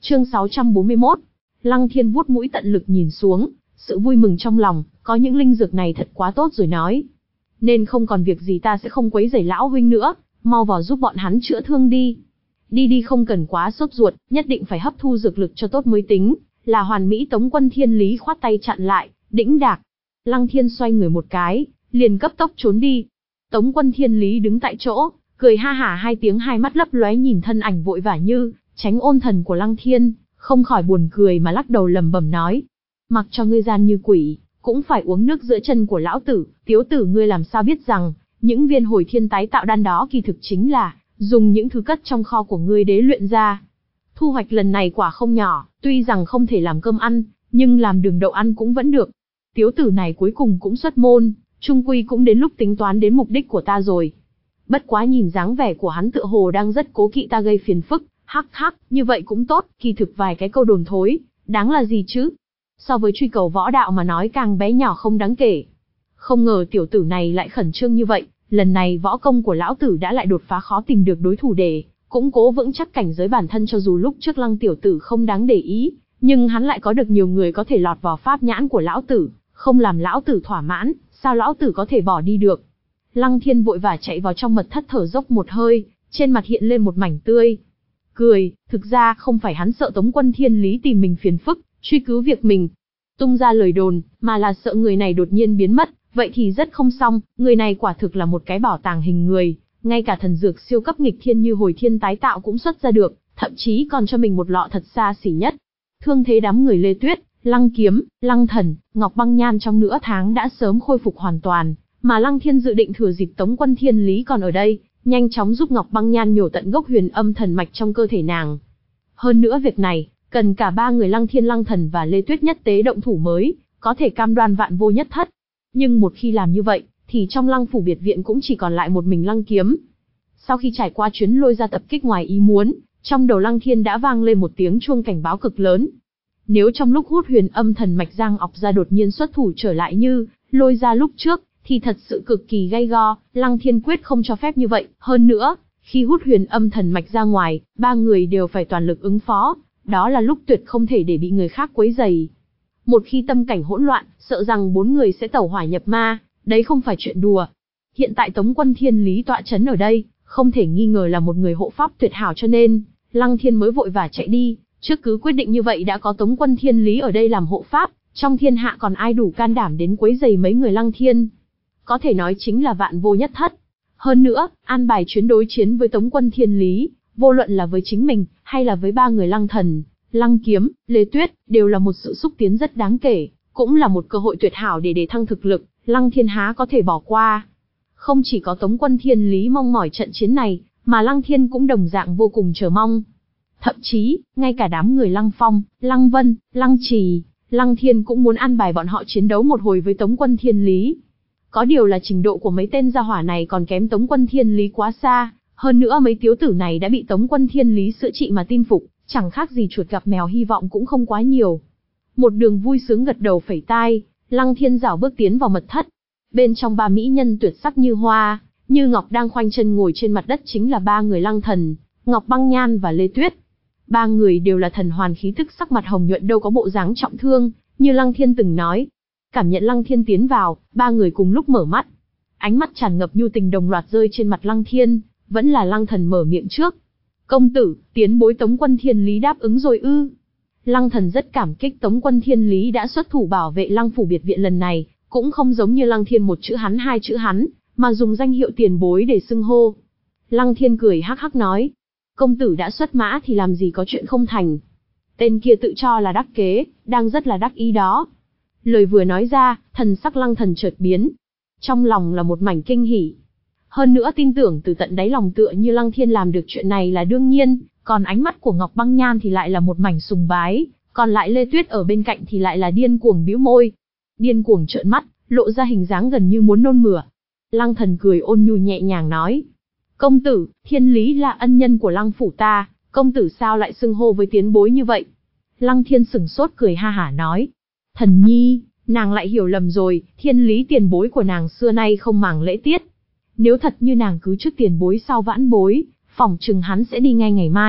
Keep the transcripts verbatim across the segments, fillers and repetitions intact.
Chương sáu trăm bốn mươi mốt. Lăng Thiên vuốt mũi tận lực nhìn xuống, sự vui mừng trong lòng, có những linh dược này thật quá tốt rồi nói. Nên không còn việc gì ta sẽ không quấy rầy lão huynh nữa, mau vào giúp bọn hắn chữa thương đi. Đi đi không cần quá sốt ruột, nhất định phải hấp thu dược lực cho tốt mới tính, là hoàn mỹ. Tống Quân Thiên Lý khoát tay chặn lại, đĩnh đạc. Lăng Thiên xoay người một cái, liền cấp tốc trốn đi. Tống Quân Thiên Lý đứng tại chỗ, cười ha hả hai tiếng, hai mắt lấp lóe nhìn thân ảnh vội vã như tránh ôn thần của Lăng Thiên, không khỏi buồn cười mà lắc đầu lẩm bẩm nói: mặc cho ngươi gian như quỷ, cũng phải uống nước giữa chân của lão tử. Tiếu tử, ngươi làm sao biết rằng những viên hồi thiên tái tạo đan đó kỳ thực chính là dùng những thứ cất trong kho của ngươi đế luyện ra. Thu hoạch lần này quả không nhỏ, tuy rằng không thể làm cơm ăn, nhưng làm đường đậu ăn cũng vẫn được. Tiếu tử này cuối cùng cũng xuất môn, chung quy cũng đến lúc tính toán đến mục đích của ta rồi. Bất quá nhìn dáng vẻ của hắn tựa hồ đang rất cố kỵ ta gây phiền phức, hắc hắc, như vậy cũng tốt, kỳ thực vài cái câu đồn thối, đáng là gì chứ? So với truy cầu võ đạo mà nói càng bé nhỏ không đáng kể. Không ngờ tiểu tử này lại khẩn trương như vậy, lần này võ công của lão tử đã lại đột phá, khó tìm được đối thủ để củng cố vững chắc cảnh giới bản thân. Cho dù lúc trước Lăng tiểu tử không đáng để ý, nhưng hắn lại có được nhiều người có thể lọt vào pháp nhãn của lão tử, không làm lão tử thỏa mãn, sao lão tử có thể bỏ đi được? Lăng Thiên vội vã chạy vào trong mật thất thở dốc một hơi, trên mặt hiện lên một mảnh tươi cười. Thực ra không phải hắn sợ Tống Quân Thiên Lý tìm mình phiền phức, truy cứu việc mình tung ra lời đồn, mà là sợ người này đột nhiên biến mất, vậy thì rất không xong. Người này quả thực là một cái bảo tàng hình người, ngay cả thần dược siêu cấp nghịch thiên như hồi thiên tái tạo cũng xuất ra được, thậm chí còn cho mình một lọ thật xa xỉ nhất. Thương thế đám người Lê Tuyết, Lăng Kiếm, Lăng Thần, Ngọc Băng Nhan trong nửa tháng đã sớm khôi phục hoàn toàn, mà Lăng Thiên dự định thừa dịp Tống Quân Thiên Lý còn ở đây, nhanh chóng giúp Ngọc Băng Nhan nhổ tận gốc huyền âm thần mạch trong cơ thể nàng. Hơn nữa việc này, cần cả ba người Lăng Thiên, Lăng Thần và Lê Tuyết nhất tế động thủ mới có thể cam đoan vạn vô nhất thất. Nhưng một khi làm như vậy, thì trong Lăng phủ biệt viện cũng chỉ còn lại một mình Lăng Kiếm. Sau khi trải qua chuyến lôi ra tập kích ngoài ý muốn, trong đầu Lăng Thiên đã vang lên một tiếng chuông cảnh báo cực lớn. Nếu trong lúc hút huyền âm thần mạch Giang ọc ra đột nhiên xuất thủ trở lại như lôi ra lúc trước, thì thật sự cực kỳ gay go. Lăng Thiên quyết không cho phép như vậy. Hơn nữa, khi hút huyền âm thần mạch ra ngoài, ba người đều phải toàn lực ứng phó, đó là lúc tuyệt không thể để bị người khác quấy rầy. Một khi tâm cảnh hỗn loạn, sợ rằng bốn người sẽ tẩu hỏa nhập ma, đấy không phải chuyện đùa. Hiện tại Tống Quân Thiên Lý tọa chấn ở đây, không thể nghi ngờ là một người hộ pháp tuyệt hảo, cho nên Lăng Thiên mới vội vã chạy đi. Trước cứ quyết định như vậy, đã có Tống Quân Thiên Lý ở đây làm hộ pháp, trong thiên hạ còn ai đủ can đảm đến quấy rầy mấy người Lăng Thiên? Có thể nói chính là vạn vô nhất thất. Hơn nữa, an bài chuyến đối chiến với Tống Quân Thiên Lý, vô luận là với chính mình, hay là với ba người Lăng Thần, Lăng Kiếm, Lê Tuyết, đều là một sự xúc tiến rất đáng kể, cũng là một cơ hội tuyệt hảo để để thăng thực lực. Lăng Thiên há có thể bỏ qua. Không chỉ có Tống Quân Thiên Lý mong mỏi trận chiến này, mà Lăng Thiên cũng đồng dạng vô cùng chờ mong. Thậm chí, ngay cả đám người Lăng Phong, Lăng Vân, Lăng Trì, Lăng Thiên cũng muốn an bài bọn họ chiến đấu một hồi với Tống Quân Thiên Lý. Có điều là trình độ của mấy tên gia hỏa này còn kém Tống Quân Thiên Lý quá xa, hơn nữa mấy tiếu tử này đã bị Tống Quân Thiên Lý sữa trị mà tin phục, chẳng khác gì chuột gặp mèo, hy vọng cũng không quá nhiều. Một đường vui sướng gật đầu phẩy tai, Lăng Thiên rảo bước tiến vào mật thất. Bên trong ba mỹ nhân tuyệt sắc như hoa, như ngọc đang khoanh chân ngồi trên mặt đất chính là ba người Lăng Thần, Ngọc Băng Nhan và Lê Tuyết. Ba người đều là thần hoàn khí tức, sắc mặt hồng nhuận, đâu có bộ dáng trọng thương, như Lăng Thiên từng nói. Cảm nhận Lăng Thiên tiến vào, ba người cùng lúc mở mắt. Ánh mắt tràn ngập nhu tình đồng loạt rơi trên mặt Lăng Thiên, vẫn là Lăng Thần mở miệng trước. Công tử, tiền bối Tống Quân Thiên Lý đáp ứng rồi ư? Lăng Thần rất cảm kích Tống Quân Thiên Lý đã xuất thủ bảo vệ Lăng phủ biệt viện lần này, cũng không giống như Lăng Thiên một chữ hắn hai chữ hắn, mà dùng danh hiệu tiền bối để xưng hô. Lăng Thiên cười hắc hắc nói, công tử đã xuất mã thì làm gì có chuyện không thành. Tên kia tự cho là đắc kế, đang rất là đắc ý đó. Lời vừa nói ra, thần sắc Lăng Thần chợt biến. Trong lòng là một mảnh kinh hỉ. Hơn nữa tin tưởng từ tận đáy lòng, tựa như Lăng Thiên làm được chuyện này là đương nhiên, còn ánh mắt của Ngọc Băng Nhan thì lại là một mảnh sùng bái, còn lại Lê Tuyết ở bên cạnh thì lại là điên cuồng bĩu môi. Điên cuồng trợn mắt, lộ ra hình dáng gần như muốn nôn mửa. Lăng Thần cười ôn nhu nhẹ nhàng nói, công tử, Thiên Lý là ân nhân của Lăng phủ ta, công tử sao lại xưng hô với tiến bối như vậy? Lăng Thiên sửng sốt cười ha hả nói, Thần nhi, nàng lại hiểu lầm rồi, Thiên Lý tiền bối của nàng xưa nay không màng lễ tiết. Nếu thật như nàng cứ trước tiền bối sau vãn bối, phỏng chừng hắn sẽ đi ngay ngày mai,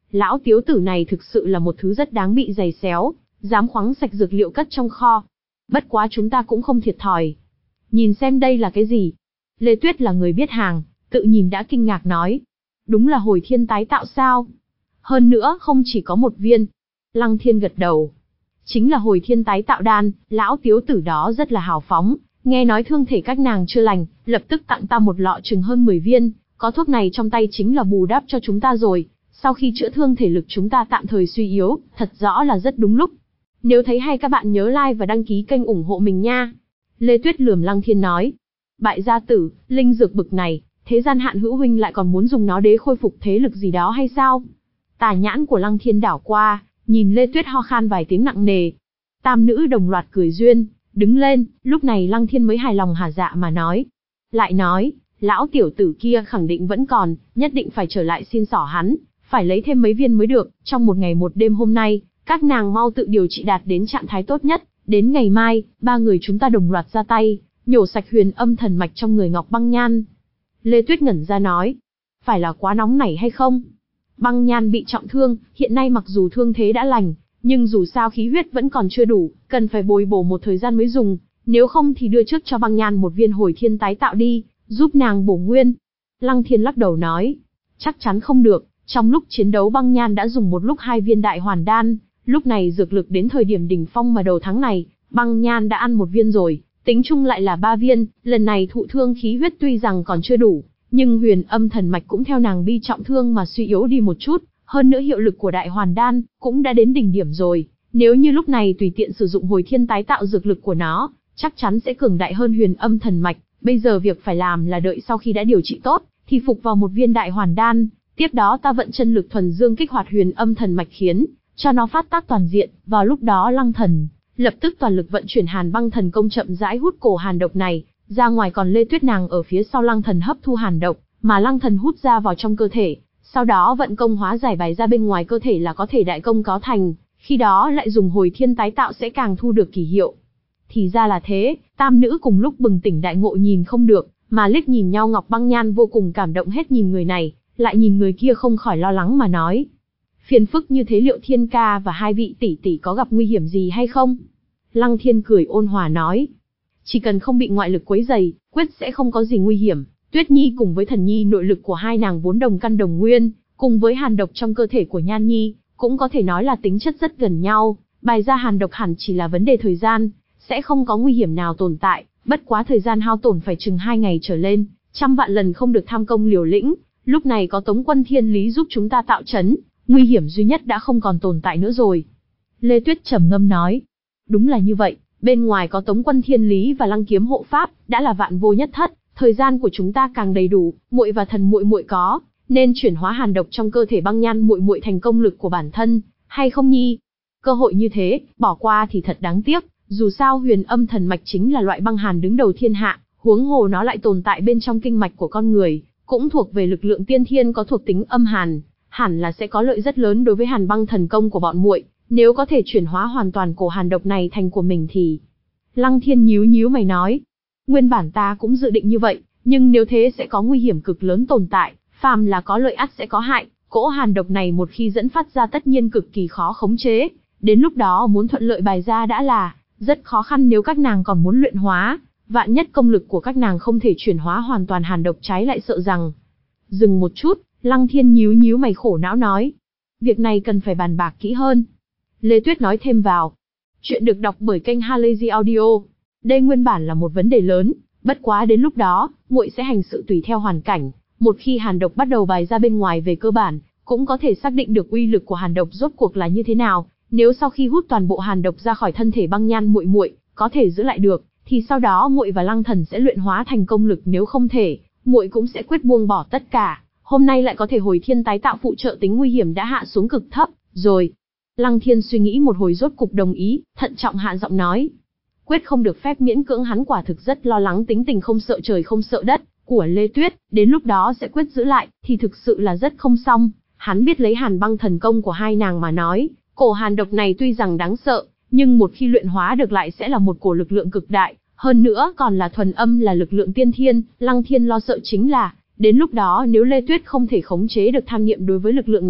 Lão tiếu tử này thực sự là một thứ rất đáng bị giày xéo, dám khoáng sạch dược liệu cất trong kho. Bất quá chúng ta cũng không thiệt thòi. Nhìn xem đây là cái gì? Lê Tuyết là người biết hàng, tự nhìn đã kinh ngạc nói. Đúng là hồi thiên tái tạo sao? Hơn nữa không chỉ có một viên. Lăng Thiên gật đầu. Chính là hồi thiên tái tạo đan, lão tiếu tử đó rất là hào phóng. Nghe nói thương thể các nàng chưa lành, lập tức tặng ta một lọ chừng hơn mười viên. Có thuốc này trong tay chính là bù đắp cho chúng ta rồi. Sau khi chữa thương thể lực chúng ta tạm thời suy yếu, thật rõ là rất đúng lúc. Nếu thấy hay các bạn nhớ like và đăng ký kênh ủng hộ mình nha. Lê Tuyết lườm Lăng Thiên nói. Bại gia tử, linh dược bực này, thế gian Hạn Hữu huynh lại còn muốn dùng nó để khôi phục thế lực gì đó hay sao? Tà nhãn của Lăng Thiên đảo qua, nhìn Lê Tuyết ho khan vài tiếng nặng nề. Tam nữ đồng loạt cười duyên, đứng lên, lúc này Lăng Thiên mới hài lòng hả dạ mà nói. Lại nói, lão tiểu tử kia khẳng định vẫn còn, nhất định phải trở lại xin xỏ hắn, phải lấy thêm mấy viên mới được, trong một ngày một đêm hôm nay, các nàng mau tự điều trị đạt đến trạng thái tốt nhất, đến ngày mai, ba người chúng ta đồng loạt ra tay, nhổ sạch huyền âm thần mạch trong người Ngọc Băng Nhan. Lê Tuyết ngẩn ra nói, phải là quá nóng nảy hay không? Băng Nhan bị trọng thương, hiện nay mặc dù thương thế đã lành, nhưng dù sao khí huyết vẫn còn chưa đủ, cần phải bồi bổ một thời gian mới dùng, nếu không thì đưa trước cho Băng Nhan một viên hồi thiên tái tạo đi, giúp nàng bổ nguyên. Lăng Thiên lắc đầu nói, chắc chắn không được, trong lúc chiến đấu Băng Nhan đã dùng một lúc hai viên đại hoàn đan, lúc này dược lực đến thời điểm đỉnh phong mà đầu tháng này, Băng Nhan đã ăn một viên rồi, tính chung lại là ba viên, lần này thụ thương khí huyết tuy rằng còn chưa đủ, nhưng huyền âm thần mạch cũng theo nàng bị trọng thương mà suy yếu đi một chút, hơn nữa hiệu lực của đại hoàn đan cũng đã đến đỉnh điểm rồi, nếu như lúc này tùy tiện sử dụng hồi thiên tái tạo dược lực của nó, chắc chắn sẽ cường đại hơn huyền âm thần mạch, bây giờ việc phải làm là đợi sau khi đã điều trị tốt, thì phục vào một viên đại hoàn đan, tiếp đó ta vận chân lực thuần dương kích hoạt huyền âm thần mạch khiến cho nó phát tác toàn diện, vào lúc đó Lăng Thần lập tức toàn lực vận chuyển Hàn Băng Thần Công chậm rãi hút cổ hàn độc này ra ngoài, còn Lê Tuyết nàng ở phía sau Lăng Thần hấp thu hàn độc, mà Lăng Thần hút ra vào trong cơ thể, sau đó vận công hóa giải bài ra bên ngoài cơ thể là có thể đại công có thành, khi đó lại dùng hồi thiên tái tạo sẽ càng thu được kỳ hiệu. Thì ra là thế, tam nữ cùng lúc bừng tỉnh đại ngộ nhìn không được, mà liếc nhìn nhau. Ngọc Băng Nhan vô cùng cảm động, hết nhìn người này, lại nhìn người kia không khỏi lo lắng mà nói. Phiền phức như thế liệu Thiên ca và hai vị tỷ tỷ có gặp nguy hiểm gì hay không? Lăng Thiên cười ôn hòa nói. Chỉ cần không bị ngoại lực quấy rầy, quyết sẽ không có gì nguy hiểm. Tuyết Nhi cùng với Thần Nhi nội lực của hai nàng vốn đồng căn đồng nguyên, cùng với hàn độc trong cơ thể của Nhan Nhi, cũng có thể nói là tính chất rất gần nhau, bài ra hàn độc hẳn chỉ là vấn đề thời gian, sẽ không có nguy hiểm nào tồn tại, bất quá thời gian hao tổn phải chừng hai ngày trở lên, trăm vạn lần không được tham công liều lĩnh, lúc này có Tống Quân Thiên Lý giúp chúng ta tạo chấn, nguy hiểm duy nhất đã không còn tồn tại nữa rồi. Lê Tuyết trầm ngâm nói, đúng là như vậy, bên ngoài có Tống Quân Thiên Lý và Lăng Kiếm hộ pháp, đã là vạn vô nhất thất, thời gian của chúng ta càng đầy đủ, muội và Thần muội muội có nên chuyển hóa hàn độc trong cơ thể Băng Nhan muội muội thành công lực của bản thân, hay không Nhi? Cơ hội như thế, bỏ qua thì thật đáng tiếc, dù sao huyền âm thần mạch chính là loại băng hàn đứng đầu thiên hạ, huống hồ nó lại tồn tại bên trong kinh mạch của con người, cũng thuộc về lực lượng tiên thiên có thuộc tính âm hàn, hẳn là sẽ có lợi rất lớn đối với Hàn Băng Thần Công của bọn muội, nếu có thể chuyển hóa hoàn toàn cổ hàn độc này thành của mình thì. Lăng Thiên nhíu nhíu mày nói, nguyên bản ta cũng dự định như vậy, nhưng nếu thế sẽ có nguy hiểm cực lớn tồn tại, phàm là có lợi ắt sẽ có hại, cỗ hàn độc này một khi dẫn phát ra tất nhiên cực kỳ khó khống chế, đến lúc đó muốn thuận lợi bài ra đã là rất khó khăn. Nếu các nàng còn muốn luyện hóa, vạn nhất công lực của các nàng không thể chuyển hóa hoàn toàn hàn độc, trái lại sợ rằng. Dừng một chút, Lăng Thiên nhíu nhíu mày khổ não nói, việc này cần phải bàn bạc kỹ hơn. Lê Tuyết nói thêm vào, chuyện được đọc bởi kênh Halazy Audio. Đây nguyên bản là một vấn đề lớn, bất quá đến lúc đó, muội sẽ hành sự tùy theo hoàn cảnh, một khi hàn độc bắt đầu bài ra bên ngoài, về cơ bản cũng có thể xác định được uy lực của hàn độc rốt cuộc là như thế nào. Nếu sau khi hút toàn bộ hàn độc ra khỏi thân thể Băng Nhan muội muội có thể giữ lại được, thì sau đó muội và Lăng Thần sẽ luyện hóa thành công lực, nếu không thể, muội cũng sẽ quyết buông bỏ tất cả. Hôm nay lại có thể hồi thiên tái tạo phụ trợ, tính nguy hiểm đã hạ xuống cực thấp rồi. Lăng Thiên suy nghĩ một hồi rốt cục đồng ý, thận trọng hạ giọng nói, quyết không được phép miễn cưỡng. Hắn quả thực rất lo lắng tính tình không sợ trời không sợ đất của Lê Tuyết, đến lúc đó sẽ quyết giữ lại thì thực sự là rất không xong. Hắn biết lấy Hàn Băng Thần Công của hai nàng mà nói, cổ hàn độc này tuy rằng đáng sợ, nhưng một khi luyện hóa được lại sẽ là một cổ lực lượng cực đại, hơn nữa còn là thuần âm, là lực lượng tiên thiên. Lăng Thiên lo sợ chính là, đến lúc đó nếu Lê Tuyết không thể khống chế được tham niệm đối với lực lượng này,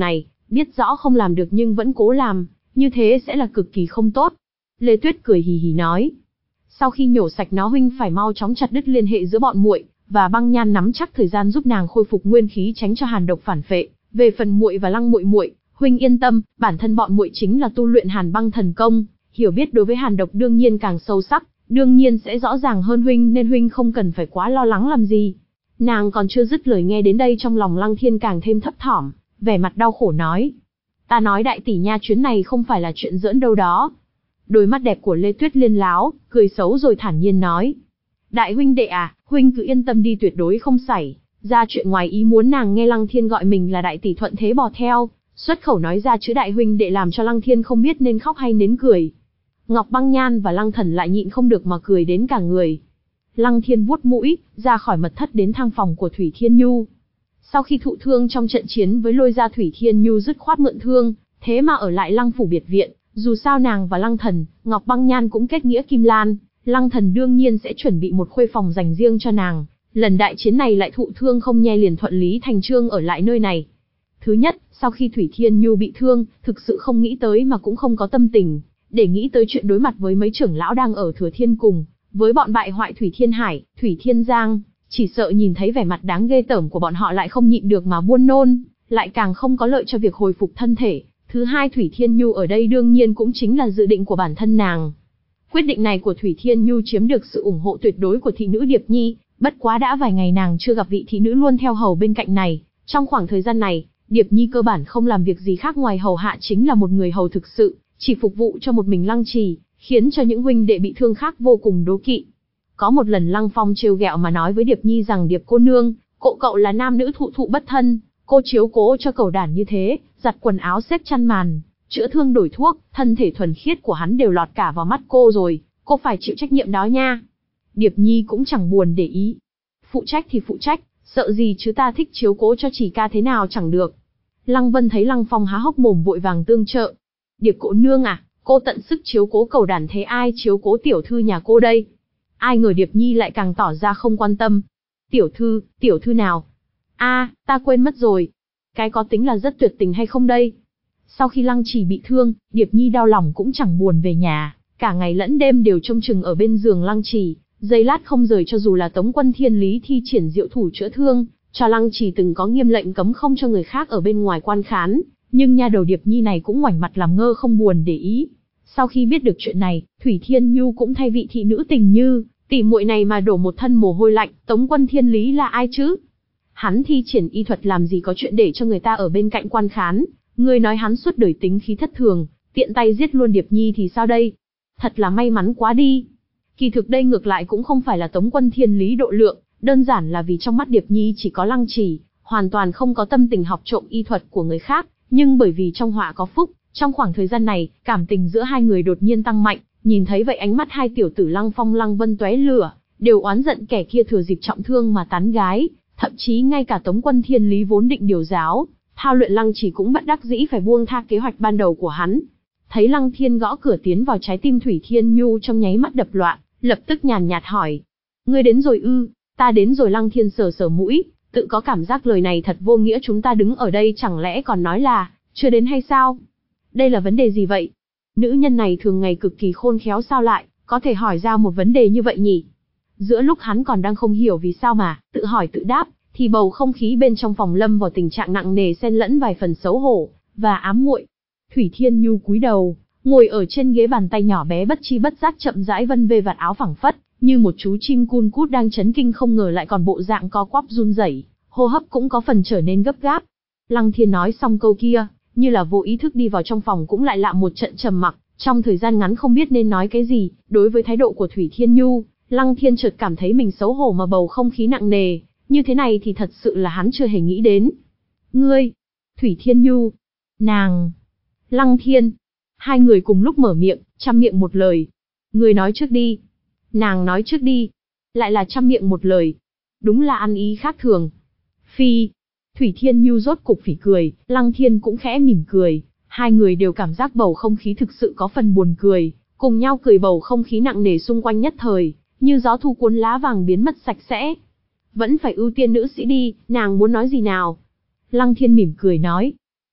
biết rõ không làm được nhưng vẫn cố làm, như thế sẽ là cực kỳ không tốt. Lê Tuyết cười hì hì nói. Sau khi nhổ sạch nó huynh phải mau chóng chặt đứt liên hệ giữa bọn muội, và Băng Nhan nắm chắc thời gian giúp nàng khôi phục nguyên khí tránh cho hàn độc phản phệ. Về phần muội và Lăng muội muội, huynh yên tâm, bản thân bọn muội chính là tu luyện Hàn Băng thần công, hiểu biết đối với hàn độc đương nhiên càng sâu sắc, đương nhiên sẽ rõ ràng hơn huynh nên huynh không cần phải quá lo lắng làm gì. Nàng còn chưa dứt lời nghe đến đây trong lòng Lăng Thiên càng thêm thấp thỏm, vẻ mặt đau khổ nói. Ta nói đại tỷ nha, chuyến này không phải là chuyện giỡn đâu đó. Đôi mắt đẹp của Lê Tuyết liên láo, cười xấu rồi thản nhiên nói. Đại huynh đệ à, huynh cứ yên tâm đi, tuyệt đối không xảy ra chuyện ngoài ý muốn. Nàng nghe Lăng Thiên gọi mình là đại tỷ thuận thế bò theo, xuất khẩu nói ra chữ đại huynh đệ làm cho Lăng Thiên không biết nên khóc hay nên cười. Ngọc Băng Nhan và Lăng Thần lại nhịn không được mà cười đến cả người. Lăng Thiên vuốt mũi, ra khỏi mật thất đến thang phòng của Thủy Thiên Nhu. Sau khi thụ thương trong trận chiến với Lôi gia, Thủy Thiên Nhu dứt khoát mượn thương, thế mà ở lại Lăng phủ biệt viện. Dù sao nàng và Lăng Thần, Ngọc Băng Nhan cũng kết nghĩa kim lan, Lăng Thần đương nhiên sẽ chuẩn bị một khuê phòng dành riêng cho nàng. Lần đại chiến này lại thụ thương không nhe liền thuận lý thành trương ở lại nơi này. Thứ nhất, sau khi Thủy Thiên Nhu bị thương, thực sự không nghĩ tới mà cũng không có tâm tình để nghĩ tới chuyện đối mặt với mấy trưởng lão đang ở Thừa Thiên cùng với bọn bại hoại Thủy Thiên Hải, Thủy Thiên Giang, chỉ sợ nhìn thấy vẻ mặt đáng ghê tởm của bọn họ lại không nhịn được mà buồn nôn, lại càng không có lợi cho việc hồi phục thân thể. Thứ hai, Thủy Thiên Nhu ở đây đương nhiên cũng chính là dự định của bản thân nàng. Quyết định này của Thủy Thiên Nhu chiếm được sự ủng hộ tuyệt đối của thị nữ Điệp Nhi, bất quá đã vài ngày nàng chưa gặp vị thị nữ luôn theo hầu bên cạnh này. Trong khoảng thời gian này, Điệp Nhi cơ bản không làm việc gì khác ngoài hầu hạ, chính là một người hầu thực sự, chỉ phục vụ cho một mình Lăng Trì, khiến cho những huynh đệ bị thương khác vô cùng đố kỵ. Có một lần Lăng Phong trêu ghẹo mà nói với Điệp Nhi rằng Điệp cô nương, cậu cậu là nam nữ thụ thụ bất thân, cô chiếu cố cho cẩu đản như thế, giặt quần áo xếp chăn màn, chữa thương đổi thuốc, thân thể thuần khiết của hắn đều lọt cả vào mắt cô rồi, cô phải chịu trách nhiệm đó nha. Điệp Nhi cũng chẳng buồn để ý. Phụ trách thì phụ trách, sợ gì chứ, ta thích chiếu cố cho chỉ ca thế nào chẳng được. Lăng Vân thấy Lăng Phong há hốc mồm vội vàng tương trợ. Điệp cô nương à, cô tận sức chiếu cố cẩu đản thế ai chiếu cố tiểu thư nhà cô đây? Ai ngờ Điệp Nhi lại càng tỏ ra không quan tâm. Tiểu thư, tiểu thư nào? A, ta quên mất rồi. Cái có tính là rất tuyệt tình hay không đây? Sau khi Lăng Trì bị thương, Điệp Nhi đau lòng cũng chẳng buồn về nhà, cả ngày lẫn đêm đều trông chừng ở bên giường Lăng Trì, giây lát không rời, cho dù là Tống Quân Thiên Lý thi triển diệu thủ chữa thương, cho Lăng Trì từng có nghiêm lệnh cấm không cho người khác ở bên ngoài quan khán, nhưng nha đầu Điệp Nhi này cũng ngoảnh mặt làm ngơ không buồn để ý. Sau khi biết được chuyện này, Thủy Thiên Nhu cũng thay vị thị nữ Tình Như, tỷ muội này mà đổ một thân mồ hôi lạnh. Tống Quân Thiên Lý là ai chứ? Hắn thi triển y thuật làm gì có chuyện để cho người ta ở bên cạnh quan khán, người nói hắn suốt đời tính khí thất thường, tiện tay giết luôn Điệp Nhi thì sao đây? Thật là may mắn quá đi. Kỳ thực đây ngược lại cũng không phải là Tống Quân Thiên Lý độ lượng, đơn giản là vì trong mắt Điệp Nhi chỉ có Lăng Trì, hoàn toàn không có tâm tình học trộm y thuật của người khác, nhưng bởi vì trong họa có phúc, trong khoảng thời gian này, cảm tình giữa hai người đột nhiên tăng mạnh, nhìn thấy vậy ánh mắt hai tiểu tử Lăng Phong Lăng Vân tóe lửa, đều oán giận kẻ kia thừa dịp trọng thương mà tán gái, thậm chí ngay cả Tống Quân Thiên Lý vốn định điều giáo, thao luyện Lăng Trì cũng bất đắc dĩ phải buông tha kế hoạch ban đầu của hắn. Thấy Lăng Thiên gõ cửa tiến vào, trái tim Thủy Thiên Nhu trong nháy mắt đập loạn, lập tức nhàn nhạt hỏi: "Ngươi đến rồi ư?" "Ta đến rồi." Lăng Thiên sờ sờ mũi, tự có cảm giác lời này thật vô nghĩa, chúng ta đứng ở đây chẳng lẽ còn nói là chưa đến hay sao? Đây là vấn đề gì vậy? Nữ nhân này thường ngày cực kỳ khôn khéo, sao lại có thể hỏi ra một vấn đề như vậy nhỉ? Giữa lúc hắn còn đang không hiểu vì sao mà tự hỏi tự đáp, thì bầu không khí bên trong phòng lâm vào tình trạng nặng nề, xen lẫn vài phần xấu hổ và ám muội. Thủy Thiên Nhu cúi đầu, ngồi ở trên ghế, bàn tay nhỏ bé bất chi bất giác chậm rãi vân vê vạt áo phẳng phất, như một chú chim cun cút đang chấn kinh, không ngờ lại còn bộ dạng co quắp run rẩy, hô hấp cũng có phần trở nên gấp gáp. Lăng Thiên nói xong câu kia, như là vô ý thức đi vào trong phòng cũng lại lạ một trận trầm mặc, trong thời gian ngắn không biết nên nói cái gì. Đối với thái độ của Thủy Thiên Nhu, Lăng Thiên chợt cảm thấy mình xấu hổ, mà bầu không khí nặng nề như thế này thì thật sự là hắn chưa hề nghĩ đến. "Ngươi?" Thủy Thiên Nhu. "Nàng." Lăng Thiên. Hai người cùng lúc mở miệng, trăm miệng một lời. "Ngươi nói trước đi." "Nàng nói trước đi." Lại là trăm miệng một lời. Đúng là ăn ý khác thường. "Phi." Thủy Thiên Nhu rốt cục phỉ cười, Lăng Thiên cũng khẽ mỉm cười, hai người đều cảm giác bầu không khí thực sự có phần buồn cười, cùng nhau cười, bầu không khí nặng nề xung quanh nhất thời như gió thu cuốn lá vàng biến mất sạch sẽ. "Vẫn phải ưu tiên nữ sĩ đi, nàng muốn nói gì nào?" Lăng Thiên mỉm cười nói.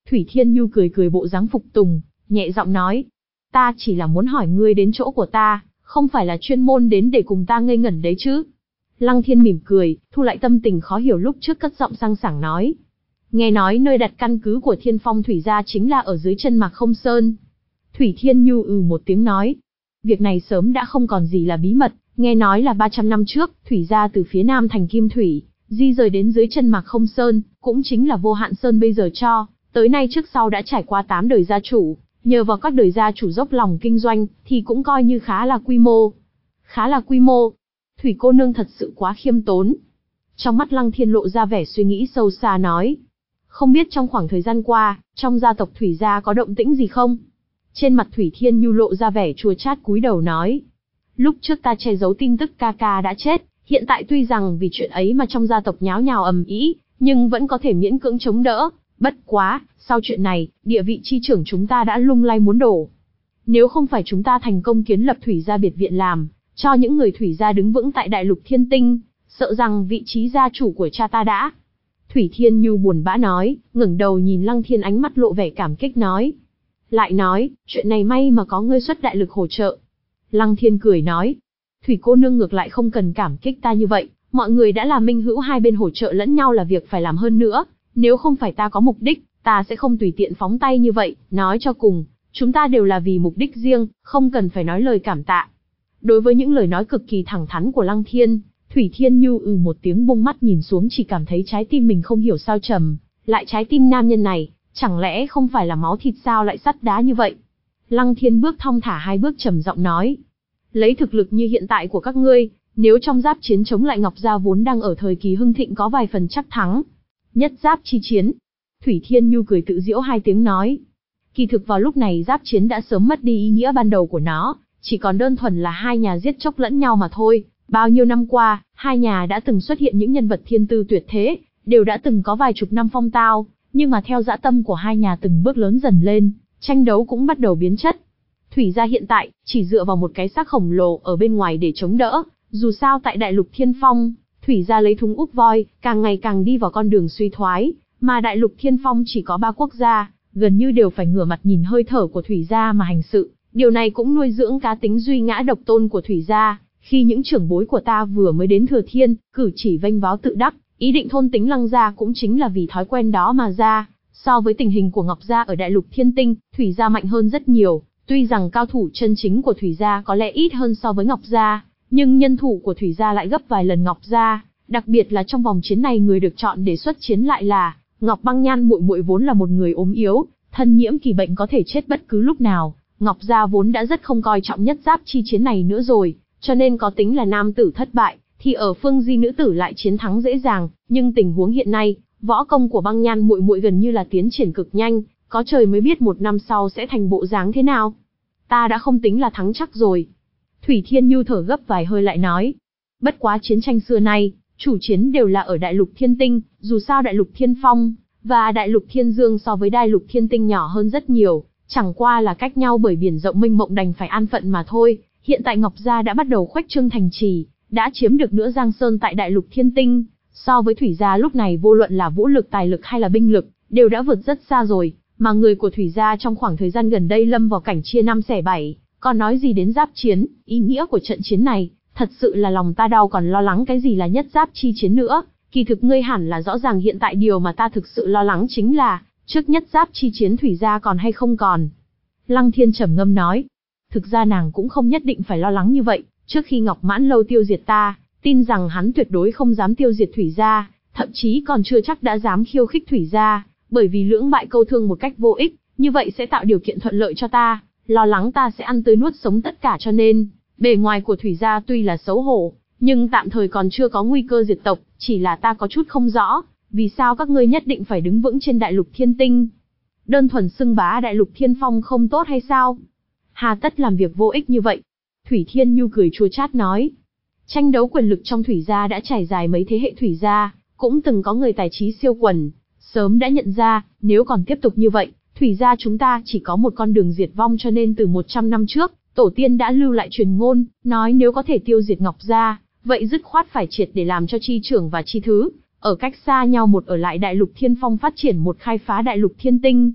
Thủy Thiên Nhu cười cười bộ dáng phục tùng, nhẹ giọng nói. Ta chỉ là muốn hỏi ngươi đến chỗ của ta, không phải là chuyên môn đến để cùng ta ngây ngẩn đấy chứ. Lăng Thiên mỉm cười, thu lại tâm tình khó hiểu lúc trước cất giọng sang sảng nói. Nghe nói nơi đặt căn cứ của Thiên Phong Thủy gia chính là ở dưới chân Mạc Không Sơn. Thủy Thiên Nhu ừ một tiếng nói. Việc này sớm đã không còn gì là bí mật, nghe nói là ba trăm năm trước, Thủy gia từ phía nam thành Kim Thủy, di rời đến dưới chân Mạc Không Sơn, cũng chính là Vô Hạn Sơn bây giờ cho, tới nay trước sau đã trải qua tám đời gia chủ, nhờ vào các đời gia chủ dốc lòng kinh doanh, thì cũng coi như khá là quy mô. Khá là quy mô. Thủy cô nương thật sự quá khiêm tốn. Trong mắt Lăng Thiên lộ ra vẻ suy nghĩ sâu xa nói. Không biết trong khoảng thời gian qua, trong gia tộc Thủy gia có động tĩnh gì không? Trên mặt Thủy Thiên Nhu lộ ra vẻ chua chát cúi đầu nói. Lúc trước ta che giấu tin tức ca ca đã chết, hiện tại tuy rằng vì chuyện ấy mà trong gia tộc nháo nhào ầm ĩ, nhưng vẫn có thể miễn cưỡng chống đỡ. Bất quá, sau chuyện này, địa vị chi trưởng chúng ta đã lung lay muốn đổ. Nếu không phải chúng ta thành công kiến lập Thủy gia biệt viện làm, cho những người Thủy gia đứng vững tại đại lục thiên tinh, sợ rằng vị trí gia chủ của cha ta đã. Thủy Thiên Nhu buồn bã nói, ngẩng đầu nhìn Lăng Thiên ánh mắt lộ vẻ cảm kích nói. Lại nói, chuyện này may mà có ngươi xuất đại lực hỗ trợ. Lăng Thiên cười nói, Thủy cô nương ngược lại không cần cảm kích ta như vậy, mọi người đã là minh hữu hai bên hỗ trợ lẫn nhau là việc phải làm hơn nữa, nếu không phải ta có mục đích, ta sẽ không tùy tiện phóng tay như vậy, nói cho cùng, chúng ta đều là vì mục đích riêng, không cần phải nói lời cảm tạ. Đối với những lời nói cực kỳ thẳng thắn của Lăng Thiên, Thủy Thiên Nhu ừ một tiếng buông mắt nhìn xuống chỉ cảm thấy trái tim mình không hiểu sao trầm, lại trái tim nam nhân này, chẳng lẽ không phải là máu thịt sao lại sắt đá như vậy? Lăng Thiên bước thong thả hai bước trầm giọng nói. Lấy thực lực như hiện tại của các ngươi, nếu trong giáp chiến chống lại Ngọc Gia vốn đang ở thời kỳ hưng thịnh có vài phần chắc thắng. Nhất giáp chi chiến. Thủy Thiên Nhu cười tự giễu hai tiếng nói. Kỳ thực vào lúc này giáp chiến đã sớm mất đi ý nghĩa ban đầu của nó, chỉ còn đơn thuần là hai nhà giết chóc lẫn nhau mà thôi. Bao nhiêu năm qua, hai nhà đã từng xuất hiện những nhân vật thiên tư tuyệt thế, đều đã từng có vài chục năm phong tao, nhưng mà theo dã tâm của hai nhà từng bước lớn dần lên, tranh đấu cũng bắt đầu biến chất. Thủy gia hiện tại, chỉ dựa vào một cái xác khổng lồ ở bên ngoài để chống đỡ, dù sao tại đại lục thiên phong, Thủy gia lấy thúng úp voi, càng ngày càng đi vào con đường suy thoái, mà đại lục thiên phong chỉ có ba quốc gia, gần như đều phải ngửa mặt nhìn hơi thở của Thủy gia mà hành sự, điều này cũng nuôi dưỡng cá tính duy ngã độc tôn của Thủy gia. Khi những trưởng bối của ta vừa mới đến Thừa Thiên, cử chỉ vênh váo tự đắc, ý định thôn tính Lăng gia cũng chính là vì thói quen đó mà ra. So với tình hình của Ngọc gia ở đại lục thiên tinh, Thủy gia mạnh hơn rất nhiều. Tuy rằng cao thủ chân chính của Thủy gia có lẽ ít hơn so với Ngọc gia, nhưng nhân thủ của Thủy gia lại gấp vài lần Ngọc gia. Đặc biệt là trong vòng chiến này người được chọn để xuất chiến lại là Ngọc Băng Nhan muội muội vốn là một người ốm yếu, thân nhiễm kỳ bệnh có thể chết bất cứ lúc nào. Ngọc gia vốn đã rất không coi trọng nhất giáp chi chiến này nữa rồi. Cho nên có tính là nam tử thất bại, thì ở phương di nữ tử lại chiến thắng dễ dàng, nhưng tình huống hiện nay, võ công của Băng Nhan muội muội gần như là tiến triển cực nhanh, có trời mới biết một năm sau sẽ thành bộ dáng thế nào. Ta đã không tính là thắng chắc rồi. Thủy Thiên Nhu thở gấp vài hơi lại nói. Bất quá chiến tranh xưa nay, chủ chiến đều là ở đại lục thiên tinh, dù sao đại lục thiên phong, và đại lục thiên dương so với đại lục thiên tinh nhỏ hơn rất nhiều, chẳng qua là cách nhau bởi biển rộng mênh mộng đành phải an phận mà thôi. Hiện tại Ngọc gia đã bắt đầu khuếch trương thành trì, đã chiếm được nửa Giang Sơn tại đại lục thiên tinh, so với Thủy gia lúc này vô luận là vũ lực tài lực hay là binh lực, đều đã vượt rất xa rồi, mà người của Thủy gia trong khoảng thời gian gần đây lâm vào cảnh chia năm xẻ bảy, còn nói gì đến giáp chiến, ý nghĩa của trận chiến này, thật sự là lòng ta đau còn lo lắng cái gì là nhất giáp chi chiến nữa, kỳ thực ngươi hẳn là rõ ràng hiện tại điều mà ta thực sự lo lắng chính là, trước nhất giáp chi chiến Thủy gia còn hay không còn. Lăng Thiên trầm ngâm nói. Thực ra nàng cũng không nhất định phải lo lắng như vậy, trước khi Ngọc Mãn Lâu tiêu diệt ta, tin rằng hắn tuyệt đối không dám tiêu diệt Thủy gia, thậm chí còn chưa chắc đã dám khiêu khích Thủy gia, bởi vì lưỡng bại câu thương một cách vô ích, như vậy sẽ tạo điều kiện thuận lợi cho ta, lo lắng ta sẽ ăn tươi nuốt sống tất cả cho nên, bề ngoài của Thủy gia tuy là xấu hổ, nhưng tạm thời còn chưa có nguy cơ diệt tộc, chỉ là ta có chút không rõ, vì sao các ngươi nhất định phải đứng vững trên đại lục thiên tinh? Đơn thuần xưng bá đại lục thiên phong không tốt hay sao? Hà tất làm việc vô ích như vậy? Thủy Thiên Nhu cười chua chát nói. Tranh đấu quyền lực trong Thủy gia đã trải dài mấy thế hệ Thủy gia, cũng từng có người tài trí siêu quần, sớm đã nhận ra, nếu còn tiếp tục như vậy, Thủy gia chúng ta chỉ có một con đường diệt vong cho nên từ một trăm năm trước, tổ tiên đã lưu lại truyền ngôn, nói nếu có thể tiêu diệt Ngọc gia, vậy dứt khoát phải triệt để làm cho chi trưởng và chi thứ, ở cách xa nhau một ở lại đại lục thiên phong phát triển một khai phá đại lục thiên tinh,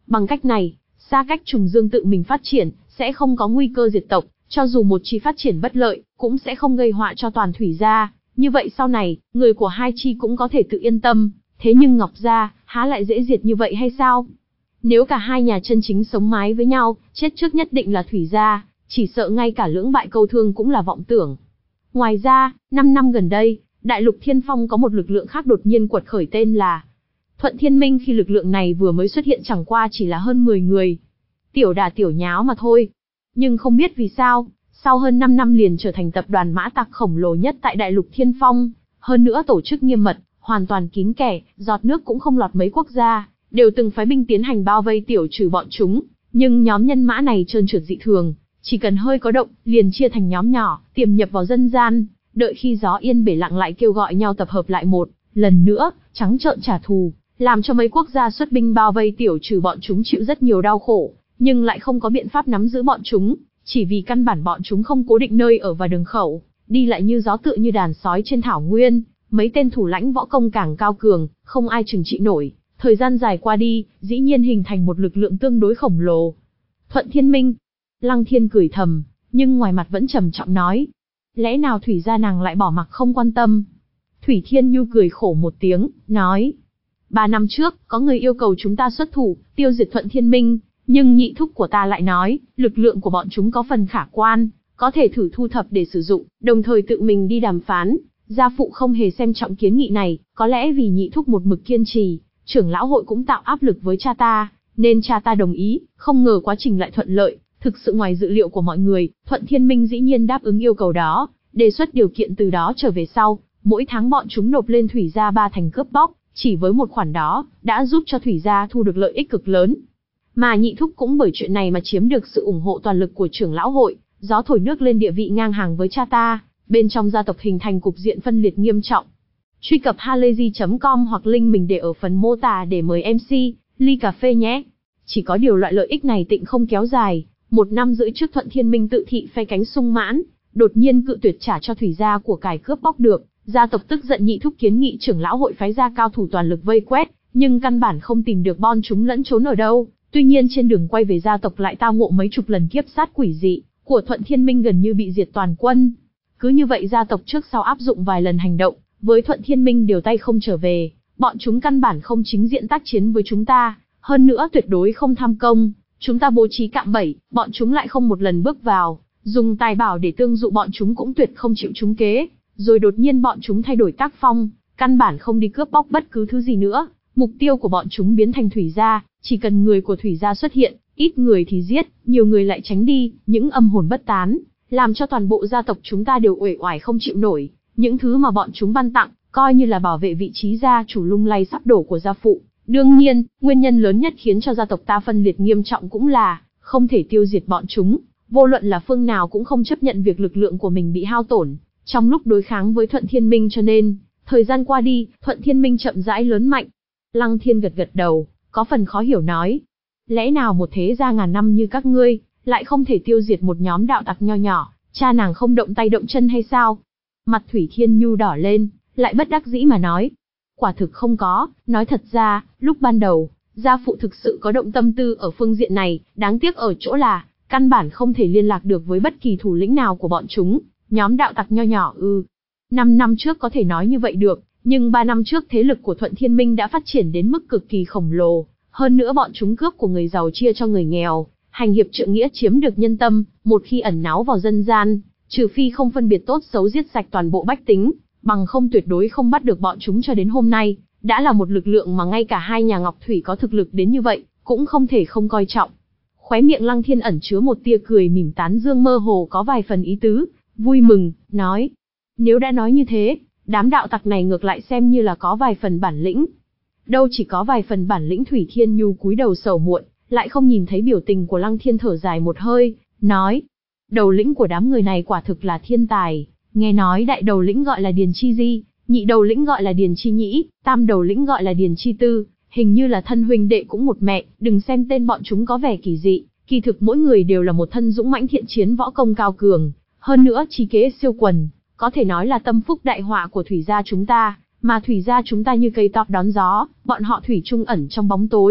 Bằng cách này, xa cách trùng dương tự mình phát triển, sẽ không có nguy cơ diệt tộc, cho dù một chi phát triển bất lợi, cũng sẽ không gây họa cho toàn Thủy gia. Như vậy sau này, người của hai chi cũng có thể tự yên tâm. Thế nhưng Ngọc gia, há lại dễ diệt như vậy hay sao? Nếu cả hai nhà chân chính sống mái với nhau, chết trước nhất định là Thủy gia, chỉ sợ ngay cả lưỡng bại câu thương cũng là vọng tưởng. Ngoài ra, năm năm gần đây, Đại lục Thiên Phong có một lực lượng khác đột nhiên quật khởi tên là Thuận Thiên Minh. Khi lực lượng này vừa mới xuất hiện chẳng qua chỉ là hơn mười người. Tiểu đà tiểu nháo mà thôi. Nhưng không biết vì sao, sau hơn năm năm liền trở thành tập đoàn mã tặc khổng lồ nhất tại Đại lục Thiên Phong. Hơn nữa tổ chức nghiêm mật, hoàn toàn kín kẽ, giọt nước cũng không lọt mấy quốc gia, đều từng phái binh tiến hành bao vây tiểu trừ bọn chúng. Nhưng nhóm nhân mã này trơn trượt dị thường, chỉ cần hơi có động, liền chia thành nhóm nhỏ, tiềm nhập vào dân gian, đợi khi gió yên bể lặng lại kêu gọi nhau tập hợp lại một lần nữa, trắng trợn trả thù, làm cho mấy quốc gia xuất binh bao vây tiểu trừ bọn chúng chịu rất nhiều đau khổ, nhưng lại không có biện pháp nắm giữ bọn chúng, chỉ vì căn bản bọn chúng không cố định nơi ở và đường khẩu, đi lại như gió tựa như đàn sói trên thảo nguyên. Mấy tên thủ lãnh võ công càng cao cường, không ai trừng trị nổi. Thời gian dài qua đi, dĩ nhiên hình thành một lực lượng tương đối khổng lồ. Thuận Thiên Minh. Lăng Thiên cười thầm, nhưng ngoài mặt vẫn trầm trọng nói. Lẽ nào Thủy gia nàng lại bỏ mặc không quan tâm? Thủy Thiên Nhu cười khổ một tiếng, nói. Ba năm trước, có người yêu cầu chúng ta xuất thủ, tiêu diệt Thuận Thiên Minh, nhưng nhị thúc của ta lại nói, lực lượng của bọn chúng có phần khả quan, có thể thử thu thập để sử dụng, đồng thời tự mình đi đàm phán. Gia phụ không hề xem trọng kiến nghị này, có lẽ vì nhị thúc một mực kiên trì, trưởng lão hội cũng tạo áp lực với cha ta, nên cha ta đồng ý, không ngờ quá trình lại thuận lợi, thực sự ngoài dự liệu của mọi người. Thuận Thiên Minh dĩ nhiên đáp ứng yêu cầu đó, đề xuất điều kiện từ đó trở về sau, mỗi tháng bọn chúng nộp lên Thủy gia ba thành cướp bóc, chỉ với một khoản đó, đã giúp cho Thủy gia thu được lợi ích cực lớn. Mà nhị thúc cũng bởi chuyện này mà chiếm được sự ủng hộ toàn lực của trưởng lão hội, gió thổi nước lên địa vị ngang hàng với cha ta. Bên trong gia tộc hình thành cục diện phân liệt nghiêm trọng. Truy cập halayzi chấm com hoặc link mình để ở phần mô tả để mời em xê, ly cà phê nhé. Chỉ có điều loại lợi ích này tịnh không kéo dài. Một năm rưỡi trước Thuận Thiên Minh tự thị phe cánh sung mãn, đột nhiên cự tuyệt trả cho Thủy gia của cải cướp bóc được. Gia tộc tức giận nhị thúc kiến nghị trưởng lão hội phái ra cao thủ toàn lực vây quét, nhưng căn bản không tìm được bọn chúng lẫn trốn ở đâu. Tuy nhiên trên đường quay về gia tộc lại tao ngộ mấy chục lần kiếp sát quỷ dị của Thuận Thiên Minh, gần như bị diệt toàn quân. Cứ như vậy gia tộc trước sau áp dụng vài lần hành động, với Thuận Thiên Minh đều tay không trở về, bọn chúng căn bản không chính diện tác chiến với chúng ta, hơn nữa tuyệt đối không tham công, chúng ta bố trí cạm bẫy, bọn chúng lại không một lần bước vào, dùng tài bảo để tương dụ bọn chúng cũng tuyệt không chịu trúng kế, rồi đột nhiên bọn chúng thay đổi tác phong, căn bản không đi cướp bóc bất cứ thứ gì nữa, mục tiêu của bọn chúng biến thành Thủy gia, chỉ cần người của Thủy gia xuất hiện, ít người thì giết, nhiều người lại tránh đi, những âm hồn bất tán, làm cho toàn bộ gia tộc chúng ta đều uể oải không chịu nổi. Những thứ mà bọn chúng ban tặng, coi như là bảo vệ vị trí gia chủ lung lay sắp đổ của gia phụ. Đương nhiên, nguyên nhân lớn nhất khiến cho gia tộc ta phân liệt nghiêm trọng cũng là không thể tiêu diệt bọn chúng. Vô luận là phương nào cũng không chấp nhận việc lực lượng của mình bị hao tổn trong lúc đối kháng với Thuận Thiên Minh, cho nên thời gian qua đi, Thuận Thiên Minh chậm rãi lớn mạnh. Lăng Thiên gật gật đầu, có phần khó hiểu nói: lẽ nào một thế gia ngàn năm như các ngươi lại không thể tiêu diệt một nhóm đạo tặc nho nhỏ, cha nàng không động tay động chân hay sao? Mặt Thủy Thiên Nhu đỏ lên, lại bất đắc dĩ mà nói: quả thực không có, nói thật ra, lúc ban đầu, gia phụ thực sự có động tâm tư ở phương diện này, đáng tiếc ở chỗ là, căn bản không thể liên lạc được với bất kỳ thủ lĩnh nào của bọn chúng, nhóm đạo tặc nho nhỏ ư. Năm năm trước có thể nói như vậy được, nhưng ba năm trước thế lực của Thuận Thiên Minh đã phát triển đến mức cực kỳ khổng lồ, hơn nữa bọn chúng cướp của người giàu chia cho người nghèo, hành hiệp trượng nghĩa chiếm được nhân tâm, một khi ẩn náu vào dân gian, trừ phi không phân biệt tốt xấu giết sạch toàn bộ bách tính, bằng không tuyệt đối không bắt được bọn chúng. Cho đến hôm nay, đã là một lực lượng mà ngay cả hai nhà Ngọc Thủy có thực lực đến như vậy, cũng không thể không coi trọng. Khóe miệng Lăng Thiên ẩn chứa một tia cười mỉm tán dương, mơ hồ có vài phần ý tứ, vui mừng, nói: nếu đã nói như thế, đám đạo tặc này ngược lại xem như là có vài phần bản lĩnh. Đâu chỉ có vài phần bản lĩnh. Thủy Thiên Nhu cúi đầu sầu muộn, lại không nhìn thấy biểu tình của Lăng Thiên, thở dài một hơi, nói: đầu lĩnh của đám người này quả thực là thiên tài, nghe nói đại đầu lĩnh gọi là Điền Chi Di, nhị đầu lĩnh gọi là Điền Chi Nhĩ, tam đầu lĩnh gọi là Điền Chi Tư, hình như là thân huynh đệ cũng một mẹ. Đừng xem tên bọn chúng có vẻ kỳ dị, kỳ thực mỗi người đều là một thân dũng mãnh thiện chiến, võ công cao cường, hơn nữa trí kế siêu quần, có thể nói là tâm phúc đại họa của Thủy gia chúng ta. Mà Thủy gia chúng ta như cây tọt đón gió, bọn họ thủy chung ẩn trong bóng tối,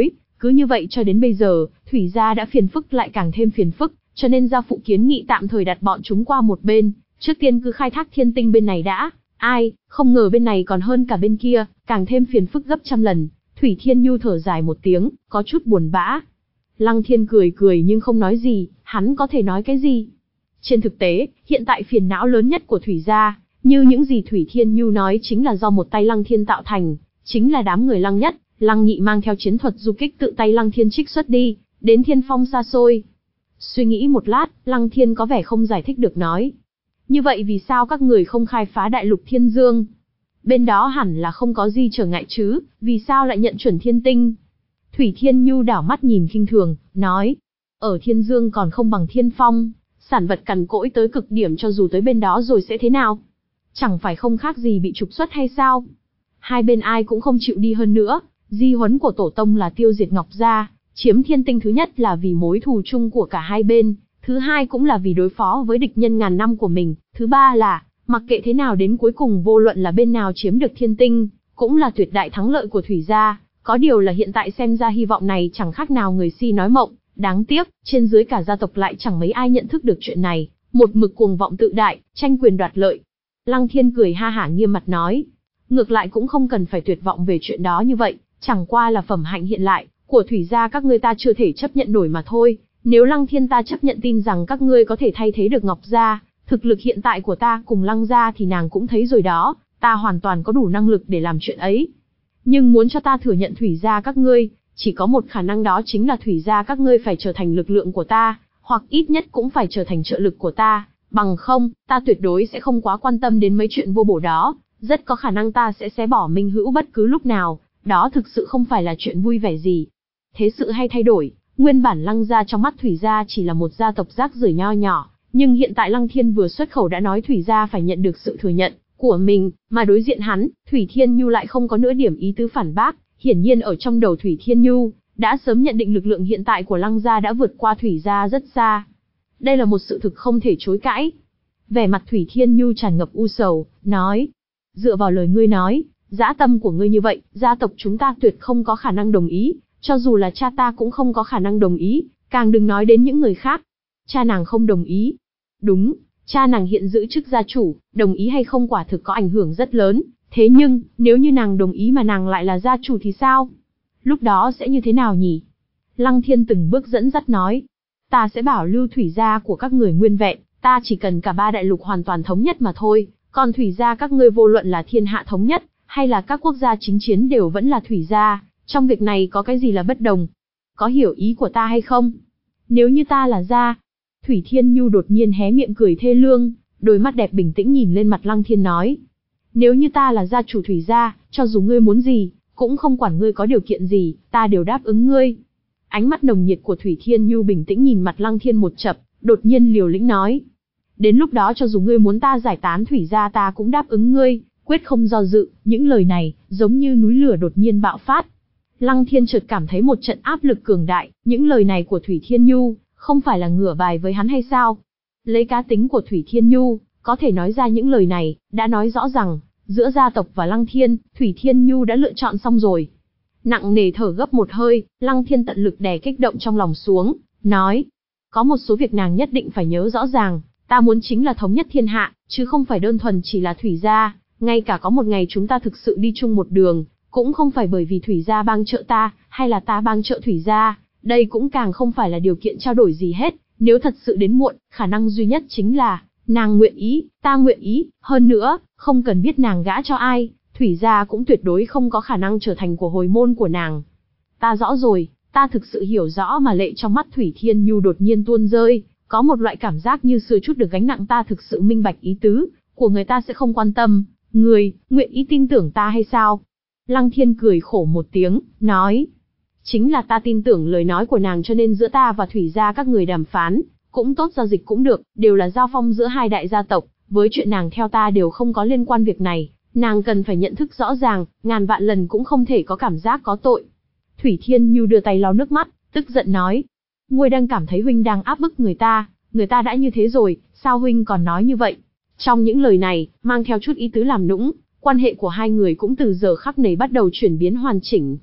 Cứ như vậy cho đến bây giờ, Thủy gia đã phiền phức lại càng thêm phiền phức, cho nên gia phụ kiến nghị tạm thời đặt bọn chúng qua một bên, trước tiên cứ khai thác thiên tinh bên này đã. Ai, không ngờ bên này còn hơn cả bên kia, càng thêm phiền phức gấp trăm lần. Thủy Thiên Nhu thở dài một tiếng, có chút buồn bã. Lăng Thiên cười cười nhưng không nói gì, hắn có thể nói cái gì? Trên thực tế, hiện tại phiền não lớn nhất của Thủy gia, như những gì Thủy Thiên Nhu nói chính là do một tay Lăng Thiên tạo thành, chính là đám người Lăng Nhất, Lăng Nhị mang theo chiến thuật du kích tự tay Lăng Thiên trích xuất đi, đến thiên phong xa xôi. Suy nghĩ một lát, Lăng Thiên có vẻ không giải thích được nói. Như vậy vì sao các người không khai phá đại lục Thiên Dương? Bên đó hẳn là không có gì trở ngại chứ, vì sao lại nhận chuẩn thiên tinh? Thủy Thiên Nhu đảo mắt nhìn khinh thường, nói. Ở Thiên Dương còn không bằng Thiên Phong, sản vật cằn cỗi tới cực điểm, cho dù tới bên đó rồi sẽ thế nào? Chẳng phải không khác gì bị trục xuất hay sao? Hai bên ai cũng không chịu đi, hơn nữa, di huấn của tổ tông là tiêu diệt Ngọc gia, chiếm thiên tinh thứ nhất là vì mối thù chung của cả hai bên, thứ hai cũng là vì đối phó với địch nhân ngàn năm của mình, thứ ba là, mặc kệ thế nào đến cuối cùng vô luận là bên nào chiếm được thiên tinh, cũng là tuyệt đại thắng lợi của Thủy gia. Có điều là hiện tại xem ra hy vọng này chẳng khác nào người si nói mộng, đáng tiếc, trên dưới cả gia tộc lại chẳng mấy ai nhận thức được chuyện này, một mực cuồng vọng tự đại, tranh quyền đoạt lợi. Lăng Thiên cười ha hả nghiêm mặt nói, ngược lại cũng không cần phải tuyệt vọng về chuyện đó như vậy, chẳng qua là phẩm hạnh hiện lại của Thủy gia các ngươi ta chưa thể chấp nhận nổi mà thôi. Nếu Lăng Thiên ta chấp nhận tin rằng các ngươi có thể thay thế được Ngọc gia, thực lực hiện tại của ta cùng Lăng gia thì nàng cũng thấy rồi đó, ta hoàn toàn có đủ năng lực để làm chuyện ấy. Nhưng muốn cho ta thừa nhận Thủy gia các ngươi, chỉ có một khả năng, đó chính là Thủy gia các ngươi phải trở thành lực lượng của ta, hoặc ít nhất cũng phải trở thành trợ lực của ta, bằng không, ta tuyệt đối sẽ không quá quan tâm đến mấy chuyện vô bổ đó, rất có khả năng ta sẽ xé bỏ Minh Hữu bất cứ lúc nào, đó thực sự không phải là chuyện vui vẻ gì. Thế sự hay thay đổi, nguyên bản Lăng gia trong mắt Thủy gia chỉ là một gia tộc rác rưởi nho nhỏ, nhưng hiện tại Lăng Thiên vừa xuất khẩu đã nói Thủy gia phải nhận được sự thừa nhận của mình, mà đối diện hắn, Thủy Thiên Nhu lại không có nửa điểm ý tứ phản bác, hiển nhiên ở trong đầu Thủy Thiên Nhu, đã sớm nhận định lực lượng hiện tại của Lăng gia đã vượt qua Thủy gia rất xa. Đây là một sự thực không thể chối cãi. Vẻ mặt Thủy Thiên Nhu tràn ngập u sầu, nói, dựa vào lời ngươi nói, dã tâm của ngươi như vậy, gia tộc chúng ta tuyệt không có khả năng đồng ý, cho dù là cha ta cũng không có khả năng đồng ý, càng đừng nói đến những người khác. Cha nàng không đồng ý. Đúng, cha nàng hiện giữ chức gia chủ, đồng ý hay không quả thực có ảnh hưởng rất lớn, thế nhưng, nếu như nàng đồng ý mà nàng lại là gia chủ thì sao? Lúc đó sẽ như thế nào nhỉ? Lăng Thiên từng bước dẫn dắt nói, ta sẽ bảo lưu Thủy gia của các người nguyên vẹn, ta chỉ cần cả ba đại lục hoàn toàn thống nhất mà thôi, còn Thủy gia các ngươi vô luận là thiên hạ thống nhất, hay là các quốc gia chính chiến đều vẫn là Thủy gia, trong việc này có cái gì là bất đồng? Có hiểu ý của ta hay không? Nếu như ta là gia... Thủy Thiên Nhu đột nhiên hé miệng cười thê lương, đôi mắt đẹp bình tĩnh nhìn lên mặt Lăng Thiên nói, nếu như ta là gia chủ Thủy gia, cho dù ngươi muốn gì, cũng không quản ngươi có điều kiện gì, ta đều đáp ứng ngươi. Ánh mắt nồng nhiệt của Thủy Thiên Nhu bình tĩnh nhìn mặt Lăng Thiên một chập, đột nhiên liều lĩnh nói, đến lúc đó cho dù ngươi muốn ta giải tán Thủy gia ta cũng đáp ứng ngươi, quyết không do dự. Những lời này, giống như núi lửa đột nhiên bạo phát. Lăng Thiên chợt cảm thấy một trận áp lực cường đại, những lời này của Thủy Thiên Nhu, không phải là ngửa bài với hắn hay sao? Lấy cá tính của Thủy Thiên Nhu, có thể nói ra những lời này, đã nói rõ rằng, giữa gia tộc và Lăng Thiên, Thủy Thiên Nhu đã lựa chọn xong rồi. Nặng nề thở gấp một hơi, Lăng Thiên tận lực đè kích động trong lòng xuống, nói, có một số việc nàng nhất định phải nhớ rõ ràng, ta muốn chính là thống nhất thiên hạ, chứ không phải đơn thuần chỉ là Thủy gia, ngay cả có một ngày chúng ta thực sự đi chung một đường, cũng không phải bởi vì Thủy gia bang trợ ta, hay là ta bang trợ Thủy gia, đây cũng càng không phải là điều kiện trao đổi gì hết, nếu thật sự đến muộn, khả năng duy nhất chính là, nàng nguyện ý, ta nguyện ý, hơn nữa, không cần biết nàng gã cho ai, Thủy gia cũng tuyệt đối không có khả năng trở thành của hồi môn của nàng. Ta rõ rồi, ta thực sự hiểu rõ. Mà lệ trong mắt Thủy Thiên Nhu đột nhiên tuôn rơi, có một loại cảm giác như sửa chút được gánh nặng. Ta thực sự minh bạch ý tứ của người ta sẽ không quan tâm, người, nguyện ý tin tưởng ta hay sao? Lăng Thiên cười khổ một tiếng, nói, chính là ta tin tưởng lời nói của nàng cho nên giữa ta và Thủy gia các người đàm phán, cũng tốt giao dịch cũng được, đều là giao phong giữa hai đại gia tộc, với chuyện nàng theo ta đều không có liên quan việc này, nàng cần phải nhận thức rõ ràng, ngàn vạn lần cũng không thể có cảm giác có tội. Thủy Thiên Nhu đưa tay lau nước mắt, tức giận nói, ngươi đang cảm thấy huynh đang áp bức người ta, người ta đã như thế rồi, sao huynh còn nói như vậy? Trong những lời này, mang theo chút ý tứ làm nũng, quan hệ của hai người cũng từ giờ khắc này bắt đầu chuyển biến hoàn chỉnh.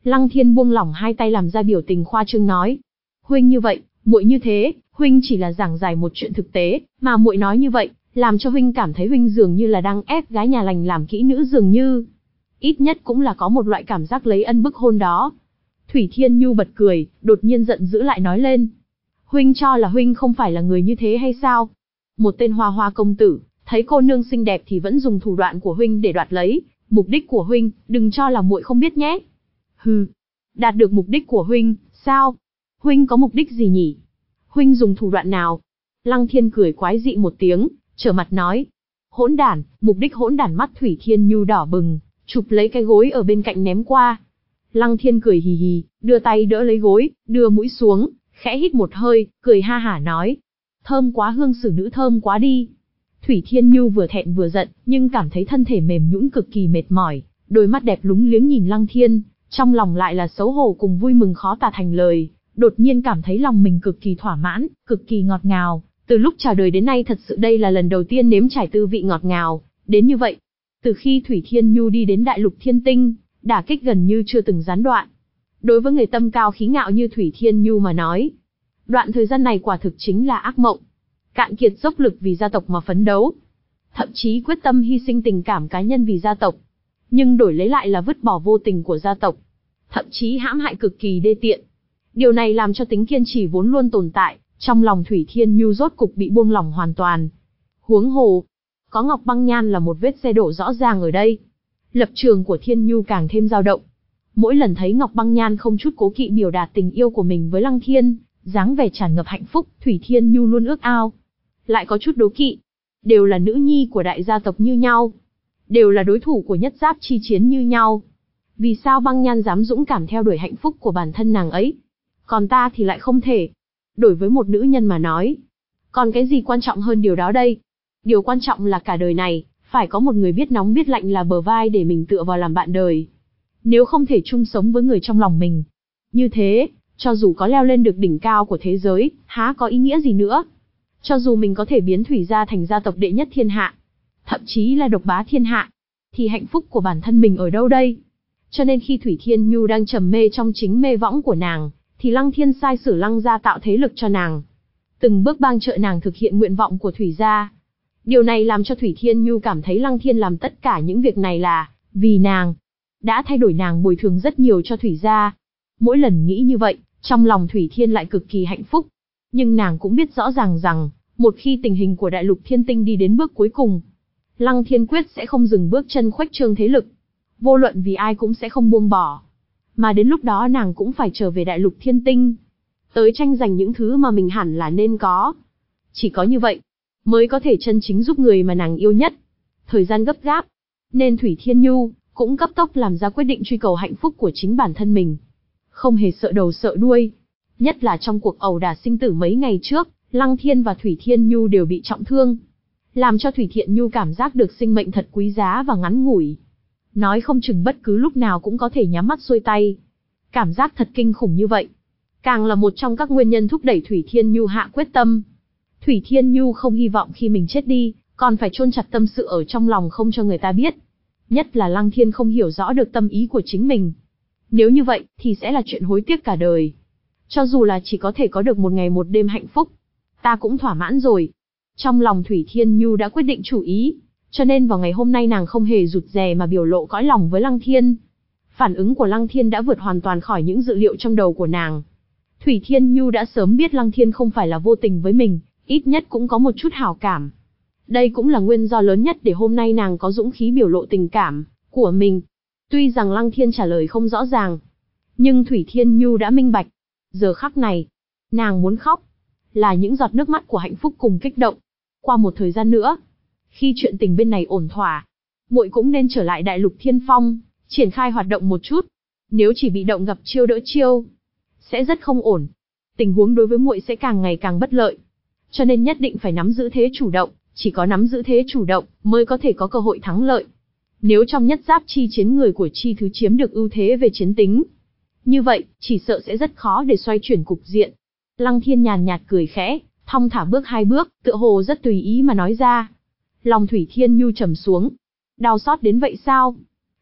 Lăng Thiên buông lỏng hai tay làm ra biểu tình khoa trương nói. Huynh như vậy, muội như thế, huynh chỉ là giảng giải một chuyện thực tế, mà muội nói như vậy, làm cho huynh cảm thấy huynh dường như là đang ép gái nhà lành làm kỹ nữ dường như. Ít nhất cũng là có một loại cảm giác lấy ân bức hôn đó. Thủy Thiên Nhu bật cười, đột nhiên giận dữ lại nói lên. Huynh cho là huynh không phải là người như thế hay sao? Một tên hoa hoa công tử, thấy cô nương xinh đẹp thì vẫn dùng thủ đoạn của huynh để đoạt lấy, mục đích của huynh, đừng cho là muội không biết nhé. Hừ, đạt được mục đích của huynh, sao? Huynh có mục đích gì nhỉ? Huynh dùng thủ đoạn nào? Lăng Thiên cười quái dị một tiếng, trở mặt nói. Hỗn đản, mục đích hỗn đản. Mắt Thủy Thiên Nhu đỏ bừng, chụp lấy cái gối ở bên cạnh ném qua. Lăng Thiên cười hì hì, đưa tay đỡ lấy gối, đưa mũi xuống, khẽ hít một hơi, cười ha hả nói. Thơm quá, hương xử nữ thơm quá đi. Thủy Thiên Nhu vừa thẹn vừa giận, nhưng cảm thấy thân thể mềm nhũn cực kỳ mệt mỏi, đôi mắt đẹp lúng liếng nhìn Lăng Thiên, trong lòng lại là xấu hổ cùng vui mừng khó tả thành lời, đột nhiên cảm thấy lòng mình cực kỳ thỏa mãn, cực kỳ ngọt ngào, từ lúc chào đời đến nay thật sự đây là lần đầu tiên nếm trải tư vị ngọt ngào, đến như vậy. Từ khi Thủy Thiên Nhu đi đến Đại Lục Thiên Tinh, đả kích gần như chưa từng gián đoạn. Đối với người tâm cao khí ngạo như Thủy Thiên Nhu mà nói, đoạn thời gian này quả thực chính là ác mộng. Cạn kiệt dốc lực vì gia tộc mà phấn đấu, thậm chí quyết tâm hy sinh tình cảm cá nhân vì gia tộc, nhưng đổi lấy lại là vứt bỏ vô tình của gia tộc, thậm chí hãm hại cực kỳ đê tiện. Điều này làm cho tính kiên trì vốn luôn tồn tại, trong lòng Thủy Thiên Nhu rốt cục bị buông lỏng hoàn toàn. Huống hồ, có Ngọc Băng Nhan là một vết xe đổ rõ ràng ở đây. Lập trường của Thiên Nhu càng thêm dao động. Mỗi lần thấy Ngọc Băng Nhan không chút cố kỵ biểu đạt tình yêu của mình với Lăng Thiên, dáng vẻ tràn ngập hạnh phúc, Thủy Thiên Nhu luôn ước ao. Lại có chút đố kỵ. Đều là nữ nhi của đại gia tộc như nhau. Đều là đối thủ của nhất giáp chi chiến như nhau. Vì sao Băng Nhan dám dũng cảm theo đuổi hạnh phúc của bản thân nàng ấy? Còn ta thì lại không thể. Đối với một nữ nhân mà nói, còn cái gì quan trọng hơn điều đó đây? Điều quan trọng là cả đời này, phải có một người biết nóng biết lạnh là bờ vai để mình tựa vào làm bạn đời. Nếu không thể chung sống với người trong lòng mình, như thế, cho dù có leo lên được đỉnh cao của thế giới, há có ý nghĩa gì nữa? Cho dù mình có thể biến Thủy gia thành gia tộc đệ nhất thiên hạ, thậm chí là độc bá thiên hạ, thì hạnh phúc của bản thân mình ở đâu đây? Cho nên khi Thủy Thiên Nhu đang trầm mê trong chính mê võng của nàng, thì Lăng Thiên sai sử Lăng gia tạo thế lực cho nàng, từng bước bang trợ nàng thực hiện nguyện vọng của Thủy gia. Điều này làm cho Thủy Thiên Nhu cảm thấy Lăng Thiên làm tất cả những việc này là vì nàng, đã thay đổi nàng bồi thường rất nhiều cho Thủy gia. Mỗi lần nghĩ như vậy, trong lòng Thủy Thiên lại cực kỳ hạnh phúc. Nhưng nàng cũng biết rõ ràng rằng, một khi tình hình của Đại Lục Thiên Tinh đi đến bước cuối cùng, Lăng Thiên quyết sẽ không dừng bước chân khuếch trương thế lực. Vô luận vì ai cũng sẽ không buông bỏ. Mà đến lúc đó nàng cũng phải trở về Đại Lục Thiên Tinh, tới tranh giành những thứ mà mình hẳn là nên có. Chỉ có như vậy, mới có thể chân chính giúp người mà nàng yêu nhất. Thời gian gấp gáp, nên Thủy Thiên Nhu cũng cấp tốc làm ra quyết định truy cầu hạnh phúc của chính bản thân mình. Không hề sợ đầu sợ đuôi. Nhất là trong cuộc ẩu đả sinh tử mấy ngày trước, Lăng Thiên và Thủy Thiên Nhu đều bị trọng thương, làm cho Thủy Thiên Nhu cảm giác được sinh mệnh thật quý giá và ngắn ngủi. Nói không chừng bất cứ lúc nào cũng có thể nhắm mắt xuôi tay. Cảm giác thật kinh khủng như vậy, càng là một trong các nguyên nhân thúc đẩy Thủy Thiên Nhu hạ quyết tâm. Thủy Thiên Nhu không hy vọng khi mình chết đi, còn phải chôn chặt tâm sự ở trong lòng không cho người ta biết. Nhất là Lăng Thiên không hiểu rõ được tâm ý của chính mình. Nếu như vậy, thì sẽ là chuyện hối tiếc cả đời. Cho dù là chỉ có thể có được một ngày một đêm hạnh phúc, ta cũng thỏa mãn rồi. Trong lòng Thủy Thiên Nhu đã quyết định chủ ý, cho nên vào ngày hôm nay nàng không hề rụt rè mà biểu lộ cõi lòng với Lăng Thiên. Phản ứng của Lăng Thiên đã vượt hoàn toàn khỏi những dự liệu trong đầu của nàng. Thủy Thiên Nhu đã sớm biết Lăng Thiên không phải là vô tình với mình, ít nhất cũng có một chút hảo cảm. Đây cũng là nguyên do lớn nhất để hôm nay nàng có dũng khí biểu lộ tình cảm của mình. Tuy rằng Lăng Thiên trả lời không rõ ràng, nhưng Thủy Thiên Nhu đã minh bạch. Giờ khắc này, nàng muốn khóc, là những giọt nước mắt của hạnh phúc cùng kích động. Qua một thời gian nữa, khi chuyện tình bên này ổn thỏa, muội cũng nên trở lại Đại Lục Thiên Phong, triển khai hoạt động một chút. Nếu chỉ bị động gặp chiêu đỡ chiêu, sẽ rất không ổn. Tình huống đối với muội sẽ càng ngày càng bất lợi. Cho nên nhất định phải nắm giữ thế chủ động, chỉ có nắm giữ thế chủ động mới có thể có cơ hội thắng lợi. Nếu trong nhất giáp chi chiến người của chi thứ chiếm được ưu thế về chiến tính, như vậy, chỉ sợ sẽ rất khó để xoay chuyển cục diện. Lăng Thiên nhàn nhạt cười khẽ, thong thả bước hai bước, tựa hồ rất tùy ý mà nói ra. Lòng Thủy Thiên Nhu trầm xuống. Đau xót đến vậy sao?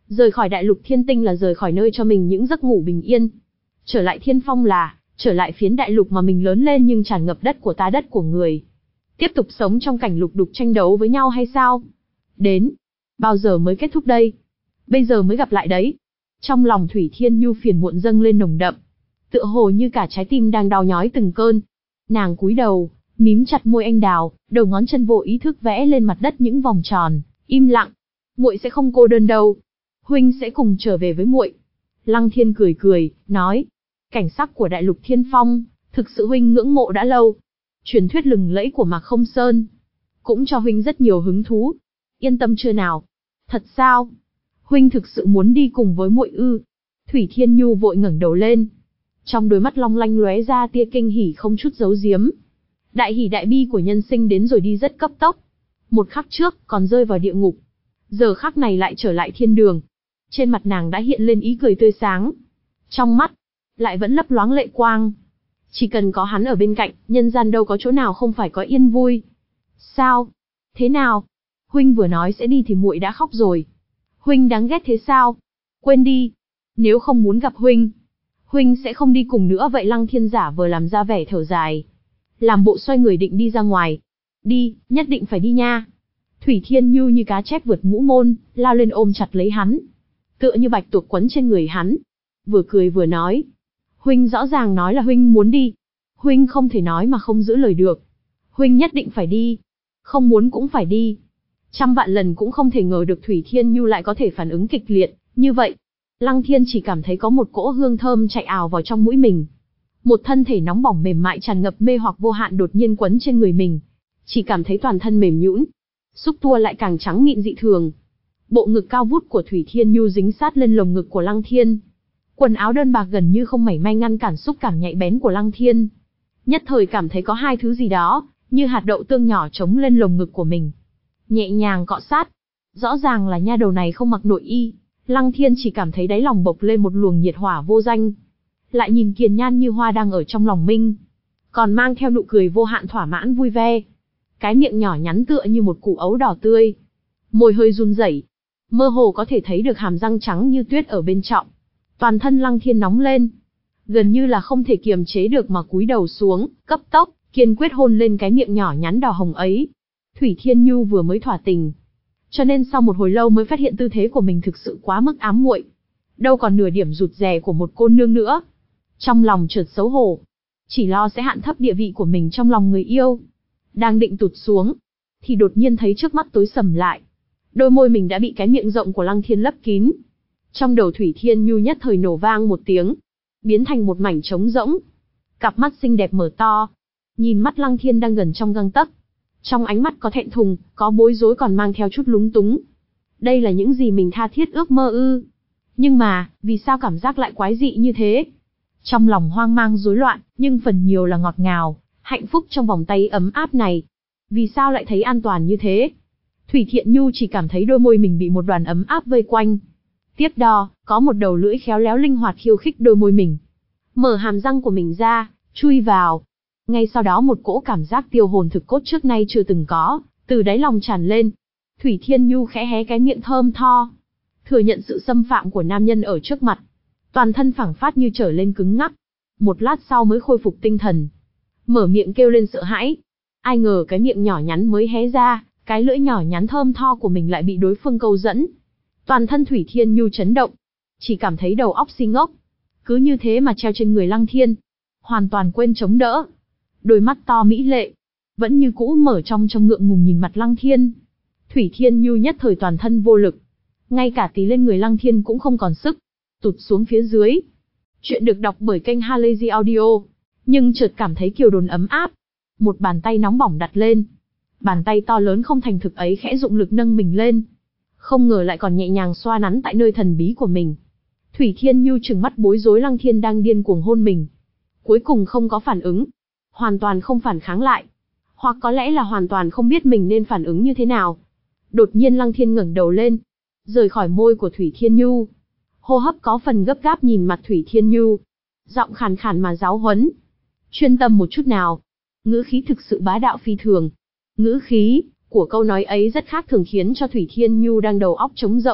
Rời khỏi đại lục thiên tinh là rời khỏi nơi cho mình những giấc ngủ bình yên. Trở lại thiên phong là, trở lại phiến đại lục mà mình lớn lên nhưng tràn ngập đất của ta đất của người. Tiếp tục sống trong cảnh lục đục tranh đấu với nhau hay sao? Đến, bao giờ mới kết thúc đây? Bây giờ mới gặp lại đấy. Trong lòng Thủy Thiên Nhu phiền muộn dâng lên nồng đậm. Tựa hồ như cả trái tim đang đau nhói từng cơn. Nàng cúi đầu, mím chặt môi anh đào, đầu ngón chân vô ý thức vẽ lên mặt đất những vòng tròn, im lặng. Muội sẽ không cô đơn đâu. Huynh sẽ cùng trở về với muội. Lăng Thiên cười cười, nói. Cảnh sắc của đại lục thiên phong, thực sự huynh ngưỡng mộ đã lâu. Truyền thuyết lừng lẫy của Mạc Không Sơn, cũng cho huynh rất nhiều hứng thú. Yên tâm chưa nào? Thật sao? Huynh thực sự muốn đi cùng với muội ư? Thủy Thiên Nhu vội ngẩng đầu lên. Trong đôi mắt long lanh lóe ra tia kinh hỉ không chút giấu giếm. Đại hỉ đại bi của nhân sinh đến rồi đi rất cấp tốc. Một khắc trước còn rơi vào địa ngục, giờ khắc này lại trở lại thiên đường. Trên mặt nàng đã hiện lên ý cười tươi sáng. Trong mắt lại vẫn lấp loáng lệ quang. Chỉ cần có hắn ở bên cạnh, nhân gian đâu có chỗ nào không phải có yên vui. Sao? Thế nào? Huynh vừa nói sẽ đi thì muội đã khóc rồi. Huynh đáng ghét thế sao? Quên đi. Nếu không muốn gặp huynh, huynh sẽ không đi cùng nữa. Vậy Lăng Thiên giả vờ làm ra vẻ thở dài, làm bộ xoay người định đi ra ngoài. Đi, nhất định phải đi nha. Thủy Thiên Nhu như cá chép vượt ngũ môn, lao lên ôm chặt lấy hắn, tựa như bạch tuộc quấn trên người hắn. Vừa cười vừa nói. Huynh rõ ràng nói là huynh muốn đi. Huynh không thể nói mà không giữ lời được. Huynh nhất định phải đi. Không muốn cũng phải đi. Trăm vạn lần cũng không thể ngờ được Thủy Thiên Nhu lại có thể phản ứng kịch liệt như vậy. Lăng Thiên chỉ cảm thấy có một cỗ hương thơm chạy ào vào trong mũi mình. Một thân thể nóng bỏng mềm mại tràn ngập mê hoặc vô hạn đột nhiên quấn trên người mình. Chỉ cảm thấy toàn thân mềm nhũn, xúc tua lại càng trắng mịn dị thường. Bộ ngực cao vút của Thủy Thiên Nhu dính sát lên lồng ngực của Lăng Thiên. Quần áo đơn bạc gần như không mảy may ngăn cản xúc cảm nhạy bén của Lăng Thiên. Nhất thời cảm thấy có hai thứ gì đó, như hạt đậu tương nhỏ trống lên lồng ngực của mình, nhẹ nhàng cọ sát. Rõ ràng là nha đầu này không mặc nội y. Lăng Thiên chỉ cảm thấy đáy lòng bộc lên một luồng nhiệt hỏa vô danh. Lại nhìn kiền nhan như hoa đang ở trong lòng mình, còn mang theo nụ cười vô hạn thỏa mãn vui vẻ. Cái miệng nhỏ nhắn tựa như một củ ấu đỏ tươi, môi hơi run rẩy, mơ hồ có thể thấy được hàm răng trắng như tuyết ở bên trong. Toàn thân Lăng Thiên nóng lên, gần như là không thể kiềm chế được mà cúi đầu xuống, cấp tốc, kiên quyết hôn lên cái miệng nhỏ nhắn đỏ hồng ấy. Thủy Thiên Nhu vừa mới thỏa tình, cho nên sau một hồi lâu mới phát hiện tư thế của mình thực sự quá mức ám muội, đâu còn nửa điểm rụt rè của một cô nương nữa. Trong lòng chợt xấu hổ, chỉ lo sẽ hạ thấp địa vị của mình trong lòng người yêu. Đang định tụt xuống, thì đột nhiên thấy trước mắt tối sầm lại. Đôi môi mình đã bị cái miệng rộng của Lăng Thiên lấp kín. Trong đầu Thủy Thiên Nhu nhất thời nổ vang một tiếng, biến thành một mảnh trống rỗng. Cặp mắt xinh đẹp mở to, nhìn mắt Lăng Thiên đang gần trong gang tấc. Trong ánh mắt có thẹn thùng, có bối rối còn mang theo chút lúng túng. Đây là những gì mình tha thiết ước mơ ư? Nhưng mà, vì sao cảm giác lại quái dị như thế? Trong lòng hoang mang rối loạn, nhưng phần nhiều là ngọt ngào, hạnh phúc trong vòng tay ấm áp này. Vì sao lại thấy an toàn như thế? Thủy Thiện Nhu chỉ cảm thấy đôi môi mình bị một đoàn ấm áp vây quanh. Tiếp đó, có một đầu lưỡi khéo léo linh hoạt khiêu khích đôi môi mình. Mở hàm răng của mình ra, chui vào. Ngay sau đó một cỗ cảm giác tiêu hồn thực cốt trước nay chưa từng có, từ đáy lòng tràn lên. Thủy Thiên Nhu khẽ hé cái miệng thơm tho, thừa nhận sự xâm phạm của nam nhân ở trước mặt. Toàn thân phảng phát như trở lên cứng ngắc. Một lát sau mới khôi phục tinh thần, mở miệng kêu lên sợ hãi. Ai ngờ cái miệng nhỏ nhắn mới hé ra, cái lưỡi nhỏ nhắn thơm tho của mình lại bị đối phương câu dẫn. Toàn thân Thủy Thiên Nhu chấn động, chỉ cảm thấy đầu óc si ngốc. Cứ như thế mà treo trên người Lăng Thiên, hoàn toàn quên chống đỡ. Đôi mắt to mỹ lệ, vẫn như cũ mở trong trong ngượng ngùng nhìn mặt Lăng Thiên. Thủy Thiên Nhu nhất thời toàn thân vô lực, ngay cả tí lên người Lăng Thiên cũng không còn sức, tụt xuống phía dưới. Chuyện được đọc bởi kênh Halazy Audio. Nhưng chợt cảm thấy kiều đồn ấm áp. Một bàn tay nóng bỏng đặt lên. Bàn tay to lớn không thành thực ấy khẽ dụng lực nâng mình lên. Không ngờ lại còn nhẹ nhàng xoa nắn tại nơi thần bí của mình. Thủy Thiên Nhu trừng mắt bối rối Lăng Thiên đang điên cuồng hôn mình. Cuối cùng không có phản ứng. Hoàn toàn không phản kháng lại. Hoặc có lẽ là hoàn toàn không biết mình nên phản ứng như thế nào. Đột nhiên Lăng Thiên ngẩng đầu lên, rời khỏi môi của Thủy Thiên Nhu. Hô hấp có phần gấp gáp nhìn mặt Thủy Thiên Nhu. Giọng khàn khàn mà giáo huấn. Chuyên tâm một chút nào. Ngữ khí thực sự bá đạo phi thường. Ngữ khí của câu nói ấy rất khác thường khiến cho Thủy Thiên Nhu đang đầu óc trống rỗng,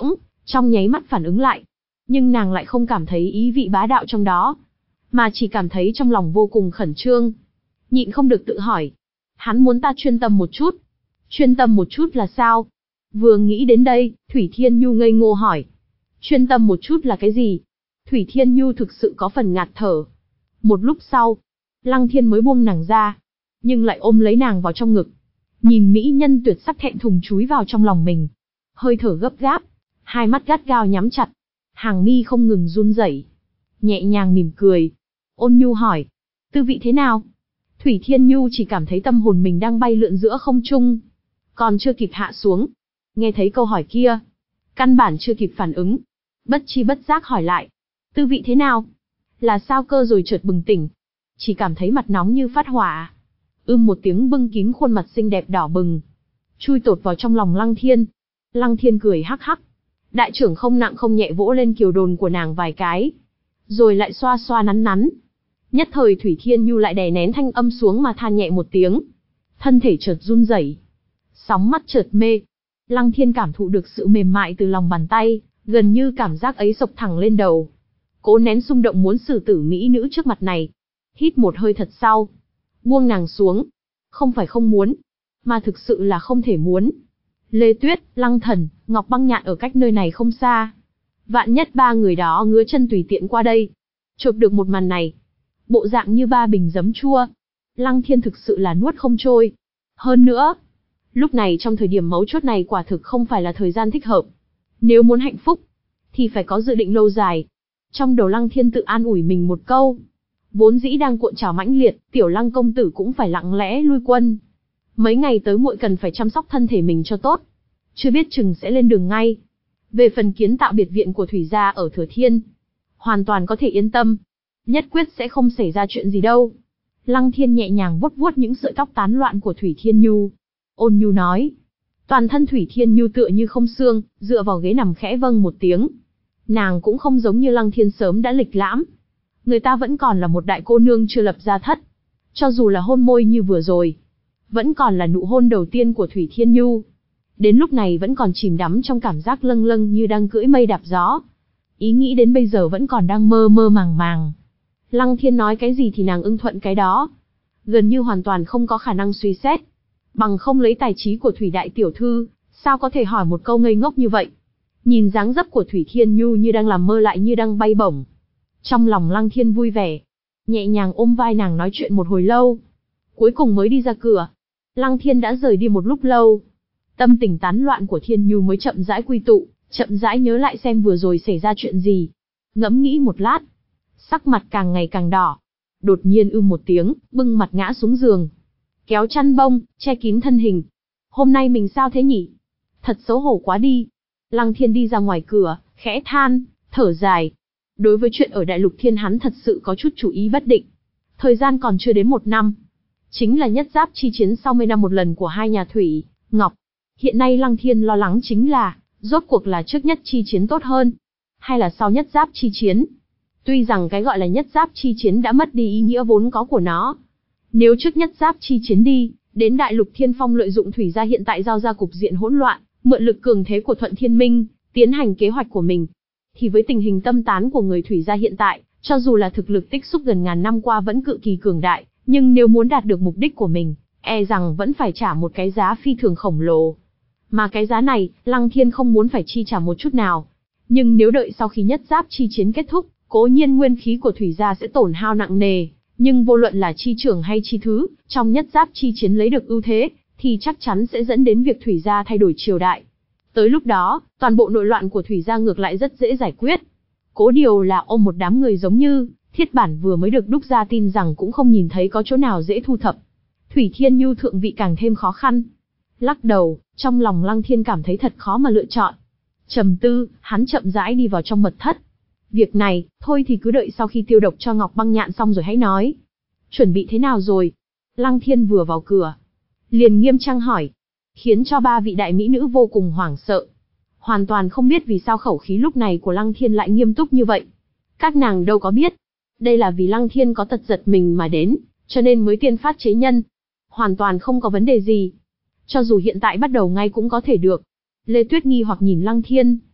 trong nháy mắt phản ứng lại. Nhưng nàng lại không cảm thấy ý vị bá đạo trong đó, mà chỉ cảm thấy trong lòng vô cùng khẩn trương. Nhịn không được tự hỏi, hắn muốn ta chuyên tâm một chút. Chuyên tâm một chút là sao? Vừa nghĩ đến đây, Thủy Thiên Nhu ngây ngô hỏi. Chuyên tâm một chút là cái gì? Thủy Thiên Nhu thực sự có phần ngạt thở. Một lúc sau, Lăng Thiên mới buông nàng ra, nhưng lại ôm lấy nàng vào trong ngực. Nhìn mỹ nhân tuyệt sắc thẹn thùng chúi vào trong lòng mình. Hơi thở gấp gáp, hai mắt gắt gao nhắm chặt, hàng mi không ngừng run rẩy. Nhẹ nhàng mỉm cười, ôn nhu hỏi, tư vị thế nào? Thủy Thiên Nhu chỉ cảm thấy tâm hồn mình đang bay lượn giữa không trung, còn chưa kịp hạ xuống. Nghe thấy câu hỏi kia, căn bản chưa kịp phản ứng, bất chi bất giác hỏi lại, tư vị thế nào? Là sao cơ rồi chợt bừng tỉnh, chỉ cảm thấy mặt nóng như phát hỏa. Ưm một tiếng bưng kín khuôn mặt xinh đẹp đỏ bừng, chui tột vào trong lòng Lăng Thiên. Lăng Thiên cười hắc hắc, đại trưởng không nặng không nhẹ vỗ lên kiều đồn của nàng vài cái, rồi lại xoa xoa nắn nắn. Nhất thời Thủy Thiên Nhu lại đè nén thanh âm xuống mà than nhẹ một tiếng, thân thể chợt run rẩy, sóng mắt chợt mê. Lăng Thiên cảm thụ được sự mềm mại từ lòng bàn tay, gần như cảm giác ấy sộc thẳng lên đầu. Cố nén xung động muốn xử tử mỹ nữ trước mặt này, hít một hơi thật sau, buông nàng xuống. Không phải không muốn, mà thực sự là không thể muốn. Lê Tuyết, Lăng Thần, Ngọc Băng Nhạn ở cách nơi này không xa. Vạn nhất ba người đó ngứa chân tùy tiện qua đây, chụp được một màn này, bộ dạng như ba bình giấm chua, Lăng Thiên thực sự là nuốt không trôi. Hơn nữa, lúc này trong thời điểm mấu chốt này quả thực không phải là thời gian thích hợp. Nếu muốn hạnh phúc, thì phải có dự định lâu dài. Trong đầu Lăng Thiên tự an ủi mình một câu. Vốn dĩ đang cuộn trào mãnh liệt, tiểu Lăng công tử cũng phải lặng lẽ lui quân. Mấy ngày tới muội cần phải chăm sóc thân thể mình cho tốt, chưa biết chừng sẽ lên đường ngay. Về phần kiến tạo biệt viện của Thủy gia ở Thừa Thiên, hoàn toàn có thể yên tâm, nhất quyết sẽ không xảy ra chuyện gì đâu. Lăng Thiên nhẹ nhàng vuốt vuốt những sợi tóc tán loạn của Thủy Thiên Nhu, ôn nhu nói. Toàn thân Thủy Thiên Nhu tựa như không xương, dựa vào ghế nằm khẽ vâng một tiếng. Nàng cũng không giống như Lăng Thiên sớm đã lịch lãm, người ta vẫn còn là một đại cô nương chưa lập gia thất. Cho dù là hôn môi như vừa rồi, vẫn còn là nụ hôn đầu tiên của Thủy Thiên Nhu. Đến lúc này vẫn còn chìm đắm trong cảm giác lâng lâng như đang cưỡi mây đạp gió. Ý nghĩ đến bây giờ vẫn còn đang mơ mơ màng màng. Lăng Thiên nói cái gì thì nàng ưng thuận cái đó, gần như hoàn toàn không có khả năng suy xét. Bằng không lấy tài trí của Thủy đại tiểu thư, sao có thể hỏi một câu ngây ngốc như vậy. Nhìn dáng dấp của Thủy Thiên Nhu như đang làm mơ lại như đang bay bổng. Trong lòng Lăng Thiên vui vẻ, nhẹ nhàng ôm vai nàng nói chuyện một hồi lâu, cuối cùng mới đi ra cửa. Lăng Thiên đã rời đi một lúc lâu, tâm tình tán loạn của Thiên Nhu mới chậm rãi quy tụ, chậm rãi nhớ lại xem vừa rồi xảy ra chuyện gì. Ngẫm nghĩ một lát, sắc mặt càng ngày càng đỏ, đột nhiên ưm một tiếng, bưng mặt ngã xuống giường, kéo chăn bông, che kín thân hình. Hôm nay mình sao thế nhỉ? Thật xấu hổ quá đi. Lăng Thiên đi ra ngoài cửa, khẽ than, thở dài. Đối với chuyện ở Đại Lục Thiên hắn thật sự có chút chủ ý bất định. Thời gian còn chưa đến một năm, chính là nhất giáp chi chiến sau mươi năm một lần của hai nhà Thủy, Ngọc. Hiện nay Lăng Thiên lo lắng chính là, rốt cuộc là trước nhất chi chiến tốt hơn, hay là sau nhất giáp chi chiến. Tuy rằng cái gọi là nhất giáp chi chiến đã mất đi ý nghĩa vốn có của nó. Nếu trước nhất giáp chi chiến đi, đến Đại Lục Thiên Phong lợi dụng Thủy gia hiện tại giao ra cục diện hỗn loạn, mượn lực cường thế của Thuận Thiên Minh, tiến hành kế hoạch của mình, thì với tình hình tâm tán của người Thủy gia hiện tại, cho dù là thực lực tích xúc gần ngàn năm qua vẫn cực kỳ cường đại, nhưng nếu muốn đạt được mục đích của mình, e rằng vẫn phải trả một cái giá phi thường khổng lồ. Mà cái giá này, Lăng Thiên không muốn phải chi trả một chút nào. Nhưng nếu đợi sau khi nhất giáp chi chiến kết thúc, cố nhiên nguyên khí của Thủy gia sẽ tổn hao nặng nề, nhưng vô luận là chi trưởng hay chi thứ, trong nhất giáp chi chiến lấy được ưu thế, thì chắc chắn sẽ dẫn đến việc Thủy gia thay đổi triều đại. Tới lúc đó, toàn bộ nội loạn của Thủy gia ngược lại rất dễ giải quyết. Cố điều là ôm một đám người giống như Thiết Bản vừa mới được đúc ra tin rằng cũng không nhìn thấy có chỗ nào dễ thu thập. Thủy Thiên Nhu thượng vị càng thêm khó khăn. Lắc đầu, trong lòng Lăng Thiên cảm thấy thật khó mà lựa chọn. Trầm tư, hắn chậm rãi đi vào trong mật thất. Việc này, thôi thì cứ đợi sau khi tiêu độc cho Ngọc Băng Nhạn xong rồi hãy nói. Chuẩn bị thế nào rồi? Lăng Thiên vừa vào cửa, liền nghiêm trang hỏi, khiến cho ba vị đại mỹ nữ vô cùng hoảng sợ. Hoàn toàn không biết vì sao khẩu khí lúc này của Lăng Thiên lại nghiêm túc như vậy. Các nàng đâu có biết, đây là vì Lăng Thiên có tật giật mình mà đến, cho nên mới tiên phát chế nhân. Hoàn toàn không có vấn đề gì. Cho dù hiện tại bắt đầu ngay cũng có thể được. Lê Tuyết nghi hoặc nhìn Lăng Thiên.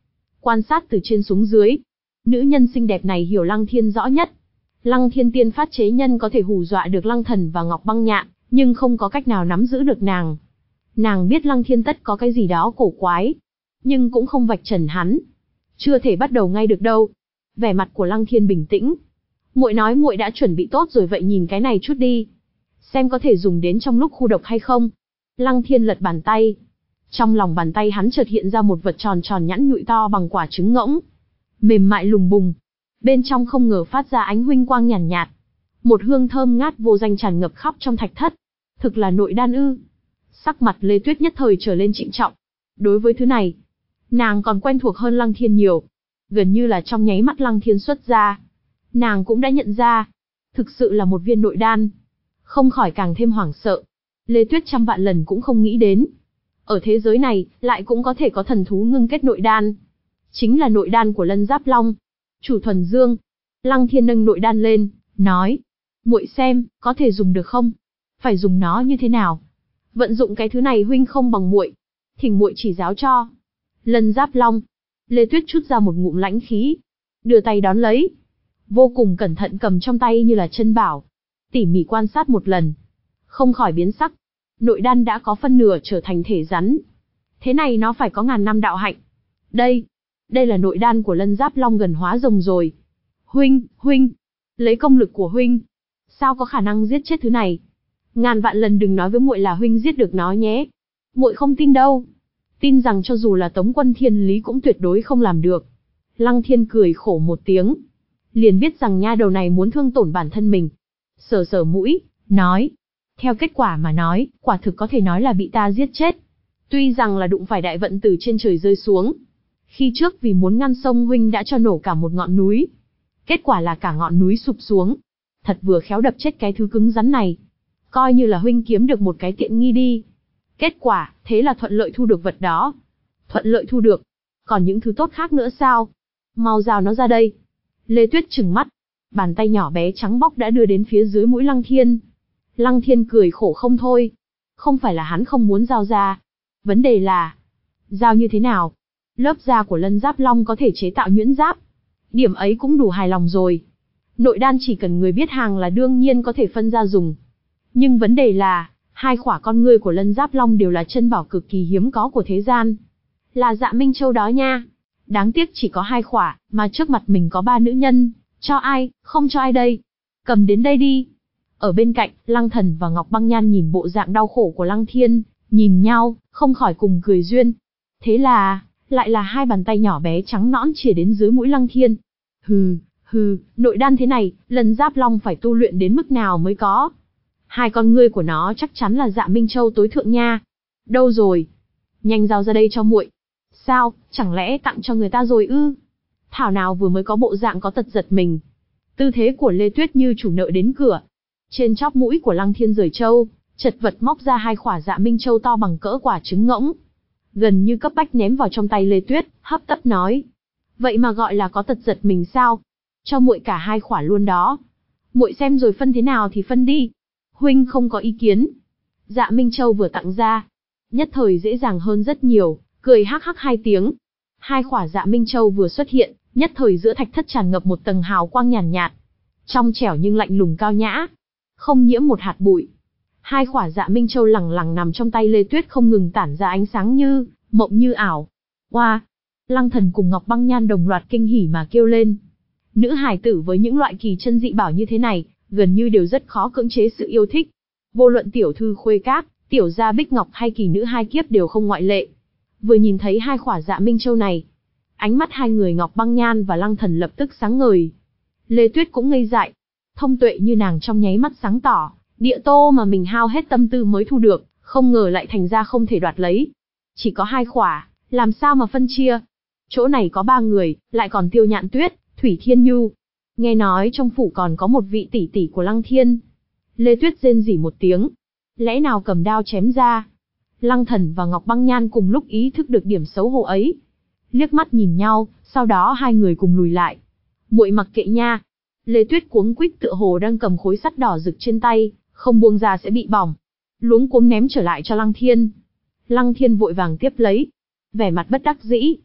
quan sát từ trên xuống dưới. Nữ nhân xinh đẹp này hiểu Lăng Thiên rõ nhất. Lăng Thiên tiên phát chế nhân có thể hù dọa được Lăng Thần và Ngọc Băng Nhạn, nhưng không có cách nào nắm giữ được nàng. Nàng biết Lăng Thiên tất có cái gì đó cổ quái, nhưng cũng không vạch trần hắn. Chưa thể bắt đầu ngay được đâu. Vẻ mặt của Lăng Thiên bình tĩnh. Muội nói muội đã chuẩn bị tốt rồi, vậy nhìn cái này chút đi. Xem có thể dùng đến trong lúc khu độc hay không. Lăng Thiên lật bàn tay. Trong lòng bàn tay hắn chợt hiện ra một vật tròn tròn nhẵn nhụi to bằng quả trứng ngỗng. Mềm mại lùng bùng. Bên trong không ngờ phát ra ánh huỳnh quang nhàn nhạt, nhạt. Một hương thơm ngát vô danh tràn ngập khắp trong thạch thất. Thực là nội đan ư? Sắc mặt Lê Tuyết nhất thời trở lên trịnh trọng. Đối với thứ này, nàng còn quen thuộc hơn Lăng Thiên nhiều. Gần như là trong nháy mắt Lăng Thiên xuất ra, nàng cũng đã nhận ra. Thực sự là một viên nội đan. Không khỏi càng thêm hoảng sợ. Lê Tuyết trăm vạn lần cũng không nghĩ đến, ở thế giới này, lại cũng có thể có thần thú ngưng kết nội đan. Chính là nội đan của Lân Giáp Long. Chủ thuần dương. Lăng Thiên nâng nội đan lên, nói. Muội xem, có thể dùng được không? Phải dùng nó như thế nào? Vận dụng cái thứ này huynh không bằng muội. Thỉnh muội chỉ giáo cho. Lân Giáp Long. Lê Tuyết trút ra một ngụm lãnh khí. Đưa tay đón lấy. Vô cùng cẩn thận cầm trong tay như là chân bảo. Tỉ mỉ quan sát một lần. Không khỏi biến sắc. Nội đan đã có phân nửa trở thành thể rắn. Thế này nó phải có ngàn năm đạo hạnh. Đây, đây là nội đan của Lân Giáp Long gần hóa rồng rồi. Huynh, huynh, lấy công lực của huynh, sao có khả năng giết chết thứ này? Ngàn vạn lần đừng nói với muội là huynh giết được nó nhé. Muội không tin đâu. Tin rằng cho dù là Tống Quân Thiên Lý cũng tuyệt đối không làm được. Lăng Thiên cười khổ một tiếng. Liền biết rằng nha đầu này muốn thương tổn bản thân mình. Sờ sờ mũi, nói. Theo kết quả mà nói, quả thực có thể nói là bị ta giết chết. Tuy rằng là đụng phải đại vận từ trên trời rơi xuống. Khi trước vì muốn ngăn sông huynh đã cho nổ cả một ngọn núi. Kết quả là cả ngọn núi sụp xuống. Thật vừa khéo đập chết cái thứ cứng rắn này. Coi như là huynh kiếm được một cái tiện nghi đi. Kết quả, thế là thuận lợi thu được vật đó. Thuận lợi thu được. Còn những thứ tốt khác nữa sao? Mau giao nó ra đây. Lê Tuyết trừng mắt. Bàn tay nhỏ bé trắng bóc đã đưa đến phía dưới mũi Lăng Thiên. Lăng Thiên cười khổ không thôi. Không phải là hắn không muốn giao ra. Vấn đề là, giao như thế nào? Lớp da của Lân Giáp Long có thể chế tạo nhuyễn giáp. Điểm ấy cũng đủ hài lòng rồi. Nội đan chỉ cần người biết hàng là đương nhiên có thể phân ra dùng. Nhưng vấn đề là, hai khỏa con ngươi của Lân Giáp Long đều là chân bảo cực kỳ hiếm có của thế gian. Là Dạ Minh Châu đó nha. Đáng tiếc chỉ có hai khỏa, mà trước mặt mình có ba nữ nhân. Cho ai, không cho ai đây? Cầm đến đây đi. Ở bên cạnh, Lăng Thần và Ngọc Băng Nhan nhìn bộ dạng đau khổ của Lăng Thiên, nhìn nhau, không khỏi cùng cười duyên. Thế là, lại là hai bàn tay nhỏ bé trắng nõn chìa đến dưới mũi Lăng Thiên. Hừ, hừ, nội đan thế này, Lân Giáp Long phải tu luyện đến mức nào mới có? Hai con ngươi của nó chắc chắn là Dạ Minh Châu tối thượng nha. Đâu rồi? Nhanh giao ra đây cho muội. Sao, chẳng lẽ tặng cho người ta rồi ư? Thảo nào vừa mới có bộ dạng có tật giật mình. Tư thế của Lê Tuyết như chủ nợ đến cửa. Trên chóp mũi của Lăng Thiên rời châu, chật vật móc ra hai khỏa Dạ Minh Châu to bằng cỡ quả trứng ngỗng. Gần như cấp bách ném vào trong tay Lê Tuyết, hấp tấp nói. Vậy mà gọi là có tật giật mình sao? Cho muội cả hai khỏa luôn đó. Muội xem rồi phân thế nào thì phân đi. Huynh không có ý kiến. Dạ Minh Châu vừa tặng ra, nhất thời dễ dàng hơn rất nhiều, cười hắc hắc hai tiếng. Hai khỏa Dạ Minh Châu vừa xuất hiện, nhất thời giữa thạch thất tràn ngập một tầng hào quang nhàn nhạt, nhạt, trong trẻo nhưng lạnh lùng cao nhã, không nhiễm một hạt bụi. Hai khỏa Dạ Minh Châu lẳng lặng nằm trong tay Lê Tuyết không ngừng tản ra ánh sáng như mộng như ảo. Oa! Lăng Thần cùng Ngọc Băng Nhan đồng loạt kinh hỉ mà kêu lên. Nữ hài tử với những loại kỳ chân dị bảo như thế này, gần như đều rất khó cưỡng chế sự yêu thích. Vô luận tiểu thư Khuê Các, tiểu gia Bích Ngọc hay kỳ nữ hai kiếp đều không ngoại lệ. Vừa nhìn thấy hai khỏa Dạ Minh Châu này, ánh mắt hai người Ngọc Băng Nhan và Lăng Thần lập tức sáng ngời. Lê Tuyết cũng ngây dại. Thông tuệ như nàng trong nháy mắt sáng tỏ, địa tô mà mình hao hết tâm tư mới thu được, không ngờ lại thành ra không thể đoạt lấy. Chỉ có hai khỏa, làm sao mà phân chia? Chỗ này có ba người, lại còn Tiêu Nhạn Tuyết, Thủy Thiên Nhu. Nghe nói trong phủ còn có một vị tỷ tỷ của Lăng Thiên. Lê Tuyết rên rỉ một tiếng. Lẽ nào cầm đao chém ra? Lăng Thần và Ngọc Băng Nhan cùng lúc ý thức được điểm xấu hổ ấy. Liếc mắt nhìn nhau, sau đó hai người cùng lùi lại. Muội mặc kệ nha. Lê Tuyết cuống quýt tựa hồ đang cầm khối sắt đỏ rực trên tay, không buông ra sẽ bị bỏng. Luống cuống ném trở lại cho Lăng Thiên. Lăng Thiên vội vàng tiếp lấy. Vẻ mặt bất đắc dĩ.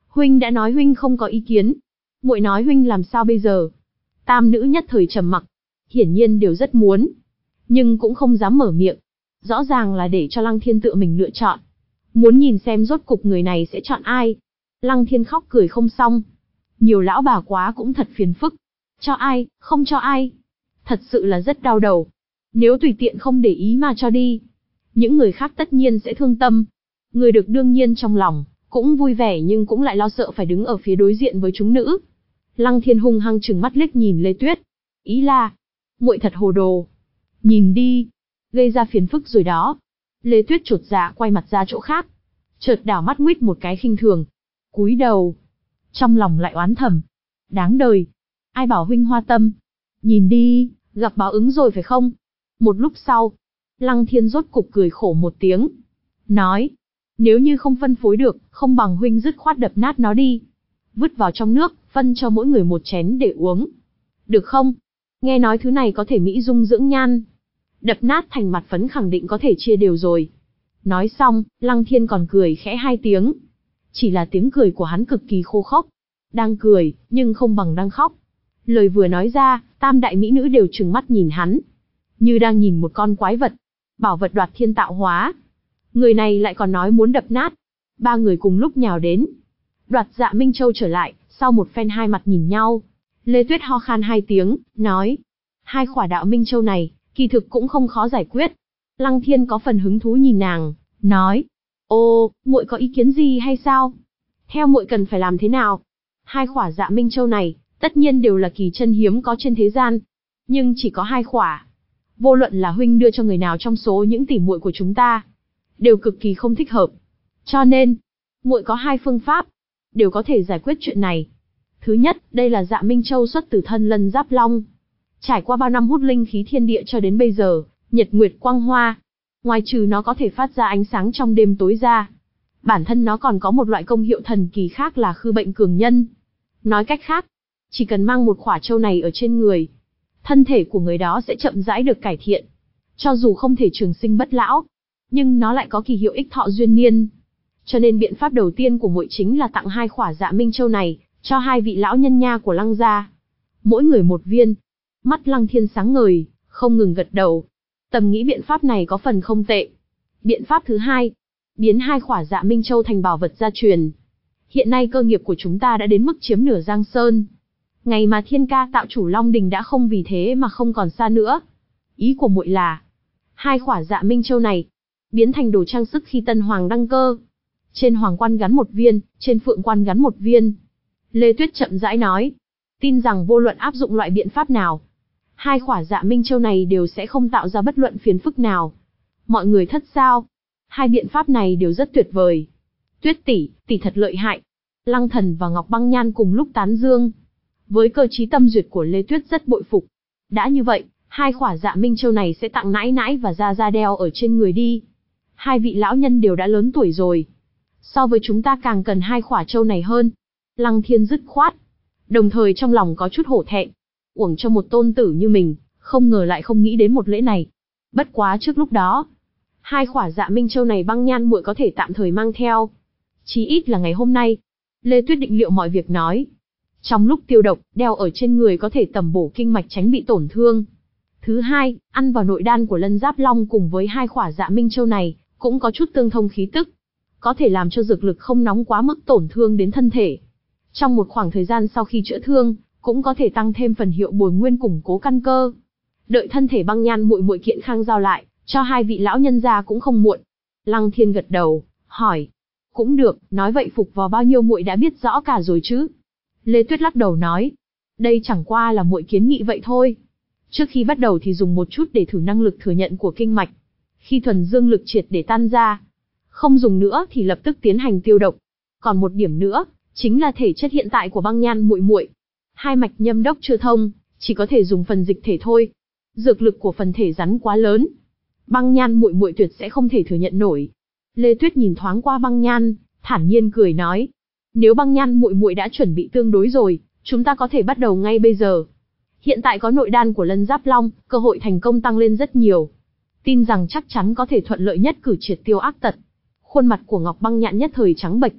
Huynh đã nói huynh không có ý kiến. Muội nói huynh làm sao bây giờ? Tam nữ nhất thời trầm mặc. Hiển nhiên đều rất muốn, nhưng cũng không dám mở miệng. Rõ ràng là để cho Lăng Thiên tự mình lựa chọn. Muốn nhìn xem rốt cục người này sẽ chọn ai. Lăng Thiên khóc cười không xong. Nhiều lão bà quá cũng thật phiền phức. Cho ai, không cho ai. Thật sự là rất đau đầu. Nếu tùy tiện không để ý mà cho đi, những người khác tất nhiên sẽ thương tâm. Người được đương nhiên trong lòng cũng vui vẻ, nhưng cũng lại lo sợ phải đứng ở phía đối diện với chúng nữ. Lăng Thiên hung hăng trừng mắt liếc nhìn Lê Tuyết. Ý là, muội thật hồ đồ. Nhìn đi, gây ra phiền phức rồi đó. Lê Tuyết chột dạ quay mặt ra chỗ khác. Chợt đảo mắt nguýt một cái khinh thường. Cúi đầu. Trong lòng lại oán thầm. Đáng đời. Ai bảo huynh hoa tâm. Nhìn đi, gặp báo ứng rồi phải không? Một lúc sau, Lăng Thiên rốt cục cười khổ một tiếng. Nói, nếu như không phân phối được, không bằng huynh dứt khoát đập nát nó đi. Vứt vào trong nước, phân cho mỗi người một chén để uống. Được không? Nghe nói thứ này có thể mỹ dung dưỡng nhan. Đập nát thành mặt phấn khẳng định có thể chia đều rồi. Nói xong, Lăng Thiên còn cười khẽ hai tiếng. Chỉ là tiếng cười của hắn cực kỳ khô khốc. Đang cười, nhưng không bằng đang khóc. Lời vừa nói ra, tam đại mỹ nữ đều trừng mắt nhìn hắn. Như đang nhìn một con quái vật. Bảo vật đoạt thiên tạo hóa. Người này lại còn nói muốn đập nát. Ba người cùng lúc nhào đến. Đoạt Dạ Minh Châu trở lại, sau một phen hai mặt nhìn nhau. Lê Tuyết ho khan hai tiếng, nói. Hai khỏa đạo Minh Châu này, kỳ thực cũng không khó giải quyết. Lăng Thiên có phần hứng thú nhìn nàng, nói. Ô, muội có ý kiến gì hay sao? Theo muội cần phải làm thế nào? Hai khỏa Dạ Minh Châu này, tất nhiên đều là kỳ chân hiếm có trên thế gian. Nhưng chỉ có hai khỏa. Vô luận là huynh đưa cho người nào trong số những tỷ muội của chúng ta, đều cực kỳ không thích hợp. Cho nên, muội có hai phương pháp, đều có thể giải quyết chuyện này. Thứ nhất, đây là Dạ Minh Châu xuất từ thân Lân Giáp Long. Trải qua bao năm hút linh khí thiên địa cho đến bây giờ, nhật nguyệt quang hoa. Ngoài trừ nó có thể phát ra ánh sáng trong đêm tối ra, bản thân nó còn có một loại công hiệu thần kỳ khác là khư bệnh cường nhân. Nói cách khác, chỉ cần mang một khỏa châu này ở trên người, thân thể của người đó sẽ chậm rãi được cải thiện. Cho dù không thể trường sinh bất lão, nhưng nó lại có kỳ hiệu ích thọ duyên niên. Cho nên biện pháp đầu tiên của muội chính là tặng hai khỏa Dạ Minh Châu này cho hai vị lão nhân nha của Lăng gia, mỗi người một viên. Mắt Lăng Thiên sáng ngời, không ngừng gật đầu. Tầm nghĩ biện pháp này có phần không tệ. Biện pháp thứ hai, biến hai khỏa Dạ Minh Châu thành bảo vật gia truyền. Hiện nay cơ nghiệp của chúng ta đã đến mức chiếm nửa Giang Sơn. Ngày mà Thiên Ca tạo chủ Long Đình đã không vì thế mà không còn xa nữa. Ý của muội là, hai khỏa Dạ Minh Châu này biến thành đồ trang sức khi Tân Hoàng đăng cơ. Trên hoàng quan gắn một viên, trên phượng quan gắn một viên. Lê Tuyết chậm rãi nói, tin rằng vô luận áp dụng loại biện pháp nào, hai khỏa Dạ Minh Châu này đều sẽ không tạo ra bất luận phiền phức nào. Mọi người thất sao? Hai biện pháp này đều rất tuyệt vời. Tuyết tỷ, tỷ thật lợi hại. Lăng Thần và Ngọc Băng Nhan cùng lúc tán dương. Với cơ trí tâm duyệt của Lê Tuyết rất bội phục. Đã như vậy, hai khỏa Dạ Minh Châu này sẽ tặng nãi nãi và ra ra đeo ở trên người đi. Hai vị lão nhân đều đã lớn tuổi rồi. So với chúng ta càng cần hai khỏa châu này hơn. Lăng Thiên dứt khoát. Đồng thời trong lòng có chút hổ thẹn. Uổng cho một tôn tử như mình, không ngờ lại không nghĩ đến một lễ này. Bất quá trước lúc đó, hai khỏa Dạ Minh Châu này Băng Nhan muội có thể tạm thời mang theo. Chí ít là ngày hôm nay. Lê Tuyết định liệu mọi việc nói. Trong lúc tiêu độc, đeo ở trên người có thể tầm bổ kinh mạch tránh bị tổn thương. Thứ hai, ăn vào nội đan của Lân Giáp Long cùng với hai khỏa Dạ Minh Châu này, cũng có chút tương thông khí tức. Có thể làm cho dược lực không nóng quá mức tổn thương đến thân thể. Trong một khoảng thời gian sau khi chữa thương, cũng có thể tăng thêm phần hiệu bồi nguyên củng cố căn cơ. Đợi thân thể Băng Nhan muội muội kiện khang giao lại, cho hai vị lão nhân gia cũng không muộn. Lăng Thiên gật đầu, hỏi. Cũng được, nói vậy phục vào bao nhiêu muội đã biết rõ cả rồi chứ? Lê Tuyết lắc đầu nói. Đây chẳng qua là muội kiến nghị vậy thôi. Trước khi bắt đầu thì dùng một chút để thử năng lực thừa nhận của kinh mạch. Khi thuần dương lực triệt để tan ra, không dùng nữa thì lập tức tiến hành tiêu độc. Còn một điểm nữa, chính là thể chất hiện tại của Băng Nhan muội muội. Hai mạch nhâm đốc chưa thông, chỉ có thể dùng phần dịch thể thôi. Dược lực của phần thể rắn quá lớn. Băng Nhan muội muội tuyệt sẽ không thể thừa nhận nổi. Lê Tuyết nhìn thoáng qua Băng Nhan, thản nhiên cười nói. Nếu Băng Nhan muội muội đã chuẩn bị tương đối rồi, chúng ta có thể bắt đầu ngay bây giờ. Hiện tại có nội đan của Lân Giáp Long, cơ hội thành công tăng lên rất nhiều. Tin rằng chắc chắn có thể thuận lợi nhất cử triệt tiêu ác tật. Khuôn mặt của Ngọc Băng Nhạn nhất thời trắng bệch.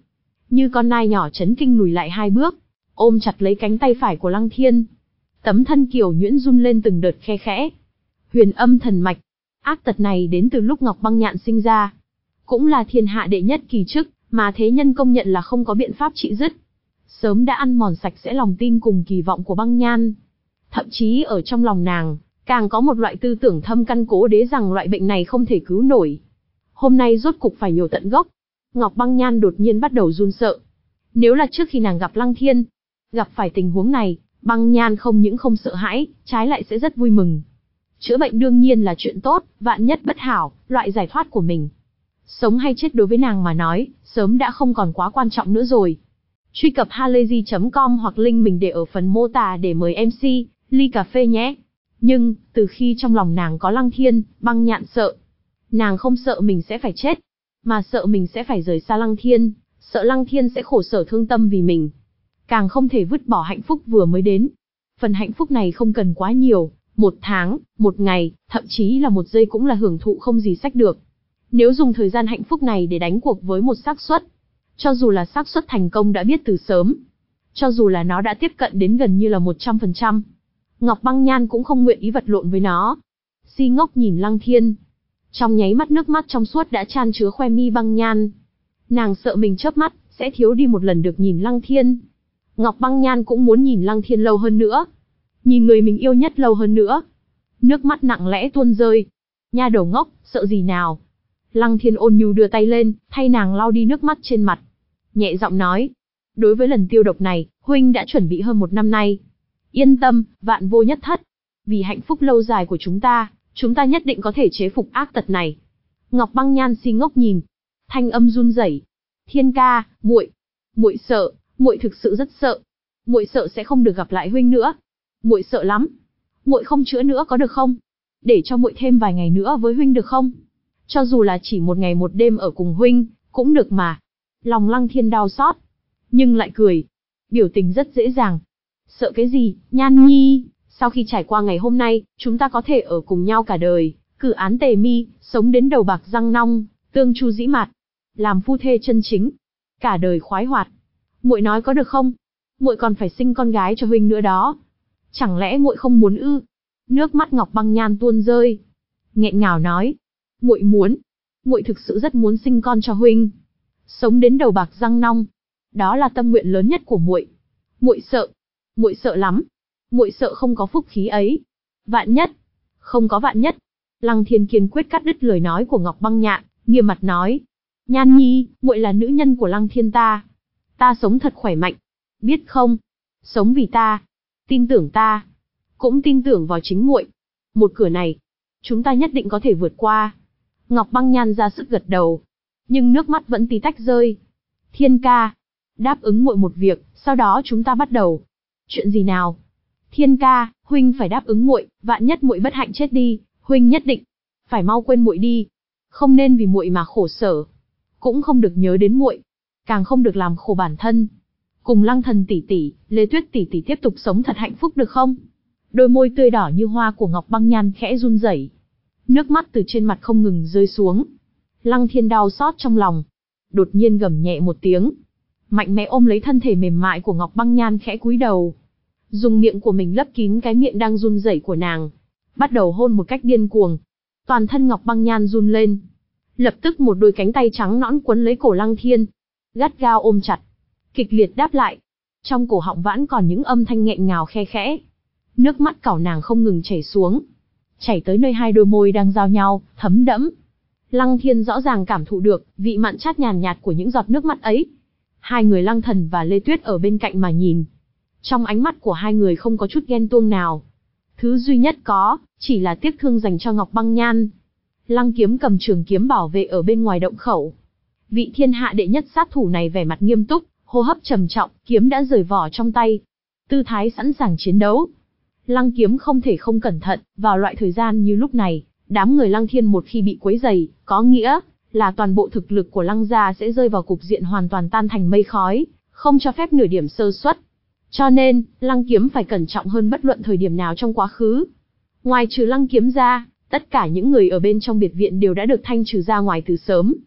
như con nai nhỏ chấn kinh lùi lại hai bước, ôm chặt lấy cánh tay phải của Lăng Thiên. Tấm thân kiều nhuyễn run lên từng đợt khe khẽ. Huyền âm thần mạch, ác tật này đến từ lúc Ngọc Băng Nhạn sinh ra, cũng là thiên hạ đệ nhất kỳ chức, mà thế nhân công nhận là không có biện pháp trị dứt. Sớm đã ăn mòn sạch sẽ lòng tin cùng kỳ vọng của Băng Nhan. Thậm chí ở trong lòng nàng, càng có một loại tư tưởng thâm căn cố đế rằng loại bệnh này không thể cứu nổi. Hôm nay rốt cục phải nhổ tận gốc. Ngọc Băng Nhan đột nhiên bắt đầu run sợ. Nếu là trước khi nàng gặp Lăng Thiên, gặp phải tình huống này, Băng Nhan không những không sợ hãi, trái lại sẽ rất vui mừng. Chữa bệnh đương nhiên là chuyện tốt, vạn nhất bất hảo, loại giải thoát của mình. Sống hay chết đối với nàng mà nói, sớm đã không còn quá quan trọng nữa rồi. Truy cập halayzi chấm com hoặc link mình để ở phần mô tả để mời em xê, ly cà phê nhé. Nhưng, từ khi trong lòng nàng có Lăng Thiên, Băng Nhạn sợ. Nàng không sợ mình sẽ phải chết, mà sợ mình sẽ phải rời xa Lăng Thiên, sợ Lăng Thiên sẽ khổ sở thương tâm vì mình. Càng không thể vứt bỏ hạnh phúc vừa mới đến. Phần hạnh phúc này không cần quá nhiều, một tháng, một ngày, thậm chí là một giây cũng là hưởng thụ không gì sách được. Nếu dùng thời gian hạnh phúc này để đánh cuộc với một xác suất, cho dù là xác suất thành công đã biết từ sớm, cho dù là nó đã tiếp cận đến gần như là một trăm phần trăm, Ngọc Băng Nhan cũng không nguyện ý vật lộn với nó. Si ngốc nhìn Lăng Thiên. Trong nháy mắt nước mắt trong suốt đã chan chứa khoe mi Băng Nhan. Nàng sợ mình chớp mắt, sẽ thiếu đi một lần được nhìn Lăng Thiên. Ngọc Băng Nhan cũng muốn nhìn Lăng Thiên lâu hơn nữa. Nhìn người mình yêu nhất lâu hơn nữa. Nước mắt nặng lẽ tuôn rơi. Nha đầu ngốc, sợ gì nào. Lăng Thiên ôn nhu đưa tay lên, thay nàng lau đi nước mắt trên mặt. Nhẹ giọng nói. Đối với lần tiêu độc này, huynh đã chuẩn bị hơn một năm nay. Yên tâm, vạn vô nhất thất. Vì hạnh phúc lâu dài của chúng ta, chúng ta nhất định có thể chế phục ác tật này. Ngọc Băng Nhan si ngốc nhìn. Thanh âm run rẩy. Thiên ca, muội, muội sợ, muội thực sự rất sợ. Muội sợ sẽ không được gặp lại huynh nữa. Muội sợ lắm. Muội không chữa nữa có được không? Để cho muội thêm vài ngày nữa với huynh được không? Cho dù là chỉ một ngày một đêm ở cùng huynh, cũng được mà. Lòng Lăng Thiên đau xót, nhưng lại cười. Biểu tình rất dễ dàng. Sợ cái gì, Nhan Nhi, sau khi trải qua ngày hôm nay, chúng ta có thể ở cùng nhau cả đời, cử án tề mi, sống đến đầu bạc răng nong, tương chu dĩ mạt, làm phu thê chân chính, cả đời khoái hoạt. Muội nói có được không? Muội còn phải sinh con gái cho huynh nữa đó. Chẳng lẽ muội không muốn ư? Nước mắt Ngọc Băng Nhan tuôn rơi, nghẹn ngào nói, muội muốn, muội thực sự rất muốn sinh con cho huynh, sống đến đầu bạc răng nong. Đó là tâm nguyện lớn nhất của muội. Muội sợ, muội sợ lắm. Muội sợ không có phúc khí ấy. Vạn nhất, không có vạn nhất. Lăng Thiên kiên quyết cắt đứt lời nói của Ngọc Băng Nhạn, nghiêm mặt nói: Nhan Nhi, muội là nữ nhân của Lăng Thiên ta. Ta sống thật khỏe mạnh, biết không? Sống vì ta, tin tưởng ta, cũng tin tưởng vào chính muội. Một cửa này, chúng ta nhất định có thể vượt qua. Ngọc Băng Nhan ra sức gật đầu, nhưng nước mắt vẫn tí tách rơi. Thiên ca, đáp ứng muội một việc, sau đó chúng ta bắt đầu. Chuyện gì nào? Thiên ca, huynh phải đáp ứng muội, vạn nhất muội bất hạnh chết đi, huynh nhất định phải mau quên muội đi, không nên vì muội mà khổ sở, cũng không được nhớ đến muội, càng không được làm khổ bản thân. Cùng Lăng Thần tỷ tỷ, Lê Tuyết tỷ tỷ tiếp tục sống thật hạnh phúc được không? Đôi môi tươi đỏ như hoa của Ngọc Băng Nhan khẽ run rẩy, nước mắt từ trên mặt không ngừng rơi xuống. Lăng Thiên đau xót trong lòng, đột nhiên gầm nhẹ một tiếng, mạnh mẽ ôm lấy thân thể mềm mại của Ngọc Băng Nhan, khẽ cúi đầu, dùng miệng của mình lấp kín cái miệng đang run rẩy của nàng, bắt đầu hôn một cách điên cuồng. Toàn thân Ngọc Băng Nhan run lên, lập tức một đôi cánh tay trắng nõn quấn lấy cổ Lăng Thiên, gắt gao ôm chặt, kịch liệt đáp lại. Trong cổ họng vãn còn những âm thanh nghẹn ngào khe khẽ, nước mắt cảo nàng không ngừng chảy xuống, chảy tới nơi hai đôi môi đang giao nhau, thấm đẫm. Lăng Thiên rõ ràng cảm thụ được vị mặn chát nhàn nhạt của những giọt nước mắt ấy. Hai người Lăng Thần và Lê Tuyết ở bên cạnh mà nhìn, trong ánh mắt của hai người không có chút ghen tuông nào. Thứ duy nhất có, chỉ là tiếc thương dành cho Ngọc Băng Nhan. Lăng Kiếm cầm trường kiếm bảo vệ ở bên ngoài động khẩu. Vị thiên hạ đệ nhất sát thủ này vẻ mặt nghiêm túc, hô hấp trầm trọng, kiếm đã rời vỏ trong tay, tư thái sẵn sàng chiến đấu. Lăng Kiếm không thể không cẩn thận, vào loại thời gian như lúc này, đám người Lăng Thiên một khi bị quấy rầy, có nghĩa là toàn bộ thực lực của Lăng gia sẽ rơi vào cục diện hoàn toàn tan thành mây khói, không cho phép nửa điểm sơ suất. Cho nên, Lăng Kiếm phải cẩn trọng hơn bất luận thời điểm nào trong quá khứ. Ngoài trừ Lăng Kiếm ra, tất cả những người ở bên trong biệt viện đều đã được thanh trừ ra ngoài từ sớm.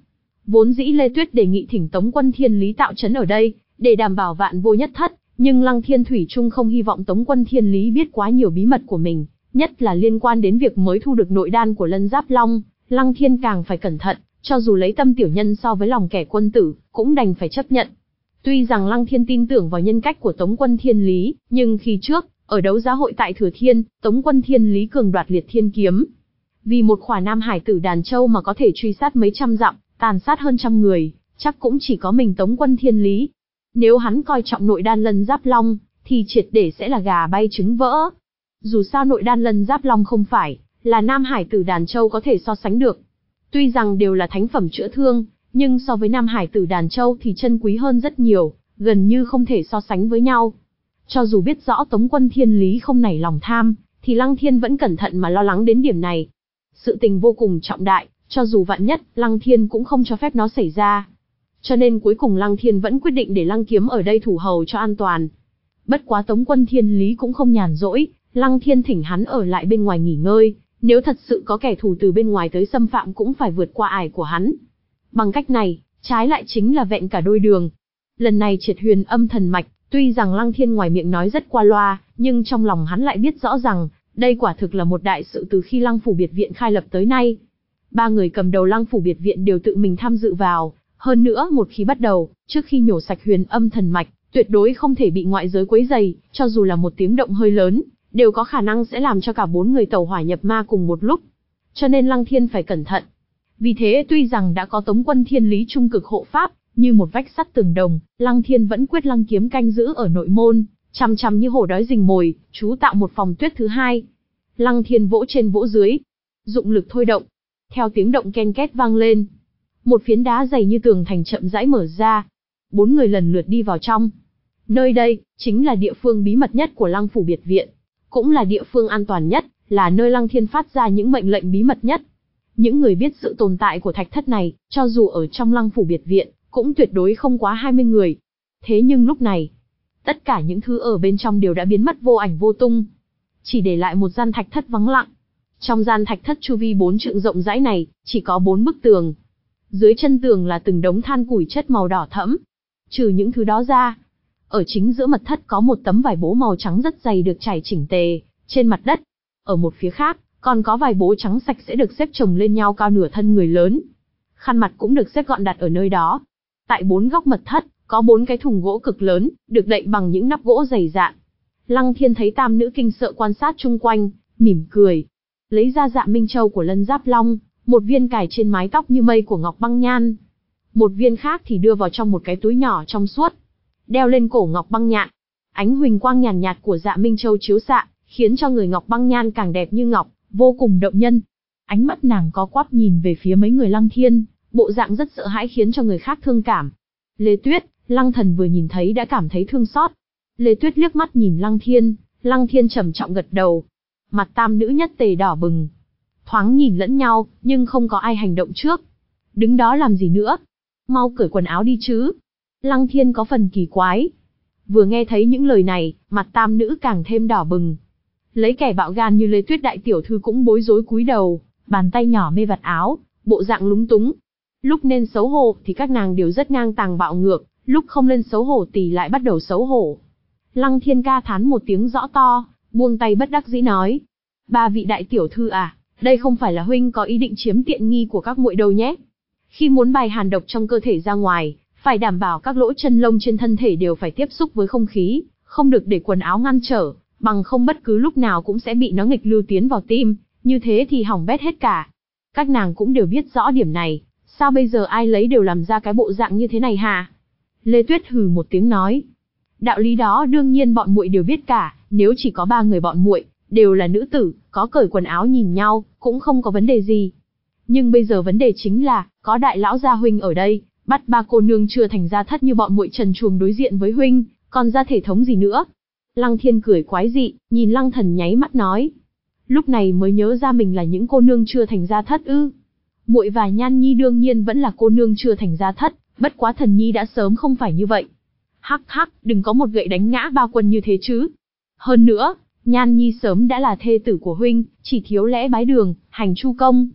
Vốn dĩ Lê Tuyết đề nghị thỉnh Tống Quân Thiên Lý tạo trấn ở đây, để đảm bảo vạn vô nhất thất, nhưng Lăng Thiên thủy chung không hy vọng Tống Quân Thiên Lý biết quá nhiều bí mật của mình, nhất là liên quan đến việc mới thu được nội đan của Lân Giáp Long, Lăng Thiên càng phải cẩn thận, cho dù lấy tâm tiểu nhân so với lòng kẻ quân tử, cũng đành phải chấp nhận. Tuy rằng Lăng Thiên tin tưởng vào nhân cách của Tống Quân Thiên Lý, nhưng khi trước, ở đấu giá hội tại Thừa Thiên, Tống Quân Thiên Lý cường đoạt Liệt Thiên kiếm. Vì một khỏa nam hải tử đàn châu mà có thể truy sát mấy trăm dặm, tàn sát hơn trăm người, chắc cũng chỉ có mình Tống Quân Thiên Lý. Nếu hắn coi trọng nội đan Lân Giáp Long, thì triệt để sẽ là gà bay trứng vỡ. Dù sao nội đan Lân Giáp Long không phải là nam hải tử đàn châu có thể so sánh được. Tuy rằng đều là thánh phẩm chữa thương, nhưng so với nam hải tử đàn châu thì chân quý hơn rất nhiều, gần như không thể so sánh với nhau. Cho dù biết rõ Tống Quân Thiên Lý không nảy lòng tham, thì Lăng Thiên vẫn cẩn thận mà lo lắng đến điểm này. Sự tình vô cùng trọng đại, cho dù vạn nhất, Lăng Thiên cũng không cho phép nó xảy ra. Cho nên cuối cùng Lăng Thiên vẫn quyết định để Lăng Kiếm ở đây thủ hầu cho an toàn. Bất quá Tống Quân Thiên Lý cũng không nhàn rỗi, Lăng Thiên thỉnh hắn ở lại bên ngoài nghỉ ngơi, nếu thật sự có kẻ thù từ bên ngoài tới xâm phạm cũng phải vượt qua ải của hắn. Bằng cách này, trái lại chính là vẹn cả đôi đường. Lần này triệt huyền âm thần mạch, tuy rằng Lăng Thiên ngoài miệng nói rất qua loa, nhưng trong lòng hắn lại biết rõ rằng, đây quả thực là một đại sự từ khi Lăng Phủ Biệt Viện khai lập tới nay. Ba người cầm đầu Lăng Phủ Biệt Viện đều tự mình tham dự vào, hơn nữa một khi bắt đầu, trước khi nhổ sạch huyền âm thần mạch, tuyệt đối không thể bị ngoại giới quấy rầy, cho dù là một tiếng động hơi lớn, đều có khả năng sẽ làm cho cả bốn người tẩu hỏa nhập ma cùng một lúc. Cho nên Lăng Thiên phải cẩn thận. Vì thế tuy rằng đã có Tống Quân Thiên Lý trung cực hộ pháp, như một vách sắt tường đồng, Lăng Thiên vẫn quyết Lăng Kiếm canh giữ ở nội môn, chằm chằm như hổ đói rình mồi, chú tạo một phòng tuyết thứ hai. Lăng Thiên vỗ trên vỗ dưới, dụng lực thôi động. Theo tiếng động ken két vang lên, một phiến đá dày như tường thành chậm rãi mở ra. Bốn người lần lượt đi vào trong. Nơi đây chính là địa phương bí mật nhất của Lăng Phủ Biệt Viện, cũng là địa phương an toàn nhất, là nơi Lăng Thiên phát ra những mệnh lệnh bí mật nhất. Những người biết sự tồn tại của thạch thất này, cho dù ở trong Lăng Phủ Biệt Viện, cũng tuyệt đối không quá hai mươi người. Thế nhưng lúc này, tất cả những thứ ở bên trong đều đã biến mất vô ảnh vô tung, chỉ để lại một gian thạch thất vắng lặng. Trong gian thạch thất chu vi bốn trượng rộng rãi này, chỉ có bốn bức tường. Dưới chân tường là từng đống than củi chất màu đỏ thẫm. Trừ những thứ đó ra, ở chính giữa mật thất có một tấm vải bố màu trắng rất dày được trải chỉnh tề trên mặt đất. Ở một phía khác, còn có vài bố trắng sạch sẽ được xếp chồng lên nhau cao nửa thân người lớn. Khăn mặt cũng được xếp gọn đặt ở nơi đó. Tại bốn góc mật thất, có bốn cái thùng gỗ cực lớn, được đậy bằng những nắp gỗ dày dạn. Lăng Thiên thấy tam nữ kinh sợ quan sát chung quanh, mỉm cười. Lấy ra Dạ Minh Châu của Lân Giáp Long, một viên cài trên mái tóc như mây của Ngọc Băng Nhan. Một viên khác thì đưa vào trong một cái túi nhỏ trong suốt, đeo lên cổ Ngọc Băng Nhạn. Ánh huỳnh quang nhàn nhạt, nhạt của Dạ Minh Châu chiếu xạ, khiến cho người Ngọc Băng Nhan càng đẹp như ngọc, vô cùng động nhân. Ánh mắt nàng có quắp nhìn về phía mấy người Lăng Thiên, bộ dạng rất sợ hãi khiến cho người khác thương cảm. Lê Tuyết, Lăng Thần vừa nhìn thấy đã cảm thấy thương xót. Lê Tuyết liếc mắt nhìn Lăng Thiên, Lăng Thiên trầm trọng gật đầu. Mặt tam nữ nhất tề đỏ bừng, thoáng nhìn lẫn nhau, nhưng không có ai hành động trước. Đứng đó làm gì nữa? Mau cởi quần áo đi chứ. Lăng Thiên có phần kỳ quái. Vừa nghe thấy những lời này, mặt tam nữ càng thêm đỏ bừng. Lấy kẻ bạo gan như Lê Tuyết đại tiểu thư cũng bối rối cúi đầu, bàn tay nhỏ mê vạt áo, bộ dạng lúng túng. Lúc nên xấu hổ thì các nàng đều rất ngang tàng bạo ngược, lúc không lên xấu hổ thì lại bắt đầu xấu hổ. Lăng Thiên ca thán một tiếng rõ to, buông tay bất đắc dĩ nói: "Ba vị đại tiểu thư à, đây không phải là huynh có ý định chiếm tiện nghi của các muội đâu nhé. Khi muốn bài hàn độc trong cơ thể ra ngoài, phải đảm bảo các lỗ chân lông trên thân thể đều phải tiếp xúc với không khí, không được để quần áo ngăn trở, bằng không bất cứ lúc nào cũng sẽ bị nó nghịch lưu tiến vào tim, như thế thì hỏng bét hết cả." Các nàng cũng đều biết rõ điểm này, sao bây giờ ai lấy đều làm ra cái bộ dạng như thế này hả? Lê Tuyết hừ một tiếng nói: "Đạo lý đó đương nhiên bọn muội đều biết cả, nếu chỉ có ba người bọn muội đều là nữ tử, có cởi quần áo nhìn nhau, cũng không có vấn đề gì. Nhưng bây giờ vấn đề chính là, có đại lão gia huynh ở đây, bắt ba cô nương chưa thành gia thất như bọn muội trần truồng đối diện với huynh, còn ra thể thống gì nữa?" Lăng Thiên cười quái dị, nhìn Lăng Thần nháy mắt nói: "Lúc này mới nhớ ra mình là những cô nương chưa thành gia thất ư? Muội và Nhan Nhi đương nhiên vẫn là cô nương chưa thành gia thất, bất quá Thần Nhi đã sớm không phải như vậy." "Hắc hắc, đừng có một gậy đánh ngã ba quân như thế chứ. Hơn nữa, Nhan Nhi sớm đã là thê tử của huynh, chỉ thiếu lẽ bái đường, hành chu công."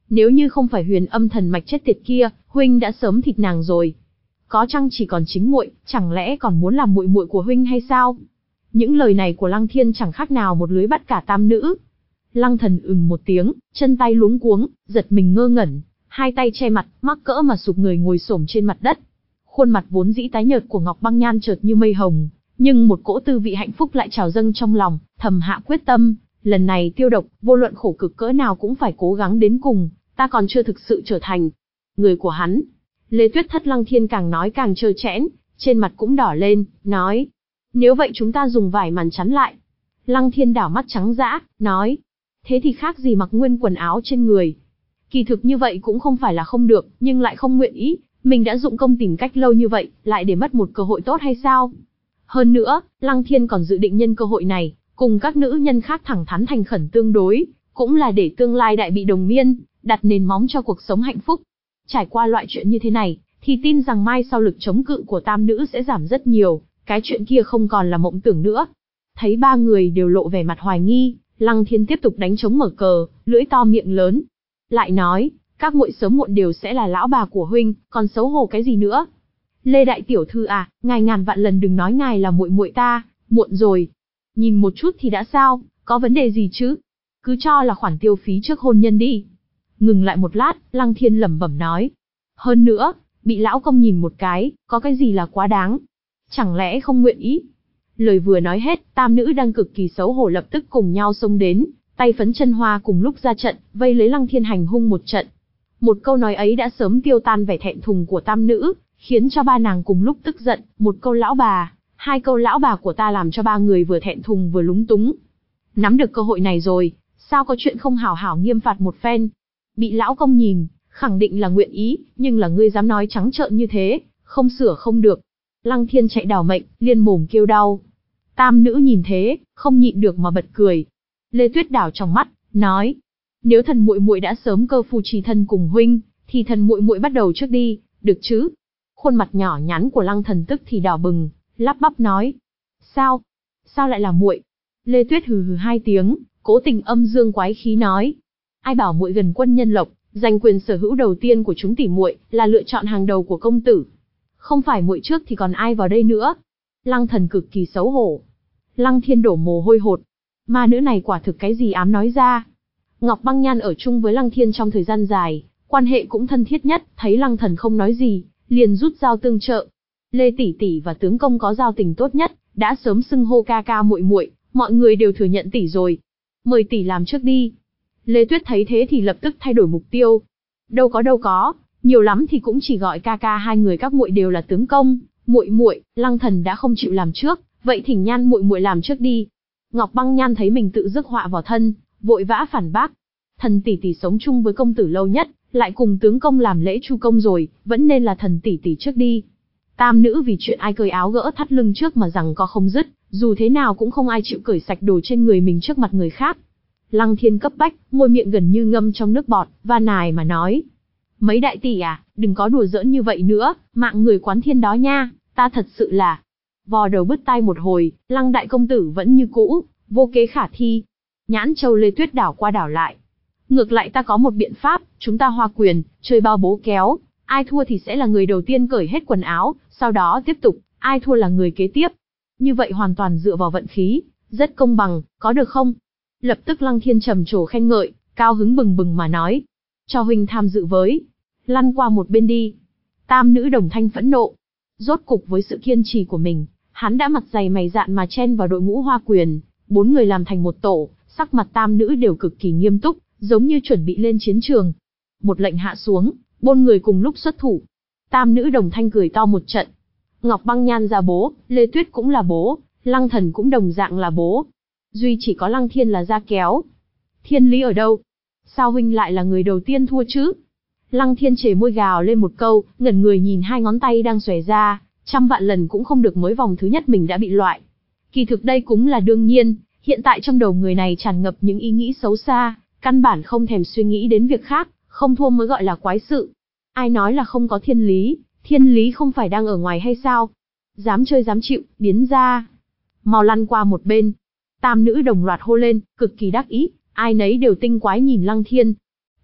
Nếu như không phải Huyền Âm thần mạch chết tiệt kia, huynh đã sớm thịt nàng rồi. Có chăng chỉ còn chính muội, chẳng lẽ còn muốn làm muội muội của huynh hay sao? Những lời này của Lăng Thiên chẳng khác nào một lưới bắt cả tam nữ. Lăng Thần ừm một tiếng, chân tay luống cuống, giật mình ngơ ngẩn, hai tay che mặt, mắc cỡ mà sụp người ngồi xổm trên mặt đất. Khuôn mặt vốn dĩ tái nhợt của Ngọc Băng Nhan chợt như mây hồng, nhưng một cỗ tư vị hạnh phúc lại trào dâng trong lòng, thầm hạ quyết tâm, lần này tiêu độc, vô luận khổ cực cỡ nào cũng phải cố gắng đến cùng, ta còn chưa thực sự trở thành người của hắn. Lê Tuyết Thất Lăng Thiên càng nói càng trơ trẽn, trên mặt cũng đỏ lên, nói: nếu vậy chúng ta dùng vải màn chắn lại. Lăng Thiên đảo mắt trắng dã, nói: thế thì khác gì mặc nguyên quần áo trên người. Kỳ thực như vậy cũng không phải là không được, nhưng lại không nguyện ý, mình đã dụng công tìm cách lâu như vậy, lại để mất một cơ hội tốt hay sao? Hơn nữa, Lăng Thiên còn dự định nhân cơ hội này, cùng các nữ nhân khác thẳng thắn thành khẩn tương đối, cũng là để tương lai đại bị đồng miên, đặt nền móng cho cuộc sống hạnh phúc. Trải qua loại chuyện như thế này, thì tin rằng mai sau lực chống cự của tam nữ sẽ giảm rất nhiều, cái chuyện kia không còn là mộng tưởng nữa. Thấy ba người đều lộ vẻ mặt hoài nghi, Lăng Thiên tiếp tục đánh trống mở cờ, lưỡi to miệng lớn. Lại nói, các muội sớm muộn đều sẽ là lão bà của huynh, còn xấu hổ cái gì nữa? Lê đại tiểu thư à, ngài ngàn vạn lần đừng nói ngài là muội muội ta, muộn rồi. Nhìn một chút thì đã sao, có vấn đề gì chứ? Cứ cho là khoản tiêu phí trước hôn nhân đi. Ngừng lại một lát, Lăng Thiên lẩm bẩm nói. Hơn nữa, bị lão công nhìn một cái, có cái gì là quá đáng? Chẳng lẽ không nguyện ý? Lời vừa nói hết, tam nữ đang cực kỳ xấu hổ lập tức cùng nhau xông đến, tay phấn chân hoa cùng lúc ra trận, vây lấy Lăng Thiên hành hung một trận. Một câu nói ấy đã sớm tiêu tan vẻ thẹn thùng của tam nữ, khiến cho ba nàng cùng lúc tức giận, một câu lão bà, hai câu lão bà của ta làm cho ba người vừa thẹn thùng vừa lúng túng. Nắm được cơ hội này rồi, sao có chuyện không hảo hảo nghiêm phạt một phen? Bị lão công nhìn, khẳng định là nguyện ý, nhưng là ngươi dám nói trắng trợn như thế, không sửa không được. Lăng Thiên chạy đảo mệnh, liên mồm kêu đau. Tam nữ nhìn thế, không nhịn được mà bật cười. Lê Tuyết đảo trong mắt, nói: nếu thần muội muội đã sớm cơ phu trì thân cùng huynh, thì thần muội muội bắt đầu trước đi, được chứ? Khuôn mặt nhỏ nhắn của Lăng Thần tức thì đỏ bừng, lắp bắp nói: sao? Sao lại là muội? Lê Tuyết hừ hừ hai tiếng, cố tình âm dương quái khí nói: ai bảo muội gần quân nhân lộc, giành quyền sở hữu đầu tiên của chúng tỷ muội, là lựa chọn hàng đầu của công tử. Không phải muội trước thì còn ai vào đây nữa? Lăng Thần cực kỳ xấu hổ. Lăng Thiên đổ mồ hôi hột. Ma nữ này quả thực cái gì ám nói ra. Ngọc Băng Nhan ở chung với Lăng Thiên trong thời gian dài, quan hệ cũng thân thiết nhất, thấy Lăng Thần không nói gì, liền rút dao tương trợ. Lê tỷ tỷ và tướng công có giao tình tốt nhất, đã sớm xưng hô ca ca muội muội, mọi người đều thừa nhận tỷ rồi. Mời tỷ làm trước đi. Lê Tuyết thấy thế thì lập tức thay đổi mục tiêu. Đâu có đâu có, nhiều lắm thì cũng chỉ gọi ca ca hai người các muội đều là tướng công, muội muội. Lăng Thần đã không chịu làm trước, vậy thỉnh Nhan muội muội làm trước đi. Ngọc Băng Nhan thấy mình tự rước họa vào thân, vội vã phản bác. Thần tỷ tỷ sống chung với công tử lâu nhất, lại cùng tướng công làm lễ chu công rồi, vẫn nên là thần tỷ tỷ trước đi. Tam nữ vì chuyện ai cởi áo gỡ thắt lưng trước mà rằng co không dứt, dù thế nào cũng không ai chịu cởi sạch đồ trên người mình trước mặt người khác. Lăng Thiên cấp bách, môi miệng gần như ngâm trong nước bọt, va nài mà nói: mấy đại tỷ à, đừng có đùa giỡn như vậy nữa, mạng người quán thiên đó nha, ta thật sự là... Vò đầu bứt tai một hồi, Lăng đại công tử vẫn như cũ, vô kế khả thi. Nhãn châu Lê Tuyết đảo qua đảo lại. Ngược lại ta có một biện pháp, chúng ta hòa quyền, chơi bao bố kéo, ai thua thì sẽ là người đầu tiên cởi hết quần áo, sau đó tiếp tục, ai thua là người kế tiếp. Như vậy hoàn toàn dựa vào vận khí, rất công bằng, có được không? Lập tức Lăng Thiên trầm trồ khen ngợi, cao hứng bừng bừng mà nói: cho huynh tham dự với, lăn qua một bên đi. Tam nữ đồng thanh phẫn nộ. Rốt cục với sự kiên trì của mình, hắn đã mặt dày mày dạn mà chen vào đội ngũ hoa quyền, bốn người làm thành một tổ, sắc mặt tam nữ đều cực kỳ nghiêm túc, giống như chuẩn bị lên chiến trường. Một lệnh hạ xuống, bốn người cùng lúc xuất thủ. Tam nữ đồng thanh cười to một trận. Ngọc Băng Nhan ra bố, Lê Tuyết cũng là bố, Lăng Thần cũng đồng dạng là bố. Duy chỉ có Lăng Thiên là ra kéo. Thiên lý ở đâu? Sao huynh lại là người đầu tiên thua chứ? Lăng Thiên chề môi gào lên một câu, ngẩn người nhìn hai ngón tay đang xòe ra, trăm vạn lần cũng không được mới vòng thứ nhất mình đã bị loại. Kỳ thực đây cũng là đương nhiên, hiện tại trong đầu người này tràn ngập những ý nghĩ xấu xa, căn bản không thèm suy nghĩ đến việc khác, không thua mới gọi là quái sự. Ai nói là không có thiên lý, thiên lý không phải đang ở ngoài hay sao? Dám chơi dám chịu, biến ra. Mau lăn qua một bên. Tam nữ đồng loạt hô lên, cực kỳ đắc ý, ai nấy đều tinh quái nhìn Lăng Thiên.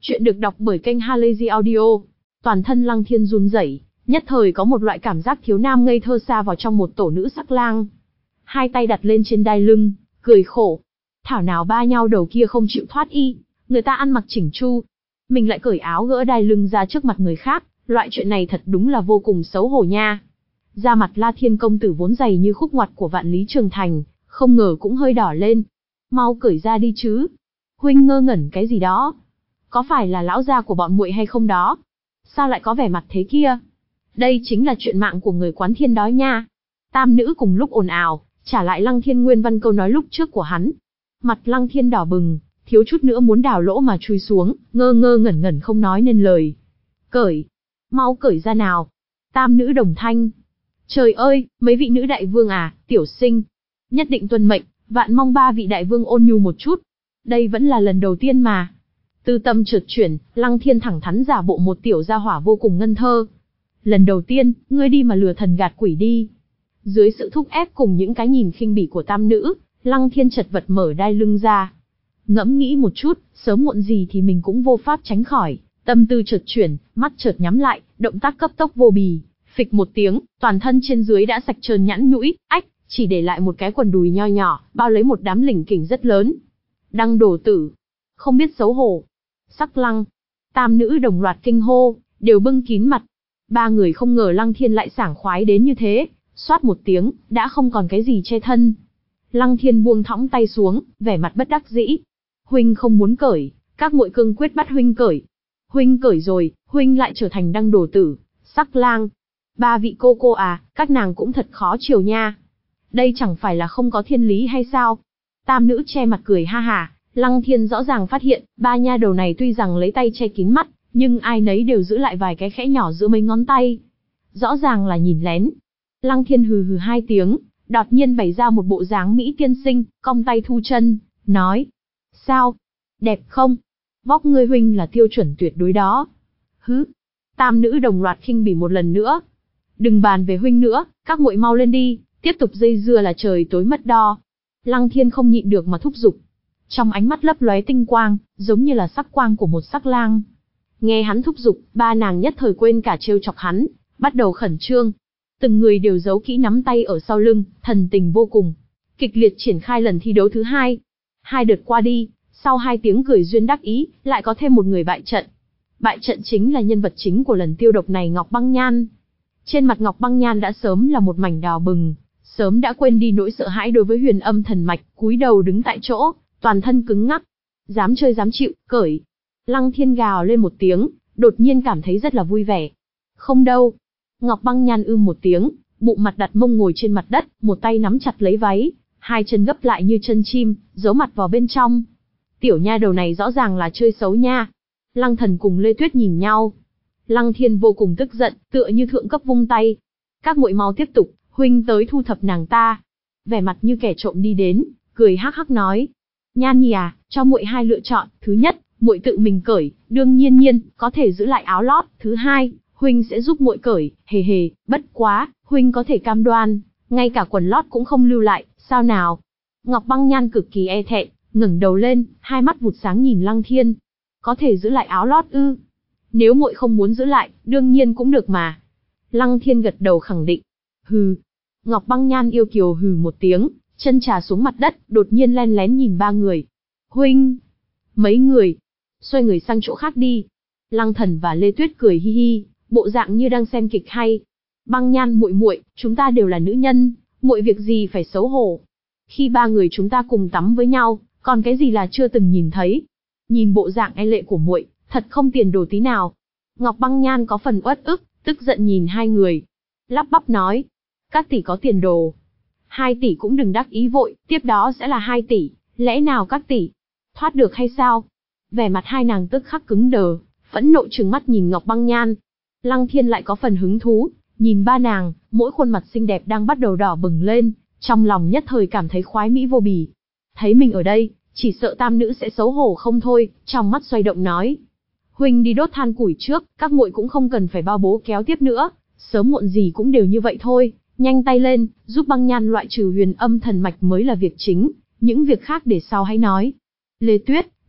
Chuyện được đọc bởi kênh Halazy Audio. Toàn thân Lăng Thiên run rẩy, nhất thời có một loại cảm giác thiếu nam ngây thơ sa vào trong một tổ nữ sắc lang. Hai tay đặt lên trên đai lưng, cười khổ. Thảo nào ba nhao đầu kia không chịu thoát y, người ta ăn mặc chỉnh chu. Mình lại cởi áo gỡ đai lưng ra trước mặt người khác, loại chuyện này thật đúng là vô cùng xấu hổ nha. Da mặt La Thiên công tử vốn dày như khúc ngoặt của vạn lý trường thành, không ngờ cũng hơi đỏ lên. Mau cởi ra đi chứ. Huynh ngơ ngẩn cái gì đó? Có phải là lão gia của bọn muội hay không đó? Sao lại có vẻ mặt thế kia? Đây chính là chuyện mạng của người Quán Thiên đó nha. Tam nữ cùng lúc ồn ào, trả lại Lăng Thiên nguyên văn câu nói lúc trước của hắn. Mặt Lăng Thiên đỏ bừng, thiếu chút nữa muốn đào lỗ mà chui xuống, ngơ ngơ ngẩn ngẩn không nói nên lời. Cởi, mau cởi ra nào. Tam nữ đồng thanh. Trời ơi, mấy vị nữ đại vương à, tiểu sinh. Nhất định tuân mệnh, vạn mong ba vị đại vương ôn nhu một chút. Đây vẫn là lần đầu tiên mà. Tư tâm chợt chuyển, Lăng Thiên thẳng thắn giả bộ một tiểu gia hỏa vô cùng ngân thơ. Lần đầu tiên, ngươi đi mà lừa thần gạt quỷ đi. Dưới sự thúc ép cùng những cái nhìn khinh bỉ của tam nữ, Lăng Thiên chật vật mở đai lưng ra. Ngẫm nghĩ một chút, sớm muộn gì thì mình cũng vô pháp tránh khỏi. Tâm tư chợt chuyển, mắt chợt nhắm lại, động tác cấp tốc vô bì. Phịch một tiếng, toàn thân trên dưới đã sạch trơn nhẵn nhũi, ách, chỉ để lại một cái quần đùi nho nhỏ, bao lấy một đám lỉnh kỉnh rất lớn. Đăng đổ tử, không biết xấu hổ. Sắc Lăng, tam nữ đồng loạt kinh hô, đều bưng kín mặt. Ba người không ngờ Lăng Thiên lại sảng khoái đến như thế, xoát một tiếng, đã không còn cái gì che thân. Lăng Thiên buông thõng tay xuống, vẻ mặt bất đắc dĩ. Huynh không muốn cởi, các muội cương quyết bắt huynh cởi. Huynh cởi rồi, huynh lại trở thành đăng đổ tử, Sắc Lang. Ba vị cô cô à, các nàng cũng thật khó chiều nha. Đây chẳng phải là không có thiên lý hay sao? Tam nữ che mặt cười ha hả. Lăng Thiên rõ ràng phát hiện, ba nha đầu này tuy rằng lấy tay che kín mắt, nhưng ai nấy đều giữ lại vài cái khẽ nhỏ giữa mấy ngón tay. Rõ ràng là nhìn lén. Lăng Thiên hừ hừ hai tiếng, đột nhiên bày ra một bộ dáng mỹ tiên sinh, cong tay thu chân, nói. Sao? Đẹp không? Vóc ngươi huynh là tiêu chuẩn tuyệt đối đó. Hứ. Tam nữ đồng loạt khinh bỉ một lần nữa. Đừng bàn về huynh nữa, các muội mau lên đi, tiếp tục dây dưa là trời tối mất đo. Lăng Thiên không nhịn được mà thúc giục. Trong ánh mắt lấp lóe tinh quang, giống như là sắc quang của một sắc lang. Nghe hắn thúc giục, ba nàng nhất thời quên cả trêu chọc hắn, bắt đầu khẩn trương. Từng người đều giấu kỹ nắm tay ở sau lưng, thần tình vô cùng. Kịch liệt triển khai lần thi đấu thứ hai. Hai đợt qua đi, sau hai tiếng cười duyên đắc ý, lại có thêm một người bại trận. Bại trận chính là nhân vật chính của lần tiêu độc này, Ngọc Băng Nhan. Trên mặt Ngọc Băng Nhan đã sớm là một mảnh đỏ bừng, sớm đã quên đi nỗi sợ hãi đối với huyền âm thần mạch, cúi đầu đứng tại chỗ, toàn thân cứng ngắc. Dám chơi dám chịu, cởi. Lăng Thiên gào lên một tiếng, đột nhiên cảm thấy rất là vui vẻ. Không đâu. Ngọc Băng Nhan ưm một tiếng, bụng mặt đặt mông ngồi trên mặt đất, một tay nắm chặt lấy váy, hai chân gấp lại như chân chim, giấu mặt vào bên trong. Tiểu nha đầu này rõ ràng là chơi xấu nha. Lăng Thần cùng Lê Tuyết nhìn nhau. Lăng Thiên vô cùng tức giận, tựa như thượng cấp vung tay. Các muội mau tiếp tục, huynh tới thu thập nàng ta. Vẻ mặt như kẻ trộm đi đến, cười hắc hắc nói. Nhan Nhi à, cho muội hai lựa chọn. Thứ nhất, muội tự mình cởi, đương nhiên nhiên, có thể giữ lại áo lót. Thứ hai, huynh sẽ giúp muội cởi, hề hề, bất quá, huynh có thể cam đoan, ngay cả quần lót cũng không lưu lại, sao nào? Ngọc Băng Nhan cực kỳ e thẹn, ngẩng đầu lên, hai mắt vụt sáng nhìn Lăng Thiên. Có thể giữ lại áo lót ư? Nếu muội không muốn giữ lại, đương nhiên cũng được mà. Lăng Thiên gật đầu khẳng định. Hừ. Ngọc Băng Nhan yêu kiều hừ một tiếng, chân trà xuống mặt đất, đột nhiên len lén nhìn ba người. Huynh! Mấy người! Xoay người sang chỗ khác đi. Lăng Thần và Lê Tuyết cười hi hi, bộ dạng như đang xem kịch hay. Băng Nhan muội muội, chúng ta đều là nữ nhân, muội việc gì phải xấu hổ. Khi ba người chúng ta cùng tắm với nhau, còn cái gì là chưa từng nhìn thấy. Nhìn bộ dạng e lệ của muội, thật không tiền đồ tí nào. Ngọc Băng Nhan có phần uất ức, tức giận nhìn hai người. Lắp bắp nói. Các tỷ có tiền đồ. Hai tỷ cũng đừng đắc ý vội, tiếp đó sẽ là hai tỷ, lẽ nào các tỷ thoát được hay sao? Vẻ mặt hai nàng tức khắc cứng đờ, phẫn nộ trừng mắt nhìn Ngọc Băng Nhan. Lăng Thiên lại có phần hứng thú, nhìn ba nàng, mỗi khuôn mặt xinh đẹp đang bắt đầu đỏ bừng lên, trong lòng nhất thời cảm thấy khoái mỹ vô bì. Thấy mình ở đây, chỉ sợ tam nữ sẽ xấu hổ không thôi, trong mắt xoay động nói. Huynh đi đốt than củi trước, các muội cũng không cần phải bao bố kéo tiếp nữa, sớm muộn gì cũng đều như vậy thôi, nhanh tay lên, giúp Băng Nhan loại trừ huyền âm thần mạch mới là việc chính, những việc khác để sau hãy nói. Lê Tuyết,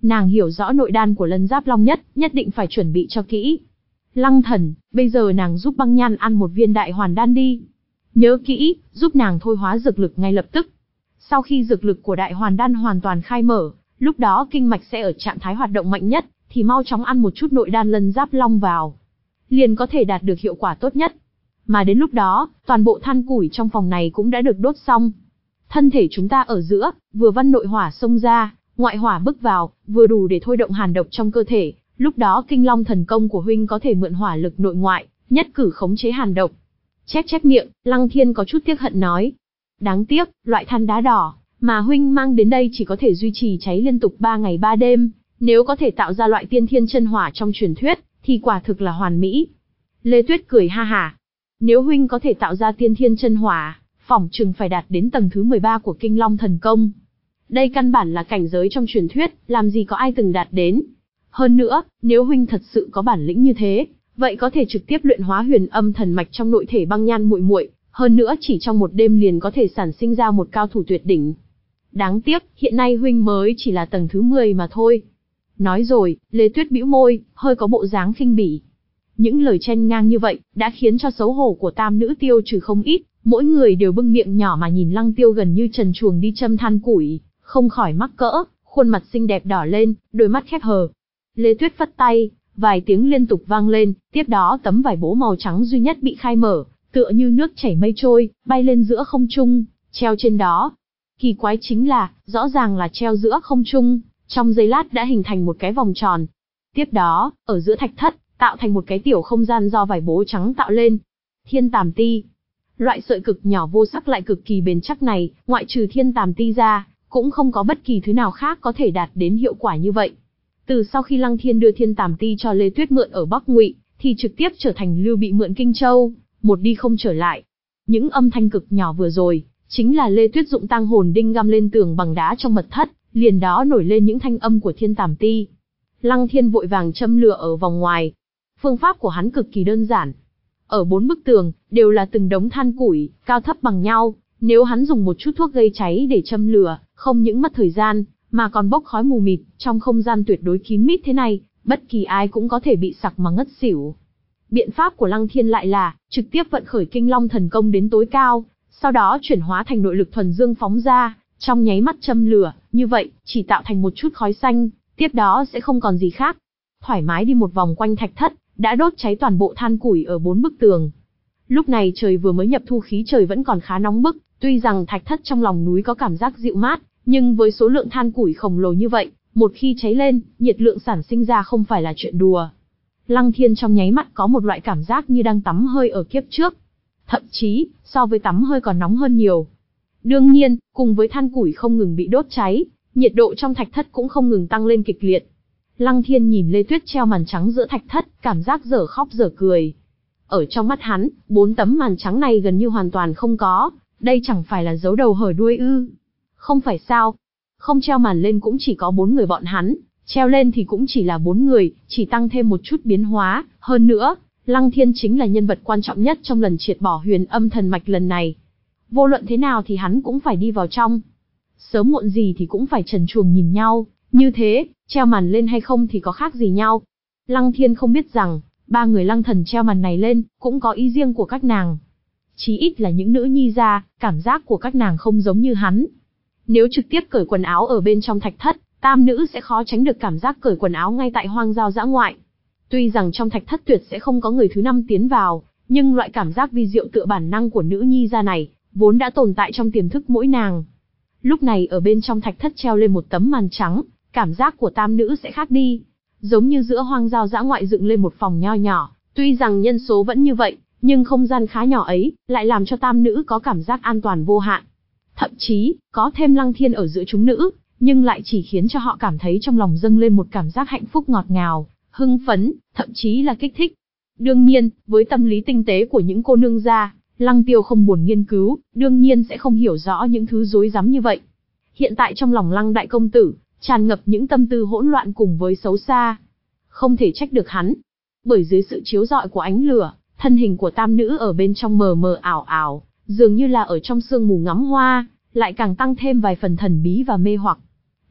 Nàng hiểu rõ nội đan của Lân Giáp Long nhất, nhất định phải chuẩn bị cho kỹ. Lăng Thần, bây giờ nàng giúp Băng Nhan ăn một viên đại hoàn đan đi. Nhớ kỹ, giúp nàng thôi hóa dược lực ngay lập tức. Sau khi dược lực của đại hoàn đan hoàn toàn khai mở, lúc đó kinh mạch sẽ ở trạng thái hoạt động mạnh nhất, thì mau chóng ăn một chút nội đan Lân Giáp Long vào, liền có thể đạt được hiệu quả tốt nhất. Mà đến lúc đó, toàn bộ than củi trong phòng này cũng đã được đốt xong. Thân thể chúng ta ở giữa, vừa văn nội hỏa xông ra, ngoại hỏa bức vào, vừa đủ để thôi động hàn độc trong cơ thể. Lúc đó Kinh Long thần công của huynh có thể mượn hỏa lực nội ngoại, nhất cử khống chế hàn độc. Chép chép miệng, Lăng Thiên có chút tiếc hận nói. Đáng tiếc, loại than đá đỏ mà huynh mang đến đây chỉ có thể duy trì cháy liên tục ba ngày ba đêm. Nếu có thể tạo ra loại tiên thiên chân hỏa trong truyền thuyết, thì quả thực là hoàn mỹ. Lê Tuyết cười ha hả. Nếu huynh có thể tạo ra tiên thiên chân hỏa, phỏng chừng phải đạt đến tầng thứ mười ba của Kinh Long thần công. Đây căn bản là cảnh giới trong truyền thuyết, làm gì có ai từng đạt đến. Hơn nữa, nếu huynh thật sự có bản lĩnh như thế, vậy có thể trực tiếp luyện hóa huyền âm thần mạch trong nội thể Băng Nhan muội muội, hơn nữa chỉ trong một đêm liền có thể sản sinh ra một cao thủ tuyệt đỉnh. Đáng tiếc, hiện nay huynh mới chỉ là tầng thứ mười mà thôi. Nói rồi, Lê Tuyết bĩu môi, hơi có bộ dáng khinh bỉ. Những lời chen ngang như vậy, đã khiến cho xấu hổ của tam nữ tiêu trừ không ít, mỗi người đều bưng miệng nhỏ mà nhìn Lăng Tiêu gần như trần truồng đi châm than củi, không khỏi mắc cỡ, khuôn mặt xinh đẹp đỏ lên, đôi mắt khép hờ. Lê Tuyết phất tay, vài tiếng liên tục vang lên, tiếp đó tấm vải bố màu trắng duy nhất bị khai mở, tựa như nước chảy mây trôi, bay lên giữa không trung, treo trên đó. Kỳ quái chính là, rõ ràng là treo giữa không trung, trong giây lát đã hình thành một cái vòng tròn. Tiếp đó, ở giữa thạch thất, tạo thành một cái tiểu không gian do vải bố trắng tạo lên. Thiên Tàm Ti. Loại sợi cực nhỏ vô sắc lại cực kỳ bền chắc này, ngoại trừ Thiên Tàm Ti ra, cũng không có bất kỳ thứ nào khác có thể đạt đến hiệu quả như vậy. Từ sau khi Lăng Thiên đưa Thiên Tàm Ti cho Lê Tuyết mượn ở Bắc Ngụy, thì trực tiếp trở thành Lưu Bị mượn Kinh Châu, một đi không trở lại. Những âm thanh cực nhỏ vừa rồi, chính là Lê Tuyết dụng tang hồn đinh găm lên tường bằng đá trong mật thất, liền đó nổi lên những thanh âm của Thiên Tàm Ti. Lăng Thiên vội vàng châm lửa ở vòng ngoài. Phương pháp của hắn cực kỳ đơn giản. Ở bốn bức tường, đều là từng đống than củi, cao thấp bằng nhau. Nếu hắn dùng một chút thuốc gây cháy để châm lửa, không những mất thời gian, mà còn bốc khói mù mịt, trong không gian tuyệt đối kín mít thế này, bất kỳ ai cũng có thể bị sặc mà ngất xỉu. Biện pháp của Lăng Thiên lại là, trực tiếp vận khởi Kinh Long thần công đến tối cao, sau đó chuyển hóa thành nội lực thuần dương phóng ra, trong nháy mắt châm lửa, như vậy, chỉ tạo thành một chút khói xanh, tiếp đó sẽ không còn gì khác. Thoải mái đi một vòng quanh thạch thất, đã đốt cháy toàn bộ than củi ở bốn bức tường. Lúc này trời vừa mới nhập thu, khí trời vẫn còn khá nóng bức, tuy rằng thạch thất trong lòng núi có cảm giác dịu mát, nhưng với số lượng than củi khổng lồ như vậy, một khi cháy lên, nhiệt lượng sản sinh ra không phải là chuyện đùa. Lăng Thiên trong nháy mắt có một loại cảm giác như đang tắm hơi ở kiếp trước. Thậm chí, so với tắm hơi còn nóng hơn nhiều. Đương nhiên, cùng với than củi không ngừng bị đốt cháy, nhiệt độ trong thạch thất cũng không ngừng tăng lên kịch liệt. Lăng Thiên nhìn Lê Tuyết treo màn trắng giữa thạch thất, cảm giác dở khóc dở cười. Ở trong mắt hắn, bốn tấm màn trắng này gần như hoàn toàn không có, đây chẳng phải là giấu đầu hở đuôi ư? Không phải sao? Không treo màn lên cũng chỉ có bốn người bọn hắn, treo lên thì cũng chỉ là bốn người, chỉ tăng thêm một chút biến hóa. Hơn nữa, Lăng Thiên chính là nhân vật quan trọng nhất trong lần triệt bỏ huyền âm thần mạch lần này. Vô luận thế nào thì hắn cũng phải đi vào trong. Sớm muộn gì thì cũng phải trần truồng nhìn nhau, như thế, treo màn lên hay không thì có khác gì nhau. Lăng Thiên không biết rằng, ba người Lăng Thần treo màn này lên, cũng có ý riêng của các nàng. Chí ít là những nữ nhi ra, cảm giác của các nàng không giống như hắn. Nếu trực tiếp cởi quần áo ở bên trong thạch thất, tam nữ sẽ khó tránh được cảm giác cởi quần áo ngay tại hoang giao dã ngoại. Tuy rằng trong thạch thất tuyệt sẽ không có người thứ năm tiến vào, nhưng loại cảm giác vi diệu tựa bản năng của nữ nhi ra này, vốn đã tồn tại trong tiềm thức mỗi nàng. Lúc này ở bên trong thạch thất treo lên một tấm màn trắng, cảm giác của tam nữ sẽ khác đi. Giống như giữa hoang giao dã ngoại dựng lên một phòng nho nhỏ, tuy rằng nhân số vẫn như vậy, nhưng không gian khá nhỏ ấy, lại làm cho tam nữ có cảm giác an toàn vô hạn. Thậm chí, có thêm Lăng Thiên ở giữa chúng nữ, nhưng lại chỉ khiến cho họ cảm thấy trong lòng dâng lên một cảm giác hạnh phúc ngọt ngào, hưng phấn, thậm chí là kích thích. Đương nhiên, với tâm lý tinh tế của những cô nương gia, Lăng Tiêu không buồn nghiên cứu, đương nhiên sẽ không hiểu rõ những thứ rối rắm như vậy. Hiện tại trong lòng Lăng đại công tử, tràn ngập những tâm tư hỗn loạn cùng với xấu xa. Không thể trách được hắn, bởi dưới sự chiếu rọi của ánh lửa, thân hình của tam nữ ở bên trong mờ mờ ảo ảo, dường như là ở trong sương mù ngắm hoa, lại càng tăng thêm vài phần thần bí và mê hoặc.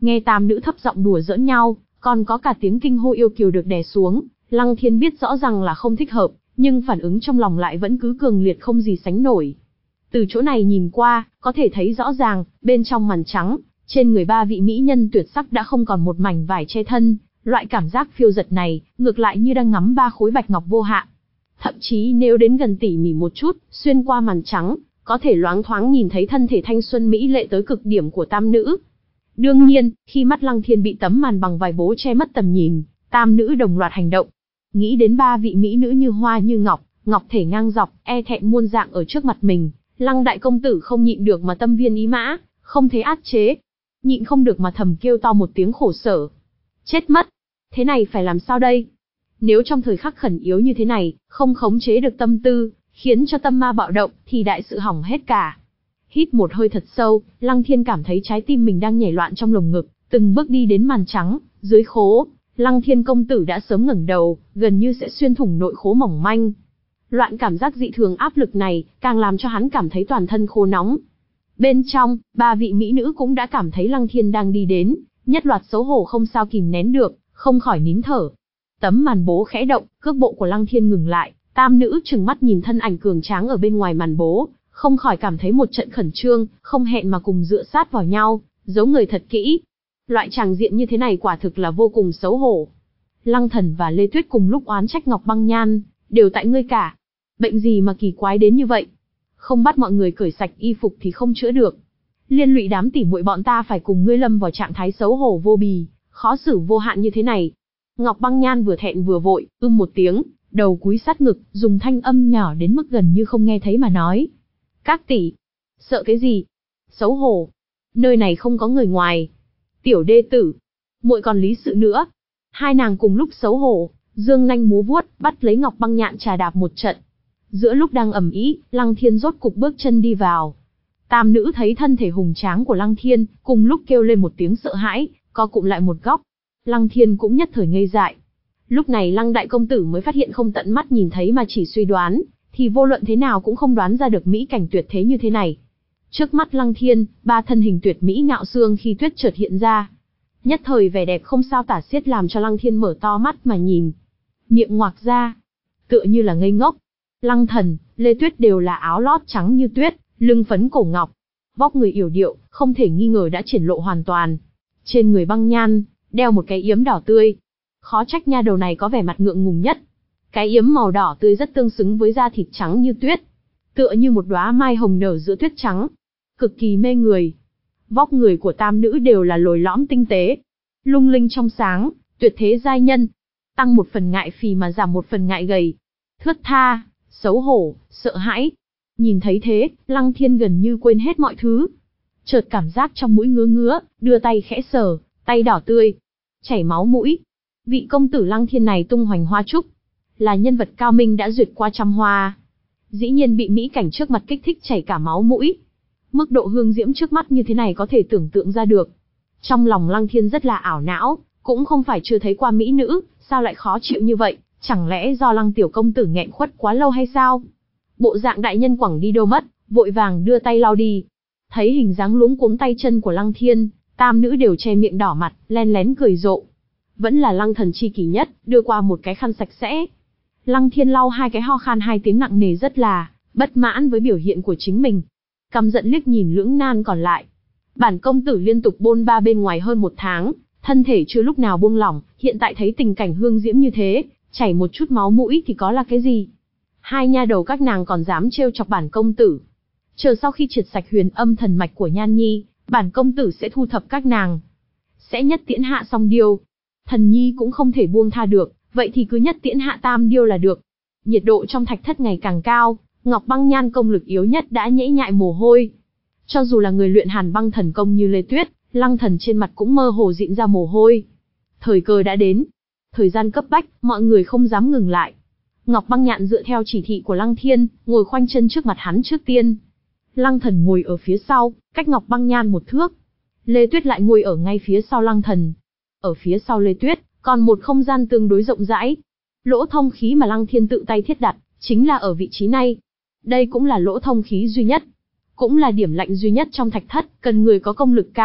Nghe tam nữ thấp giọng đùa giỡn nhau, còn có cả tiếng kinh hô yêu kiều được đè xuống, Lăng Thiên biết rõ rằng là không thích hợp, nhưng phản ứng trong lòng lại vẫn cứ cường liệt không gì sánh nổi. Từ chỗ này nhìn qua, có thể thấy rõ ràng, bên trong màn trắng, trên người ba vị mỹ nhân tuyệt sắc đã không còn một mảnh vải che thân, loại cảm giác phiêu dật này, ngược lại như đang ngắm ba khối bạch ngọc vô hạn. Thậm chí nếu đến gần tỉ mỉ một chút, xuyên qua màn trắng, có thể loáng thoáng nhìn thấy thân thể thanh xuân mỹ lệ tới cực điểm của tam nữ. Đương nhiên, khi mắt Lăng Thiên bị tấm màn bằng vải bố che mất tầm nhìn, tam nữ đồng loạt hành động. Nghĩ đến ba vị mỹ nữ như hoa như ngọc, ngọc thể ngang dọc, e thẹn muôn dạng ở trước mặt mình, Lăng đại công tử không nhịn được mà tâm viên ý mã, không thể át chế. Nhịn không được mà thầm kêu to một tiếng khổ sở. Chết mất! Thế này phải làm sao đây? Nếu trong thời khắc khẩn yếu như thế này, không khống chế được tâm tư, khiến cho tâm ma bạo động, thì đại sự hỏng hết cả. Hít một hơi thật sâu, Lăng Thiên cảm thấy trái tim mình đang nhảy loạn trong lồng ngực, từng bước đi đến màn trắng, dưới khố, Lăng Thiên công tử đã sớm ngẩng đầu, gần như sẽ xuyên thủng nội khố mỏng manh. Loạn cảm giác dị thường áp lực này, càng làm cho hắn cảm thấy toàn thân khô nóng. Bên trong, ba vị mỹ nữ cũng đã cảm thấy Lăng Thiên đang đi đến, nhất loạt xấu hổ không sao kìm nén được, không khỏi nín thở. Tấm màn bố khẽ động, cước bộ của Lăng Thiên ngừng lại, tam nữ trừng mắt nhìn thân ảnh cường tráng ở bên ngoài màn bố, không khỏi cảm thấy một trận khẩn trương, không hẹn mà cùng dựa sát vào nhau, giấu người thật kỹ. Loại tràng diện như thế này quả thực là vô cùng xấu hổ. Lăng Thần và Lê Tuyết cùng lúc oán trách Ngọc Băng Nhan, đều tại ngươi cả. Bệnh gì mà kỳ quái đến như vậy? Không bắt mọi người cởi sạch y phục thì không chữa được. Liên lụy đám tỉ muội bọn ta phải cùng ngươi lâm vào trạng thái xấu hổ vô bì, khó xử vô hạn như thế này. Ngọc Băng Nhan vừa thẹn vừa vội, ưm một tiếng, đầu cúi sát ngực, dùng thanh âm nhỏ đến mức gần như không nghe thấy mà nói. Các tỷ, sợ cái gì? Xấu hổ. Nơi này không có người ngoài. Tiểu đê tử, muội còn lý sự nữa. Hai nàng cùng lúc xấu hổ, dương nanh múa vuốt, bắt lấy Ngọc Băng Nhạn trà đạp một trận. Giữa lúc đang ầm ĩ, Lăng Thiên rốt cục bước chân đi vào. Tam nữ thấy thân thể hùng tráng của Lăng Thiên, cùng lúc kêu lên một tiếng sợ hãi, co cụm lại một góc. Lăng Thiên cũng nhất thời ngây dại. Lúc này Lăng đại công tử mới phát hiện không tận mắt nhìn thấy mà chỉ suy đoán, thì vô luận thế nào cũng không đoán ra được mỹ cảnh tuyệt thế như thế này. Trước mắt Lăng Thiên, ba thân hình tuyệt mỹ ngạo xương khi tuyết chợt hiện ra. Nhất thời vẻ đẹp không sao tả xiết làm cho Lăng Thiên mở to mắt mà nhìn. Miệng ngoạc ra, tựa như là ngây ngốc. Lăng Thần, Lê Tuyết đều là áo lót trắng như tuyết, lưng phấn cổ ngọc. Vóc người yểu điệu, không thể nghi ngờ đã triển lộ hoàn toàn. Trên người Băng Nhan, đeo một cái yếm đỏ tươi. Khó trách nha đầu này có vẻ mặt ngượng ngùng nhất. Cái yếm màu đỏ tươi rất tương xứng với da thịt trắng như tuyết. Tựa như một đóa mai hồng nở giữa tuyết trắng. Cực kỳ mê người. Vóc người của tam nữ đều là lồi lõm tinh tế. Lung linh trong sáng, tuyệt thế giai nhân. Tăng một phần ngại phì mà giảm một phần ngại gầy. Thướt tha, xấu hổ, sợ hãi. Nhìn thấy thế, Lăng Thiên gần như quên hết mọi thứ. Chợt cảm giác trong mũi ngứa ngứa, đưa tay khẽ sờ, tay đỏ tươi. Chảy máu mũi. Vị công tử Lăng Thiên này tung hoành hoa trúc. Là nhân vật cao minh đã duyệt qua trăm hoa. Dĩ nhiên bị mỹ cảnh trước mặt kích thích chảy cả máu mũi. Mức độ hương diễm trước mắt như thế này có thể tưởng tượng ra được. Trong lòng Lăng Thiên rất là ảo não, cũng không phải chưa thấy qua mỹ nữ, sao lại khó chịu như vậy, chẳng lẽ do Lăng tiểu công tử nghẹn khuất quá lâu hay sao? Bộ dạng đại nhân quẳng đi đâu mất, vội vàng đưa tay lau đi. Thấy hình dáng luống cuống tay chân của Lăng Thiên, tam nữ đều che miệng đỏ mặt, len lén cười rộ. Vẫn là Lăng Thần chi kỷ nhất, đưa qua một cái khăn sạch sẽ. Lăng Thiên lau hai cái ho khan hai tiếng nặng nề rất là bất mãn với biểu hiện của chính mình. Căm giận liếc nhìn lưỡng nan còn lại. Bản công tử liên tục bôn ba bên ngoài hơn một tháng, thân thể chưa lúc nào buông lỏng, hiện tại thấy tình cảnh hương diễm như thế, chảy một chút máu mũi thì có là cái gì? Hai nha đầu các nàng còn dám trêu chọc bản công tử. Chờ sau khi triệt sạch huyền âm thần mạch của Nhan Nhi, bản công tử sẽ thu thập các nàng. Sẽ nhất tiễn hạ song điêu. Thần Nhi cũng không thể buông tha được, vậy thì cứ nhất tiễn hạ tam điêu là được. Nhiệt độ trong thạch thất ngày càng cao, Ngọc Băng Nhan công lực yếu nhất đã nhễ nhại mồ hôi. Cho dù là người luyện hàn băng thần công như Lê Tuyết, Lăng Thần trên mặt cũng mơ hồ dịn ra mồ hôi. Thời cơ đã đến. Thời gian cấp bách, mọi người không dám ngừng lại. Ngọc Băng Nhạn dựa theo chỉ thị của Lăng Thiên, ngồi khoanh chân trước mặt hắn trước tiên. Lăng Thần ngồi ở phía sau, cách Ngọc Băng Nhan một thước. Lê Tuyết lại ngồi ở ngay phía sau Lăng Thần. Ở phía sau Lê Tuyết, còn một không gian tương đối rộng rãi. Lỗ thông khí mà Lăng Thiên tự tay thiết đặt, chính là ở vị trí này. Đây cũng là lỗ thông khí duy nhất. Cũng là điểm lạnh duy nhất trong thạch thất, cần người có công lực cao,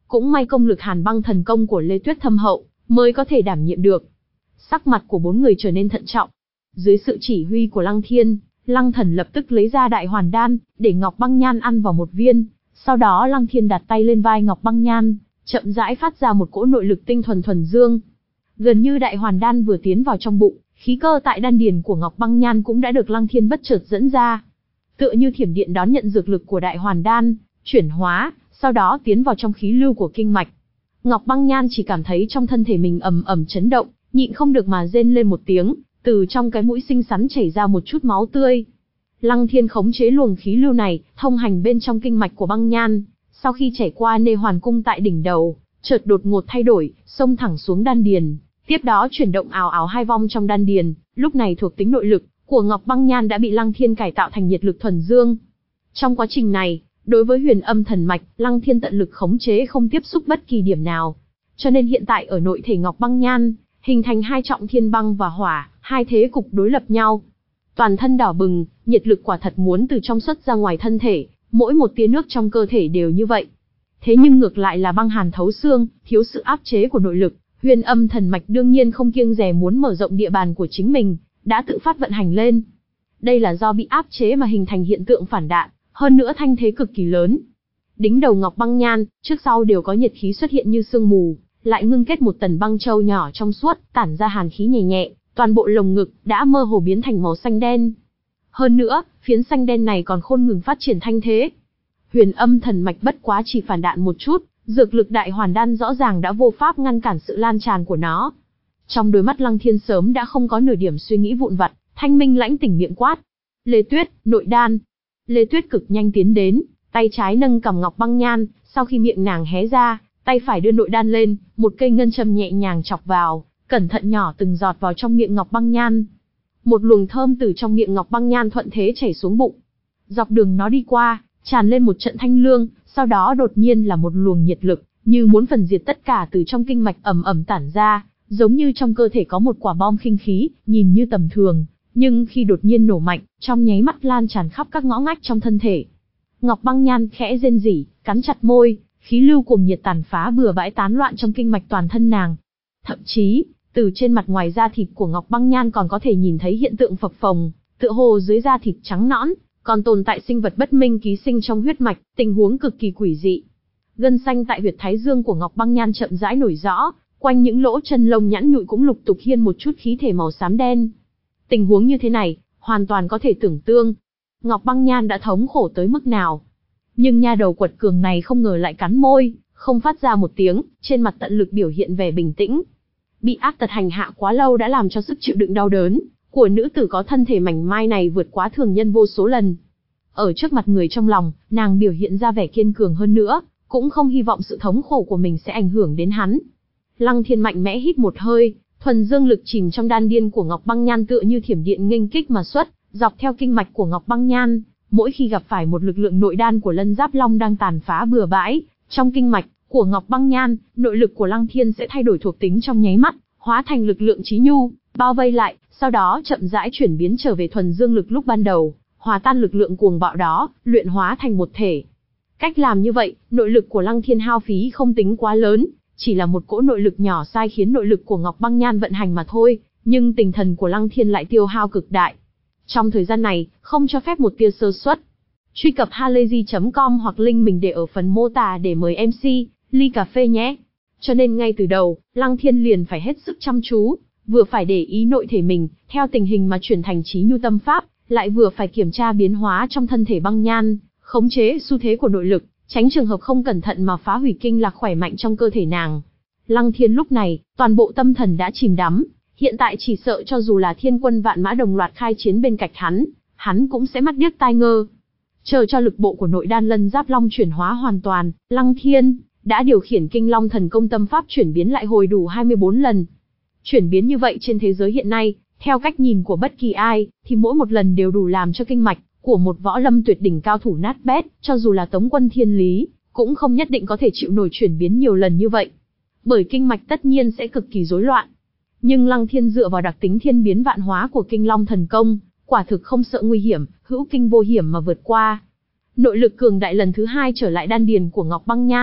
cũng may công lực Hàn Băng thần công của Lê Tuyết thâm hậu, mới có thể đảm nhiệm được. Sắc mặt của bốn người trở nên thận trọng. Dưới sự chỉ huy của Lăng Thiên, Lăng Thần lập tức lấy ra đại hoàn đan, để Ngọc Băng Nhan ăn vào một viên. Sau đó Lăng Thiên đặt tay lên vai Ngọc Băng Nhan, chậm rãi phát ra một cỗ nội lực tinh thuần thuần dương. Gần như đại hoàn đan vừa tiến vào trong bụng, khí cơ tại đan điền của Ngọc Băng Nhan cũng đã được Lăng Thiên bất chợt dẫn ra. Tựa như thiểm điện đón nhận dược lực của đại hoàn đan, chuyển hóa, sau đó tiến vào trong khí lưu của kinh mạch. Ngọc Băng Nhan chỉ cảm thấy trong thân thể mình ầm ầm chấn động, nhịn không được mà rên lên một tiếng, từ trong cái mũi xinh xắn chảy ra một chút máu tươi. Lăng Thiên khống chế luồng khí lưu này, thông hành bên trong kinh mạch của Băng Nhan, sau khi chảy qua nê hoàn cung tại đỉnh đầu, chợt đột ngột thay đổi, xông thẳng xuống đan điền, tiếp đó chuyển động ào ào hai vòng trong đan điền. Lúc này thuộc tính nội lực của Ngọc Băng Nhan đã bị Lăng Thiên cải tạo thành nhiệt lực thuần dương. Trong quá trình này, đối với huyền âm thần mạch, Lăng Thiên tận lực khống chế không tiếp xúc bất kỳ điểm nào. Cho nên hiện tại ở nội thể Ngọc Băng Nhan, hình thành hai trọng thiên băng và hỏa, hai thế cục đối lập nhau. Toàn thân đỏ bừng, nhiệt lực quả thật muốn từ trong xuất ra ngoài thân thể, mỗi một tia nước trong cơ thể đều như vậy. Thế nhưng ngược lại là băng hàn thấu xương, thiếu sự áp chế của nội lực, huyền âm thần mạch đương nhiên không kiêng dè muốn mở rộng địa bàn của chính mình, đã tự phát vận hành lên. Đây là do bị áp chế mà hình thành hiện tượng phản đạn, hơn nữa thanh thế cực kỳ lớn. Đính đầu Ngọc Băng Nhan, trước sau đều có nhiệt khí xuất hiện như sương mù, lại ngưng kết một tầng băng châu nhỏ trong suốt, tản ra hàn khí nhẹ nhẹ, toàn bộ lồng ngực đã mơ hồ biến thành màu xanh đen. Hơn nữa, phiến xanh đen này còn không ngừng phát triển thanh thế. Huyền âm thần mạch bất quá chỉ phản đạn một chút, dược lực đại hoàn đan rõ ràng đã vô pháp ngăn cản sự lan tràn của nó. Trong đôi mắt Lăng Thiên sớm đã không có nửa điểm suy nghĩ vụn vặt, thanh minh lãnh tỉnh miệng quát: Lê Tuyết, nội đan. Lê Tuyết cực nhanh tiến đến, tay trái nâng cầm Ngọc Băng Nhan, sau khi miệng nàng hé ra, tay phải đưa nội đan lên, một cây ngân châm nhẹ nhàng chọc vào, cẩn thận nhỏ từng giọt vào trong miệng Ngọc Băng Nhan. Một luồng thơm từ trong miệng Ngọc Băng Nhan thuận thế chảy xuống bụng. Dọc đường nó đi qua, tràn lên một trận thanh lương, sau đó đột nhiên là một luồng nhiệt lực, như muốn phần diệt tất cả từ trong kinh mạch ầm ầm tản ra, giống như trong cơ thể có một quả bom khinh khí, nhìn như tầm thường, nhưng khi đột nhiên nổ mạnh, trong nháy mắt lan tràn khắp các ngõ ngách trong thân thể. Ngọc Băng Nhan khẽ rên rỉ, cắn chặt môi, khí lưu cuồng nhiệt tàn phá bừa bãi tán loạn trong kinh mạch toàn thân nàng. Thậm chí, từ trên mặt ngoài da thịt của Ngọc Băng Nhan còn có thể nhìn thấy hiện tượng phập phồng, tựa hồ dưới da thịt trắng nõn, còn tồn tại sinh vật bất minh ký sinh trong huyết mạch, tình huống cực kỳ quỷ dị. Gân xanh tại huyệt thái dương của Ngọc Băng Nhan chậm rãi nổi rõ, quanh những lỗ chân lông nhẵn nhụi cũng lục tục hiên một chút khí thể màu xám đen. Tình huống như thế này, hoàn toàn có thể tưởng tượng, Ngọc Băng Nhan đã thống khổ tới mức nào. Nhưng nha đầu quật cường này không ngờ lại cắn môi, không phát ra một tiếng, trên mặt tận lực biểu hiện vẻ bình tĩnh. Bị ác tật hành hạ quá lâu đã làm cho sức chịu đựng đau đớn của nữ tử có thân thể mảnh mai này vượt quá thường nhân vô số lần. Ở trước mặt người trong lòng, nàng biểu hiện ra vẻ kiên cường hơn nữa, cũng không hy vọng sự thống khổ của mình sẽ ảnh hưởng đến hắn. Lăng Thiên mạnh mẽ hít một hơi, thuần dương lực chìm trong đan điên của Ngọc Băng Nhan tựa như thiểm điện nghênh kích mà xuất, dọc theo kinh mạch của Ngọc Băng Nhan, mỗi khi gặp phải một lực lượng nội đan của Lân Giáp Long đang tàn phá bừa bãi, trong kinh mạch của Ngọc Băng Nhan, nội lực của Lăng Thiên sẽ thay đổi thuộc tính trong nháy mắt, hóa thành lực lượng chí nhu, bao vây lại, sau đó chậm rãi chuyển biến trở về thuần dương lực lúc ban đầu, hòa tan lực lượng cuồng bạo đó, luyện hóa thành một thể. Cách làm như vậy, nội lực của Lăng Thiên hao phí không tính quá lớn, chỉ là một cỗ nội lực nhỏ sai khiến nội lực của Ngọc Băng Nhan vận hành mà thôi, nhưng tinh thần của Lăng Thiên lại tiêu hao cực đại. Trong thời gian này, không cho phép một tia sơ suất. Truy cập halayzi chấm com hoặc link mình để ở phần mô tả để mời em xê, ly cà phê nhé. Cho nên ngay từ đầu, Lăng Thiên liền phải hết sức chăm chú, vừa phải để ý nội thể mình, theo tình hình mà chuyển thành chí nhu tâm pháp, lại vừa phải kiểm tra biến hóa trong thân thể Băng Nhan, khống chế xu thế của nội lực, tránh trường hợp không cẩn thận mà phá hủy kinh lạc khỏe mạnh trong cơ thể nàng. Lăng Thiên lúc này, toàn bộ tâm thần đã chìm đắm, hiện tại chỉ sợ cho dù là thiên quân vạn mã đồng loạt khai chiến bên cạnh hắn, hắn cũng sẽ mắt điếc tai ngơ. Chờ cho lực bộ của nội đan Lân Giáp Long chuyển hóa hoàn toàn, Lăng Thiên đã điều khiển Kinh Long thần công tâm pháp chuyển biến lại hồi đủ hai mươi bốn lần. Chuyển biến như vậy trên thế giới hiện nay, theo cách nhìn của bất kỳ ai, thì mỗi một lần đều đủ làm cho kinh mạch của một võ lâm tuyệt đỉnh cao thủ nát bét, cho dù là Tống Quân Thiên Lý, cũng không nhất định có thể chịu nổi chuyển biến nhiều lần như vậy. Bởi kinh mạch tất nhiên sẽ cực kỳ rối loạn. Nhưng Lăng Thiên dựa vào đặc tính thiên biến vạn hóa của Kinh Long thần công, quả thực không sợ nguy hiểm, hữu kinh vô hiểm mà vượt qua. Nội lực cường đại lần thứ hai trở lại đan điền của Ngọc Băng Nhan,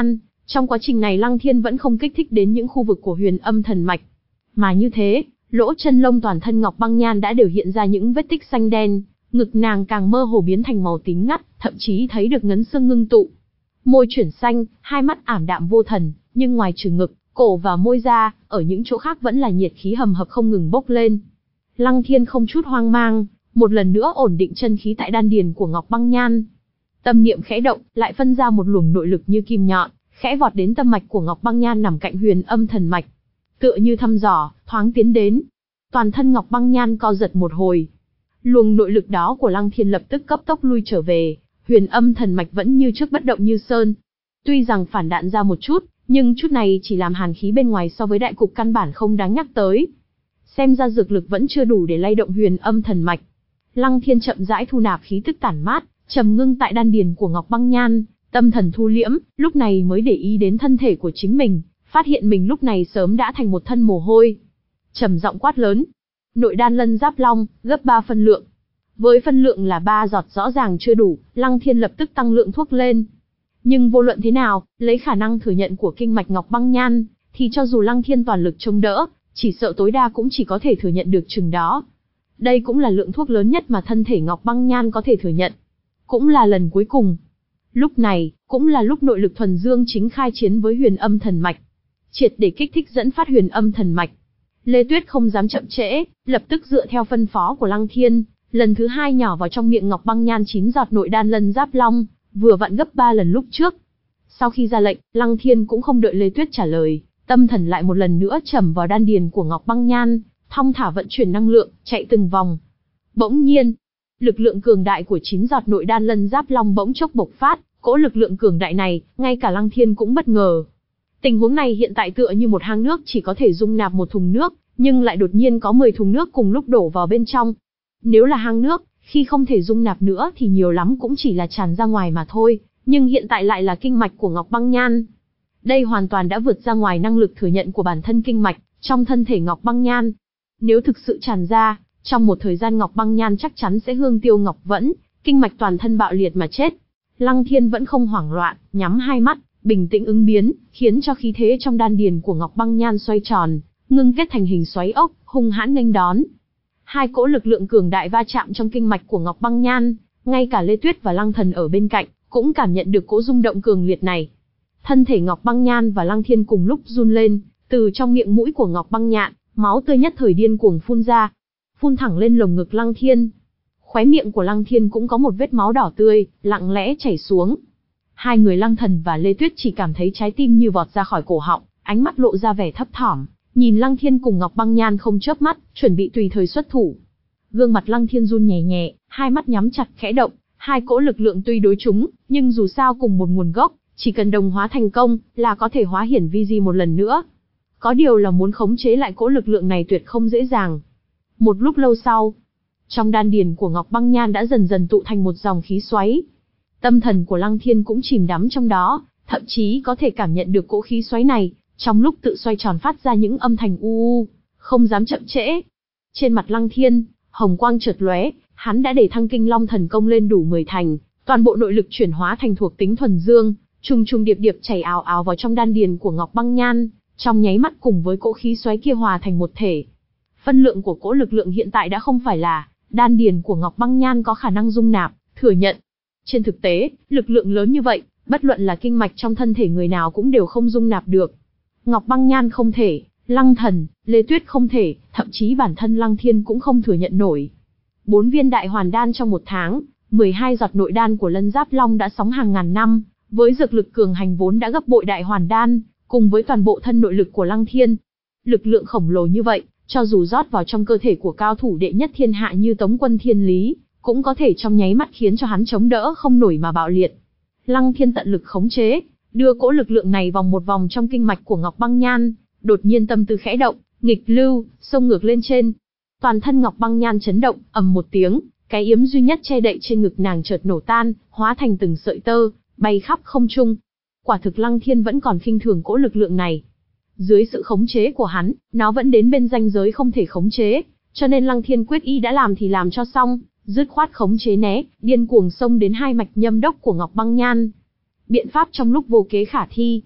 Trong quá trình này Lăng Thiên vẫn không kích thích đến những khu vực của Huyền Âm Thần Mạch. Mà như thế, lỗ chân lông toàn thân Ngọc Băng Nhan đã đều hiện ra những vết tích xanh đen, ngực nàng càng mơ hồ biến thành màu tím ngắt, thậm chí thấy được ngấn xương ngưng tụ. Môi chuyển xanh, hai mắt ảm đạm vô thần, nhưng ngoài trừ ngực, cổ và môi ra, ở những chỗ khác vẫn là nhiệt khí hầm hập không ngừng bốc lên. Lăng Thiên không chút hoang mang, một lần nữa ổn định chân khí tại đan điền của Ngọc Băng Nhan. Tâm niệm khẽ động, lại phân ra một luồng nội lực như kim nhọn, khẽ vọt đến tâm mạch của Ngọc Băng Nhan nằm cạnh Huyền Âm Thần Mạch. Tựa như thăm dò, thoáng tiến đến. Toàn thân Ngọc Băng Nhan co giật một hồi. Luồng nội lực đó của Lăng Thiên lập tức cấp tốc lui trở về, Huyền Âm Thần Mạch vẫn như trước bất động như sơn. Tuy rằng phản đạn ra một chút, nhưng chút này chỉ làm hàn khí bên ngoài so với đại cục căn bản không đáng nhắc tới. Xem ra dược lực vẫn chưa đủ để lay động Huyền Âm Thần Mạch. Lăng Thiên chậm rãi thu nạp khí tức tản mát, trầm ngưng tại đan điền của Ngọc Băng Nhan, tâm thần thu liễm, lúc này mới để ý đến thân thể của chính mình, phát hiện mình lúc này sớm đã thành một thân mồ hôi. Trầm giọng quát lớn, nội đan lân giáp long, gấp ba phân lượng. Với phân lượng là ba giọt rõ ràng chưa đủ, Lăng Thiên lập tức tăng lượng thuốc lên. Nhưng vô luận thế nào, lấy khả năng thừa nhận của kinh mạch Ngọc Băng Nhan, thì cho dù Lăng Thiên toàn lực chống đỡ, chỉ sợ tối đa cũng chỉ có thể thừa nhận được chừng đó. Đây cũng là lượng thuốc lớn nhất mà thân thể Ngọc Băng Nhan có thể thừa nhận. Cũng là lần cuối cùng. Lúc này, cũng là lúc nội lực thuần dương chính khai chiến với Huyền Âm Thần Mạch. Triệt để kích thích dẫn phát Huyền Âm Thần Mạch. Lê Tuyết không dám chậm trễ, lập tức dựa theo phân phó của Lăng Thiên, lần thứ hai nhỏ vào trong miệng Ngọc Băng Nhan chín giọt nội đan lân giáp long, vừa vặn gấp ba lần lúc trước. Sau khi ra lệnh, Lăng Thiên cũng không đợi Lê Tuyết trả lời, tâm thần lại một lần nữa trầm vào đan điền của Ngọc Băng Nhan, thong thả vận chuyển năng lượng, chạy từng vòng. Bỗng nhiên, lực lượng cường đại của chín giọt nội đan lân giáp long bỗng chốc bộc phát, cỗ lực lượng cường đại này, ngay cả Lăng Thiên cũng bất ngờ. Tình huống này hiện tại tựa như một hang nước chỉ có thể dung nạp một thùng nước, nhưng lại đột nhiên có mười thùng nước cùng lúc đổ vào bên trong. Nếu là hang nước, khi không thể dung nạp nữa thì nhiều lắm cũng chỉ là tràn ra ngoài mà thôi, nhưng hiện tại lại là kinh mạch của Ngọc Băng Nhan. Đây hoàn toàn đã vượt ra ngoài năng lực thừa nhận của bản thân kinh mạch trong thân thể Ngọc Băng Nhan. Nếu thực sự tràn ra, trong một thời gian Ngọc Băng Nhan chắc chắn sẽ hương tiêu ngọc vẫn, kinh mạch toàn thân bạo liệt mà chết. Lăng Thiên vẫn không hoảng loạn, nhắm hai mắt, bình tĩnh ứng biến, khiến cho khí thế trong đan điền của Ngọc Băng Nhan xoay tròn, ngưng kết thành hình xoáy ốc, hung hãn nghênh đón. Hai cỗ lực lượng cường đại va chạm trong kinh mạch của Ngọc Băng Nhan, ngay cả Lê Tuyết và Lăng Thần ở bên cạnh cũng cảm nhận được cỗ rung động cường liệt này. Thân thể Ngọc Băng Nhan và Lăng Thiên cùng lúc run lên, từ trong miệng mũi của Ngọc Băng Nhạn, máu tươi nhất thời điên cuồng phun ra, phun thẳng lên lồng ngực Lăng Thiên. Khóe miệng của Lăng Thiên cũng có một vết máu đỏ tươi, lặng lẽ chảy xuống. Hai người Lăng Thần và Lê Tuyết chỉ cảm thấy trái tim như vọt ra khỏi cổ họng, ánh mắt lộ ra vẻ thấp thỏm, nhìn Lăng Thiên cùng Ngọc Băng Nhan không chớp mắt, chuẩn bị tùy thời xuất thủ. Gương mặt Lăng Thiên run nhẹ nhẹ, hai mắt nhắm chặt khẽ động, hai cỗ lực lượng tuy đối chúng, nhưng dù sao cùng một nguồn gốc, chỉ cần đồng hóa thành công, là có thể hóa hiển vi di một lần nữa. Có điều là muốn khống chế lại cỗ lực lượng này tuyệt không dễ dàng. Một lúc lâu sau, trong đan điền của Ngọc Băng Nhan đã dần dần tụ thành một dòng khí xoáy. Tâm thần của Lăng Thiên cũng chìm đắm trong đó, thậm chí có thể cảm nhận được cỗ khí xoáy này, trong lúc tự xoay tròn phát ra những âm thanh u u, không dám chậm trễ. Trên mặt Lăng Thiên, hồng quang chợt lóe, hắn đã để thăng Kinh Long thần công lên đủ mười thành, toàn bộ nội lực chuyển hóa thành thuộc tính thuần dương, trùng trùng điệp điệp chảy ào ào vào trong đan điền của Ngọc Băng Nhan, trong nháy mắt cùng với cỗ khí xoáy kia hòa thành một thể. Phân lượng của cỗ lực lượng hiện tại đã không phải là đan điền của Ngọc Băng Nhan có khả năng dung nạp, thừa nhận. Trên thực tế, lực lượng lớn như vậy, bất luận là kinh mạch trong thân thể người nào cũng đều không dung nạp được. Ngọc Băng Nhan không thể, Lăng Thần, Lê Tuyết không thể, thậm chí bản thân Lăng Thiên cũng không thừa nhận nổi. Bốn viên đại hoàn đan trong một tháng, mười hai giọt nội đan của Lân Giáp Long đã sóng hàng ngàn năm, với dược lực cường hành vốn đã gấp bội đại hoàn đan, cùng với toàn bộ thân nội lực của Lăng Thiên. Lực lượng khổng lồ như vậy, cho dù rót vào trong cơ thể của cao thủ đệ nhất thiên hạ như Tống Quân Thiên Lý, cũng có thể trong nháy mắt khiến cho hắn chống đỡ không nổi mà bạo liệt. Lăng Thiên tận lực khống chế, đưa cỗ lực lượng này vòng một vòng trong kinh mạch của Ngọc Băng Nhan, đột nhiên tâm tư khẽ động, nghịch lưu, xông ngược lên trên. Toàn thân Ngọc Băng Nhan chấn động, ầm một tiếng, cái yếm duy nhất che đậy trên ngực nàng chợt nổ tan, hóa thành từng sợi tơ, bay khắp không trung. Quả thực Lăng Thiên vẫn còn khinh thường cỗ lực lượng này. Dưới sự khống chế của hắn, nó vẫn đến bên ranh giới không thể khống chế, cho nên Lăng Thiên quyết ý đã làm thì làm cho xong, dứt khoát khống chế né, điên cuồng xông đến hai mạch nhâm đốc của Ngọc Băng Nhan. Biện pháp trong lúc vô kế khả thi.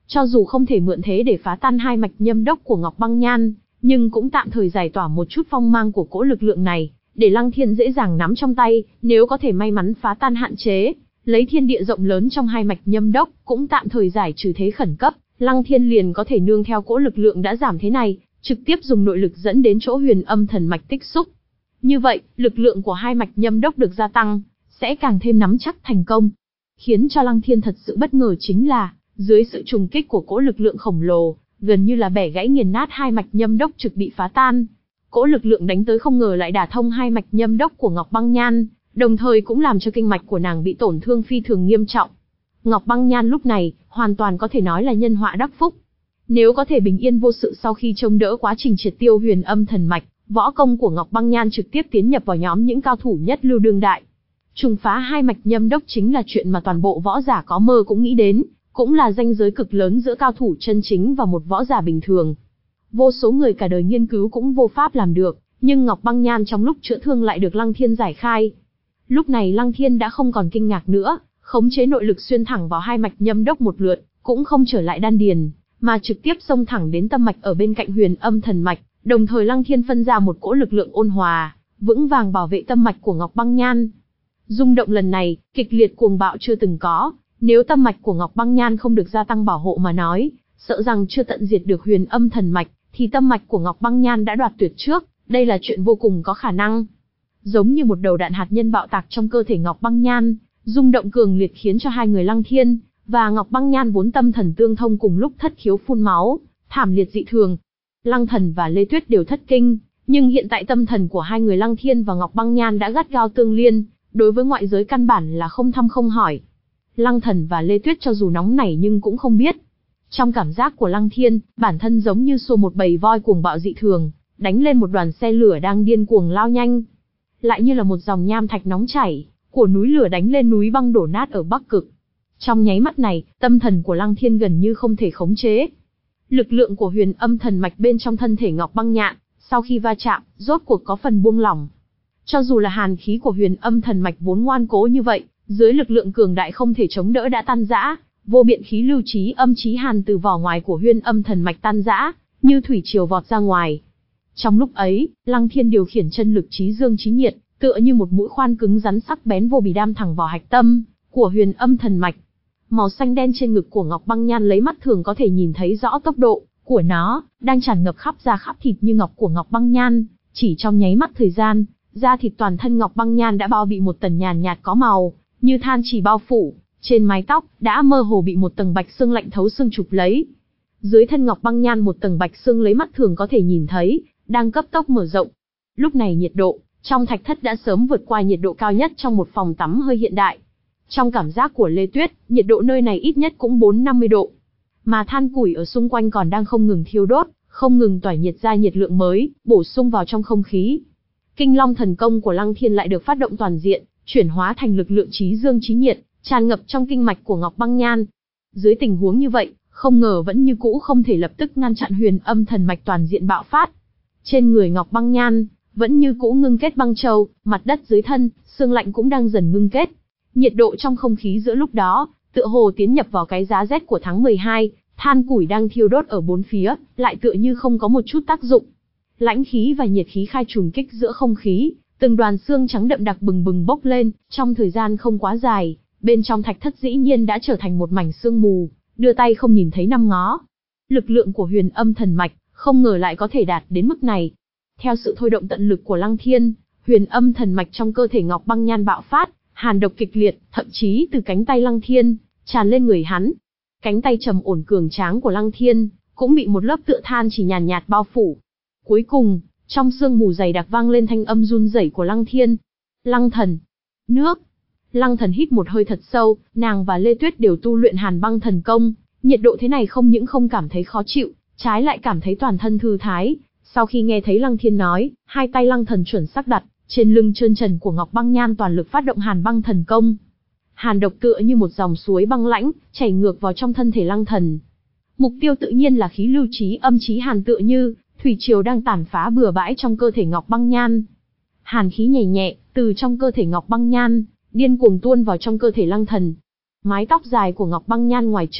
Cho dù không thể mượn thế để phá tan hai mạch nhâm đốc của Ngọc Băng Nhan, nhưng cũng tạm thời giải tỏa một chút phong mang của cỗ lực lượng này, để Lăng Thiên dễ dàng nắm trong tay. Nếu có thể may mắn phá tan hạn chế, lấy thiên địa rộng lớn trong hai mạch nhâm đốc, cũng tạm thời giải trừ thế khẩn cấp, Lăng Thiên liền có thể nương theo cỗ lực lượng đã giảm thế này, trực tiếp dùng nội lực dẫn đến chỗ huyền âm thần mạch tích xúc. Như vậy, lực lượng của hai mạch nhâm đốc được gia tăng, sẽ càng thêm nắm chắc thành công. Khiến cho Lăng Thiên thật sự bất ngờ chính là, dưới sự trùng kích của cỗ lực lượng khổng lồ, gần như là bẻ gãy nghiền nát hai mạch nhâm đốc trực bị phá tan. Cỗ lực lượng đánh tới không ngờ lại đả thông hai mạch nhâm đốc của Ngọc Băng Nhan, đồng thời cũng làm cho kinh mạch của nàng bị tổn thương phi thường nghiêm trọng. Ngọc Băng Nhan lúc này, hoàn toàn có thể nói là nhân họa đắc phúc. Nếu có thể bình yên vô sự sau khi trông đỡ quá trình triệt tiêu huyền âm thần mạch, võ công của Ngọc Băng Nhan trực tiếp tiến nhập vào nhóm những cao thủ nhất lưu đương đại. Trùng phá hai mạch nhâm đốc chính là chuyện mà toàn bộ võ giả có mơ cũng nghĩ đến, cũng là ranh giới cực lớn giữa cao thủ chân chính và một võ giả bình thường. Vô số người cả đời nghiên cứu cũng vô pháp làm được, nhưng Ngọc Băng Nhan trong lúc chữa thương lại được Lăng Thiên giải khai. Lúc này Lăng Thiên đã không còn kinh ngạc nữa, khống chế nội lực xuyên thẳng vào hai mạch nhâm đốc một lượt, cũng không trở lại đan điền, mà trực tiếp xông thẳng đến tâm mạch ở bên cạnh huyền âm thần mạch, đồng thời Lăng Thiên phân ra một cỗ lực lượng ôn hòa, vững vàng bảo vệ tâm mạch của Ngọc Băng Nhan. Rung động lần này, kịch liệt cuồng bạo chưa từng có, nếu tâm mạch của Ngọc Băng Nhan không được gia tăng bảo hộ mà nói, sợ rằng chưa tận diệt được huyền âm thần mạch, thì tâm mạch của Ngọc Băng Nhan đã đoạt tuyệt trước, đây là chuyện vô cùng có khả năng. Giống như một đầu đạn hạt nhân bạo tạc trong cơ thể Ngọc Băng Nhan, rung động cường liệt khiến cho hai người Lăng Thiên và Ngọc Băng Nhan vốn tâm thần tương thông cùng lúc thất khiếu phun máu, thảm liệt dị thường. Lăng Thần và Lê Tuyết đều thất kinh, nhưng hiện tại tâm thần của hai người Lăng Thiên và Ngọc Băng Nhan đã gắt gao tương liên, đối với ngoại giới căn bản là không thăm không hỏi. Lăng Thần và Lê Tuyết cho dù nóng nảy nhưng cũng không biết. Trong cảm giác của Lăng Thiên, bản thân giống như xô một bầy voi cuồng bạo dị thường, đánh lên một đoàn xe lửa đang điên cuồng lao nhanh. Lại như là một dòng nham thạch nóng chảy, của núi lửa đánh lên núi băng đổ nát ở Bắc Cực. Trong nháy mắt này, tâm thần của Lăng Thiên gần như không thể khống chế. Lực lượng của huyền âm thần mạch bên trong thân thể Ngọc Băng Nhạn, sau khi va chạm, rốt cuộc có phần buông lỏng. Cho dù là hàn khí của huyền âm thần mạch vốn ngoan cố như vậy, dưới lực lượng cường đại không thể chống đỡ đã tan rã, vô biện khí lưu trí âm trí hàn từ vỏ ngoài của huyền âm thần mạch tan rã, như thủy triều vọt ra ngoài. Trong lúc ấy, Lăng Thiên điều khiển chân lực trí dương trí nhiệt, tựa như một mũi khoan cứng rắn sắc bén vô bì đam thẳng vào hạch tâm của huyền âm thần mạch. Màu xanh đen trên ngực của Ngọc Băng Nhan lấy mắt thường có thể nhìn thấy rõ tốc độ của nó, đang tràn ngập khắp da khắp thịt như ngọc của Ngọc Băng Nhan. Chỉ trong nháy mắt thời gian, da thịt toàn thân Ngọc Băng Nhan đã bao bị một tầng nhàn nhạt có màu như than chỉ bao phủ, trên mái tóc đã mơ hồ bị một tầng bạch xương lạnh thấu xương chụp lấy. Dưới thân Ngọc Băng Nhan một tầng bạch xương lấy mắt thường có thể nhìn thấy, đang cấp tốc mở rộng. Lúc này nhiệt độ trong thạch thất đã sớm vượt qua nhiệt độ cao nhất trong một phòng tắm hơi hiện đại. Trong cảm giác của Lê Tuyết, nhiệt độ nơi này ít nhất cũng bốn năm mươi độ. Mà than củi ở xung quanh còn đang không ngừng thiêu đốt, không ngừng tỏa nhiệt ra nhiệt lượng mới, bổ sung vào trong không khí. Kinh Long thần công của Lăng Thiên lại được phát động toàn diện, chuyển hóa thành lực lượng trí dương trí nhiệt, tràn ngập trong kinh mạch của Ngọc Băng Nhan. Dưới tình huống như vậy, không ngờ vẫn như cũ không thể lập tức ngăn chặn huyền âm thần mạch toàn diện bạo phát. Trên người Ngọc Băng Nhan, vẫn như cũ ngưng kết băng châu, mặt đất dưới thân, xương lạnh cũng đang dần ngưng kết. Nhiệt độ trong không khí giữa lúc đó, tựa hồ tiến nhập vào cái giá rét của tháng mười hai, than củi đang thiêu đốt ở bốn phía, lại tựa như không có một chút tác dụng. Lãnh khí và nhiệt khí khai trùng kích giữa không khí, từng đoàn xương trắng đậm đặc bừng bừng bốc lên, trong thời gian không quá dài, bên trong thạch thất dĩ nhiên đã trở thành một mảnh sương mù, đưa tay không nhìn thấy năm ngó. Lực lượng của huyền âm thần mạch, không ngờ lại có thể đạt đến mức này. Theo sự thôi động tận lực của Lăng Thiên, huyền âm thần mạch trong cơ thể Ngọc Băng Nhan bạo phát, hàn độc kịch liệt, thậm chí từ cánh tay Lăng Thiên tràn lên người hắn. Cánh tay trầm ổn cường tráng của Lăng Thiên cũng bị một lớp tựa than chỉ nhàn nhạt bao phủ. Cuối cùng, trong sương mù dày đặc vang lên thanh âm run rẩy của Lăng Thiên. Lăng Thần, nước. Lăng Thần hít một hơi thật sâu, nàng và Lê Tuyết đều tu luyện Hàn Băng thần công, nhiệt độ thế này không những không cảm thấy khó chịu, trái lại cảm thấy toàn thân thư thái. Sau khi nghe thấy Lăng Thiên nói, hai tay Lăng Thần chuẩn xác đặt trên lưng trơn trần của Ngọc Băng Nhan, toàn lực phát động Hàn Băng thần công. Hàn độc tựa như một dòng suối băng lãnh, chảy ngược vào trong thân thể Lăng Thần. Mục tiêu tự nhiên là khí lưu trí âm trí hàn, tựa như thủy triều đang tàn phá bừa bãi trong cơ thể Ngọc Băng Nhan. Hàn khí nhẹ nhẹ từ trong cơ thể Ngọc Băng Nhan điên cuồng tuôn vào trong cơ thể Lăng Thần. Mái tóc dài của Ngọc Băng Nhan ngoài trừ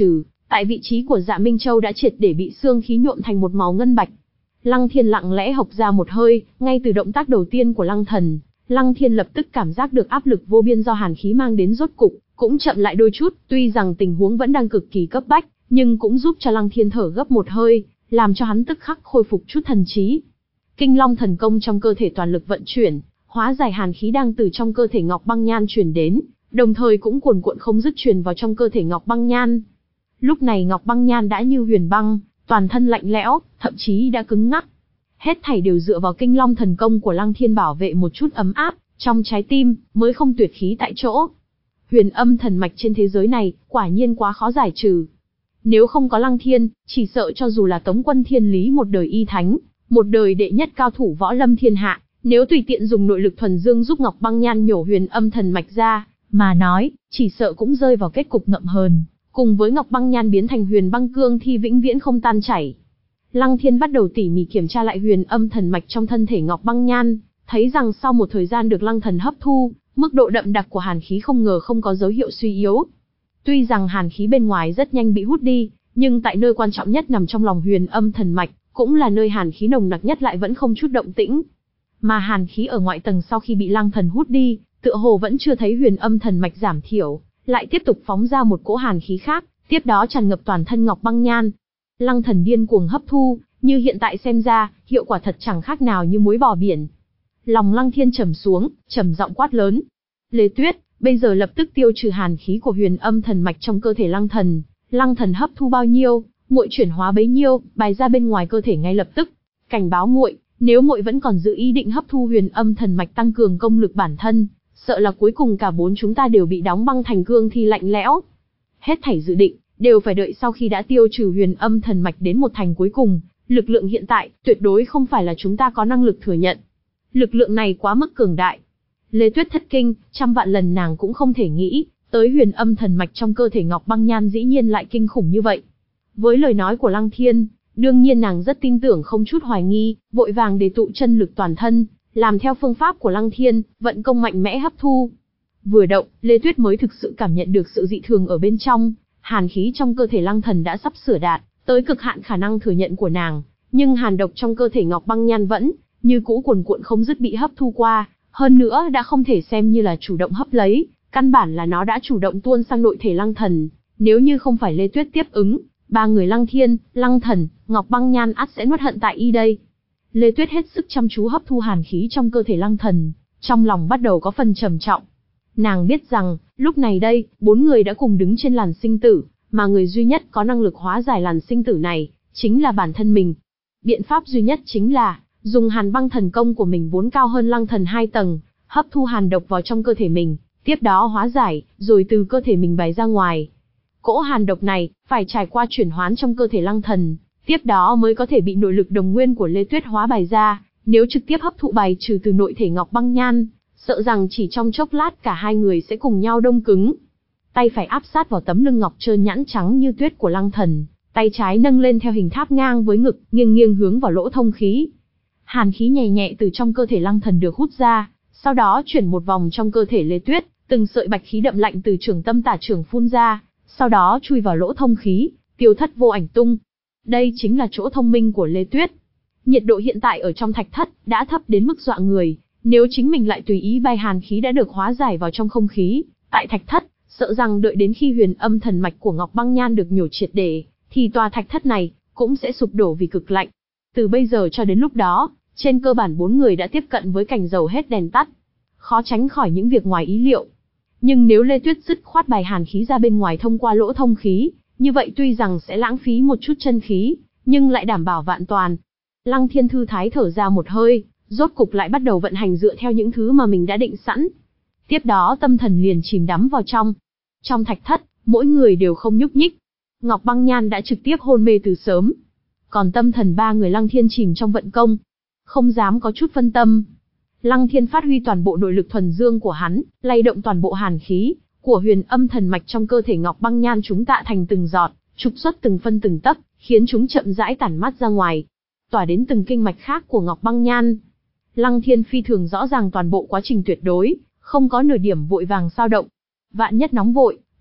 tại vị trí của Dạ Minh Châu đã triệt để bị xương khí nhuộm thành một màu ngân bạch. Lăng Thiên lặng lẽ hộc ra một hơi, ngay từ động tác đầu tiên của Lăng Thần, Lăng Thiên lập tức cảm giác được áp lực vô biên do hàn khí mang đến rốt cục cũng chậm lại đôi chút, tuy rằng tình huống vẫn đang cực kỳ cấp bách, nhưng cũng giúp cho Lăng Thiên thở gấp một hơi, làm cho hắn tức khắc khôi phục chút thần trí. Kinh Long thần công trong cơ thể toàn lực vận chuyển, hóa giải hàn khí đang từ trong cơ thể Ngọc Băng Nhan truyền đến, đồng thời cũng cuồn cuộn không dứt truyền vào trong cơ thể Ngọc Băng Nhan. Lúc này Ngọc Băng Nhan đã như huyền băng, toàn thân lạnh lẽo, thậm chí đã cứng ngắc. Hết thảy đều dựa vào Kinh Long thần công của Lăng Thiên bảo vệ một chút ấm áp trong trái tim, mới không tuyệt khí tại chỗ. Huyền âm thần mạch trên thế giới này, quả nhiên quá khó giải trừ. Nếu không có Lăng Thiên, chỉ sợ cho dù là Tống Quân Thiên Lý một đời y thánh, một đời đệ nhất cao thủ võ lâm thiên hạ, nếu tùy tiện dùng nội lực thuần dương giúp Ngọc Băng Nhan nhổ huyền âm thần mạch ra, mà nói, chỉ sợ cũng rơi vào kết cục ngậm hờn, cùng với Ngọc Băng Nhan biến thành huyền băng cương thi vĩnh viễn không tan chảy. Lăng Thiên bắt đầu tỉ mỉ kiểm tra lại huyền âm thần mạch trong thân thể Ngọc Băng Nhan, thấy rằng sau một thời gian được Lăng Thần hấp thu, mức độ đậm đặc của hàn khí không ngờ không có dấu hiệu suy yếu. Tuy rằng hàn khí bên ngoài rất nhanh bị hút đi, nhưng tại nơi quan trọng nhất nằm trong lòng huyền âm thần mạch, cũng là nơi hàn khí nồng nặc nhất lại vẫn không chút động tĩnh. Mà hàn khí ở ngoại tầng sau khi bị Lăng Thần hút đi, tựa hồ vẫn chưa thấy huyền âm thần mạch giảm thiểu, lại tiếp tục phóng ra một cỗ hàn khí khác, tiếp đó tràn ngập toàn thân Ngọc Băng Nhan. Lăng Thần điên cuồng hấp thu, như hiện tại xem ra, hiệu quả thật chẳng khác nào như muối bỏ biển. Lòng Lăng Thiên trầm xuống, trầm giọng quát lớn: Lê Tuyết, bây giờ lập tức tiêu trừ hàn khí của huyền âm thần mạch trong cơ thể Lăng Thần. Lăng Thần hấp thu bao nhiêu, muội chuyển hóa bấy nhiêu, bài ra bên ngoài cơ thể ngay lập tức. Cảnh báo muội, nếu muội vẫn còn giữ ý định hấp thu huyền âm thần mạch tăng cường công lực bản thân, sợ là cuối cùng cả bốn chúng ta đều bị đóng băng thành cương thi lạnh lẽo. Hết thảy dự định đều phải đợi sau khi đã tiêu trừ huyền âm thần mạch đến một thành cuối cùng, lực lượng hiện tại tuyệt đối không phải là chúng ta có năng lực thừa nhận. Lực lượng này quá mức cường đại. Lê Tuyết thất kinh, trăm vạn lần nàng cũng không thể nghĩ tới huyền âm thần mạch trong cơ thể Ngọc Băng Nhan dĩ nhiên lại kinh khủng như vậy. Với lời nói của Lăng Thiên, đương nhiên nàng rất tin tưởng không chút hoài nghi, vội vàng để tụ chân lực toàn thân, làm theo phương pháp của Lăng Thiên, vận công mạnh mẽ hấp thu. Vừa động, Lê Tuyết mới thực sự cảm nhận được sự dị thường ở bên trong, hàn khí trong cơ thể Lăng Thần đã sắp sửa đạt tới cực hạn khả năng thừa nhận của nàng, nhưng hàn độc trong cơ thể Ngọc Băng Nhan vẫn như cũ cuồn cuộn không dứt bị hấp thu qua, hơn nữa đã không thể xem như là chủ động hấp lấy, căn bản là nó đã chủ động tuôn sang nội thể Lăng Thần. Nếu như không phải Lê Tuyết tiếp ứng, ba người Lăng Thiên, Lăng Thần, Ngọc Băng Nhan ắt sẽ nuốt hận tại y đây. Lê Tuyết hết sức chăm chú hấp thu hàn khí trong cơ thể Lăng Thần, trong lòng bắt đầu có phần trầm trọng. Nàng biết rằng, lúc này đây, bốn người đã cùng đứng trên làn sinh tử, mà người duy nhất có năng lực hóa giải làn sinh tử này, chính là bản thân mình. Biện pháp duy nhất chính là, dùng hàn băng thần công của mình vốn cao hơn Lăng Thần hai tầng, hấp thu hàn độc vào trong cơ thể mình, tiếp đó hóa giải, rồi từ cơ thể mình bài ra ngoài. Cỗ hàn độc này, phải trải qua chuyển hoán trong cơ thể Lăng Thần, tiếp đó mới có thể bị nội lực đồng nguyên của Lê Tuyết hóa bài ra, nếu trực tiếp hấp thụ bài trừ từ nội thể Ngọc Băng Nhan, sợ rằng chỉ trong chốc lát cả hai người sẽ cùng nhau đông cứng. Tay phải áp sát vào tấm lưng ngọc trơn nhẵn trắng như tuyết của Lăng Thần, tay trái nâng lên theo hình tháp ngang với ngực, nghiêng nghiêng hướng vào lỗ thông khí. Hàn khí nhẹ nhẹ từ trong cơ thể Lăng Thần được hút ra, sau đó chuyển một vòng trong cơ thể Lê Tuyết, từng sợi bạch khí đậm lạnh từ trưởng tâm tả trưởng phun ra, sau đó chui vào lỗ thông khí, tiêu thất vô ảnh tung. Đây chính là chỗ thông minh của Lê Tuyết. Nhiệt độ hiện tại ở trong thạch thất đã thấp đến mức dọa người, nếu chính mình lại tùy ý bay hàn khí đã được hóa giải vào trong không khí, tại thạch thất, sợ rằng đợi đến khi huyền âm thần mạch của Ngọc Băng Nhan được nhổ triệt để, thì tòa thạch thất này cũng sẽ sụp đổ vì cực lạnh. Từ bây giờ cho đến lúc đó, trên cơ bản bốn người đã tiếp cận với cảnh dầu hết đèn tắt, khó tránh khỏi những việc ngoài ý liệu. Nhưng nếu Lê Tuyết dứt khoát bài hàn khí ra bên ngoài thông qua lỗ thông khí, như vậy tuy rằng sẽ lãng phí một chút chân khí, nhưng lại đảm bảo vạn toàn. Lăng Thiên thư thái thở ra một hơi, rốt cục lại bắt đầu vận hành dựa theo những thứ mà mình đã định sẵn. Tiếp đó tâm thần liền chìm đắm vào trong. Trong thạch thất, mỗi người đều không nhúc nhích. Ngọc Băng Nhan đã trực tiếp hôn mê từ sớm. Còn tâm thần ba người Lăng Thiên chìm trong vận công, không dám có chút phân tâm. Lăng Thiên phát huy toàn bộ nội lực thuần dương của hắn, lay động toàn bộ hàn khí của huyền âm thần mạch trong cơ thể Ngọc Băng Nhan chúng tạ thành từng giọt, trục xuất từng phân từng tấc, khiến chúng chậm rãi tản mát ra ngoài, tỏa đến từng kinh mạch khác của Ngọc Băng Nhan. Lăng Thiên phi thường rõ ràng toàn bộ quá trình tuyệt đối, không có nửa điểm vội vàng sao động. Vạn nhất nóng vội,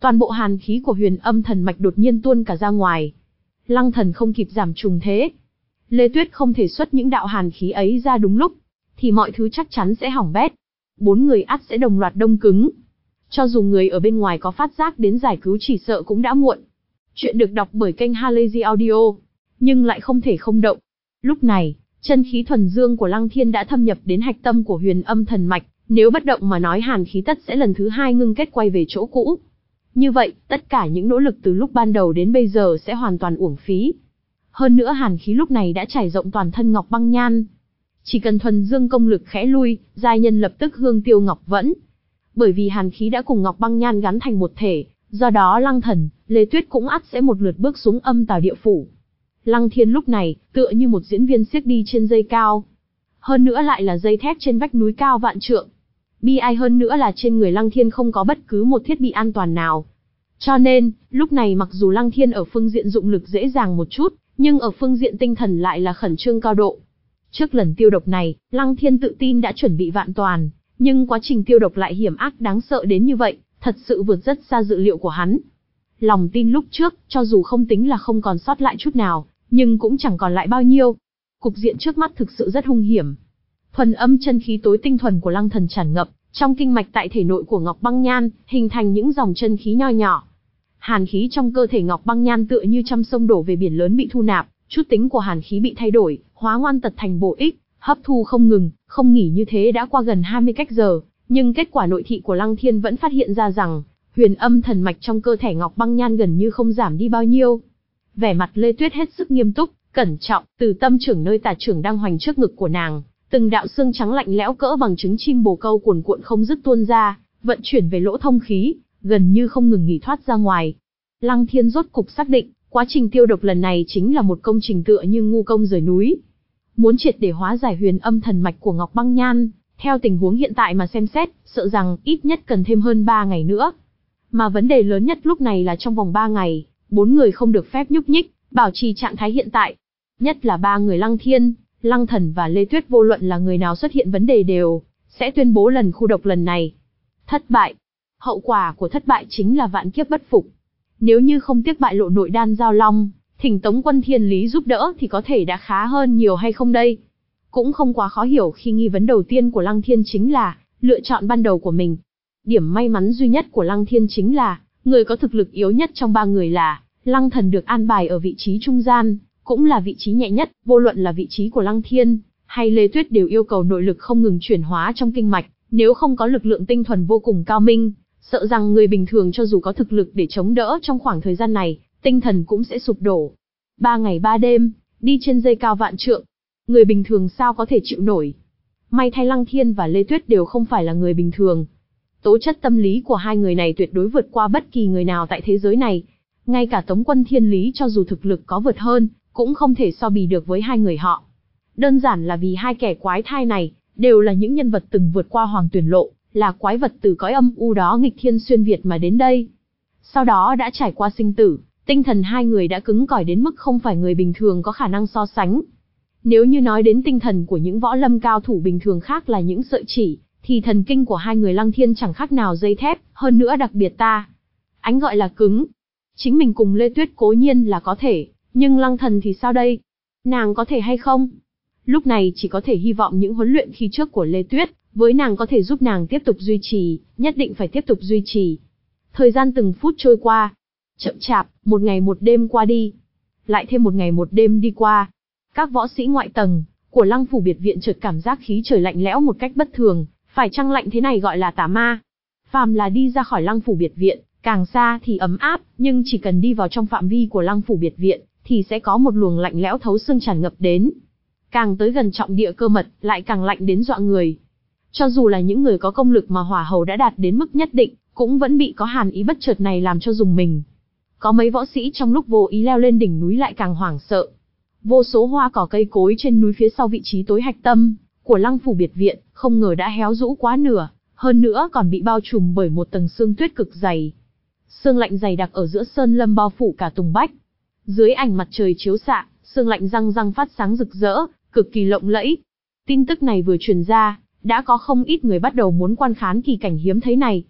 toàn bộ hàn khí của Huyền Âm Thần Mạch đột nhiên tuôn cả ra ngoài. Lăng Thần không kịp giảm trùng thế. Lê Tuyết không thể xuất những đạo hàn khí ấy ra đúng lúc, thì mọi thứ chắc chắn sẽ hỏng bét. Bốn người ắt sẽ đồng loạt đông cứng. Cho dù người ở bên ngoài có phát giác đến giải cứu chỉ sợ cũng đã muộn. Chuyện được đọc bởi kênh Halazy Audio, nhưng lại không thể không động. Lúc này, chân khí thuần dương của Lăng Thiên đã thâm nhập đến hạch tâm của Huyền Âm Thần Mạch, nếu bất động mà nói hàn khí tất sẽ lần thứ hai ngưng kết quay về chỗ cũ. Như vậy, tất cả những nỗ lực từ lúc ban đầu đến bây giờ sẽ hoàn toàn uổng phí. Hơn nữa hàn khí lúc này đã trải rộng toàn thân Ngọc Băng Nhan. Chỉ cần thuần dương công lực khẽ lui, giai nhân lập tức hương tiêu ngọc vẫn. Bởi vì hàn khí đã cùng Ngọc Băng Nhan gắn thành một thể, do đó Lăng Thần, Lê Tuyết cũng ắt sẽ một lượt bước xuống âm tào địa phủ. Lăng Thiên lúc này, tựa như một diễn viên xiếc đi trên dây cao. Hơn nữa lại là dây thép trên vách núi cao vạn trượng. Bi ai hơn nữa là trên người Lăng Thiên không có bất cứ một thiết bị an toàn nào. Cho nên, lúc này mặc dù Lăng Thiên ở phương diện dụng lực dễ dàng một chút, nhưng ở phương diện tinh thần lại là khẩn trương cao độ. Trước lần tiêu độc này, Lăng Thiên tự tin đã chuẩn bị vạn toàn, nhưng quá trình tiêu độc lại hiểm ác đáng sợ đến như vậy, thật sự vượt rất xa dự liệu của hắn. Lòng tin lúc trước, cho dù không tính là không còn sót lại chút nào, nhưng cũng chẳng còn lại bao nhiêu. Cục diện trước mắt thực sự rất hung hiểm. Thuần âm chân khí tối tinh thuần của Lăng Thần tràn ngập trong kinh mạch tại thể nội của Ngọc Băng Nhan, hình thành những dòng chân khí nho nhỏ. Hàn khí trong cơ thể Ngọc Băng Nhan tựa như trăm sông đổ về biển lớn bị thu nạp, chút tính của hàn khí bị thay đổi, hóa ngoan tật thành bổ ích, hấp thu không ngừng, không nghỉ như thế đã qua gần hai mươi cách giờ, nhưng kết quả nội thị của Lăng Thiên vẫn phát hiện ra rằng, Huyền Âm Thần Mạch trong cơ thể Ngọc Băng Nhan gần như không giảm đi bao nhiêu. Vẻ mặt Lê Tuyết hết sức nghiêm túc, cẩn trọng, từ tâm trưởng nơi tả trưởng đang hoành trước ngực của nàng, từng đạo xương trắng lạnh lẽo cỡ bằng trứng chim bồ câu cuồn cuộn không dứt tuôn ra, vận chuyển về lỗ thông khí, gần như không ngừng nghỉ thoát ra ngoài. Lăng Thiên rốt cục xác định, quá trình tiêu độc lần này chính là một công trình tựa như ngu công rời núi. Muốn triệt để hóa giải Huyền Âm Thần Mạch của Ngọc Băng Nhan, theo tình huống hiện tại mà xem xét, sợ rằng ít nhất cần thêm hơn ba ngày nữa. Mà vấn đề lớn nhất lúc này là trong vòng ba ngày, bốn người không được phép nhúc nhích, bảo trì trạng thái hiện tại. Nhất là ba người Lăng Thiên, Lăng Thần và Lê Tuyết, vô luận là người nào xuất hiện vấn đề đều sẽ tuyên bố lần khu độc lần này thất bại. Hậu quả của thất bại chính là vạn kiếp bất phục. Nếu như không tiếc bại lộ nội đan giao long, thỉnh Tống Quân Thiên Lý giúp đỡ thì có thể đã khá hơn nhiều hay không đây? Cũng không quá khó hiểu khi nghi vấn đầu tiên của Lăng Thiên chính là lựa chọn ban đầu của mình. Điểm may mắn duy nhất của Lăng Thiên chính là người có thực lực yếu nhất trong ba người là Lăng Thần được an bài ở vị trí trung gian, cũng là vị trí nhẹ nhất, vô luận là vị trí của Lăng Thiên hay Lê Tuyết đều yêu cầu nội lực không ngừng chuyển hóa trong kinh mạch, nếu không có lực lượng tinh thuần vô cùng cao minh, sợ rằng người bình thường cho dù có thực lực để chống đỡ trong khoảng thời gian này, tinh thần cũng sẽ sụp đổ. Ba ngày ba đêm, đi trên dây cao vạn trượng, người bình thường sao có thể chịu nổi? May thay Lăng Thiên và Lê Tuyết đều không phải là người bình thường. Tố chất tâm lý của hai người này tuyệt đối vượt qua bất kỳ người nào tại thế giới này. Ngay cả Tống Quân Thiên Lý cho dù thực lực có vượt hơn, cũng không thể so bì được với hai người họ. Đơn giản là vì hai kẻ quái thai này, đều là những nhân vật từng vượt qua Hoàng Tuyển Lộ, là quái vật từ cõi âm u đó nghịch thiên xuyên Việt mà đến đây. Sau đó đã trải qua sinh tử, tinh thần hai người đã cứng cỏi đến mức không phải người bình thường có khả năng so sánh. Nếu như nói đến tinh thần của những võ lâm cao thủ bình thường khác là những sợi chỉ, thì thần kinh của hai người Lăng Thiên chẳng khác nào dây thép, hơn nữa đặc biệt ta. Ánh gọi là cứng. Chính mình cùng Lê Tuyết cố nhiên là có thể, nhưng Lăng Thần thì sao đây? Nàng có thể hay không? Lúc này chỉ có thể hy vọng những huấn luyện khi trước của Lê Tuyết, với nàng có thể giúp nàng tiếp tục duy trì, nhất định phải tiếp tục duy trì. Thời gian từng phút trôi qua. Chậm chạp, một ngày một đêm qua đi. Lại thêm một ngày một đêm đi qua. Các võ sĩ ngoại tầng của Lăng Phủ biệt viện chợt cảm giác khí trời lạnh lẽo một cách bất thường, phải chăng lạnh thế này gọi là tà ma? Phàm là đi ra khỏi Lăng Phủ biệt viện, càng xa thì ấm áp, nhưng chỉ cần đi vào trong phạm vi của Lăng Phủ biệt viện, thì sẽ có một luồng lạnh lẽo thấu xương tràn ngập đến. Càng tới gần trọng địa cơ mật, lại càng lạnh đến dọa người. Cho dù là những người có công lực mà hỏa hầu đã đạt đến mức nhất định, cũng vẫn bị có hàn ý bất chợt này làm cho rùng mình. Có mấy võ sĩ trong lúc vô ý leo lên đỉnh núi lại càng hoảng sợ. Vô số hoa cỏ cây cối trên núi phía sau vị trí tối hạch tâm của Lăng Phủ biệt viện, không ngờ đã héo rũ quá nửa, hơn nữa còn bị bao trùm bởi một tầng sương tuyết cực dày. Sương lạnh dày đặc ở giữa sơn lâm bao phủ cả Tùng Bách. Dưới ánh mặt trời chiếu xạ, sương lạnh răng răng phát sáng rực rỡ, cực kỳ lộng lẫy. Tin tức này vừa truyền ra, đã có không ít người bắt đầu muốn quan khán kỳ cảnh hiếm thấy này.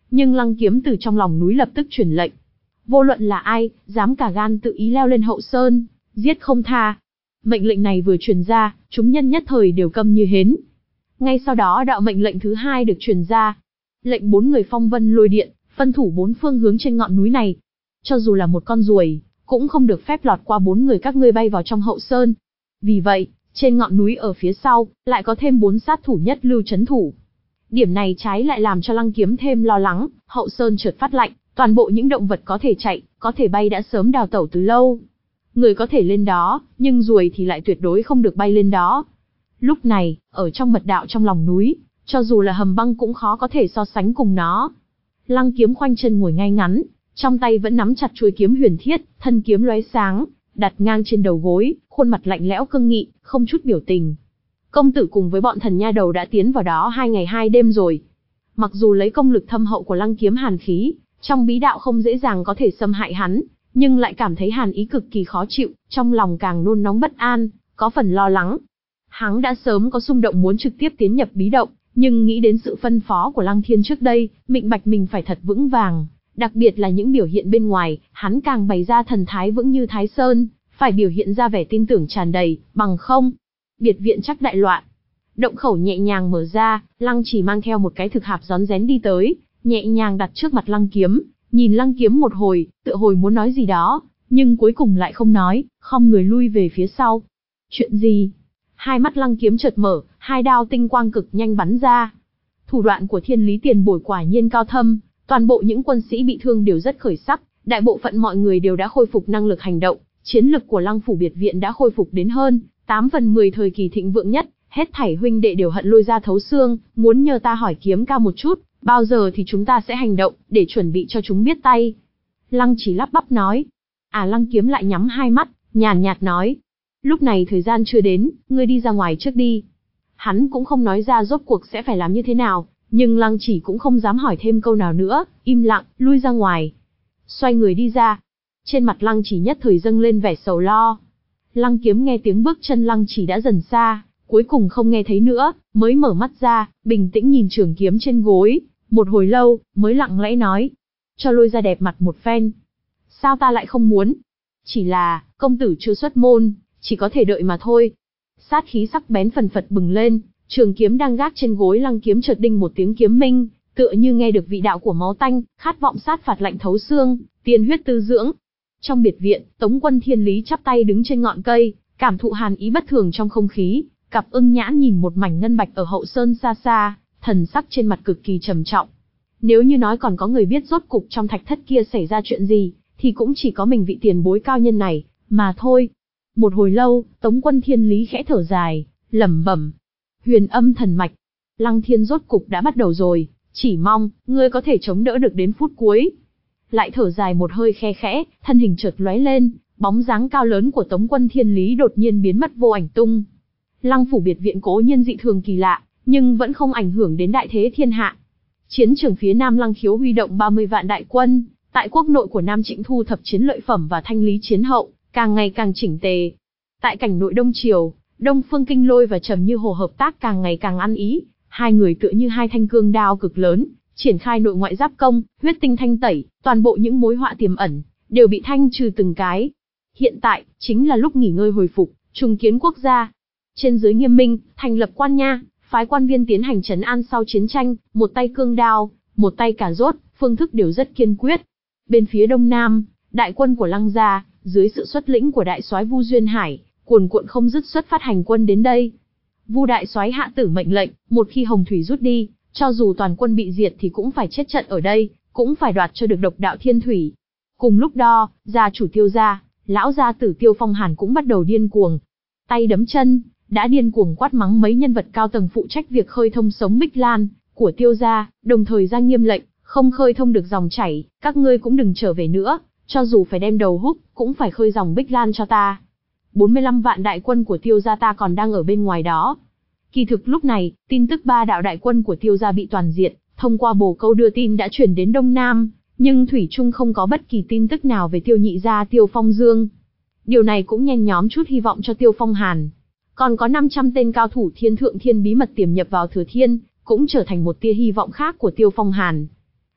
nhưng Lăng Kiếm từ trong lòng núi lập tức truyền lệnh. Vô luận là ai, dám cả gan tự ý leo lên hậu sơn, giết không tha. Mệnh lệnh này vừa truyền ra, chúng nhân nhất thời đều câm như hến. Ngay sau đó đạo mệnh lệnh thứ hai được truyền ra. Lệnh bốn người phong vân lôi điện, phân thủ bốn phương hướng trên ngọn núi này. Cho dù là một con ruồi, cũng không được phép lọt qua bốn người các ngươi bay vào trong hậu sơn. Vì vậy, trên ngọn núi ở phía sau, lại có thêm bốn sát thủ nhất lưu chấn thủ. Điểm này trái lại làm cho Lăng Kiếm thêm lo lắng, hậu sơn chợt phát lạnh, toàn bộ những động vật có thể chạy, có thể bay đã sớm đào tẩu từ lâu. Người có thể lên đó, nhưng ruồi thì lại tuyệt đối không được bay lên đó. Lúc này, ở trong mật đạo trong lòng núi, cho dù là hầm băng cũng khó có thể so sánh cùng nó. Lăng Kiếm khoanh chân ngồi ngay ngắn, trong tay vẫn nắm chặt chuôi kiếm huyền thiết, thân kiếm lóe sáng, đặt ngang trên đầu gối, khuôn mặt lạnh lẽo cương nghị, không chút biểu tình. Công tử cùng với bọn thần nha đầu đã tiến vào đó hai ngày hai đêm rồi. Mặc dù lấy công lực thâm hậu của Lăng Kiếm hàn khí, trong bí đạo không dễ dàng có thể xâm hại hắn, nhưng lại cảm thấy hàn ý cực kỳ khó chịu, trong lòng càng nôn nóng bất an, có phần lo lắng. Hắn đã sớm có xung động muốn trực tiếp tiến nhập bí động, nhưng nghĩ đến sự phân phó của Lăng Thiên trước đây, mệnh bạch mình phải thật vững vàng, đặc biệt là những biểu hiện bên ngoài, hắn càng bày ra thần thái vững như Thái Sơn, phải biểu hiện ra vẻ tin tưởng tràn đầy, bằng không, biệt viện chắc đại loạn. Động khẩu nhẹ nhàng mở ra, Lăng Chỉ mang theo một cái thực hạp rón rén đi tới, nhẹ nhàng đặt trước mặt Lăng Kiếm, nhìn Lăng Kiếm một hồi, tựa hồi muốn nói gì đó, nhưng cuối cùng lại không nói, khom người lui về phía sau. Chuyện gì? Hai mắt Lăng Kiếm chợt mở, hai đao tinh quang cực nhanh bắn ra. Thủ đoạn của Thiên Lý Tiền Bối quả nhiên cao thâm, toàn bộ những quân sĩ bị thương đều rất khởi sắc, đại bộ phận mọi người đều đã khôi phục năng lực hành động, chiến lực của Lăng phủ biệt viện đã khôi phục đến hơn tám phần mười thời kỳ thịnh vượng nhất, hết thảy huynh đệ đều hận lôi ra thấu xương, muốn nhờ ta hỏi Kiếm ca một chút, bao giờ thì chúng ta sẽ hành động, để chuẩn bị cho chúng biết tay. Lăng Chỉ lắp bắp nói. À, Lăng Kiếm lại nhắm hai mắt, nhàn nhạt nói. Lúc này thời gian chưa đến, ngươi đi ra ngoài trước đi. Hắn cũng không nói ra rốt cuộc sẽ phải làm như thế nào, nhưng Lăng Chỉ cũng không dám hỏi thêm câu nào nữa, im lặng, lui ra ngoài. Xoay người đi ra. Trên mặt Lăng Chỉ nhất thời dâng lên vẻ sầu lo. Lăng Kiếm nghe tiếng bước chân Lăng Chỉ đã dần xa, cuối cùng không nghe thấy nữa, mới mở mắt ra, bình tĩnh nhìn trường kiếm trên gối, một hồi lâu, mới lặng lẽ nói. Cho lôi ra đẹp mặt một phen. Sao ta lại không muốn? Chỉ là, công tử chưa xuất môn, chỉ có thể đợi mà thôi. Sát khí sắc bén phần phật bừng lên, trường kiếm đang gác trên gối Lăng Kiếm chợt đinh một tiếng kiếm minh, tựa như nghe được vị đạo của máu tanh, khát vọng sát phạt lạnh thấu xương, tiên huyết tư dưỡng. Trong biệt viện, Tống Quân Thiên Lý chắp tay đứng trên ngọn cây, cảm thụ hàn ý bất thường trong không khí, cặp ưng nhãn nhìn một mảnh ngân bạch ở hậu sơn xa xa, thần sắc trên mặt cực kỳ trầm trọng. Nếu như nói còn có người biết rốt cục trong thạch thất kia xảy ra chuyện gì, thì cũng chỉ có mình vị tiền bối cao nhân này, mà thôi. Một hồi lâu, Tống Quân Thiên Lý khẽ thở dài, lẩm bẩm. Huyền âm thần mạch. Lăng Thiên rốt cục đã bắt đầu rồi, chỉ mong, ngươi có thể chống đỡ được đến phút cuối. Lại thở dài một hơi khe khẽ, thân hình chợt lóe lên, bóng dáng cao lớn của Tống Quân Thiên Lý đột nhiên biến mất vô ảnh tung. Lăng phủ biệt viện cố nhiên dị thường kỳ lạ, nhưng vẫn không ảnh hưởng đến đại thế thiên hạ. Chiến trường phía Nam Lăng Khiếu huy động ba mươi vạn đại quân, tại quốc nội của Nam Trịnh thu thập chiến lợi phẩm và thanh lý chiến hậu, càng ngày càng chỉnh tề. Tại cảnh nội Đông Triều, Đông Phương Kinh Lôi và Trầm Như Hồ hợp tác càng ngày càng ăn ý, hai người tựa như hai thanh cương đao cực lớn, triển khai nội ngoại giáp công, huyết tinh thanh tẩy, toàn bộ những mối họa tiềm ẩn đều bị thanh trừ từng cái. Hiện tại chính là lúc nghỉ ngơi hồi phục, trùng kiến quốc gia. Trên dưới nghiêm minh, thành lập quan nha, phái quan viên tiến hành trấn an sau chiến tranh, một tay cương đao, một tay cà rốt, phương thức đều rất kiên quyết. Bên phía đông nam, đại quân của Lăng gia, dưới sự xuất lĩnh của đại soái Vu Duyên Hải, cuồn cuộn không dứt xuất phát hành quân đến đây. Vu đại soái hạ tử mệnh lệnh, một khi Hồng Thủy rút đi, cho dù toàn quân bị diệt thì cũng phải chết trận ở đây, cũng phải đoạt cho được độc đạo thiên thủy. Cùng lúc đó, gia chủ Tiêu gia, lão gia tử Tiêu Phong Hàn cũng bắt đầu điên cuồng, tay đấm chân, đã điên cuồng quát mắng mấy nhân vật cao tầng phụ trách việc khơi thông sống Bích Lan của Tiêu gia, đồng thời ra nghiêm lệnh, không khơi thông được dòng chảy, các ngươi cũng đừng trở về nữa, cho dù phải đem đầu húc, cũng phải khơi dòng Bích Lan cho ta. bốn mươi lăm vạn đại quân của Tiêu gia ta còn đang ở bên ngoài đó. Kỳ thực lúc này, tin tức ba đạo đại quân của Tiêu gia bị toàn diệt, thông qua bồ câu đưa tin đã chuyển đến Đông Nam, nhưng thủy chung không có bất kỳ tin tức nào về Tiêu nhị gia Tiêu Phong Dương. Điều này cũng nhen nhóm chút hy vọng cho Tiêu Phong Hàn. Còn có năm trăm tên cao thủ thiên thượng thiên bí mật tiềm nhập vào Thừa Thiên, cũng trở thành một tia hy vọng khác của Tiêu Phong Hàn.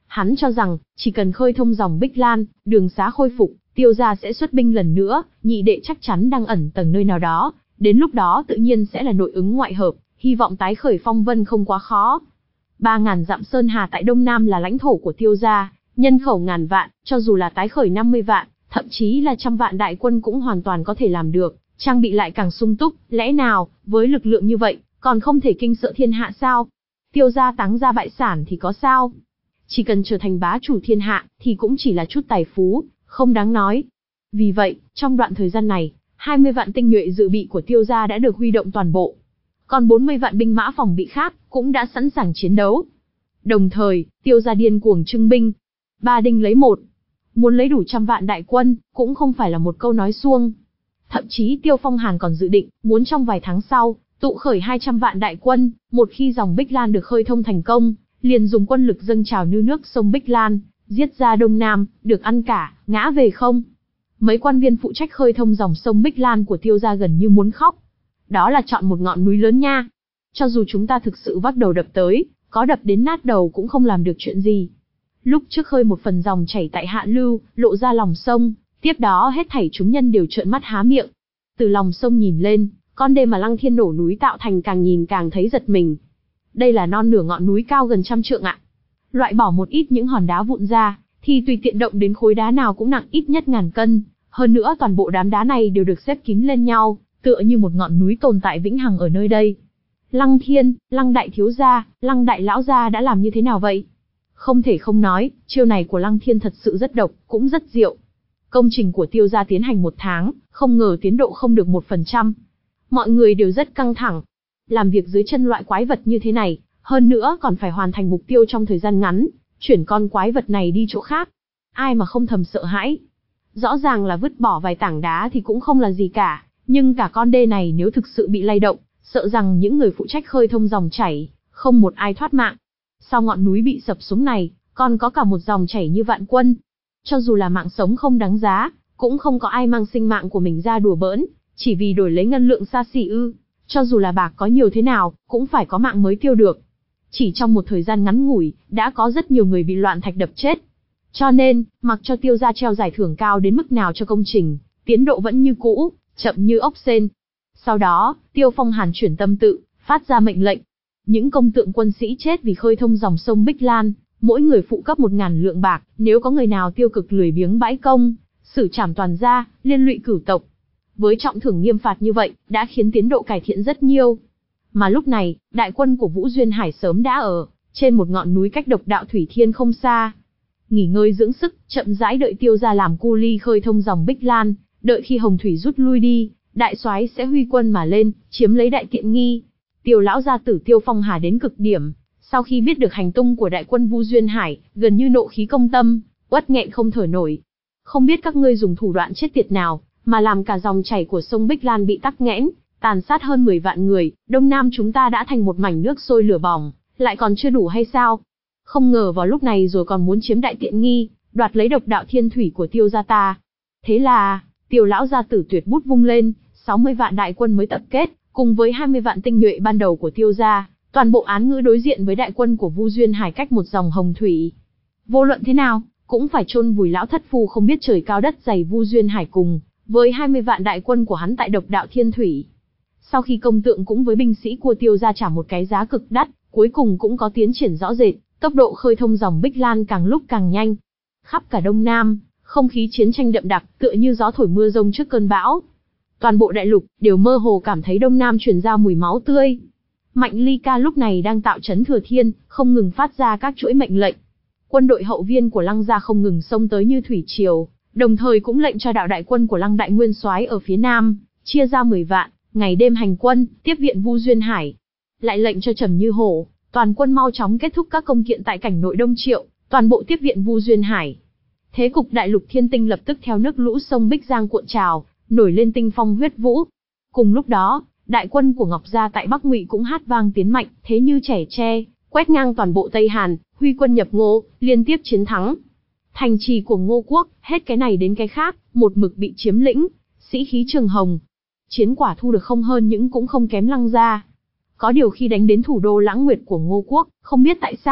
Hắn cho rằng, chỉ cần khơi thông dòng Bích Lan, đường xá khôi phục, Tiêu gia sẽ xuất binh lần nữa, nhị đệ chắc chắn đang ẩn tầng nơi nào đó, đến lúc đó tự nhiên sẽ là nội ứng ngoại hợp, hy vọng tái khởi phong vân không quá khó. Ba ngàn dặm sơn hà tại Đông Nam là lãnh thổ của Tiêu gia, nhân khẩu ngàn vạn, cho dù là tái khởi năm mươi vạn, thậm chí là trăm vạn đại quân cũng hoàn toàn có thể làm được, trang bị lại càng sung túc, lẽ nào, với lực lượng như vậy, còn không thể kinh sợ thiên hạ sao? Tiêu gia táng ra bại sản thì có sao? Chỉ cần trở thành bá chủ thiên hạ, thì cũng chỉ là chút tài phú, không đáng nói. Vì vậy, trong đoạn thời gian này, hai mươi vạn tinh nhuệ dự bị của Tiêu gia đã được huy động toàn bộ. Còn bốn mươi vạn binh mã phòng bị khác, cũng đã sẵn sàng chiến đấu. Đồng thời, Tiêu gia điên cuồng trưng binh. Ba đinh lấy một. Muốn lấy đủ trăm vạn đại quân, cũng không phải là một câu nói suông. Thậm chí Tiêu Phong Hàn còn dự định, muốn trong vài tháng sau, tụ khởi hai trăm vạn đại quân, một khi dòng Bích Lan được khơi thông thành công, liền dùng quân lực dâng trào như nước sông Bích Lan, giết ra Đông Nam, được ăn cả, ngã về không. Mấy quan viên phụ trách khơi thông dòng sông Bích Lan của Tiêu gia gần như muốn khóc. Đó là chọn một ngọn núi lớn nha. Cho dù chúng ta thực sự vác đầu đập tới, có đập đến nát đầu cũng không làm được chuyện gì. Lúc trước khơi một phần dòng chảy tại hạ lưu, lộ ra lòng sông, tiếp đó hết thảy chúng nhân đều trợn mắt há miệng. Từ lòng sông nhìn lên, con đê mà Lăng Thiên nổ núi tạo thành càng nhìn càng thấy giật mình. Đây là non nửa ngọn núi cao gần trăm trượng ạ. Loại bỏ một ít những hòn đá vụn ra, thì tùy tiện động đến khối đá nào cũng nặng ít nhất ngàn cân. Hơn nữa toàn bộ đám đá này đều được xếp kín lên nhau, tựa như một ngọn núi tồn tại vĩnh hằng ở nơi đây. Lăng Thiên, Lăng đại thiếu gia, Lăng đại lão gia đã làm như thế nào vậy? Không thể không nói, chiêu này của Lăng Thiên thật sự rất độc, cũng rất diệu. Công trình của Tiêu gia tiến hành một tháng, không ngờ tiến độ không được một phần trăm. Mọi người đều rất căng thẳng. Làm việc dưới chân loại quái vật như thế này, hơn nữa còn phải hoàn thành mục tiêu trong thời gian ngắn, chuyển con quái vật này đi chỗ khác. Ai mà không thầm sợ hãi. Rõ ràng là vứt bỏ vài tảng đá thì cũng không là gì cả, nhưng cả con đê này nếu thực sự bị lay động, sợ rằng những người phụ trách khơi thông dòng chảy, không một ai thoát mạng. Sau ngọn núi bị sập xuống này, còn có cả một dòng chảy như vạn quân. Cho dù là mạng sống không đáng giá, cũng không có ai mang sinh mạng của mình ra đùa bỡn, chỉ vì đổi lấy ngân lượng xa xỉ ư. Cho dù là bạc có nhiều thế nào, cũng phải có mạng mới tiêu được. Chỉ trong một thời gian ngắn ngủi, đã có rất nhiều người bị loạn thạch đập chết. Cho nên, mặc cho Tiêu gia treo giải thưởng cao đến mức nào cho công trình, tiến độ vẫn như cũ, chậm như ốc sên. Sau đó, Tiêu Phong Hàn chuyển tâm tự, phát ra mệnh lệnh. Những công tượng quân sĩ chết vì khơi thông dòng sông Bích Lan, mỗi người phụ cấp một ngàn lượng bạc, nếu có người nào tiêu cực lười biếng bãi công, xử trảm toàn gia, liên lụy cửu tộc. Với trọng thưởng nghiêm phạt như vậy, đã khiến tiến độ cải thiện rất nhiều. Mà lúc này, đại quân của Vũ Duyên Hải sớm đã ở trên một ngọn núi cách Độc Đạo Thủy Thiên không xa. Nghỉ ngơi dưỡng sức, chậm rãi đợi Tiêu gia làm cu ly khơi thông dòng Bích Lan, đợi khi Hồng Thủy rút lui đi, đại soái sẽ huy quân mà lên, chiếm lấy đại tiện nghi. Tiêu lão gia tử Tiêu Phong Hà đến cực điểm, sau khi biết được hành tung của đại quân Vũ Duyên Hải, gần như nộ khí công tâm, uất nghẹn không thở nổi. Không biết các ngươi dùng thủ đoạn chết tiệt nào, mà làm cả dòng chảy của sông Bích Lan bị tắc nghẽn, tàn sát hơn mười vạn người, Đông Nam chúng ta đã thành một mảnh nước sôi lửa bỏng, lại còn chưa đủ hay sao? Không ngờ vào lúc này rồi còn muốn chiếm đại tiện nghi, đoạt lấy Độc Đạo Thiên Thủy của Tiêu gia ta. Thế là, Tiêu lão gia tử tuyệt bút vung lên, sáu mươi vạn đại quân mới tập kết, cùng với hai mươi vạn tinh nhuệ ban đầu của Tiêu gia, toàn bộ án ngữ đối diện với đại quân của Vu Duyên Hải cách một dòng Hồng Thủy. Vô luận thế nào, cũng phải chôn vùi lão thất phu không biết trời cao đất dày Vu Duyên Hải cùng với hai mươi vạn đại quân của hắn tại Độc Đạo Thiên Thủy. Sau khi công tượng cũng với binh sĩ của Tiêu gia trả một cái giá cực đắt, cuối cùng cũng có tiến triển rõ rệt, tốc độ khơi thông dòng Bích Lan càng lúc càng nhanh. Khắp cả Đông Nam, không khí chiến tranh đậm đặc, tựa như gió thổi mưa rông trước cơn bão. Toàn bộ đại lục đều mơ hồ cảm thấy Đông Nam truyền ra mùi máu tươi. Mạnh Ly Ca lúc này đang tạo chấn Thừa Thiên, không ngừng phát ra các chuỗi mệnh lệnh. Quân đội hậu viên của Lăng gia không ngừng xông tới như thủy triều, đồng thời cũng lệnh cho đạo đại quân của Lăng đại nguyên soái ở phía nam chia ra mười vạn, ngày đêm hành quân, tiếp viện Vu Duyên Hải. Lại lệnh cho Trầm Như Hổ, toàn quân mau chóng kết thúc các công kiện tại cảnh nội Đông Triệu, toàn bộ tiếp viện Vu Duyên Hải. Thế cục đại lục thiên tinh lập tức theo nước lũ sông Bích Giang cuộn trào, nổi lên tinh phong huyết vũ. Cùng lúc đó, đại quân của Ngọc gia tại Bắc Ngụy cũng hát vang tiến mạnh, thế như trẻ tre, quét ngang toàn bộ Tây Hàn, huy quân nhập Ngô, liên tiếp chiến thắng. Thành trì của Ngô quốc, hết cái này đến cái khác, một mực bị chiếm lĩnh, sĩ khí trường hồng. Chiến quả thu được không hơn nhưng cũng không kém Lăng gia. Có điều khi đánh đến thủ đô Lãng Nguyệt của Ngô quốc, không biết tại sao,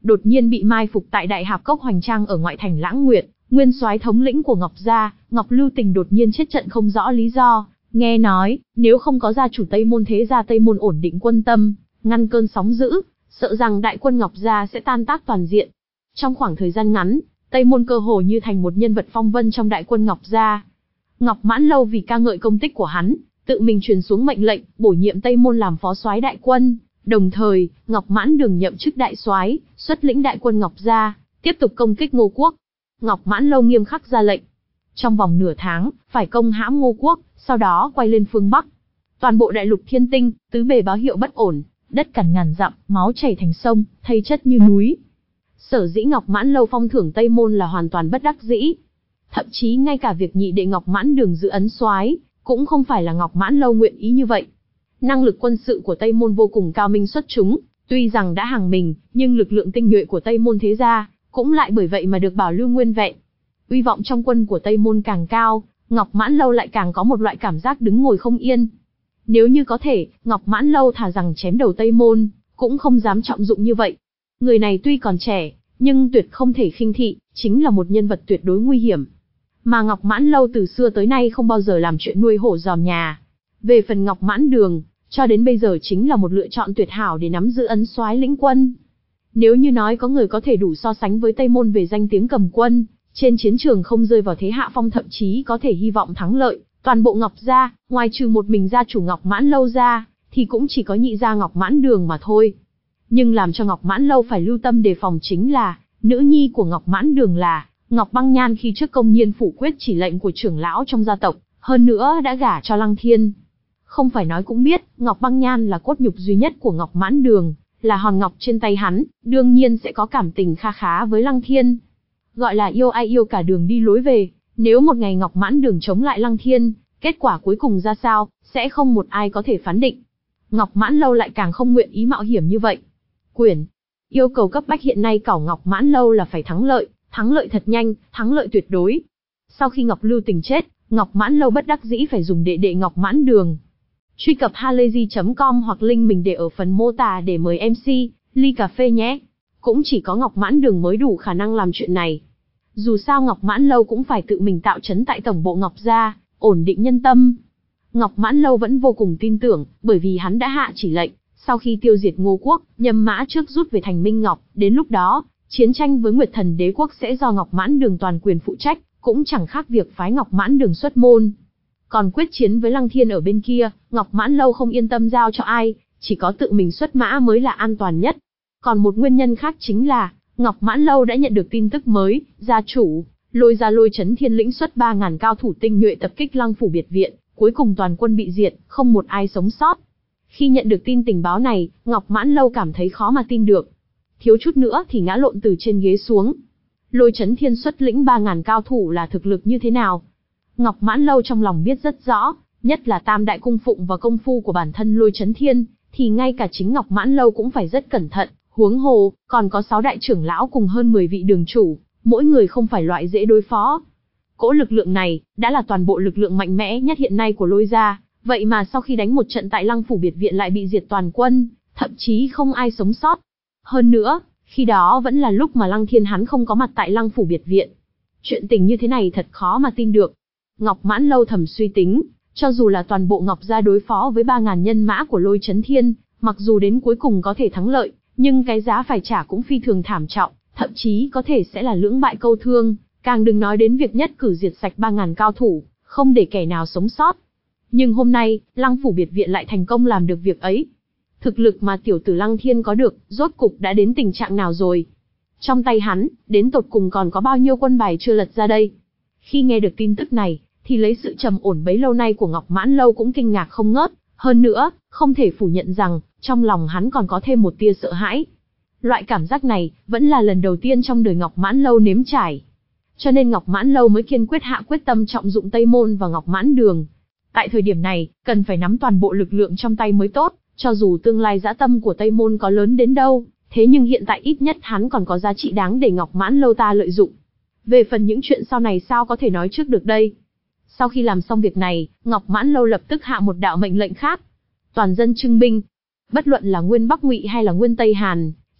đột nhiên bị mai phục tại Đại Hạp Cốc Hoành Trang ở ngoại thành Lãng Nguyệt. Nguyên soái thống lĩnh của Ngọc gia, Ngọc Lưu Tình đột nhiên chết trận không rõ lý do. Nghe nói, nếu không có gia chủ Tây Môn thế gia Tây Môn ổn định quân tâm, ngăn cơn sóng dữ, sợ rằng đại quân Ngọc gia sẽ tan tác toàn diện. Trong khoảng thời gian ngắn, Tây Môn cơ hồ như thành một nhân vật phong vân trong đại quân Ngọc gia. Ngọc Mãn Lâu vì ca ngợi công tích của hắn, tự mình truyền xuống mệnh lệnh, bổ nhiệm Tây Môn làm phó soái đại quân. Đồng thời, Ngọc Mãn Đường nhậm chức đại soái, xuất lĩnh đại quân Ngọc gia, tiếp tục công kích Ngô Quốc. Ngọc Mãn Lâu nghiêm khắc ra lệnh, trong vòng nửa tháng, phải công hãm Ngô Quốc, sau đó quay lên phương Bắc. Toàn bộ đại lục Thiên Tinh, tứ bề báo hiệu bất ổn, đất cằn ngàn dặm, máu chảy thành sông, thây chất như núi. Sở dĩ Ngọc Mãn Lâu phong thưởng Tây Môn là hoàn toàn bất đắc dĩ. Thậm chí ngay cả việc nhị đệ Ngọc Mãn Đường giữ ấn soái, cũng không phải là Ngọc Mãn Lâu nguyện ý như vậy. Năng lực quân sự của Tây Môn vô cùng cao minh xuất chúng, tuy rằng đã hàng mình, nhưng lực lượng tinh nhuệ của Tây Môn thế gia cũng lại bởi vậy mà được bảo lưu nguyên vẹn. Uy vọng trong quân của Tây Môn càng cao, Ngọc Mãn Lâu lại càng có một loại cảm giác đứng ngồi không yên. Nếu như có thể, Ngọc Mãn Lâu thà rằng chém đầu Tây Môn, cũng không dám trọng dụng như vậy. Người này tuy còn trẻ, nhưng tuyệt không thể khinh thị, chính là một nhân vật tuyệt đối nguy hiểm. Mà Ngọc Mãn Lâu từ xưa tới nay không bao giờ làm chuyện nuôi hổ dòm nhà. Về phần Ngọc Mãn Đường, cho đến bây giờ chính là một lựa chọn tuyệt hảo để nắm giữ ấn soái lĩnh quân. Nếu như nói có người có thể đủ so sánh với Tây Môn về danh tiếng cầm quân, trên chiến trường không rơi vào thế hạ phong, thậm chí có thể hy vọng thắng lợi, toàn bộ Ngọc gia, ngoài trừ một mình gia chủ Ngọc Mãn Lâu ra, thì cũng chỉ có nhị gia Ngọc Mãn Đường mà thôi. Nhưng làm cho Ngọc Mãn Lâu phải lưu tâm đề phòng chính là, nữ nhi của Ngọc Mãn Đường là Ngọc Băng Nhan khi trước công nhiên phủ quyết chỉ lệnh của trưởng lão trong gia tộc, hơn nữa đã gả cho Lăng Thiên. Không phải nói cũng biết, Ngọc Băng Nhan là cốt nhục duy nhất của Ngọc Mãn Đường, là hòn ngọc trên tay hắn, đương nhiên sẽ có cảm tình kha khá với Lăng Thiên. Gọi là yêu ai yêu cả đường đi lối về, nếu một ngày Ngọc Mãn Đường chống lại Lăng Thiên, kết quả cuối cùng ra sao, sẽ không một ai có thể phán định. Ngọc Mãn Lâu lại càng không nguyện ý mạo hiểm như vậy. Quyển yêu cầu cấp bách hiện nay cảo Ngọc Mãn Lâu là phải thắng lợi, thắng lợi thật nhanh, thắng lợi tuyệt đối. Sau khi Ngọc Lưu Tình chết, Ngọc Mãn Lâu bất đắc dĩ phải dùng đệ đệ Ngọc Mãn Đường. Truy cập halayzi chấm com hoặc link mình để ở phần mô tả để mời em xê, ly cà phê nhé. Cũng chỉ có Ngọc Mãn Đường mới đủ khả năng làm chuyện này. Dù sao Ngọc Mãn Lâu cũng phải tự mình tạo trấn tại tổng bộ Ngọc gia, ổn định nhân tâm. Ngọc Mãn Lâu vẫn vô cùng tin tưởng, bởi vì hắn đã hạ chỉ lệnh, sau khi tiêu diệt Ngô Quốc, Nhâm Mã trước rút về thành Minh Ngọc, đến lúc đó, chiến tranh với Nguyệt Thần Đế quốc sẽ do Ngọc Mãn Đường toàn quyền phụ trách, cũng chẳng khác việc phái Ngọc Mãn Đường xuất môn. Còn quyết chiến với Lăng Thiên ở bên kia, Ngọc Mãn Lâu không yên tâm giao cho ai, chỉ có tự mình xuất mã mới là an toàn nhất. Còn một nguyên nhân khác chính là, Ngọc Mãn Lâu đã nhận được tin tức mới, gia chủ, Lôi gia Lôi Chấn Thiên lĩnh xuất ba ngàn cao thủ tinh nhuệ tập kích Lăng phủ biệt viện, cuối cùng toàn quân bị diệt, không một ai sống sót. Khi nhận được tin tình báo này, Ngọc Mãn Lâu cảm thấy khó mà tin được. Thiếu chút nữa thì ngã lộn từ trên ghế xuống. Lôi Chấn Thiên xuất lĩnh ba ngàn cao thủ là thực lực như thế nào? Ngọc Mãn Lâu trong lòng biết rất rõ, nhất là tam đại cung phụng và công phu của bản thân Lôi Chấn Thiên, thì ngay cả chính Ngọc Mãn Lâu cũng phải rất cẩn thận, huống hồ, còn có sáu đại trưởng lão cùng hơn mười vị đường chủ, mỗi người không phải loại dễ đối phó. Cỗ lực lượng này, đã là toàn bộ lực lượng mạnh mẽ nhất hiện nay của Lôi gia, vậy mà sau khi đánh một trận tại Lăng phủ biệt viện lại bị diệt toàn quân, thậm chí không ai sống sót. Hơn nữa, khi đó vẫn là lúc mà Lăng Thiên hắn không có mặt tại Lăng phủ biệt viện. Chuyện tình như thế này thật khó mà tin được. Ngọc Mãn Lâu thầm suy tính, cho dù là toàn bộ Ngọc gia đối phó với ba ngàn nhân mã của Lôi Chấn Thiên, mặc dù đến cuối cùng có thể thắng lợi, nhưng cái giá phải trả cũng phi thường thảm trọng, thậm chí có thể sẽ là lưỡng bại câu thương, càng đừng nói đến việc nhất cử diệt sạch ba ngàn cao thủ, không để kẻ nào sống sót. Nhưng hôm nay, Lăng phủ biệt viện lại thành công làm được việc ấy. Thực lực mà tiểu tử Lăng Thiên có được, rốt cục đã đến tình trạng nào rồi? Trong tay hắn, đến tột cùng còn có bao nhiêu quân bài chưa lật ra đây? Khi nghe được tin tức này, thì lấy sự trầm ổn bấy lâu nay của Ngọc Mãn Lâu cũng kinh ngạc không ngớt, hơn nữa, không thể phủ nhận rằng, trong lòng hắn còn có thêm một tia sợ hãi. Loại cảm giác này, vẫn là lần đầu tiên trong đời Ngọc Mãn Lâu nếm trải. Cho nên Ngọc Mãn Lâu mới kiên quyết hạ quyết tâm trọng dụng Tây Môn và Ngọc Mãn Đường. Tại thời điểm này, cần phải nắm toàn bộ lực lượng trong tay mới tốt, cho dù tương lai dã tâm của Tây Môn có lớn đến đâu, thế nhưng hiện tại ít nhất hắn còn có giá trị đáng để Ngọc Mãn Lâu ta lợi dụng. Về phần những chuyện sau này sao có thể nói trước được đây. Sau khi làm xong việc này, Ngọc Mãn Lâu lập tức hạ một đạo mệnh lệnh khác. Toàn dân trưng binh. Bất luận là Nguyên Bắc Ngụy hay là Nguyên Tây Hàn,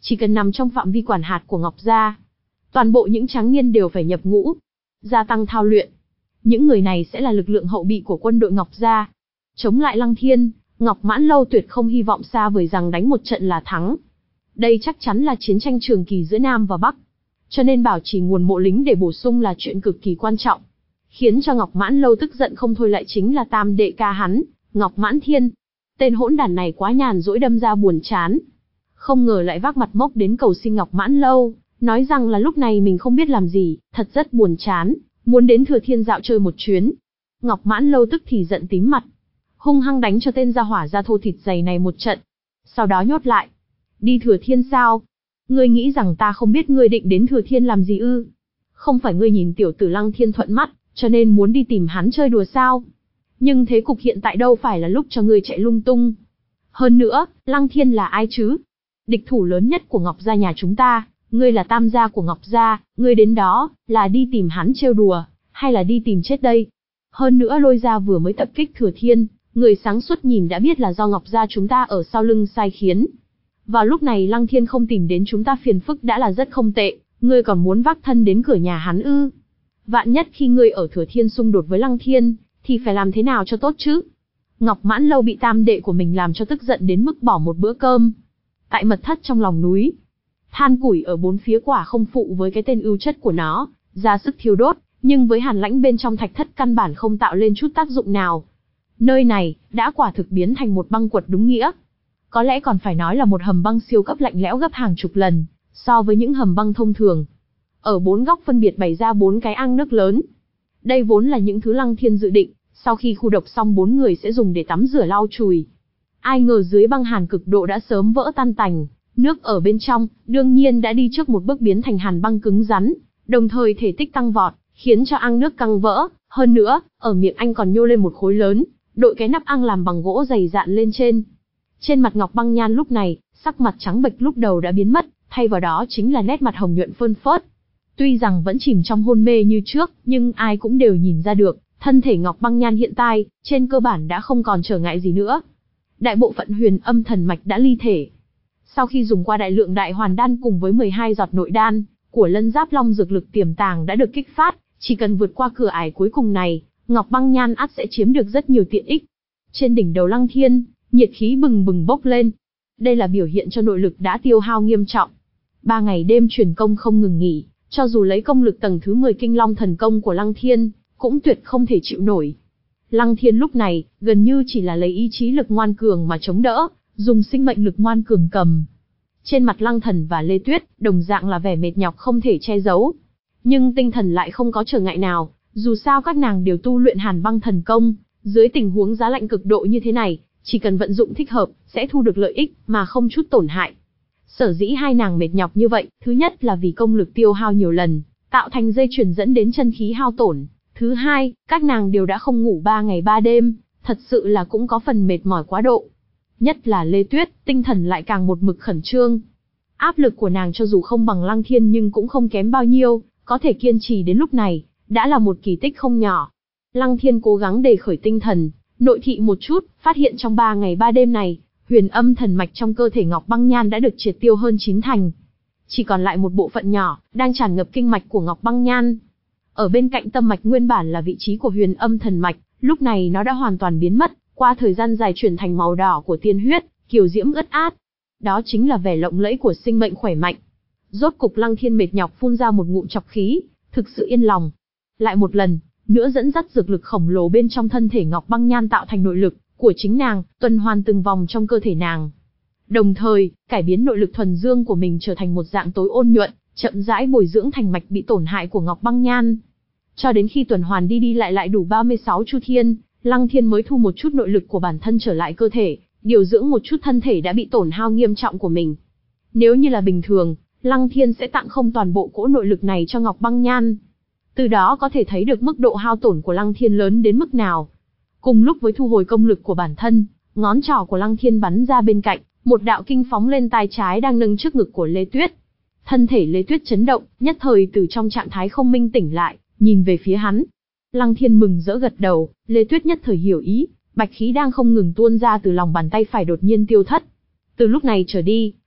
chỉ cần nằm trong phạm vi quản hạt của Ngọc gia, toàn bộ những tráng niên đều phải nhập ngũ, gia tăng thao luyện. Những người này sẽ là lực lượng hậu bị của quân đội Ngọc gia. Chống lại Lăng Thiên, Ngọc Mãn Lâu tuyệt không hy vọng xa vời rằng đánh một trận là thắng. Đây chắc chắn là chiến tranh trường kỳ giữa Nam và Bắc. Cho nên bảo trì nguồn mộ lính để bổ sung là chuyện cực kỳ quan trọng. Khiến cho Ngọc Mãn Lâu tức giận không thôi lại chính là tam đệ ca hắn, Ngọc Mãn Thiên. Tên hỗn đản này quá nhàn rỗi đâm ra buồn chán. Không ngờ lại vác mặt mốc đến cầu xin Ngọc Mãn Lâu, nói rằng là lúc này mình không biết làm gì, thật rất buồn chán, muốn đến Thừa Thiên dạo chơi một chuyến. Ngọc Mãn Lâu tức thì giận tím mặt, hung hăng đánh cho tên gia hỏa da thô thịt dày này một trận. Sau đó nhốt lại. Đi Thừa Thiên sao? Ngươi nghĩ rằng ta không biết ngươi định đến Thừa Thiên làm gì ư? Không phải ngươi nhìn tiểu tử Lăng Thiên thuận mắt, cho nên muốn đi tìm hắn chơi đùa sao? Nhưng thế cục hiện tại đâu phải là lúc cho ngươi chạy lung tung. Hơn nữa, Lăng Thiên là ai chứ? Địch thủ lớn nhất của Ngọc gia nhà chúng ta, ngươi là tam gia của Ngọc gia, ngươi đến đó, là đi tìm hắn trêu đùa, hay là đi tìm chết đây? Hơn nữa Lôi gia vừa mới tập kích Thừa Thiên, người sáng suốt nhìn đã biết là do Ngọc gia chúng ta ở sau lưng sai khiến. Vào lúc này Lăng Thiên không tìm đến chúng ta phiền phức đã là rất không tệ, ngươi còn muốn vác thân đến cửa nhà hắn ư? Vạn nhất khi ngươi ở Thừa Thiên xung đột với Lăng Thiên, thì phải làm thế nào cho tốt chứ? Ngọc Mãn Lâu bị tam đệ của mình làm cho tức giận đến mức bỏ một bữa cơm. Tại mật thất trong lòng núi, than củi ở bốn phía quả không phụ với cái tên ưu chất của nó, ra sức thiêu đốt, nhưng với hàn lãnh bên trong thạch thất căn bản không tạo lên chút tác dụng nào. Nơi này, đã quả thực biến thành một băng quật đúng nghĩa. Có lẽ còn phải nói là một hầm băng siêu cấp lạnh lẽo gấp hàng chục lần, so với những hầm băng thông thường. Ở bốn góc phân biệt bày ra bốn cái ao nước lớn. Đây vốn là những thứ Lăng Thiên dự định, sau khi khu độc xong bốn người sẽ dùng để tắm rửa lau chùi. Ai ngờ dưới băng hàn cực độ đã sớm vỡ tan tành, nước ở bên trong, đương nhiên đã đi trước một bước biến thành hàn băng cứng rắn, đồng thời thể tích tăng vọt, khiến cho ang nước căng vỡ, hơn nữa, ở miệng anh còn nhô lên một khối lớn, đội cái nắp ang làm bằng gỗ dày dạn lên trên. Trên mặt Ngọc Băng Nhan lúc này, sắc mặt trắng bệch lúc đầu đã biến mất, thay vào đó chính là nét mặt hồng nhuận phơn phớt. Tuy rằng vẫn chìm trong hôn mê như trước, nhưng ai cũng đều nhìn ra được, thân thể Ngọc Băng Nhan hiện tại, trên cơ bản đã không còn trở ngại gì nữa. Đại bộ phận huyền âm thần mạch đã ly thể. Sau khi dùng qua đại lượng đại hoàn đan cùng với mười hai giọt nội đan, của Lân Giáp Long dược lực tiềm tàng đã được kích phát, chỉ cần vượt qua cửa ải cuối cùng này, Ngọc Băng Nhan ắt sẽ chiếm được rất nhiều tiện ích. Trên đỉnh đầu Lăng Thiên, nhiệt khí bừng bừng bốc lên. Đây là biểu hiện cho nội lực đã tiêu hao nghiêm trọng. Ba ngày đêm truyền công không ngừng nghỉ, cho dù lấy công lực tầng thứ mười Kinh Long thần công của Lăng Thiên, cũng tuyệt không thể chịu nổi. Lăng Thiên lúc này, gần như chỉ là lấy ý chí lực ngoan cường mà chống đỡ, dùng sinh mệnh lực ngoan cường cầm. Trên mặt Lăng Thần và Lê Tuyết, đồng dạng là vẻ mệt nhọc không thể che giấu. Nhưng tinh thần lại không có trở ngại nào, dù sao các nàng đều tu luyện hàn băng thần công, dưới tình huống giá lạnh cực độ như thế này, chỉ cần vận dụng thích hợp, sẽ thu được lợi ích, mà không chút tổn hại. Sở dĩ hai nàng mệt nhọc như vậy, thứ nhất là vì công lực tiêu hao nhiều lần, tạo thành dây chuyền dẫn đến chân khí hao tổn. Thứ hai, các nàng đều đã không ngủ ba ngày ba đêm, thật sự là cũng có phần mệt mỏi quá độ. Nhất là Lê Tuyết, tinh thần lại càng một mực khẩn trương. Áp lực của nàng cho dù không bằng Lăng Thiên nhưng cũng không kém bao nhiêu, có thể kiên trì đến lúc này, đã là một kỳ tích không nhỏ. Lăng Thiên cố gắng đề khởi tinh thần, nội thị một chút, phát hiện trong ba ngày ba đêm này, huyền âm thần mạch trong cơ thể Ngọc Băng Nhan đã được triệt tiêu hơn chín thành. Chỉ còn lại một bộ phận nhỏ, đang tràn ngập kinh mạch của Ngọc Băng Nhan. Ở bên cạnh tâm mạch nguyên bản là vị trí của huyền âm thần mạch, lúc này nó đã hoàn toàn biến mất, qua thời gian dài chuyển thành màu đỏ của tiên huyết, kiều diễm ướt át. Đó chính là vẻ lộng lẫy của sinh mệnh khỏe mạnh. Rốt cục Lăng Thiên mệt nhọc phun ra một ngụm trọc khí, thực sự yên lòng. Lại một lần nữa dẫn dắt dược lực khổng lồ bên trong thân thể Ngọc Băng Nhan tạo thành nội lực của chính nàng, tuần hoàn từng vòng trong cơ thể nàng. Đồng thời, cải biến nội lực thuần dương của mình trở thành một dạng tối ôn nhuận, chậm rãi bồi dưỡng thành mạch bị tổn hại của Ngọc Băng Nhan. Cho đến khi tuần hoàn đi đi lại lại đủ ba mươi sáu chu thiên, Lăng Thiên mới thu một chút nội lực của bản thân trở lại cơ thể, điều dưỡng một chút thân thể đã bị tổn hao nghiêm trọng của mình. Nếu như là bình thường, Lăng Thiên sẽ tặng không toàn bộ cỗ nội lực này cho Ngọc Băng Nhan. Từ đó có thể thấy được mức độ hao tổn của Lăng Thiên lớn đến mức nào. Cùng lúc với thu hồi công lực của bản thân, ngón trỏ của Lăng Thiên bắn ra bên cạnh, một đạo kinh phóng lên tai trái đang nâng trước ngực của Lê Tuyết. Thân thể Lê Tuyết chấn động, nhất thời từ trong trạng thái không minh tỉnh lại, nhìn về phía hắn. Lăng Thiên mừng rỡ gật đầu, Lê Tuyết nhất thời hiểu ý, bạch khí đang không ngừng tuôn ra từ lòng bàn tay phải đột nhiên tiêu thất. Từ lúc này trở đi,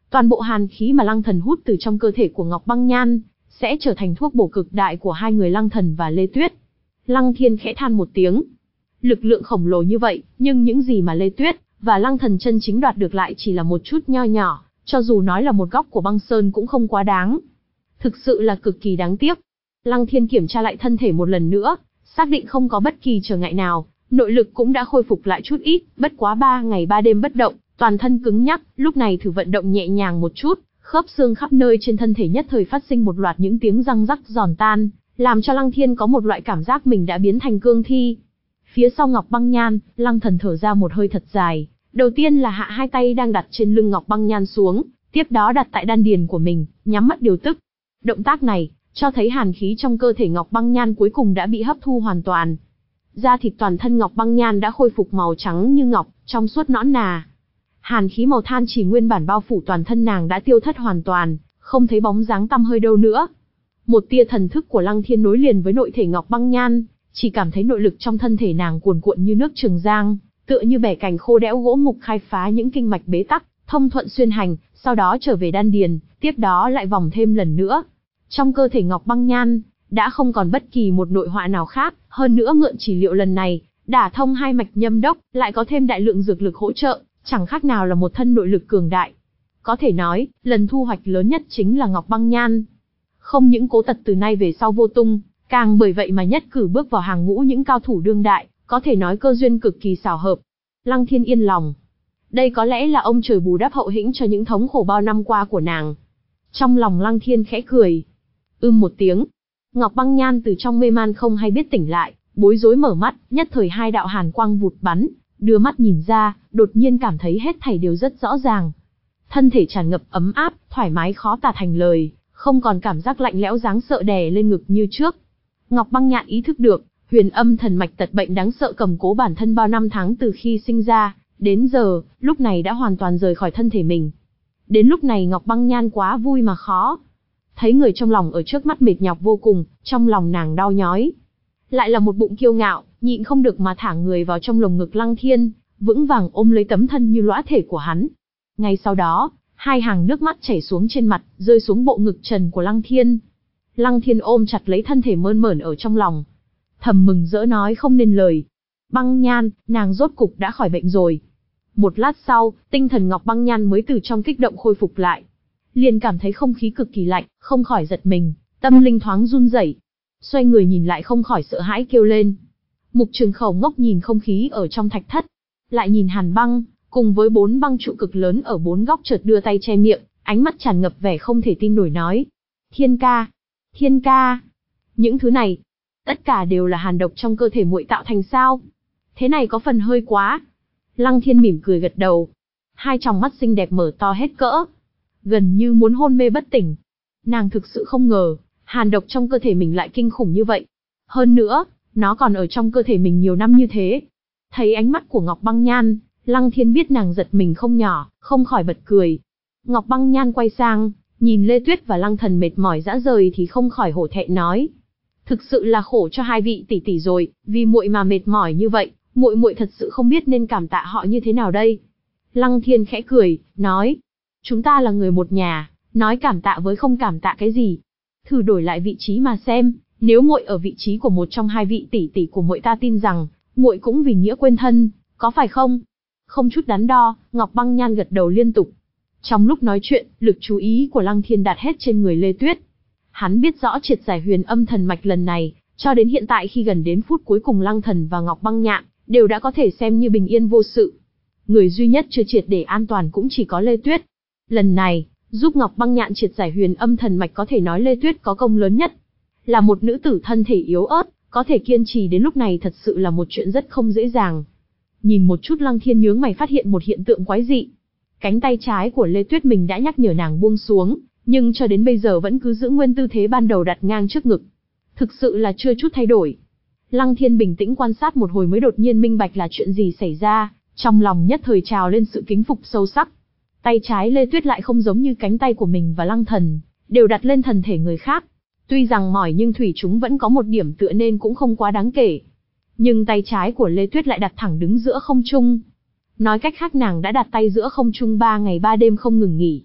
Toàn bộ hàn khí mà Lăng Thần hút từ trong cơ thể của Ngọc Băng Nhan, sẽ trở thành thuốc bổ cực đại của hai người Lăng Thần và Lê Tuyết. Lăng Thiên khẽ than một tiếng. Lực lượng khổng lồ như vậy, nhưng những gì mà Lê Tuyết và Lăng Thần chân chính đoạt được lại chỉ là một chút nho nhỏ, cho dù nói là một góc của băng sơn cũng không quá đáng. Thực sự là cực kỳ đáng tiếc. Lăng Thiên kiểm tra lại thân thể một lần nữa, xác định không có bất kỳ trở ngại nào, nội lực cũng đã khôi phục lại chút ít, bất quá ba ngày ba đêm bất động, toàn thân cứng nhắc, lúc này thử vận động nhẹ nhàng một chút, khớp xương khắp nơi trên thân thể nhất thời phát sinh một loạt những tiếng răng rắc giòn tan, làm cho Lăng Thiên có một loại cảm giác mình đã biến thành cương thi. Phía sau Ngọc Băng Nhan, Lăng Thần thở ra một hơi thật dài, đầu tiên là hạ hai tay đang đặt trên lưng Ngọc Băng Nhan xuống, tiếp đó đặt tại đan điền của mình, nhắm mắt điều tức. Động tác này cho thấy hàn khí trong cơ thể Ngọc Băng Nhan cuối cùng đã bị hấp thu hoàn toàn. Da thịt toàn thân Ngọc Băng Nhan đã khôi phục màu trắng như ngọc, trong suốt nõn nà. Hàn khí màu than chỉ nguyên bản bao phủ toàn thân nàng đã tiêu thất hoàn toàn, không thấy bóng dáng tăm hơi đâu nữa. Một tia thần thức của Lăng Thiên nối liền với nội thể Ngọc Băng Nhan, chỉ cảm thấy nội lực trong thân thể nàng cuồn cuộn như nước Trường Giang, tựa như bẻ cành khô đẽo gỗ mục khai phá những kinh mạch bế tắc, thông thuận xuyên hành, sau đó trở về đan điền, tiếp đó lại vòng thêm lần nữa. Trong cơ thể Ngọc Băng Nhan, đã không còn bất kỳ một nội họa nào khác, hơn nữa mượn chỉ liệu lần này, đả thông hai mạch nhâm đốc, lại có thêm đại lượng dược lực hỗ trợ, chẳng khác nào là một thân nội lực cường đại. Có thể nói, lần thu hoạch lớn nhất chính là Ngọc Băng Nhan. Không những Cố Tật từ nay về sau vô tung, càng bởi vậy mà nhất cử bước vào hàng ngũ những cao thủ đương đại, có thể nói cơ duyên cực kỳ xảo hợp. Lăng Thiên yên lòng. Đây có lẽ là ông trời bù đắp hậu hĩnh cho những thống khổ bao năm qua của nàng. Trong lòng Lăng Thiên khẽ cười. Ưm một tiếng. Ngọc Băng Nhan từ trong mê man không hay biết tỉnh lại, bối rối mở mắt, nhất thời hai đạo hàn quang vụt bắn, đưa mắt nhìn ra, đột nhiên cảm thấy hết thảy đều rất rõ ràng. Thân thể tràn ngập ấm áp, thoải mái khó tả thành lời, không còn cảm giác lạnh lẽo đáng sợ đè lên ngực như trước. Ngọc Băng Nhan ý thức được, huyền âm thần mạch tật bệnh đáng sợ cầm cố bản thân bao năm tháng từ khi sinh ra, đến giờ, lúc này đã hoàn toàn rời khỏi thân thể mình. Đến lúc này Ngọc Băng Nhan quá vui mà khó. Thấy người trong lòng ở trước mắt mệt nhọc vô cùng, trong lòng nàng đau nhói. Lại là một bụng kiêu ngạo, nhịn không được mà thả người vào trong lồng ngực Lăng Thiên, vững vàng ôm lấy tấm thân như lõa thể của hắn. Ngay sau đó, hai hàng nước mắt chảy xuống trên mặt, rơi xuống bộ ngực trần của Lăng Thiên. Lăng Thiên ôm chặt lấy thân thể mơn mởn ở trong lòng, thầm mừng rỡ nói không nên lời. Băng Nhan, nàng rốt cục đã khỏi bệnh rồi. Một lát sau, tinh thần Ngọc Băng Nhan mới từ trong kích động khôi phục lại. Liền cảm thấy không khí cực kỳ lạnh, không khỏi giật mình, tâm linh thoáng run rẩy. Xoay người nhìn lại không khỏi sợ hãi kêu lên. Mục Trường Khẩu ngốc nhìn không khí ở trong thạch thất, lại nhìn Hàn Băng, cùng với bốn băng trụ cực lớn ở bốn góc chợt đưa tay che miệng, ánh mắt tràn ngập vẻ không thể tin nổi nói. Thiên ca, Thiên ca, những thứ này, tất cả đều là hàn độc trong cơ thể muội tạo thành sao? Thế này có phần hơi quá. Lăng Thiên mỉm cười gật đầu. Hai tròng mắt xinh đẹp mở to hết cỡ, gần như muốn hôn mê bất tỉnh. Nàng thực sự không ngờ, hàn độc trong cơ thể mình lại kinh khủng như vậy. Hơn nữa, nó còn ở trong cơ thể mình nhiều năm như thế. Thấy ánh mắt của Ngọc Băng Nhan, Lăng Thiên biết nàng giật mình không nhỏ, không khỏi bật cười. Ngọc Băng Nhan quay sang, nhìn Lê Tuyết và Lăng Thần mệt mỏi rã rời thì không khỏi hổ thẹn nói. Thực sự là khổ cho hai vị tỷ tỷ rồi, vì muội mà mệt mỏi như vậy, muội muội thật sự không biết nên cảm tạ họ như thế nào đây. Lăng Thiên khẽ cười, nói. Chúng ta là người một nhà, nói cảm tạ với không cảm tạ cái gì. Thử đổi lại vị trí mà xem, nếu muội ở vị trí của một trong hai vị tỷ tỷ của muội ta tin rằng, muội cũng vì nghĩa quên thân, có phải không? Không chút đắn đo, Ngọc Băng Nhan gật đầu liên tục. Trong lúc nói chuyện, lực chú ý của Lăng Thiên đặt hết trên người Lê Tuyết. Hắn biết rõ triệt giải huyền âm thần mạch lần này, cho đến hiện tại khi gần đến phút cuối cùng Lăng Thần và Ngọc Băng Nhạn đều đã có thể xem như bình yên vô sự. Người duy nhất chưa triệt để an toàn cũng chỉ có Lê Tuyết. Lần này, giúp Ngọc Băng Nhạn triệt giải huyền âm thần mạch có thể nói Lê Tuyết có công lớn nhất. Là một nữ tử thân thể yếu ớt, có thể kiên trì đến lúc này thật sự là một chuyện rất không dễ dàng. Nhìn một chút Lăng Thiên nhướng mày phát hiện một hiện tượng quái dị. Cánh tay trái của Lê Tuyết mình đã nhắc nhở nàng buông xuống, nhưng cho đến bây giờ vẫn cứ giữ nguyên tư thế ban đầu đặt ngang trước ngực. Thực sự là chưa chút thay đổi. Lăng Thiên bình tĩnh quan sát một hồi mới đột nhiên minh bạch là chuyện gì xảy ra, trong lòng nhất thời trào lên sự kính phục sâu sắc. Tay trái Lê Tuyết lại không giống như cánh tay của mình và Lăng Thần, đều đặt lên thần thể người khác. Tuy rằng mỏi nhưng thủy chúng vẫn có một điểm tựa nên cũng không quá đáng kể. Nhưng tay trái của Lê Tuyết lại đặt thẳng đứng giữa không trung. Nói cách khác nàng đã đặt tay giữa không trung ba ngày ba đêm không ngừng nghỉ.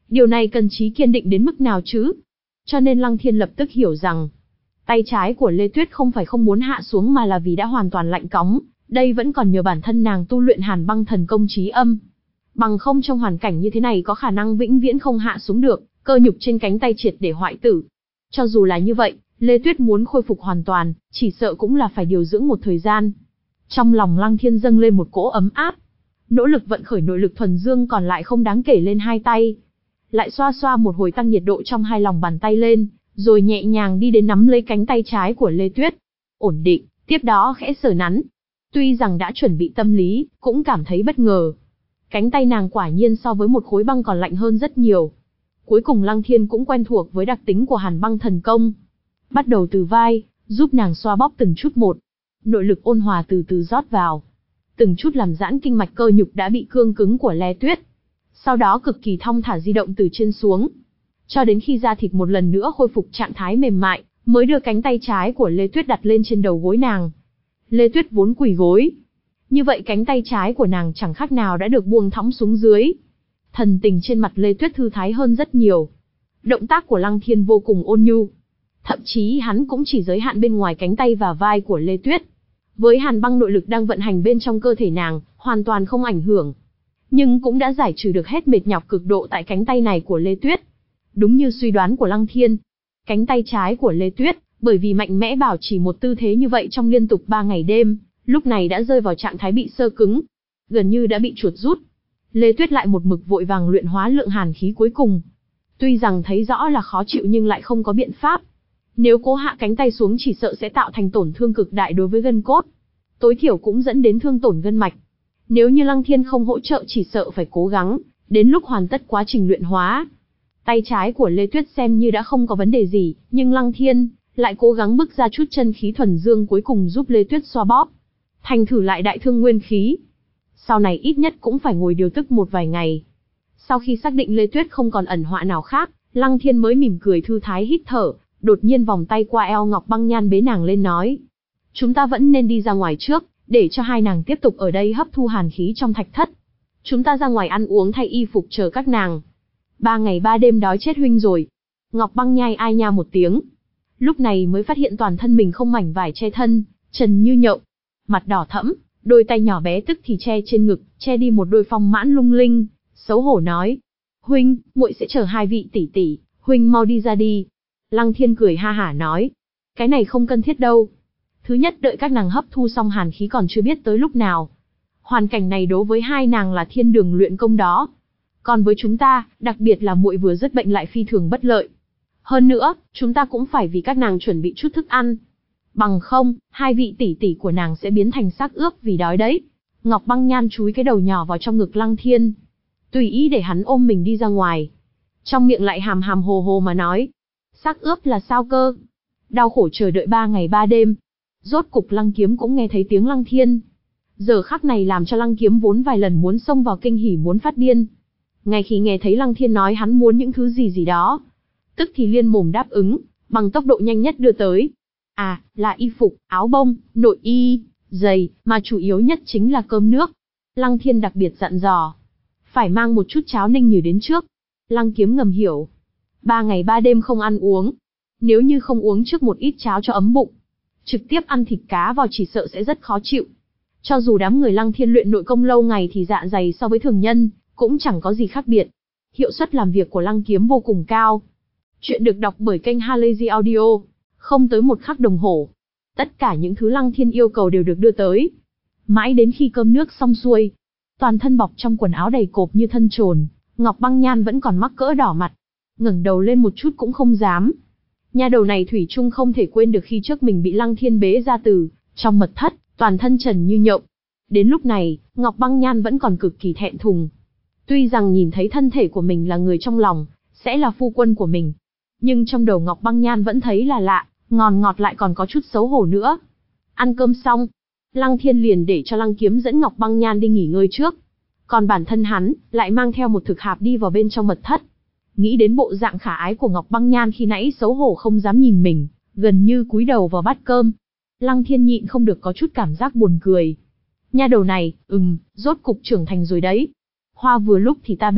Điều này cần trí kiên định đến mức nào chứ? Cho nên Lăng Thiên lập tức hiểu rằng, tay trái của Lê Tuyết không phải không muốn hạ xuống mà là vì đã hoàn toàn lạnh cóng, đây vẫn còn nhờ bản thân nàng tu luyện Hàn Băng Thần Công Chí Âm. Bằng không trong hoàn cảnh như thế này có khả năng vĩnh viễn không hạ xuống được, cơ nhục trên cánh tay triệt để hoại tử. Cho dù là như vậy, Lê Tuyết muốn khôi phục hoàn toàn, chỉ sợ cũng là phải điều dưỡng một thời gian. Trong lòng Lăng Thiên dâng lên một cỗ ấm áp. Nỗ lực vận khởi nội lực thuần dương còn lại không đáng kể lên hai tay. Lại xoa xoa một hồi tăng nhiệt độ trong hai lòng bàn tay lên, rồi nhẹ nhàng đi đến nắm lấy cánh tay trái của Lê Tuyết. Ổn định, tiếp đó khẽ sờ nắn. Tuy rằng đã chuẩn bị tâm lý, cũng cảm thấy bất ngờ. Cánh tay nàng quả nhiên so với một khối băng còn lạnh hơn rất nhiều. Cuối cùng Lăng Thiên cũng quen thuộc với đặc tính của Hàn Băng Thần Công. Bắt đầu từ vai, giúp nàng xoa bóp từng chút một. Nội lực ôn hòa từ từ rót vào. Từng chút làm giãn kinh mạch cơ nhục đã bị cương cứng của Lê Tuyết. Sau đó cực kỳ thong thả di động từ trên xuống. Cho đến khi da thịt một lần nữa khôi phục trạng thái mềm mại, mới đưa cánh tay trái của Lê Tuyết đặt lên trên đầu gối nàng. Lê Tuyết vốn quỳ gối. Như vậy cánh tay trái của nàng chẳng khác nào đã được buông thõng xuống dưới. Thần tình trên mặt Lê Tuyết thư thái hơn rất nhiều. Động tác của Lăng Thiên vô cùng ôn nhu. Thậm chí hắn cũng chỉ giới hạn bên ngoài cánh tay và vai của Lê Tuyết. Với hàn băng nội lực đang vận hành bên trong cơ thể nàng, hoàn toàn không ảnh hưởng. Nhưng cũng đã giải trừ được hết mệt nhọc cực độ tại cánh tay này của Lê Tuyết. Đúng như suy đoán của Lăng Thiên, cánh tay trái của Lê Tuyết, bởi vì mạnh mẽ bảo trì một tư thế như vậy trong liên tục ba ngày đêm, lúc này đã rơi vào trạng thái bị sơ cứng, gần như đã bị chuột rút. Lê Tuyết lại một mực vội vàng luyện hóa lượng hàn khí cuối cùng. Tuy rằng thấy rõ là khó chịu nhưng lại không có biện pháp. Nếu cố hạ cánh tay xuống chỉ sợ sẽ tạo thành tổn thương cực đại đối với gân cốt. Tối thiểu cũng dẫn đến thương tổn gân mạch. Nếu như Lăng Thiên không hỗ trợ chỉ sợ phải cố gắng, đến lúc hoàn tất quá trình luyện hóa. Tay trái của Lê Tuyết xem như đã không có vấn đề gì, nhưng Lăng Thiên lại cố gắng bức ra chút chân khí thuần dương cuối cùng giúp Lê Tuyết xoa bóp. Thành thử lại đại thương nguyên khí. Sau này ít nhất cũng phải ngồi điều tức một vài ngày. Sau khi xác định Lê Tuyết không còn ẩn họa nào khác, Lăng Thiên mới mỉm cười thư thái hít thở, đột nhiên vòng tay qua eo Ngọc Băng Nhan bế nàng lên nói. Chúng ta vẫn nên đi ra ngoài trước, để cho hai nàng tiếp tục ở đây hấp thu hàn khí trong thạch thất. Chúng ta ra ngoài ăn uống thay y phục chờ các nàng. Ba ngày ba đêm đói chết huynh rồi. Ngọc Băng nhai ai nha một tiếng. Lúc này mới phát hiện toàn thân mình không mảnh vải che thân, trần như nhộng. Mặt đỏ thẫm, đôi tay nhỏ bé tức thì che trên ngực, che đi một đôi phong mãn lung linh, xấu hổ nói. Huynh, muội sẽ chờ hai vị tỷ tỷ, huynh mau đi ra đi. Lăng Thiên cười ha hả nói. Cái này không cần thiết đâu. Thứ nhất đợi các nàng hấp thu xong hàn khí còn chưa biết tới lúc nào. Hoàn cảnh này đối với hai nàng là thiên đường luyện công đó. Còn với chúng ta, đặc biệt là muội vừa dứt bệnh lại phi thường bất lợi. Hơn nữa, chúng ta cũng phải vì các nàng chuẩn bị chút thức ăn. Bằng không, hai vị tỷ tỷ của nàng sẽ biến thành xác ướp vì đói đấy. Ngọc Băng Nhan chúi cái đầu nhỏ vào trong ngực Lăng Thiên. Tùy ý để hắn ôm mình đi ra ngoài. Trong miệng lại hàm hàm hồ hồ mà nói. Xác ướp là sao cơ? Đau khổ chờ đợi ba ngày ba đêm. Rốt cục Lăng Kiếm cũng nghe thấy tiếng Lăng Thiên. Giờ khắc này làm cho Lăng Kiếm vốn vài lần muốn xông vào kinh hỉ muốn phát điên. Ngay khi nghe thấy Lăng Thiên nói hắn muốn những thứ gì gì đó, tức thì liên mồm đáp ứng, bằng tốc độ nhanh nhất đưa tới. À, là y phục, áo bông, nội y, giày, mà chủ yếu nhất chính là cơm nước. Lăng Thiên đặc biệt dặn dò. Phải mang một chút cháo ninh nhừ đến trước. Lăng Kiếm ngầm hiểu. Ba ngày ba đêm không ăn uống. Nếu như không uống trước một ít cháo cho ấm bụng, trực tiếp ăn thịt cá vào chỉ sợ sẽ rất khó chịu. Cho dù đám người Lăng Thiên luyện nội công lâu ngày thì dạ dày so với thường nhân, cũng chẳng có gì khác biệt. Hiệu suất làm việc của Lăng Kiếm vô cùng cao. Chuyện được đọc bởi kênh Halazy Audio. Không tới một khắc đồng hồ, tất cả những thứ Lăng Thiên yêu cầu đều được đưa tới. Mãi đến khi cơm nước xong xuôi, toàn thân bọc trong quần áo đầy cộp như thân trồn, Ngọc Băng Nhan vẫn còn mắc cỡ đỏ mặt, ngẩng đầu lên một chút cũng không dám. Nha đầu này thủy chung không thể quên được khi trước mình bị Lăng Thiên bế ra từ trong mật thất, toàn thân trần như nhộng. Đến lúc này, Ngọc Băng Nhan vẫn còn cực kỳ thẹn thùng. Tuy rằng nhìn thấy thân thể của mình là người trong lòng, sẽ là phu quân của mình, nhưng trong đầu Ngọc Băng Nhan vẫn thấy là lạ, ngòn ngọt lại còn có chút xấu hổ nữa. Ăn cơm xong, Lăng Thiên liền để cho Lăng Kiếm dẫn Ngọc Băng Nhan đi nghỉ ngơi trước. Còn bản thân hắn, lại mang theo một thực hạp đi vào bên trong mật thất. Nghĩ đến bộ dạng khả ái của Ngọc Băng Nhan khi nãy xấu hổ không dám nhìn mình, gần như cúi đầu vào bát cơm. Lăng Thiên nhịn không được có chút cảm giác buồn cười. Nha đầu này, ừm, rốt cục trưởng thành rồi đấy. Hoa vừa lúc thì ta bẻ,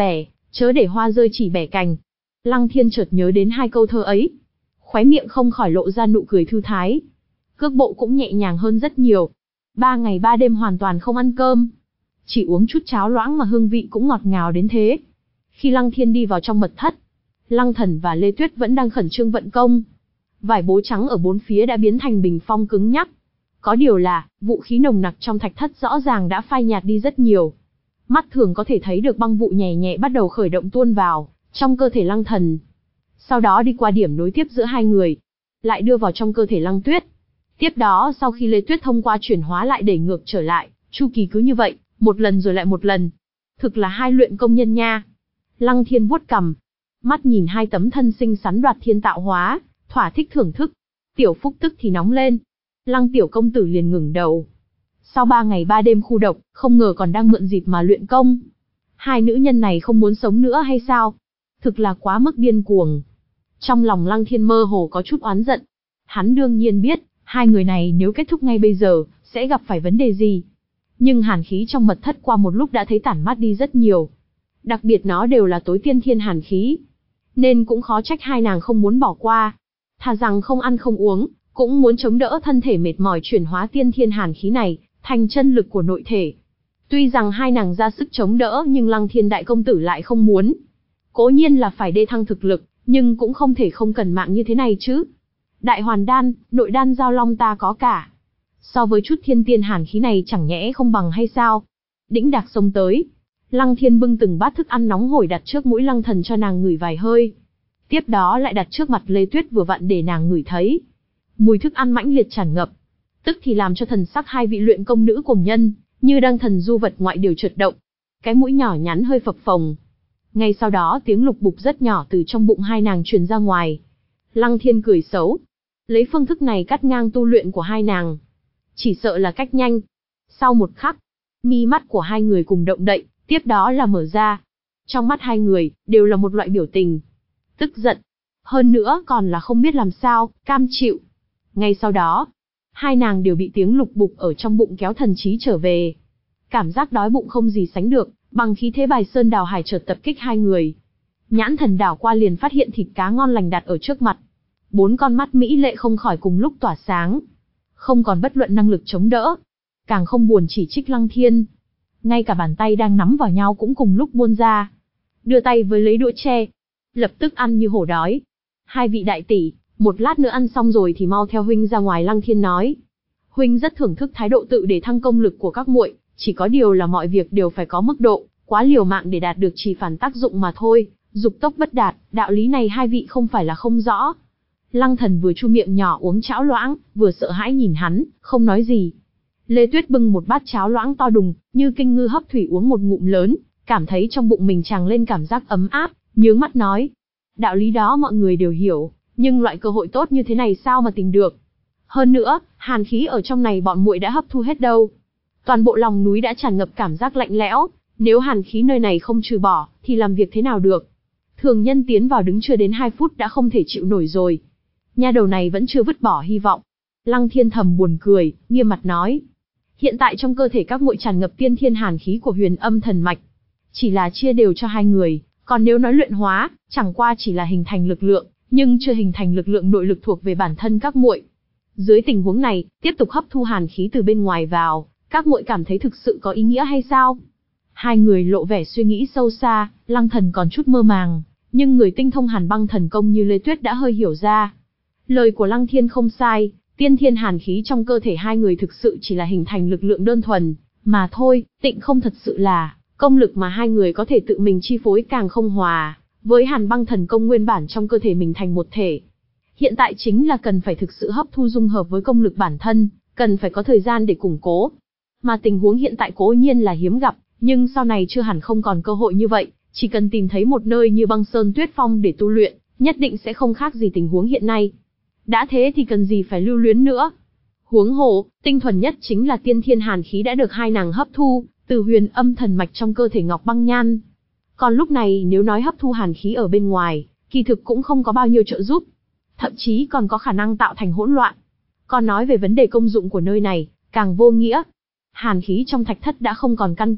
Chớ để hoa rơi chỉ bẻ cành. Lăng Thiên chợt nhớ đến hai câu thơ ấy. Khóe miệng không khỏi lộ ra nụ cười thư thái. Cước bộ cũng nhẹ nhàng hơn rất nhiều. Ba ngày ba đêm hoàn toàn không ăn cơm. Chỉ uống chút cháo loãng mà hương vị cũng ngọt ngào đến thế. Khi Lăng Thiên đi vào trong mật thất, Lăng Thần và Lê Tuyết vẫn đang khẩn trương vận công. Vải bố trắng ở bốn phía đã biến thành bình phong cứng nhắc. Có điều là, vũ khí nồng nặc trong thạch thất rõ ràng đã phai nhạt đi rất nhiều. Mắt thường có thể thấy được băng vụ nhẹ nhẹ bắt đầu khởi động tuôn vào trong cơ thể Lăng Thần. Sau đó đi qua điểm nối tiếp giữa hai người, lại đưa vào trong cơ thể Lăng Tuyết. Tiếp đó sau khi Lê Tuyết thông qua chuyển hóa lại đẩy ngược trở lại, chu kỳ cứ như vậy, một lần rồi lại một lần. Thực là hai luyện công nhân nha. Lăng Thiên vuốt cằm, mắt nhìn hai tấm thân xinh xắn đoạt thiên tạo hóa, thỏa thích thưởng thức. Tiểu Phúc tức thì nóng lên. Lăng tiểu công tử liền ngừng đầu. Sau ba ngày ba đêm khu độc, không ngờ còn đang mượn dịp mà luyện công. Hai nữ nhân này không muốn sống nữa hay sao? Thực là quá mức điên cuồng. Trong lòng Lăng Thiên mơ hồ có chút oán giận. Hắn đương nhiên biết, hai người này nếu kết thúc ngay bây giờ, sẽ gặp phải vấn đề gì. Nhưng hàn khí trong mật thất qua một lúc đã thấy tản mát đi rất nhiều. Đặc biệt nó đều là tối tiên thiên hàn khí. Nên cũng khó trách hai nàng không muốn bỏ qua. Thà rằng không ăn không uống, cũng muốn chống đỡ thân thể mệt mỏi chuyển hóa tiên thiên hàn khí này, thành chân lực của nội thể. Tuy rằng hai nàng ra sức chống đỡ nhưng Lăng Thiên đại công tử lại không muốn. Cố nhiên là phải đề thăng thực lực, nhưng cũng không thể không cần mạng như thế này chứ. Đại hoàn đan, nội đan giao long ta có cả. So với chút thiên tiên hàn khí này chẳng nhẽ không bằng hay sao? Đĩnh đạc xông tới. Lăng Thiên bưng từng bát thức ăn nóng hổi đặt trước mũi Lăng Thần cho nàng ngửi vài hơi. Tiếp đó lại đặt trước mặt Lê Tuyết vừa vặn để nàng ngửi thấy. Mùi thức ăn mãnh liệt tràn ngập. Tức thì làm cho thần sắc hai vị luyện công nữ cuồng nhân, như đang thần du vật ngoại đều chợt động. Cái mũi nhỏ nhắn hơi phập phồng. Ngay sau đó tiếng lục bục rất nhỏ từ trong bụng hai nàng truyền ra ngoài. Lăng Thiên cười xấu. Lấy phương thức này cắt ngang tu luyện của hai nàng. Chỉ sợ là cách nhanh. Sau một khắc, mi mắt của hai người cùng động đậy, tiếp đó là mở ra. Trong mắt hai người, đều là một loại biểu tình. Tức giận. Hơn nữa còn là không biết làm sao, cam chịu. Ngay sau đó, hai nàng đều bị tiếng lục bục ở trong bụng kéo thần trí trở về. Cảm giác đói bụng không gì sánh được, bằng khí thế bài sơn đào hải chợt tập kích hai người. Nhãn thần đảo qua liền phát hiện thịt cá ngon lành đặt ở trước mặt. Bốn con mắt mỹ lệ không khỏi cùng lúc tỏa sáng. Không còn bất luận năng lực chống đỡ. Càng không buồn chỉ trích Lăng Thiên. Ngay cả bàn tay đang nắm vào nhau cũng cùng lúc buôn ra. Đưa tay với lấy đũa tre. Lập tức ăn như hổ đói. Hai vị đại tỷ, một lát nữa ăn xong rồi thì mau theo huynh ra ngoài, Lăng Thiên nói. Huynh rất thưởng thức thái độ tự để thăng công lực của các muội, chỉ có điều là mọi việc đều phải có mức độ, quá liều mạng để đạt được chỉ phản tác dụng mà thôi, dục tốc bất đạt, đạo lý này hai vị không phải là không rõ. Lăng Thần vừa chu miệng nhỏ uống cháo loãng, vừa sợ hãi nhìn hắn, không nói gì. Lê Tuyết bưng một bát cháo loãng to đùng, như kinh ngư hấp thủy uống một ngụm lớn, cảm thấy trong bụng mình tràn lên cảm giác ấm áp, nhướng mắt nói. Đạo lý đó mọi người đều hiểu, nhưng loại cơ hội tốt như thế này sao mà tìm được. Hơn nữa, hàn khí ở trong này bọn muội đã hấp thu hết đâu. Toàn bộ lòng núi đã tràn ngập cảm giác lạnh lẽo, nếu hàn khí nơi này không trừ bỏ, thì làm việc thế nào được. Thường nhân tiến vào đứng chưa đến hai phút đã không thể chịu nổi rồi. Nha đầu này vẫn chưa vứt bỏ hy vọng. Lăng Thiên thầm buồn cười, nghiêm mặt nói. Hiện tại trong cơ thể các muội tràn ngập tiên thiên hàn khí của huyền âm thần mạch. Chỉ là chia đều cho hai người, còn nếu nói luyện hóa, chẳng qua chỉ là hình thành lực lượng, nhưng chưa hình thành lực lượng nội lực thuộc về bản thân các muội. Dưới tình huống này, tiếp tục hấp thu hàn khí từ bên ngoài vào, các muội cảm thấy thực sự có ý nghĩa hay sao? Hai người lộ vẻ suy nghĩ sâu xa, Lăng Thần còn chút mơ màng, nhưng người tinh thông hàn băng thần công như Lê Tuyết đã hơi hiểu ra. Lời của Lăng Thiên không sai, tiên thiên hàn khí trong cơ thể hai người thực sự chỉ là hình thành lực lượng đơn thuần, mà thôi, tịnh không thật sự là công lực mà hai người có thể tự mình chi phối càng không hòa với hàn băng thần công nguyên bản trong cơ thể mình thành một thể. Hiện tại chính là cần phải thực sự hấp thu dung hợp với công lực bản thân, cần phải có thời gian để củng cố. Mà tình huống hiện tại cố nhiên là hiếm gặp, nhưng sau này chưa hẳn không còn cơ hội như vậy, chỉ cần tìm thấy một nơi như băng sơn tuyết phong để tu luyện, nhất định sẽ không khác gì tình huống hiện nay. Đã thế thì cần gì phải lưu luyến nữa. Huống hồ, tinh thuần nhất chính là tiên thiên hàn khí đã được hai nàng hấp thu, từ huyền âm thần mạch trong cơ thể Ngọc Băng Nhan. Còn lúc này nếu nói hấp thu hàn khí ở bên ngoài, kỳ thực cũng không có bao nhiêu trợ giúp. Thậm chí còn có khả năng tạo thành hỗn loạn. Còn nói về vấn đề công dụng của nơi này, càng vô nghĩa. Hàn khí trong thạch thất đã không còn căn cơ,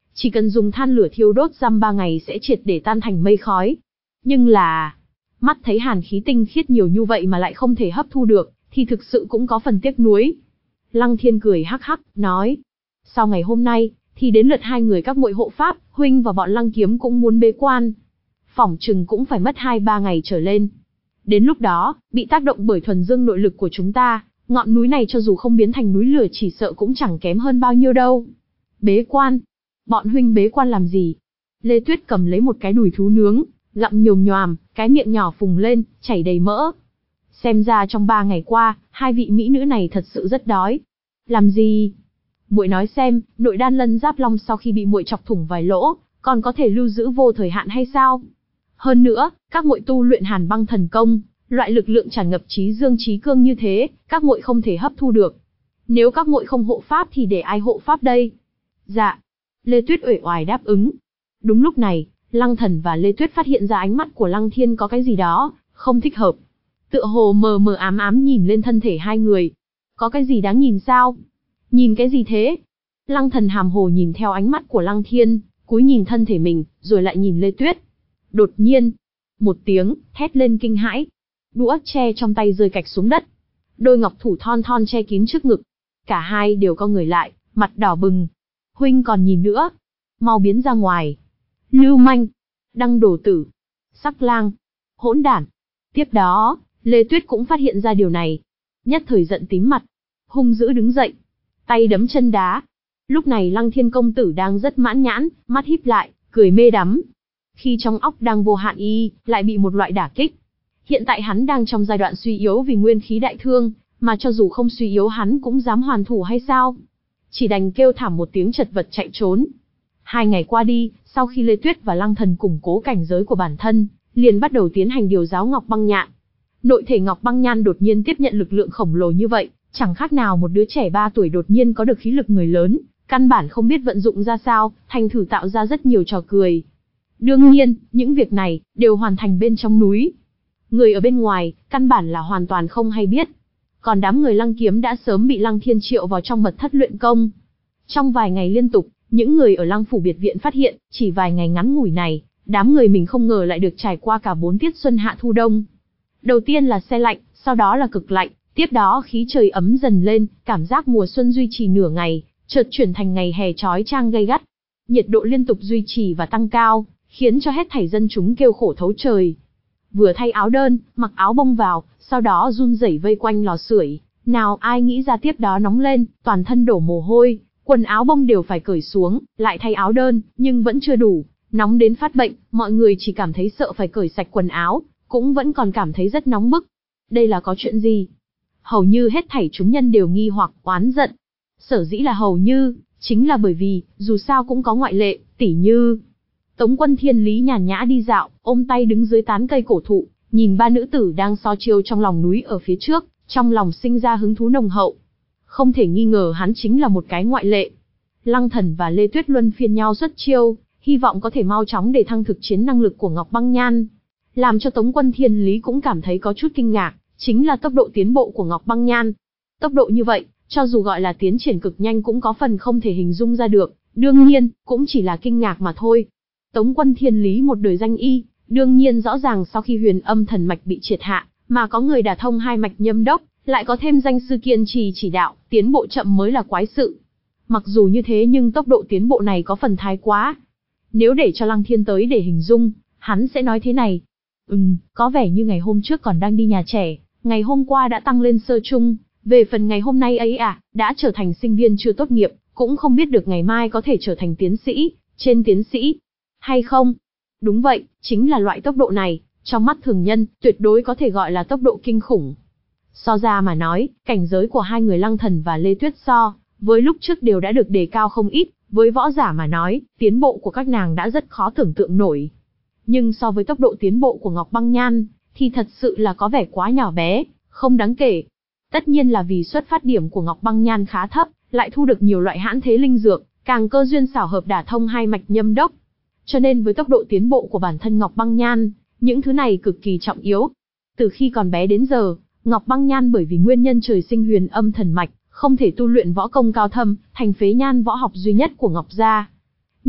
chỉ cần dùng than lửa thiêu đốt dăm ba ngày sẽ triệt để tan thành mây khói. Nhưng là, mắt thấy hàn khí tinh khiết nhiều như vậy mà lại không thể hấp thu được, thì thực sự cũng có phần tiếc nuối. Lăng Thiên cười hắc hắc, nói, sau ngày hôm nay, thì đến lượt hai người các muội hộ pháp, huynh và bọn Lăng Kiếm cũng muốn bế quan. Phỏng chừng cũng phải mất hai ba ngày trở lên. Đến lúc đó, bị tác động bởi thuần dương nội lực của chúng ta, ngọn núi này cho dù không biến thành núi lửa chỉ sợ cũng chẳng kém hơn bao nhiêu đâu. Bế quan? Bọn huynh bế quan làm gì? Lê Tuyết cầm lấy một cái đùi thú nướng, gặm nhồm nhoàm, cái miệng nhỏ phùng lên, chảy đầy mỡ. Xem ra trong ba ngày qua, hai vị mỹ nữ này thật sự rất đói. Làm gì? Muội nói xem, nội đan lân giáp long sau khi bị muội chọc thủng vài lỗ, còn có thể lưu giữ vô thời hạn hay sao? Hơn nữa, các muội tu luyện hàn băng thần công, loại lực lượng tràn ngập trí dương trí cương như thế, các muội không thể hấp thu được. Nếu các muội không hộ pháp thì để ai hộ pháp đây? Dạ. Lê Tuyết uể oải đáp ứng. Đúng lúc này, Lăng Thần và Lê Tuyết phát hiện ra ánh mắt của Lăng Thiên có cái gì đó không thích hợp. Tựa hồ mờ mờ ám ám nhìn lên thân thể hai người. Có cái gì đáng nhìn sao? Nhìn cái gì thế? Lăng Thần hàm hồ nhìn theo ánh mắt của Lăng Thiên, cúi nhìn thân thể mình, rồi lại nhìn Lê Tuyết. Đột nhiên, một tiếng thét lên kinh hãi. Đũa tre trong tay rơi cạch xuống đất. Đôi ngọc thủ thon thon che kín trước ngực. Cả hai đều co người lại, mặt đỏ bừng. Huynh còn nhìn nữa? Mau biến ra ngoài. Lưu manh, đăng đổ tử, sắc lang, hỗn đản. Tiếp đó, Lê Tuyết cũng phát hiện ra điều này. Nhất thời giận tím mặt, hung dữ đứng dậy, tay đấm chân đá. Lúc này Lăng Thiên công tử đang rất mãn nhãn, mắt híp lại, cười mê đắm. Khi trong óc đang vô hạn y, lại bị một loại đả kích. Hiện tại hắn đang trong giai đoạn suy yếu vì nguyên khí đại thương, mà cho dù không suy yếu hắn cũng dám hoàn thủ hay sao? Chỉ đành kêu thảm một tiếng chật vật chạy trốn. Hai ngày qua đi, sau khi Lê Tuyết và Lăng Thần củng cố cảnh giới của bản thân, liền bắt đầu tiến hành điều giáo Ngọc Băng Nhạn. Nội thể Ngọc Băng Nhan đột nhiên tiếp nhận lực lượng khổng lồ như vậy, chẳng khác nào một đứa trẻ ba tuổi đột nhiên có được khí lực người lớn, căn bản không biết vận dụng ra sao, thành thử tạo ra rất nhiều trò cười. Đương nhiên, những việc này đều hoàn thành bên trong núi. Người ở bên ngoài, căn bản là hoàn toàn không hay biết. Còn đám người Lăng Kiếm đã sớm bị Lăng Thiên triệu vào trong mật thất luyện công. Trong vài ngày liên tục, những người ở Lăng phủ biệt viện phát hiện, chỉ vài ngày ngắn ngủi này, đám người mình không ngờ lại được trải qua cả bốn tiết xuân hạ thu đông. Đầu tiên là se lạnh, sau đó là cực lạnh, tiếp đó khí trời ấm dần lên, cảm giác mùa xuân duy trì nửa ngày, chợt chuyển thành ngày hè chói chang gay gắt. Nhiệt độ liên tục duy trì và tăng cao, khiến cho hết thảy dân chúng kêu khổ thấu trời. Vừa thay áo đơn, mặc áo bông vào, sau đó run rẩy vây quanh lò sưởi, nào ai nghĩ ra tiếp đó nóng lên, toàn thân đổ mồ hôi, quần áo bông đều phải cởi xuống, lại thay áo đơn, nhưng vẫn chưa đủ, nóng đến phát bệnh, mọi người chỉ cảm thấy sợ phải cởi sạch quần áo, cũng vẫn còn cảm thấy rất nóng bức. Đây là có chuyện gì? Hầu như hết thảy chúng nhân đều nghi hoặc, oán giận. Sở dĩ là hầu như, chính là bởi vì, dù sao cũng có ngoại lệ, tỉ như Tống Quân Thiên Lý nhàn nhã đi dạo, ôm tay đứng dưới tán cây cổ thụ, nhìn ba nữ tử đang so chiêu trong lòng núi ở phía trước, trong lòng sinh ra hứng thú nồng hậu. Không thể nghi ngờ hắn chính là một cái ngoại lệ. Lăng Thần và Lê Tuyết luân phiên nhau xuất chiêu, hy vọng có thể mau chóng để thăng thực chiến năng lực của Ngọc Băng Nhan. Làm cho Tống Quân Thiên Lý cũng cảm thấy có chút kinh ngạc, chính là tốc độ tiến bộ của Ngọc Băng Nhan. Tốc độ như vậy, cho dù gọi là tiến triển cực nhanh cũng có phần không thể hình dung ra được, đương nhiên, cũng chỉ là kinh ngạc mà thôi. Tống Quân Thiên Lý một đời danh y, đương nhiên rõ ràng sau khi huyền âm thần mạch bị triệt hạ, mà có người đả thông hai mạch nhâm đốc, lại có thêm danh sư kiên trì chỉ đạo, tiến bộ chậm mới là quái sự. Mặc dù như thế nhưng tốc độ tiến bộ này có phần thái quá. Nếu để cho Lăng Thiên tới để hình dung, hắn sẽ nói thế này. Ừm, có vẻ như ngày hôm trước còn đang đi nhà trẻ, ngày hôm qua đã tăng lên sơ trung, về phần ngày hôm nay ấy à, đã trở thành sinh viên chưa tốt nghiệp, cũng không biết được ngày mai có thể trở thành tiến sĩ, trên tiến sĩ, hay không. Đúng vậy, chính là loại tốc độ này, trong mắt thường nhân, tuyệt đối có thể gọi là tốc độ kinh khủng. So ra mà nói, cảnh giới của hai người Lăng Thần và Lê Tuyết so, với lúc trước đều đã được đề cao không ít, với võ giả mà nói, tiến bộ của các nàng đã rất khó tưởng tượng nổi. Nhưng so với tốc độ tiến bộ của Ngọc Băng Nhan, thì thật sự là có vẻ quá nhỏ bé, không đáng kể. Tất nhiên là vì xuất phát điểm của Ngọc Băng Nhan khá thấp, lại thu được nhiều loại hãn thế linh dược, càng cơ duyên xảo hợp đả thông hai mạch nhâm đốc. Cho nên với tốc độ tiến bộ của bản thân Ngọc Băng Nhan, những thứ này cực kỳ trọng yếu. Từ khi còn bé đến giờ, Ngọc Băng Nhan bởi vì nguyên nhân trời sinh huyền âm thần mạch, không thể tu luyện võ công cao thâm, thành phế nhan võ học duy nhất của Ngọc gia.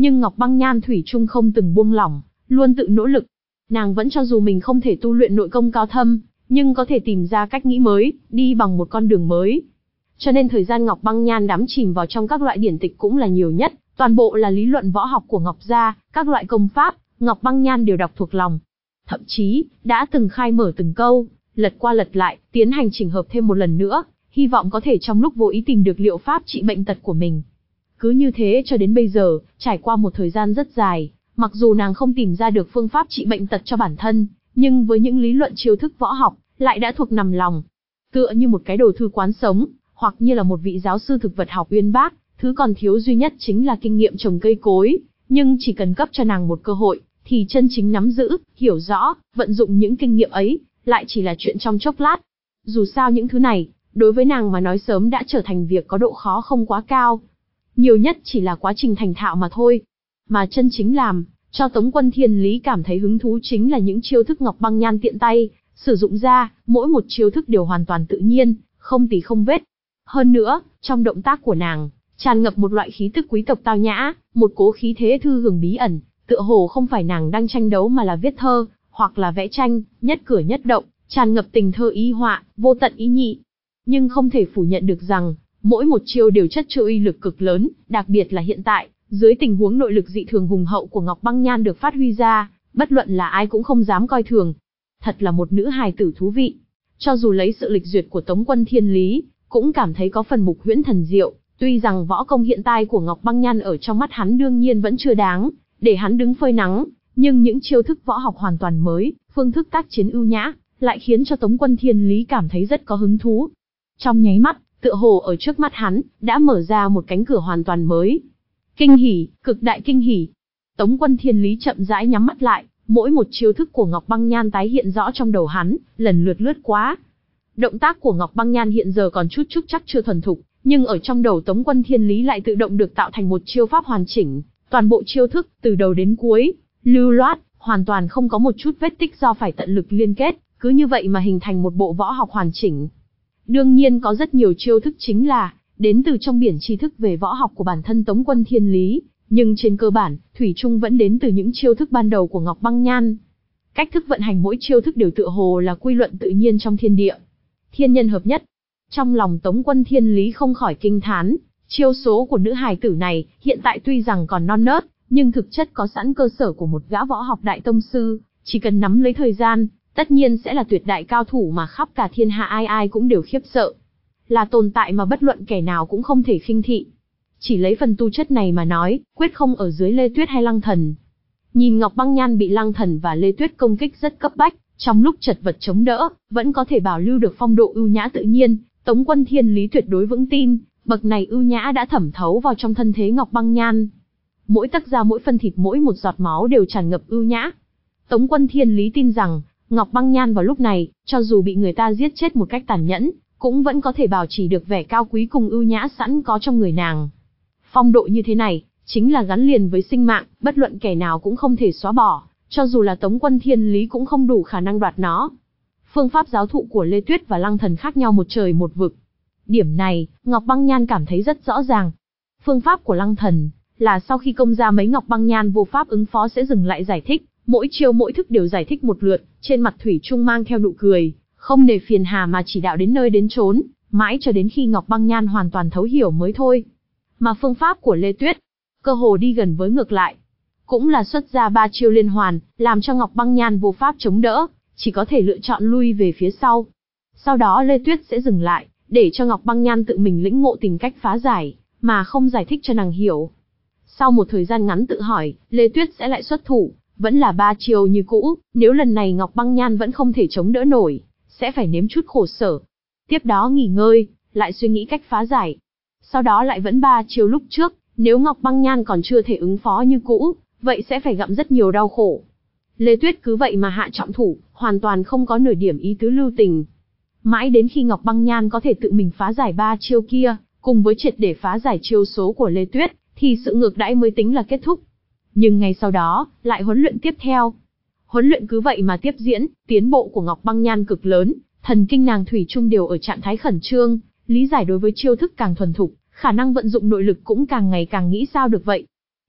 Nhưng Ngọc Băng Nhan thủy chung không từng buông lỏng, luôn tự nỗ lực. Nàng vẫn cho dù mình không thể tu luyện nội công cao thâm, nhưng có thể tìm ra cách nghĩ mới, đi bằng một con đường mới. Cho nên thời gian Ngọc Băng Nhan đắm chìm vào trong các loại điển tịch cũng là nhiều nhất, toàn bộ là lý luận võ học của Ngọc gia, các loại công pháp, Ngọc Băng Nhan đều đọc thuộc lòng. Thậm chí, đã từng khai mở từng câu, lật qua lật lại, tiến hành chỉnh hợp thêm một lần nữa, hy vọng có thể trong lúc vô ý tìm được liệu pháp trị bệnh tật của mình. Cứ như thế cho đến bây giờ, trải qua một thời gian rất dài, mặc dù nàng không tìm ra được phương pháp trị bệnh tật cho bản thân, nhưng với những lý luận chiêu thức võ học, lại đã thuộc nằm lòng. Tựa như một cái đồ thư quán sống, hoặc như là một vị giáo sư thực vật học uyên bác, thứ còn thiếu duy nhất chính là kinh nghiệm trồng cây cối, nhưng chỉ cần cấp cho nàng một cơ hội, thì chân chính nắm giữ, hiểu rõ, vận dụng những kinh nghiệm ấy, lại chỉ là chuyện trong chốc lát. Dù sao những thứ này, đối với nàng mà nói sớm đã trở thành việc có độ khó không quá cao. Nhiều nhất chỉ là quá trình thành thạo mà thôi. Mà chân chính làm, cho Tống Quân Thiên Lý cảm thấy hứng thú chính là những chiêu thức Ngọc Băng Nhan tiện tay, sử dụng ra, mỗi một chiêu thức đều hoàn toàn tự nhiên, không tì không vết. Hơn nữa, trong động tác của nàng, tràn ngập một loại khí tức quý tộc tao nhã, một cố khí thế thư hưởng bí ẩn, tựa hồ không phải nàng đang tranh đấu mà là viết thơ, hoặc là vẽ tranh, nhất cử nhất động, tràn ngập tình thơ ý họa, vô tận ý nhị. Nhưng không thể phủ nhận được rằng, mỗi một chiêu đều chất chứa uy lực cực lớn, đặc biệt là hiện tại, dưới tình huống nội lực dị thường hùng hậu của Ngọc Băng Nhan được phát huy ra, bất luận là ai cũng không dám coi thường. Thật là một nữ hài tử thú vị. Cho dù lấy sự lịch duyệt của Tống Quân Thiên Lý, cũng cảm thấy có phần mục huyễn thần diệu, tuy rằng võ công hiện tại của Ngọc Băng Nhan ở trong mắt hắn đương nhiên vẫn chưa đáng để hắn đứng phơi nắng, nhưng những chiêu thức võ học hoàn toàn mới, phương thức tác chiến ưu nhã, lại khiến cho Tống Quân Thiên Lý cảm thấy rất có hứng thú. Trong nháy mắt, tựa hồ ở trước mắt hắn, đã mở ra một cánh cửa hoàn toàn mới. Kinh hỉ, cực đại kinh hỉ. Tống Quân Thiên Lý chậm rãi nhắm mắt lại, mỗi một chiêu thức của Ngọc Băng Nhan tái hiện rõ trong đầu hắn, lần lượt lướt qua. Động tác của Ngọc Băng Nhan hiện giờ còn chút chút chắc chưa thuần thục, nhưng ở trong đầu Tống Quân Thiên Lý lại tự động được tạo thành một chiêu pháp hoàn chỉnh, toàn bộ chiêu thức, từ đầu đến cuối, lưu loát, hoàn toàn không có một chút vết tích do phải tận lực liên kết, cứ như vậy mà hình thành một bộ võ học hoàn chỉnh. Đương nhiên có rất nhiều chiêu thức chính là đến từ trong biển tri thức về võ học của bản thân Tống Quân Thiên Lý, nhưng trên cơ bản, thủy chung vẫn đến từ những chiêu thức ban đầu của Ngọc Băng Nhan. Cách thức vận hành mỗi chiêu thức đều tựa hồ là quy luật tự nhiên trong thiên địa. Thiên nhân hợp nhất. Trong lòng Tống Quân Thiên Lý không khỏi kinh thán, chiêu số của nữ hài tử này, hiện tại tuy rằng còn non nớt, nhưng thực chất có sẵn cơ sở của một gã võ học đại tông sư, chỉ cần nắm lấy thời gian, tất nhiên sẽ là tuyệt đại cao thủ mà khắp cả thiên hạ ai ai cũng đều khiếp sợ. Là tồn tại mà bất luận kẻ nào cũng không thể khinh thị. Chỉ lấy phần tu chất này mà nói, quyết không ở dưới Lê Tuyết hay Lăng Thần. Nhìn Ngọc Băng Nhan bị Lăng Thần và Lê Tuyết công kích rất cấp bách, trong lúc chật vật chống đỡ, vẫn có thể bảo lưu được phong độ ưu nhã tự nhiên, Tống Quân Thiên Lý tuyệt đối vững tin, bậc này ưu nhã đã thẩm thấu vào trong thân thế Ngọc Băng Nhan. Mỗi tấc da mỗi phân thịt mỗi một giọt máu đều tràn ngập ưu nhã. Tống Quân Thiên Lý tin rằng, Ngọc Băng Nhan vào lúc này, cho dù bị người ta giết chết một cách tàn nhẫn, cũng vẫn có thể bảo trì được vẻ cao quý cùng ưu nhã sẵn có trong người nàng. Phong độ như thế này, chính là gắn liền với sinh mạng, bất luận kẻ nào cũng không thể xóa bỏ, cho dù là Tống Quân Thiên Lý cũng không đủ khả năng đoạt nó. Phương pháp giáo thụ của Lê Tuyết và Lăng Thần khác nhau một trời một vực. Điểm này, Ngọc Băng Nhan cảm thấy rất rõ ràng. Phương pháp của Lăng Thần, là sau khi công ra mấy Ngọc Băng Nhan vô pháp ứng phó sẽ dừng lại giải thích, mỗi chiêu mỗi thức đều giải thích một lượt, trên mặt thủy chung mang theo nụ cười, không nề phiền hà mà chỉ đạo đến nơi đến chốn, mãi cho đến khi Ngọc Băng Nhan hoàn toàn thấu hiểu mới thôi. Mà phương pháp của Lê Tuyết, cơ hồ đi gần với ngược lại. Cũng là xuất ra ba chiêu liên hoàn, làm cho Ngọc Băng Nhan vô pháp chống đỡ, chỉ có thể lựa chọn lui về phía sau. Sau đó Lê Tuyết sẽ dừng lại, để cho Ngọc Băng Nhan tự mình lĩnh ngộ tìm cách phá giải, mà không giải thích cho nàng hiểu. Sau một thời gian ngắn tự hỏi, Lê Tuyết sẽ lại xuất thủ, vẫn là ba chiêu như cũ, nếu lần này Ngọc Băng Nhan vẫn không thể chống đỡ nổi, sẽ phải nếm chút khổ sở. Tiếp đó nghỉ ngơi, lại suy nghĩ cách phá giải. Sau đó lại vẫn ba chiêu lúc trước, nếu Ngọc Băng Nhan còn chưa thể ứng phó như cũ, vậy sẽ phải gặm rất nhiều đau khổ. Lê Tuyết cứ vậy mà hạ trọng thủ, hoàn toàn không có nửa điểm ý tứ lưu tình. Mãi đến khi Ngọc Băng Nhan có thể tự mình phá giải ba chiêu kia, cùng với triệt để phá giải chiêu số của Lê Tuyết, thì sự ngược đãi mới tính là kết thúc. Nhưng ngay sau đó, lại huấn luyện tiếp theo. Huấn luyện cứ vậy mà tiếp diễn, tiến bộ của Ngọc Băng Nhan cực lớn, thần kinh nàng thủy chung đều ở trạng thái khẩn trương, lý giải đối với chiêu thức càng thuần thục, khả năng vận dụng nội lực cũng càng ngày càng nghĩ sao được vậy.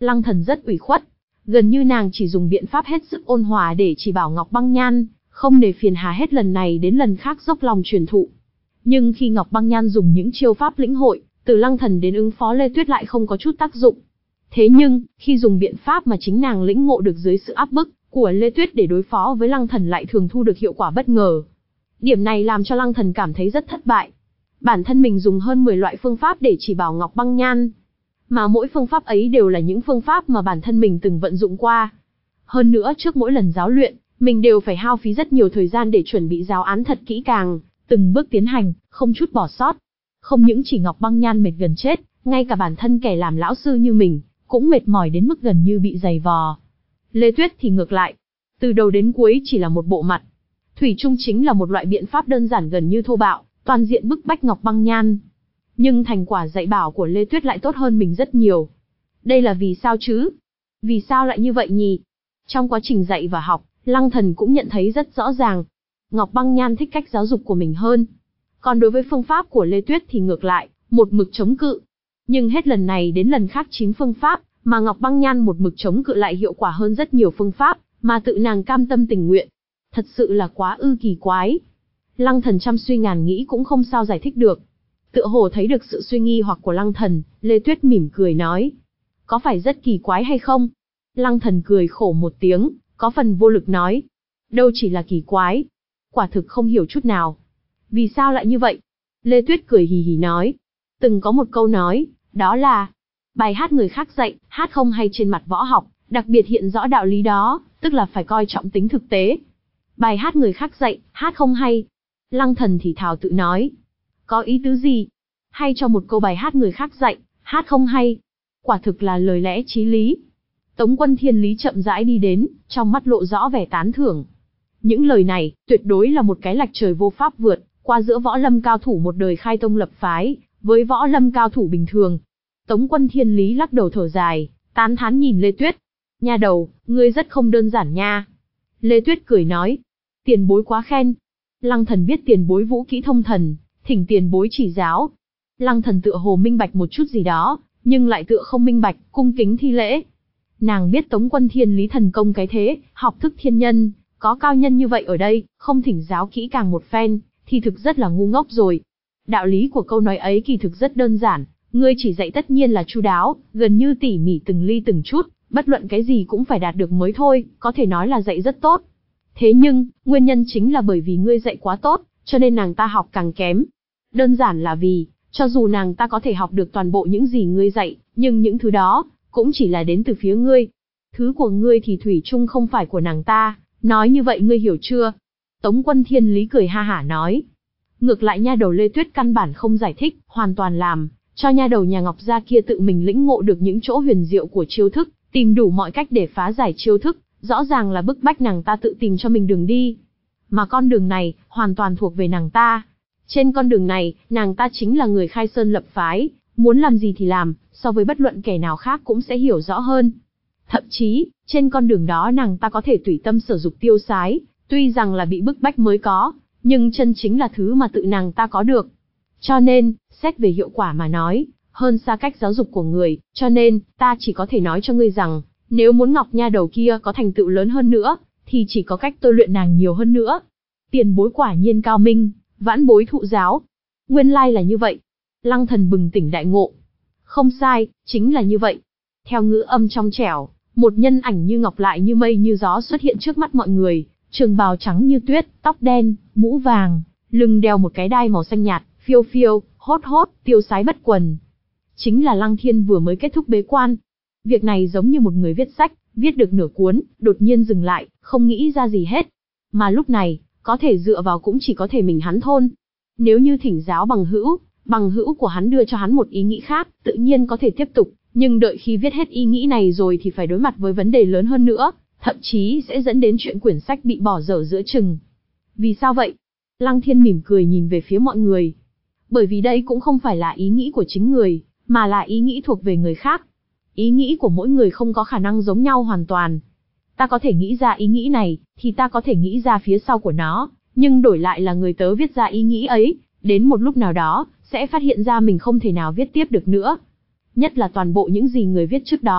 Lăng Thần rất ủy khuất. Gần như nàng chỉ dùng biện pháp hết sức ôn hòa để chỉ bảo Ngọc Băng Nhan, không để phiền hà hết lần này đến lần khác dốc lòng truyền thụ. Nhưng khi Ngọc Băng Nhan dùng những chiêu pháp lĩnh hội, từ Lăng Thần đến ứng phó Lê Tuyết lại không có chút tác dụng. Thế nhưng, khi dùng biện pháp mà chính nàng lĩnh ngộ được dưới sự áp bức của Lê Tuyết để đối phó với Lăng Thần lại thường thu được hiệu quả bất ngờ. Điểm này làm cho Lăng Thần cảm thấy rất thất bại. Bản thân mình dùng hơn mười loại phương pháp để chỉ bảo Ngọc Băng Nhan, mà mỗi phương pháp ấy đều là những phương pháp mà bản thân mình từng vận dụng qua. Hơn nữa trước mỗi lần giáo luyện, mình đều phải hao phí rất nhiều thời gian để chuẩn bị giáo án thật kỹ càng, từng bước tiến hành, không chút bỏ sót. Không những chỉ Ngọc Băng Nhan mệt gần chết, ngay cả bản thân kẻ làm lão sư như mình, cũng mệt mỏi đến mức gần như bị dày vò. Lê Tuyết thì ngược lại, từ đầu đến cuối chỉ là một bộ mặt. Thủy chung chính là một loại biện pháp đơn giản gần như thô bạo, toàn diện bức bách Ngọc Băng Nhan. Nhưng thành quả dạy bảo của Lê Tuyết lại tốt hơn mình rất nhiều. Đây là vì sao chứ? Vì sao lại như vậy nhỉ? Trong quá trình dạy và học, Lăng Thần cũng nhận thấy rất rõ ràng. Ngọc Băng Nhan thích cách giáo dục của mình hơn. Còn đối với phương pháp của Lê Tuyết thì ngược lại, một mực chống cự. Nhưng hết lần này đến lần khác chính phương pháp mà Ngọc Băng Nhan một mực chống cự lại hiệu quả hơn rất nhiều phương pháp mà tự nàng cam tâm tình nguyện. Thật sự là quá ư kỳ quái. Lăng Thần trăm suy ngàn nghĩ cũng không sao giải thích được. Tựa hồ thấy được sự suy nghi hoặc của Lăng Thần, Lê Tuyết mỉm cười nói. Có phải rất kỳ quái hay không? Lăng Thần cười khổ một tiếng, có phần vô lực nói. Đâu chỉ là kỳ quái. Quả thực không hiểu chút nào. Vì sao lại như vậy? Lê Tuyết cười hì hì nói. Từng có một câu nói, đó là bài hát người khác dạy, hát không hay trên mặt võ học, đặc biệt hiện rõ đạo lý đó, tức là phải coi trọng tính thực tế. Bài hát người khác dạy, hát không hay. Lăng Thần thì thào tự nói. Có ý tứ gì? Hay cho một câu bài hát người khác dạy, hát không hay. Quả thực là lời lẽ chí lý. Tống Quân Thiên Lý chậm rãi đi đến, trong mắt lộ rõ vẻ tán thưởng. Những lời này, tuyệt đối là một cái lạch trời vô pháp vượt qua giữa võ lâm cao thủ một đời khai tông lập phái, với võ lâm cao thủ bình thường. Tống Quân Thiên Lý lắc đầu thở dài, tán thán nhìn Lê Tuyết. Nha đầu, ngươi rất không đơn giản nha. Lê Tuyết cười nói. Tiền bối quá khen. Lăng Thần biết tiền bối vũ kỹ thông thần, thỉnh tiền bối chỉ giáo. Lăng Thần tựa hồ minh bạch một chút gì đó, nhưng lại tựa không minh bạch, cung kính thi lễ. Nàng biết Tống Quân Thiên Lý thần công cái thế, học thức thiên nhân, có cao nhân như vậy ở đây, không thỉnh giáo kỹ càng một phen, thì thực rất là ngu ngốc rồi. Đạo lý của câu nói ấy kỳ thực rất đơn giản, ngươi chỉ dạy tất nhiên là chu đáo, gần như tỉ mỉ từng ly từng chút, bất luận cái gì cũng phải đạt được mới thôi, có thể nói là dạy rất tốt. Thế nhưng, nguyên nhân chính là bởi vì ngươi dạy quá tốt, cho nên nàng ta học càng kém. Đơn giản là vì, cho dù nàng ta có thể học được toàn bộ những gì ngươi dạy, nhưng những thứ đó, cũng chỉ là đến từ phía ngươi. Thứ của ngươi thì thủy chung không phải của nàng ta, nói như vậy ngươi hiểu chưa? Tống Quân Thiên Lý cười ha hả nói. Ngược lại nha đầu Lê Tuyết căn bản không giải thích, hoàn toàn làm cho nha đầu nhà Ngọc gia kia tự mình lĩnh ngộ được những chỗ huyền diệu của chiêu thức, tìm đủ mọi cách để phá giải chiêu thức, rõ ràng là bức bách nàng ta tự tìm cho mình đường đi. Mà con đường này, hoàn toàn thuộc về nàng ta. Trên con đường này, nàng ta chính là người khai sơn lập phái, muốn làm gì thì làm, so với bất luận kẻ nào khác cũng sẽ hiểu rõ hơn. Thậm chí, trên con đường đó nàng ta có thể tùy tâm sở dục tiêu sái, tuy rằng là bị bức bách mới có, nhưng chân chính là thứ mà tự nàng ta có được. Cho nên, xét về hiệu quả mà nói, hơn xa cách giáo dục của người, cho nên, ta chỉ có thể nói cho ngươi rằng, nếu muốn Ngọc nha đầu kia có thành tựu lớn hơn nữa, thì chỉ có cách tôi luyện nàng nhiều hơn nữa. Tiền bối quả nhiên cao minh, vãn bối thụ giáo. Nguyên lai là như vậy. Lăng Thần bừng tỉnh đại ngộ. Không sai, chính là như vậy. Theo ngữ âm trong trẻo, một nhân ảnh như ngọc lại như mây như gió xuất hiện trước mắt mọi người, trường bào trắng như tuyết, tóc đen, mũ vàng, lưng đeo một cái đai màu xanh nhạt, phiêu phiêu, hốt hốt, tiêu sái bất quần. Chính là Lăng Thiên vừa mới kết thúc bế quan. Việc này giống như một người viết sách, viết được nửa cuốn, đột nhiên dừng lại, không nghĩ ra gì hết. Mà lúc này, có thể dựa vào cũng chỉ có thể mình hắn thôn. Nếu như thỉnh giáo bằng hữu, bằng hữu của hắn đưa cho hắn một ý nghĩ khác, tự nhiên có thể tiếp tục, nhưng đợi khi viết hết ý nghĩ này rồi thì phải đối mặt với vấn đề lớn hơn nữa, thậm chí sẽ dẫn đến chuyện quyển sách bị bỏ dở giữa chừng. Vì sao vậy? Lăng Thiên mỉm cười nhìn về phía mọi người. Bởi vì đây cũng không phải là ý nghĩ của chính người, mà là ý nghĩ thuộc về người khác. Ý nghĩ của mỗi người không có khả năng giống nhau hoàn toàn. Ta có thể nghĩ ra ý nghĩ này, thì ta có thể nghĩ ra phía sau của nó, nhưng đổi lại là người tớ viết ra ý nghĩ ấy, đến một lúc nào đó, sẽ phát hiện ra mình không thể nào viết tiếp được nữa. Nhất là toàn bộ những gì người viết trước đó,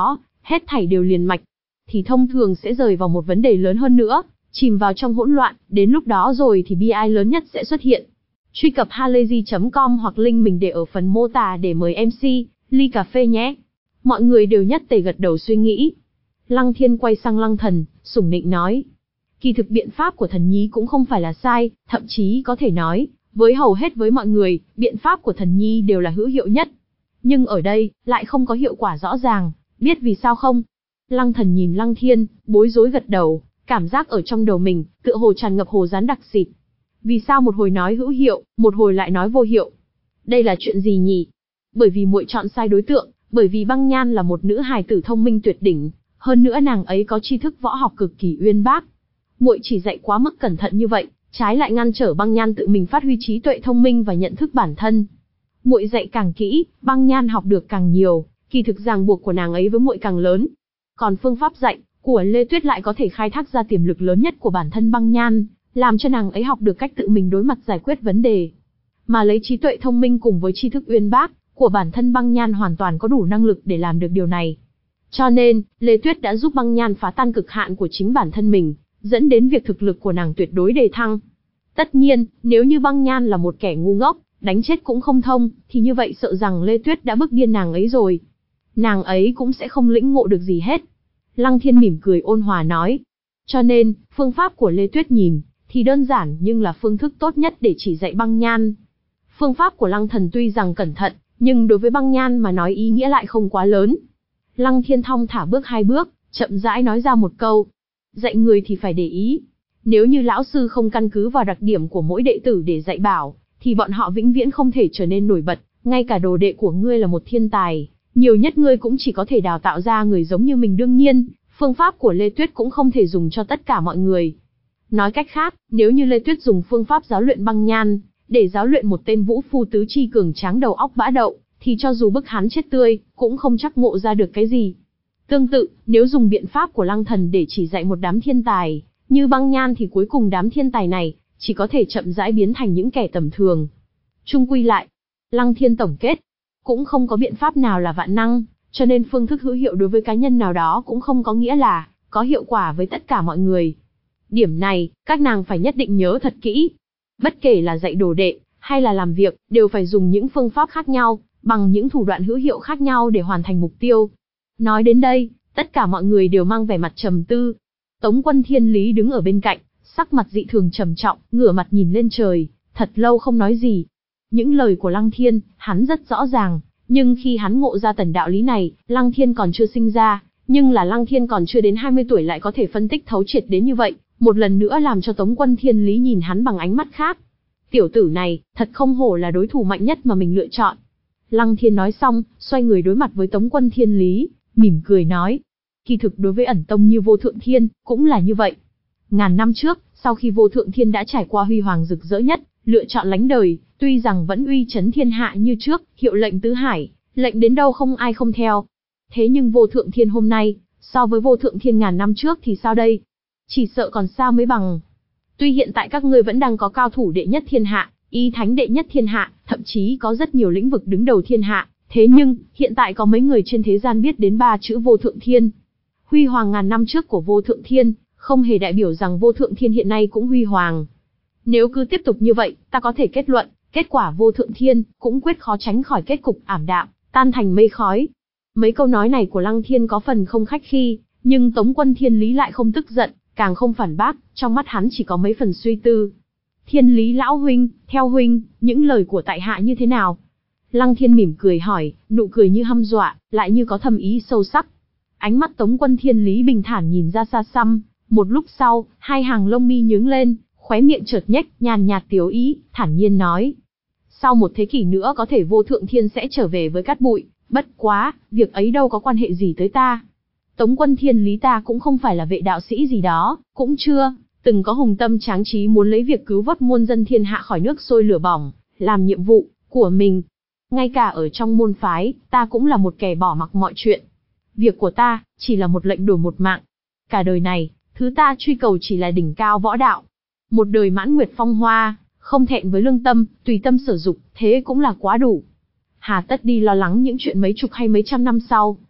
hết thảy đều liền mạch, thì thông thường sẽ rời vào một vấn đề lớn hơn nữa, chìm vào trong hỗn loạn, đến lúc đó rồi thì bi ai lớn nhất sẽ xuất hiện. Truy cập halayzi chấm com hoặc link mình để ở phần mô tả để mời em xê, ly cà phê nhé. Mọi người đều nhất tề gật đầu suy nghĩ. Lăng Thiên quay sang Lăng Thần, sủng nịnh nói. Kỳ thực biện pháp của thần nhi cũng không phải là sai, thậm chí có thể nói, với hầu hết với mọi người, biện pháp của thần nhi đều là hữu hiệu nhất. Nhưng ở đây, lại không có hiệu quả rõ ràng, biết vì sao không? Lăng Thần nhìn Lăng Thiên, bối rối gật đầu, cảm giác ở trong đầu mình, tựa hồ tràn ngập hồ rán đặc xịt. Vì sao một hồi nói hữu hiệu, một hồi lại nói vô hiệu? Đây là chuyện gì nhỉ? Bởi vì muội chọn sai đối tượng, bởi vì Băng Nhan là một nữ hài tử thông minh tuyệt đỉnh, hơn nữa nàng ấy có tri thức võ học cực kỳ uyên bác. Muội chỉ dạy quá mức cẩn thận như vậy, trái lại ngăn trở Băng Nhan tự mình phát huy trí tuệ thông minh và nhận thức bản thân. Muội dạy càng kỹ, Băng Nhan học được càng nhiều, kỳ thực ràng buộc của nàng ấy với muội càng lớn. Còn phương pháp dạy của Lê Tuyết lại có thể khai thác ra tiềm lực lớn nhất của bản thân Băng Nhan, làm cho nàng ấy học được cách tự mình đối mặt giải quyết vấn đề. Mà lấy trí tuệ thông minh cùng với tri thức uyên bác của bản thân Băng Nhan hoàn toàn có đủ năng lực để làm được điều này. Cho nên, Lê Tuyết đã giúp Băng Nhan phá tan cực hạn của chính bản thân mình, dẫn đến việc thực lực của nàng tuyệt đối đề thăng. Tất nhiên, nếu như Băng Nhan là một kẻ ngu ngốc, đánh chết cũng không thông, thì như vậy sợ rằng Lê Tuyết đã bức điên nàng ấy rồi. Nàng ấy cũng sẽ không lĩnh ngộ được gì hết. Lăng Thiên mỉm cười ôn hòa nói. Cho nên, phương pháp của Lê Tuyết nhìn, thì đơn giản nhưng là phương thức tốt nhất để chỉ dạy Băng Nhan. Phương pháp của Lăng Thần tuy rằng cẩn thận, nhưng đối với Băng Nhan mà nói ý nghĩa lại không quá lớn. Lăng Thiên thong thả bước hai bước, chậm rãi nói ra một câu. Dạy người thì phải để ý. Nếu như lão sư không căn cứ vào đặc điểm của mỗi đệ tử để dạy bảo, thì bọn họ vĩnh viễn không thể trở nên nổi bật, ngay cả đồ đệ của ngươi là một thiên tài, nhiều nhất ngươi cũng chỉ có thể đào tạo ra người giống như mình. Đương nhiên, phương pháp của Lê Tuyết cũng không thể dùng cho tất cả mọi người. Nói cách khác, nếu như Lê Tuyết dùng phương pháp giáo luyện Băng Nhan, để giáo luyện một tên vũ phu tứ chi cường tráng đầu óc bã đậu, thì cho dù bức hắn chết tươi, cũng không chắc ngộ ra được cái gì. Tương tự, nếu dùng biện pháp của Lăng Thần để chỉ dạy một đám thiên tài, như Băng Nhan thì cuối cùng đám thiên tài này, chỉ có thể chậm rãi biến thành những kẻ tầm thường. Chung quy lại, Lăng Thiên tổng kết, cũng không có biện pháp nào là vạn năng, cho nên phương thức hữu hiệu đối với cá nhân nào đó cũng không có nghĩa là có hiệu quả với tất cả mọi người. Điểm này, các nàng phải nhất định nhớ thật kỹ. Bất kể là dạy đồ đệ, hay là làm việc, đều phải dùng những phương pháp khác nhau, bằng những thủ đoạn hữu hiệu khác nhau để hoàn thành mục tiêu. Nói đến đây, tất cả mọi người đều mang vẻ mặt trầm tư. Tống Quân Thiên Lý đứng ở bên cạnh, sắc mặt dị thường trầm trọng, ngửa mặt nhìn lên trời, thật lâu không nói gì. Những lời của Lăng Thiên, hắn rất rõ ràng, nhưng khi hắn ngộ ra tần đạo lý này, Lăng Thiên còn chưa sinh ra, nhưng là Lăng Thiên còn chưa đến hai mươi tuổi lại có thể phân tích thấu triệt đến như vậy, một lần nữa làm cho Tống Quân Thiên Lý nhìn hắn bằng ánh mắt khác. Tiểu tử này, thật không hổ là đối thủ mạnh nhất mà mình lựa chọn. Lăng Thiên nói xong, xoay người đối mặt với Tống Quân Thiên Lý, mỉm cười nói. Kỳ thực đối với ẩn tông như Vô Thượng Thiên, cũng là như vậy. Ngàn năm trước, sau khi Vô Thượng Thiên đã trải qua huy hoàng rực rỡ nhất, lựa chọn lánh đời, tuy rằng vẫn uy chấn thiên hạ như trước, hiệu lệnh tứ hải, lệnh đến đâu không ai không theo. Thế nhưng Vô Thượng Thiên hôm nay, so với Vô Thượng Thiên ngàn năm trước thì sao đây? Chỉ sợ còn xa mới bằng. Tuy hiện tại các ngươi vẫn đang có cao thủ đệ nhất thiên hạ, y thánh đệ nhất thiên hạ, thậm chí có rất nhiều lĩnh vực đứng đầu thiên hạ, thế nhưng, hiện tại có mấy người trên thế gian biết đến ba chữ Vô Thượng Thiên. Huy hoàng ngàn năm trước của Vô Thượng Thiên, không hề đại biểu rằng Vô Thượng Thiên hiện nay cũng huy hoàng. Nếu cứ tiếp tục như vậy, ta có thể kết luận, kết quả Vô Thượng Thiên, cũng quyết khó tránh khỏi kết cục ảm đạm, tan thành mây khói. Mấy câu nói này của Lăng Thiên có phần không khách khí, nhưng Tống Quân Thiên Lý lại không tức giận, càng không phản bác, trong mắt hắn chỉ có mấy phần suy tư. Thiên Lý lão huynh, theo huynh, những lời của tại hạ như thế nào? Lăng Thiên mỉm cười hỏi, nụ cười như hăm dọa, lại như có thâm ý sâu sắc. Ánh mắt Tống Quân Thiên Lý bình thản nhìn ra xa xăm, một lúc sau, hai hàng lông mi nhướng lên, khóe miệng chợt nhếch, nhàn nhạt tiếu ý, thản nhiên nói. Sau một thế kỷ nữa có thể Vô Thượng Thiên sẽ trở về với cát bụi, bất quá, việc ấy đâu có quan hệ gì tới ta. Tống Quân Thiên Lý ta cũng không phải là vệ đạo sĩ gì đó, cũng chưa từng có hùng tâm tráng trí muốn lấy việc cứu vớt muôn dân thiên hạ khỏi nước sôi lửa bỏng, làm nhiệm vụ của mình. Ngay cả ở trong môn phái, ta cũng là một kẻ bỏ mặc mọi chuyện. Việc của ta, chỉ là một lệnh đổi một mạng. Cả đời này, thứ ta truy cầu chỉ là đỉnh cao võ đạo. Một đời mãn nguyệt phong hoa, không thẹn với lương tâm, tùy tâm sở dục, thế cũng là quá đủ. Hà tất đi lo lắng những chuyện mấy chục hay mấy trăm năm sau.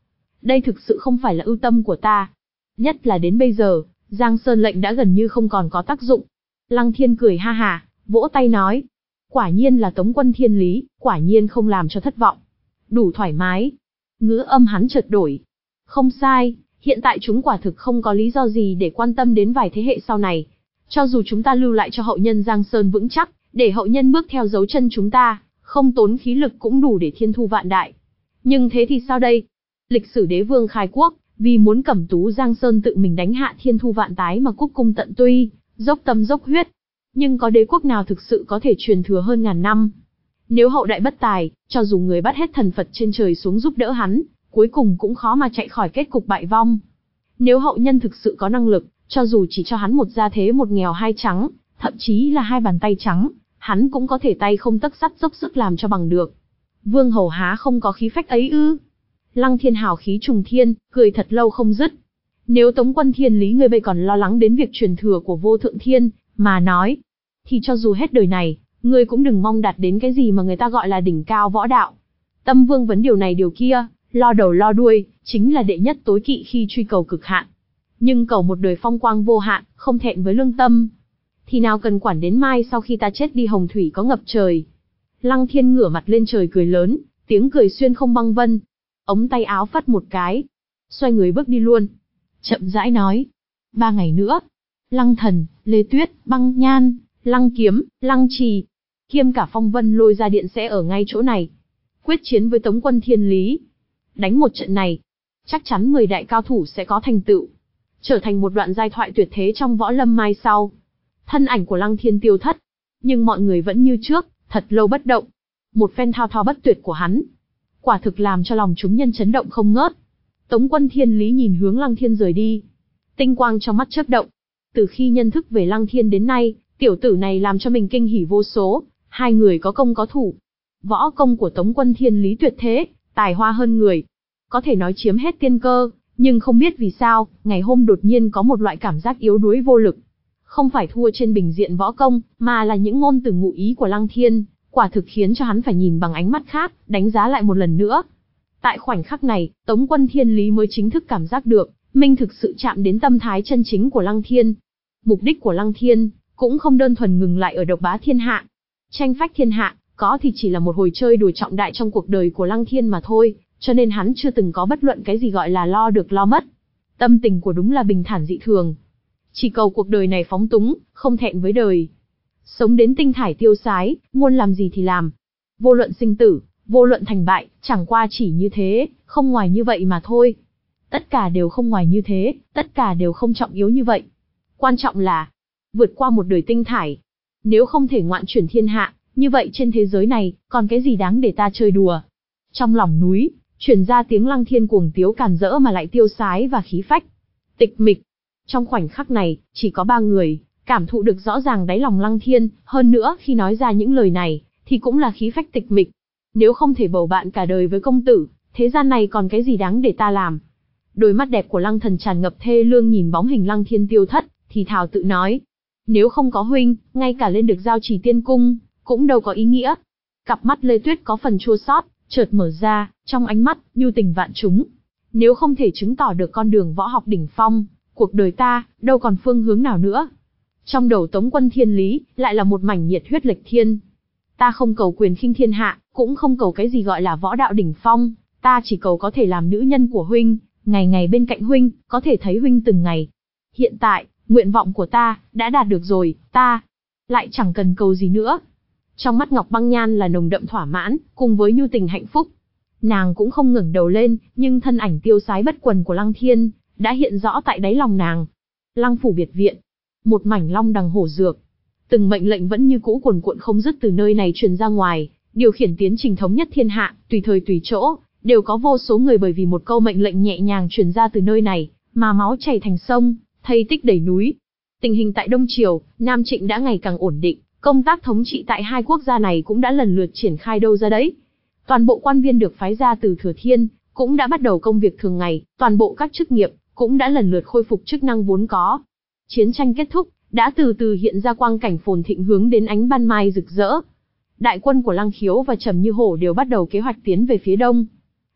Đây thực sự không phải là ưu tâm của ta. Nhất là đến bây giờ, Giang Sơn lệnh đã gần như không còn có tác dụng. Lăng Thiên cười ha hà, vỗ tay nói. Quả nhiên là Tống quân thiên lý, quả nhiên không làm cho thất vọng. Đủ thoải mái. Ngữ âm hắn chợt đổi. Không sai, hiện tại chúng quả thực không có lý do gì để quan tâm đến vài thế hệ sau này. Cho dù chúng ta lưu lại cho hậu nhân Giang Sơn vững chắc, để hậu nhân bước theo dấu chân chúng ta, không tốn khí lực cũng đủ để thiên thu vạn đại. Nhưng thế thì sao đây? Lịch sử đế vương khai quốc, vì muốn cẩm tú Giang Sơn tự mình đánh hạ thiên thu vạn tái mà cúc cung tận tụy, dốc tâm dốc huyết. Nhưng có đế quốc nào thực sự có thể truyền thừa hơn ngàn năm? Nếu hậu đại bất tài, cho dù người bắt hết thần Phật trên trời xuống giúp đỡ hắn, cuối cùng cũng khó mà chạy khỏi kết cục bại vong. Nếu hậu nhân thực sự có năng lực, cho dù chỉ cho hắn một gia thế một nghèo hai trắng, thậm chí là hai bàn tay trắng, hắn cũng có thể tay không tấc sắt dốc sức làm cho bằng được. Vương hầu há không có khí phách ấy ư? Lăng Thiên hào khí trùng thiên, cười thật lâu không dứt. Nếu Tống quân thiên lý ngươi bây còn lo lắng đến việc truyền thừa của vô thượng thiên, mà nói, thì cho dù hết đời này, ngươi cũng đừng mong đạt đến cái gì mà người ta gọi là đỉnh cao võ đạo. Tâm vương vấn điều này điều kia, lo đầu lo đuôi, chính là đệ nhất tối kỵ khi truy cầu cực hạn. Nhưng cầu một đời phong quang vô hạn, không thẹn với lương tâm, thì nào cần quản đến mai sau khi ta chết đi hồng thủy có ngập trời. Lăng Thiên ngửa mặt lên trời cười lớn, tiếng cười xuyên không băng vân. Ống tay áo phất một cái, xoay người bước đi luôn. Chậm rãi nói, ba ngày nữa, Lăng Thần, Lê Tuyết, Băng Nhan, Lăng Kiếm, Lăng Trì, kiêm cả Phong Vân Lôi ra điện sẽ ở ngay chỗ này, quyết chiến với Tống quân thiên lý. Đánh một trận này, chắc chắn mười đại cao thủ sẽ có thành tựu, trở thành một đoạn giai thoại tuyệt thế trong võ lâm mai sau. Thân ảnh của Lăng Thiên tiêu thất, nhưng mọi người vẫn như trước, thật lâu bất động. Một phen thao thao bất tuyệt của hắn, quả thực làm cho lòng chúng nhân chấn động không ngớt. Tống quân thiên lý nhìn hướng Lăng Thiên rời đi, tinh quang trong mắt chớp động. Từ khi nhận thức về Lăng Thiên đến nay, tiểu tử này làm cho mình kinh hỉ vô số. Hai người có công có thủ. Võ công của Tống quân thiên lý tuyệt thế, tài hoa hơn người, có thể nói chiếm hết tiên cơ. Nhưng không biết vì sao, ngày hôm đột nhiên có một loại cảm giác yếu đuối vô lực. Không phải thua trên bình diện võ công, mà là những ngôn từ ngụ ý của Lăng Thiên, quả thực khiến cho hắn phải nhìn bằng ánh mắt khác, đánh giá lại một lần nữa. Tại khoảnh khắc này, Tống quân thiên lý mới chính thức cảm giác được, mình thực sự chạm đến tâm thái chân chính của Lăng Thiên. Mục đích của Lăng Thiên, cũng không đơn thuần ngừng lại ở độc bá thiên hạ. Tranh phách thiên hạ, có thì chỉ là một hồi chơi đùa trọng đại trong cuộc đời của Lăng Thiên mà thôi, cho nên hắn chưa từng có bất luận cái gì gọi là lo được lo mất. Tâm tình của đúng là bình thản dị thường. Chỉ cầu cuộc đời này phóng túng, không thẹn với đời. Sống đến tinh thải tiêu sái, muốn làm gì thì làm. Vô luận sinh tử, vô luận thành bại, chẳng qua chỉ như thế, không ngoài như vậy mà thôi. Tất cả đều không ngoài như thế, tất cả đều không trọng yếu như vậy. Quan trọng là, vượt qua một đời tinh thải. Nếu không thể ngoạn chuyển thiên hạ, như vậy trên thế giới này, còn cái gì đáng để ta chơi đùa. Trong lòng núi, truyền ra tiếng Lăng Thiên cuồng tiếu càn rỡ mà lại tiêu sái và khí phách. Tịch mịch. Trong khoảnh khắc này, chỉ có ba người, cảm thụ được rõ ràng đáy lòng Lăng Thiên, hơn nữa khi nói ra những lời này, thì cũng là khí phách tịch mịch. Nếu không thể bầu bạn cả đời với công tử, thế gian này còn cái gì đáng để ta làm. Đôi mắt đẹp của Lăng Thần tràn ngập thê lương nhìn bóng hình Lăng Thiên tiêu thất, thì thào tự nói. Nếu không có huynh, ngay cả lên được giao trì tiên cung, cũng đâu có ý nghĩa. Cặp mắt Lê Tuyết có phần chua xót, chợt mở ra, trong ánh mắt, nhu tình vạn trúng. Nếu không thể chứng tỏ được con đường võ học đỉnh phong, cuộc đời ta, đâu còn phương hướng nào nữa. Trong đầu Tống quân thiên lý, lại là một mảnh nhiệt huyết lệch thiên. Ta không cầu quyền khinh thiên hạ, cũng không cầu cái gì gọi là võ đạo đỉnh phong, ta chỉ cầu có thể làm nữ nhân của huynh, ngày ngày bên cạnh huynh, có thể thấy huynh từng ngày. Hiện tại, nguyện vọng của ta, đã đạt được rồi, ta lại chẳng cần cầu gì nữa. Trong mắt Ngọc Băng Nhan là nồng đậm thỏa mãn, cùng với nhu tình hạnh phúc. Nàng cũng không ngẩng đầu lên, nhưng thân ảnh tiêu sái bất quần của Lăng Thiên, đã hiện rõ tại đáy lòng nàng. Lăng phủ biệt viện, một mảnh long đằng hổ dược. Từng mệnh lệnh vẫn như cũ cuồn cuộn không dứt từ nơi này truyền ra ngoài, điều khiển tiến trình thống nhất thiên hạ, tùy thời tùy chỗ, đều có vô số người bởi vì một câu mệnh lệnh nhẹ nhàng truyền ra từ nơi này, mà máu chảy thành sông, thây tích đầy núi. Tình hình tại Đông Triều, Nam Trịnh đã ngày càng ổn định, công tác thống trị tại hai quốc gia này cũng đã lần lượt triển khai đâu ra đấy. Toàn bộ quan viên được phái ra từ Thừa Thiên, cũng đã bắt đầu công việc thường ngày, toàn bộ các chức nghiệp, cũng đã lần lượt khôi phục chức năng vốn có. Chiến tranh kết thúc, đã từ từ hiện ra quang cảnh phồn thịnh hướng đến ánh ban mai rực rỡ. Đại quân của Lăng Khiếu và Trầm Như Hổ đều bắt đầu kế hoạch tiến về phía đông.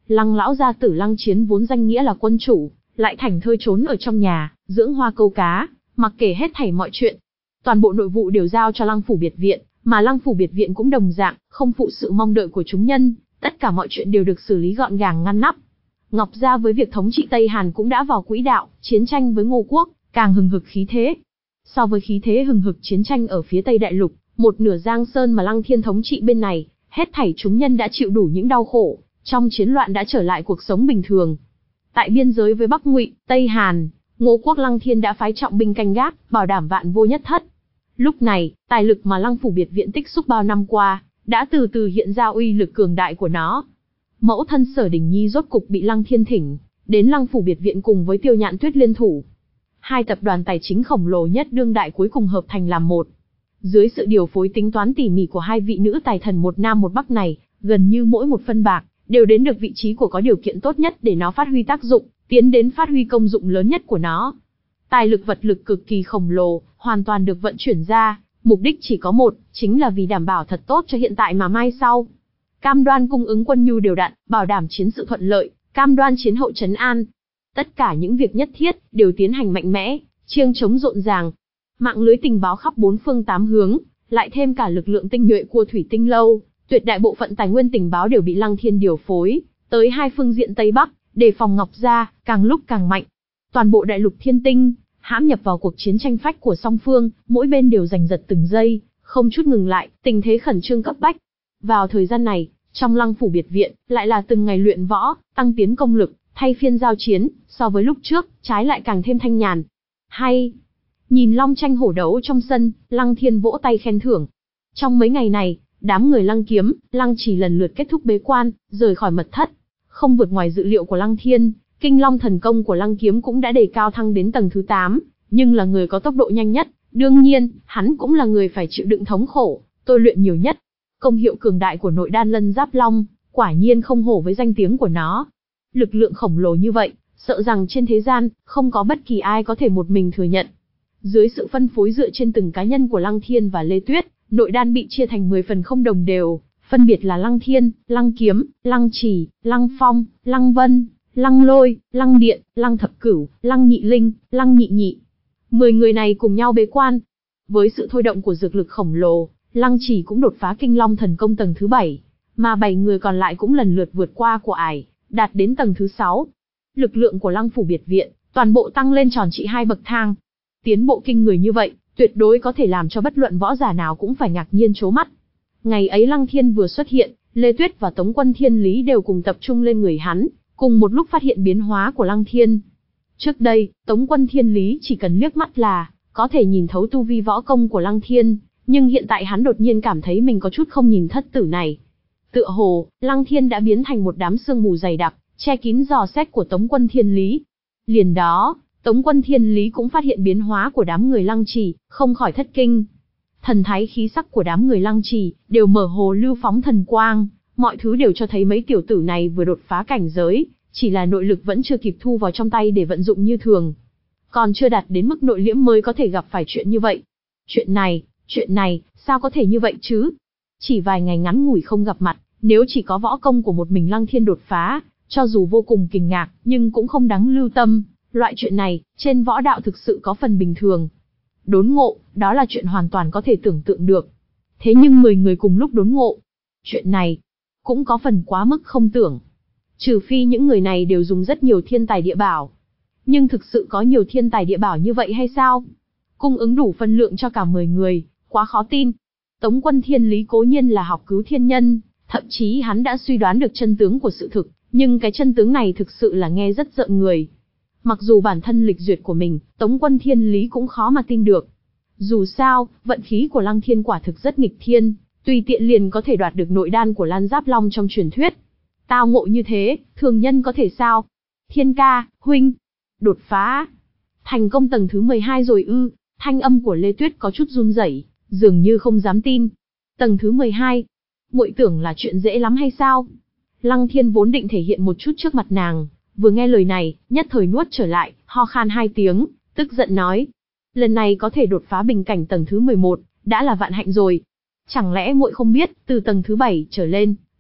Lăng lão gia tử Lăng Chiến vốn danh nghĩa là quân chủ, lại thảnh thơi trốn ở trong nhà, dưỡng hoa câu cá, mặc kệ hết thảy mọi chuyện. Toàn bộ nội vụ đều giao cho Lăng phủ biệt viện, mà Lăng phủ biệt viện cũng đồng dạng, không phụ sự mong đợi của chúng nhân, tất cả mọi chuyện đều được xử lý gọn gàng ngăn nắp. Ngọc gia với việc thống trị Tây Hàn cũng đã vào quỹ đạo, chiến tranh với Ngô quốc càng hừng hực khí thế. So với khí thế hừng hực chiến tranh ở phía Tây đại lục, một nửa Giang Sơn mà Lăng Thiên thống trị bên này, hết thảy chúng nhân đã chịu đủ những đau khổ, trong chiến loạn đã trở lại cuộc sống bình thường. Tại biên giới với Bắc Ngụy, Tây Hàn, Ngô quốc Lăng Thiên đã phái trọng binh canh gác, bảo đảm vạn vô nhất thất. Lúc này, tài lực mà Lăng phủ biệt viện tích xúc bao năm qua, đã từ từ hiện ra uy lực cường đại của nó. Mẫu thân Sở Đình Nhi rốt cục bị Lăng Thiên thỉnh đến Lăng phủ biệt viện cùng với Tiêu Nhạn Tuyết liên thủ. Hai tập đoàn tài chính khổng lồ nhất đương đại cuối cùng hợp thành làm một. Dưới sự điều phối tính toán tỉ mỉ của hai vị nữ tài thần một nam một bắc này, gần như mỗi một phân bạc đều đến được vị trí của có điều kiện tốt nhất để nó phát huy tác dụng, tiến đến phát huy công dụng lớn nhất của nó. Tài lực vật lực cực kỳ khổng lồ, hoàn toàn được vận chuyển ra, mục đích chỉ có một, chính là vì đảm bảo thật tốt cho hiện tại mà mai sau. Cam đoan cung ứng quân nhu đều đặn, bảo đảm chiến sự thuận lợi, cam đoan chiến hậu trấn an. Tất cả những việc nhất thiết đều tiến hành mạnh mẽ, chiêng trống rộn ràng. Mạng lưới tình báo khắp bốn phương tám hướng, lại thêm cả lực lượng tinh nhuệ của Thủy Tinh lâu, tuyệt đại bộ phận tài nguyên tình báo đều bị Lăng Thiên điều phối tới hai phương diện Tây Bắc, đề phòng Ngọc gia càng lúc càng mạnh. Toàn bộ đại lục Thiên Tinh hãm nhập vào cuộc chiến tranh phách của song phương, mỗi bên đều giành giật từng giây, không chút ngừng lại, tình thế khẩn trương cấp bách. Vào thời gian này, trong Lăng phủ biệt viện, lại là từng ngày luyện võ, tăng tiến công lực, thay phiên giao chiến, so với lúc trước, trái lại càng thêm thanh nhàn. Hay! Nhìn long tranh hổ đấu trong sân, Lăng Thiên vỗ tay khen thưởng. Trong mấy ngày này, đám người Lăng Kiếm, Lăng Trì lần lượt kết thúc bế quan, rời khỏi mật thất. Không vượt ngoài dự liệu của Lăng Thiên, Kinh Long thần công của Lăng Kiếm cũng đã đề cao thăng đến tầng thứ tám, nhưng là người có tốc độ nhanh nhất, đương nhiên, hắn cũng là người phải chịu đựng thống khổ, tôi luyện nhiều nhất. Công hiệu cường đại của nội đan Lân Giáp Long, quả nhiên không hổ với danh tiếng của nó. Lực lượng khổng lồ như vậy, sợ rằng trên thế gian, không có bất kỳ ai có thể một mình thừa nhận. Dưới sự phân phối dựa trên từng cá nhân của Lăng Thiên và Lê Tuyết, nội đan bị chia thành mười phần không đồng đều, phân biệt là Lăng Thiên, Lăng Kiếm, Lăng Trì, Lăng Phong, Lăng Vân, Lăng Lôi, Lăng Điện, Lăng Thập Cửu, Lăng Nhị Linh, Lăng Nhị Nhị. Mười người này cùng nhau bế quan. Với sự thôi động của dược lực khổng lồ, Lăng Trì cũng đột phá Kinh Long thần công tầng thứ bảy, mà bảy người còn lại cũng lần lượt vượt qua của ải, đạt đến tầng thứ sáu. Lực lượng của Lăng phủ biệt viện, toàn bộ tăng lên tròn trị hai bậc thang. Tiến bộ kinh người như vậy, tuyệt đối có thể làm cho bất luận võ giả nào cũng phải ngạc nhiên trố mắt. Ngày ấy Lăng Thiên vừa xuất hiện, Lê Tuyết và Tống Quân Thiên Lý đều cùng tập trung lên người hắn, cùng một lúc phát hiện biến hóa của Lăng Thiên. Trước đây, Tống Quân Thiên Lý chỉ cần liếc mắt là có thể nhìn thấu tu vi võ công của Lăng Thiên, nhưng hiện tại hắn đột nhiên cảm thấy mình có chút không nhìn thất tử này. Tựa hồ, Lăng Thiên đã biến thành một đám sương mù dày đặc, che kín dò xét của Tống Quân Thiên Lý. Liền đó, Tống Quân Thiên Lý cũng phát hiện biến hóa của đám người Lăng Trì, không khỏi thất kinh. Thần thái khí sắc của đám người Lăng Trì đều mở hồ lưu phóng thần quang, mọi thứ đều cho thấy mấy tiểu tử này vừa đột phá cảnh giới, chỉ là nội lực vẫn chưa kịp thu vào trong tay để vận dụng như thường. Còn chưa đạt đến mức nội liễm mới có thể gặp phải chuyện như vậy. Chuyện này, chuyện này, sao có thể như vậy chứ? Chỉ vài ngày ngắn ngủi không gặp mặt, nếu chỉ có võ công của một mình Lăng Thiên đột phá, cho dù vô cùng kinh ngạc, nhưng cũng không đáng lưu tâm. Loại chuyện này, trên võ đạo thực sự có phần bình thường. Đốn ngộ, đó là chuyện hoàn toàn có thể tưởng tượng được. Thế nhưng mười người cùng lúc đốn ngộ, chuyện này cũng có phần quá mức không tưởng. Trừ phi những người này đều dùng rất nhiều thiên tài địa bảo. Nhưng thực sự có nhiều thiên tài địa bảo như vậy hay sao? Cung ứng đủ phân lượng cho cả mười người, quá khó tin. Tống Quân Thiên Lý cố nhiên là học cứu thiên nhân, thậm chí hắn đã suy đoán được chân tướng của sự thực, nhưng cái chân tướng này thực sự là nghe rất rợn người. Mặc dù bản thân lịch duyệt của mình, Tống Quân Thiên Lý cũng khó mà tin được. Dù sao, vận khí của Lăng Thiên quả thực rất nghịch thiên, tùy tiện liền có thể đoạt được nội đan của Lan Giáp Long trong truyền thuyết. Tao ngộ như thế, thường nhân có thể sao? Thiên ca, huynh, đột phá. Thành công tầng thứ mười hai rồi ư? Thanh âm của Lê Tuyết có chút run rẩy, dường như không dám tin. Tầng thứ mười hai, muội tưởng là chuyện dễ lắm hay sao? Lăng Thiên vốn định thể hiện một chút trước mặt nàng, vừa nghe lời này, nhất thời nuốt trở lại, ho khan hai tiếng, tức giận nói. Lần này có thể đột phá bình cảnh tầng thứ mười một, đã là vạn hạnh rồi. Chẳng lẽ muội không biết, từ tầng thứ bảy trở lên,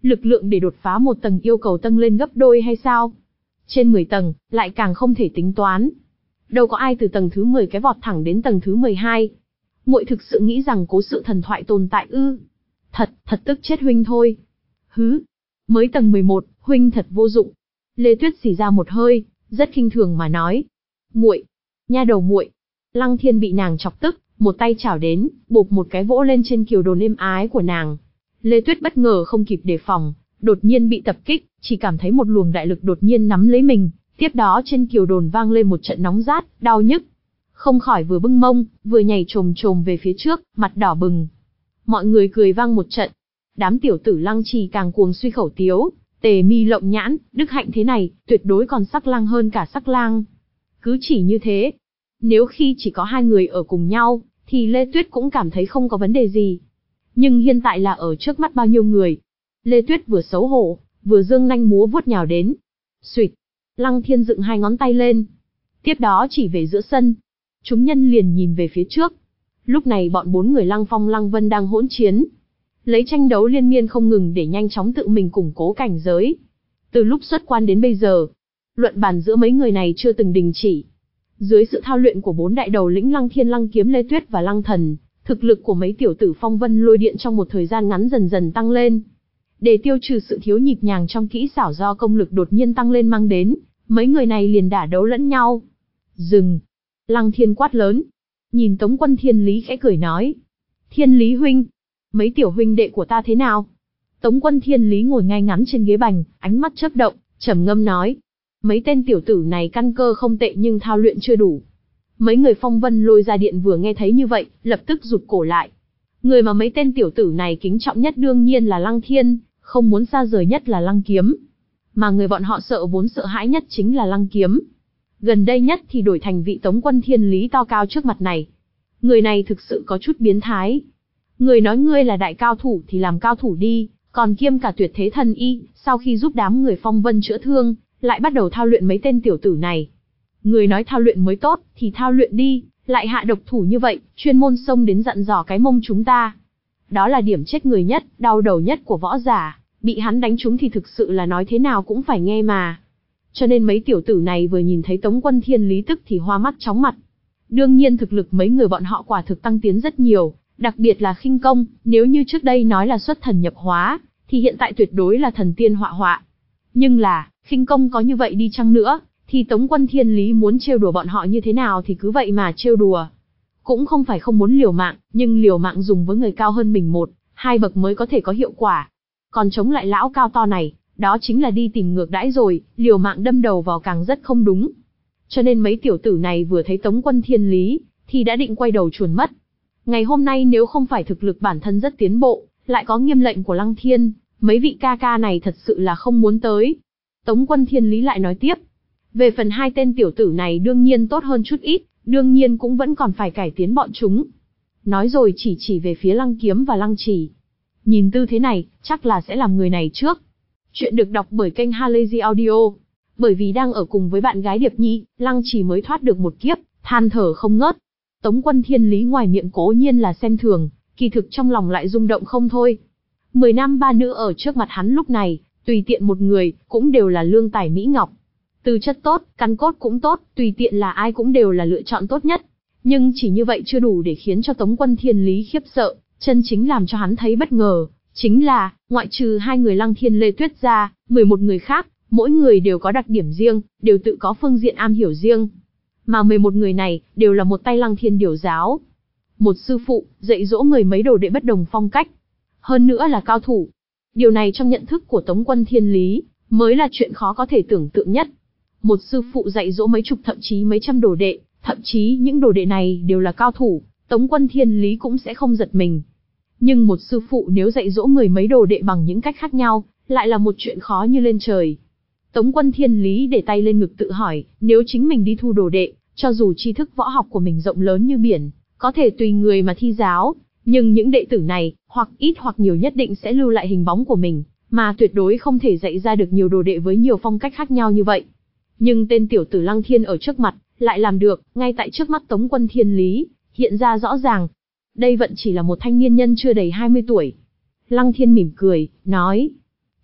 lực lượng để đột phá một tầng yêu cầu tăng lên gấp đôi hay sao? Trên mười tầng, lại càng không thể tính toán. Đâu có ai từ tầng thứ mười cái vọt thẳng đến tầng thứ mười hai. Muội thực sự nghĩ rằng cố sự thần thoại tồn tại ư? Thật, thật tức chết huynh thôi. Hứ, mới tầng mười một, huynh thật vô dụng. Lê Tuyết xì ra một hơi, rất khinh thường mà nói. Muội, nha đầu muội. Lăng Thiên bị nàng chọc tức, một tay chảo đến, bộp một cái vỗ lên trên kiều đồn êm ái của nàng. Lê Tuyết bất ngờ không kịp đề phòng, đột nhiên bị tập kích, chỉ cảm thấy một luồng đại lực đột nhiên nắm lấy mình, tiếp đó trên kiều đồn vang lên một trận nóng rát, đau nhức. Không khỏi vừa bưng mông, vừa nhảy chồm chồm về phía trước, mặt đỏ bừng. Mọi người cười vang một trận. Đám tiểu tử Lăng Trì càng cuồng suy khẩu tiếu, tề mi lộng nhãn, đức hạnh thế này, tuyệt đối còn sắc lang hơn cả sắc lang. Cứ chỉ như thế, nếu khi chỉ có hai người ở cùng nhau, thì Lê Tuyết cũng cảm thấy không có vấn đề gì. Nhưng hiện tại là ở trước mắt bao nhiêu người. Lê Tuyết vừa xấu hổ, vừa giương nanh múa vuốt nhào đến. Xuỵt, Lăng Thiên dựng hai ngón tay lên. Tiếp đó chỉ về giữa sân. Chúng nhân liền nhìn về phía trước. Lúc này bọn bốn người Lăng Phong Lăng Vân đang hỗn chiến. Lấy tranh đấu liên miên không ngừng để nhanh chóng tự mình củng cố cảnh giới. Từ lúc xuất quan đến bây giờ, luận bàn giữa mấy người này chưa từng đình chỉ. Dưới sự thao luyện của bốn đại đầu lĩnh Lăng Thiên, Lăng Kiếm, Lê Tuyết và Lăng Thần, thực lực của mấy tiểu tử phong vân lôi điện trong một thời gian ngắn dần dần tăng lên. Để tiêu trừ sự thiếu nhịp nhàng trong kỹ xảo do công lực đột nhiên tăng lên mang đến, mấy người này liền đả đấu lẫn nhau. Dừng! Lăng Thiên quát lớn. Nhìn Tống Quân Thiên Lý khẽ cười nói. Thiên Lý huynh, mấy tiểu huynh đệ của ta thế nào? Tống Quân Thiên Lý ngồi ngay ngắn trên ghế bành, ánh mắt chớp động, trầm ngâm nói. Mấy tên tiểu tử này căn cơ không tệ nhưng thao luyện chưa đủ. Mấy người phong vân lôi ra điện vừa nghe thấy như vậy, lập tức rụt cổ lại. Người mà mấy tên tiểu tử này kính trọng nhất đương nhiên là Lăng Thiên, không muốn xa rời nhất là Lăng Kiếm. Mà người bọn họ sợ vốn sợ hãi nhất chính là Lăng Kiếm. Gần đây nhất thì đổi thành vị Tống Quân Thiên Lý to cao trước mặt này. Người này thực sự có chút biến thái. Người nói ngươi là đại cao thủ thì làm cao thủ đi, còn kiêm cả tuyệt thế thần y, sau khi giúp đám người phong vân chữa thương, lại bắt đầu thao luyện mấy tên tiểu tử này. Người nói thao luyện mới tốt, thì thao luyện đi, lại hạ độc thủ như vậy, chuyên môn xông đến dặn dò cái mông chúng ta. Đó là điểm chết người nhất, đau đầu nhất của võ giả, bị hắn đánh trúng thì thực sự là nói thế nào cũng phải nghe mà. Cho nên mấy tiểu tử này vừa nhìn thấy Tống Quân Thiên Lý tức thì hoa mắt chóng mặt. Đương nhiên thực lực mấy người bọn họ quả thực tăng tiến rất nhiều, đặc biệt là khinh công, nếu như trước đây nói là xuất thần nhập hóa, thì hiện tại tuyệt đối là thần tiên họa họa. Nhưng là, khinh công có như vậy đi chăng nữa, thì Tống Quân Thiên Lý muốn trêu đùa bọn họ như thế nào thì cứ vậy mà trêu đùa. Cũng không phải không muốn liều mạng, nhưng liều mạng dùng với người cao hơn mình một, hai bậc mới có thể có hiệu quả. Còn chống lại lão cao to này, đó chính là đi tìm ngược đãi rồi, liều mạng đâm đầu vào càng rất không đúng. Cho nên mấy tiểu tử này vừa thấy Tống Quân Thiên Lý, thì đã định quay đầu chuồn mất. Ngày hôm nay nếu không phải thực lực bản thân rất tiến bộ, lại có nghiêm lệnh của Lăng Thiên, mấy vị ca ca này thật sự là không muốn tới. Tống Quân Thiên Lý lại nói tiếp. Về phần hai tên tiểu tử này đương nhiên tốt hơn chút ít, đương nhiên cũng vẫn còn phải cải tiến bọn chúng. Nói rồi chỉ chỉ về phía Lăng Kiếm và Lăng Trì. Nhìn tư thế này, chắc là sẽ làm người này trước. Chuyện được đọc bởi kênh Halazy Audio. Bởi vì đang ở cùng với bạn gái Điệp Nhi, Lăng Trì mới thoát được một kiếp, than thở không ngớt. Tống Quân Thiên Lý ngoài miệng cố nhiên là xem thường, kỳ thực trong lòng lại rung động không thôi. Mười nam ba nữ ở trước mặt hắn lúc này, tùy tiện một người, cũng đều là lương tài mỹ ngọc. Tư chất tốt, căn cốt cũng tốt, tùy tiện là ai cũng đều là lựa chọn tốt nhất. Nhưng chỉ như vậy chưa đủ để khiến cho Tống Quân Thiên Lý khiếp sợ, chân chính làm cho hắn thấy bất ngờ, chính là, ngoại trừ hai người Lăng Thiên Lê Tuyết ra, mười một người khác, mỗi người đều có đặc điểm riêng, đều tự có phương diện am hiểu riêng. Mà mười một người này, đều là một tay Lăng Thiên Điểu giáo. Một sư phụ, dạy dỗ người mấy đồ đệ bất đồng phong cách. Hơn nữa là cao thủ. Điều này trong nhận thức của Tống Quân Thiên Lý, mới là chuyện khó có thể tưởng tượng nhất. Một sư phụ dạy dỗ mấy chục thậm chí mấy trăm đồ đệ, thậm chí những đồ đệ này đều là cao thủ, Tống Quân Thiên Lý cũng sẽ không giật mình. Nhưng một sư phụ nếu dạy dỗ mười mấy đồ đệ bằng những cách khác nhau, lại là một chuyện khó như lên trời. Tống Quân Thiên Lý để tay lên ngực tự hỏi, nếu chính mình đi thu đồ đệ, cho dù tri thức võ học của mình rộng lớn như biển, có thể tùy người mà thi giáo, nhưng những đệ tử này, hoặc ít hoặc nhiều nhất định sẽ lưu lại hình bóng của mình, mà tuyệt đối không thể dạy ra được nhiều đồ đệ với nhiều phong cách khác nhau như vậy. Nhưng tên tiểu tử Lăng Thiên ở trước mặt, lại làm được, ngay tại trước mắt Tống Quân Thiên Lý, hiện ra rõ ràng. Đây vẫn chỉ là một thanh niên nhân chưa đầy hai mươi tuổi. Lăng Thiên mỉm cười, nói.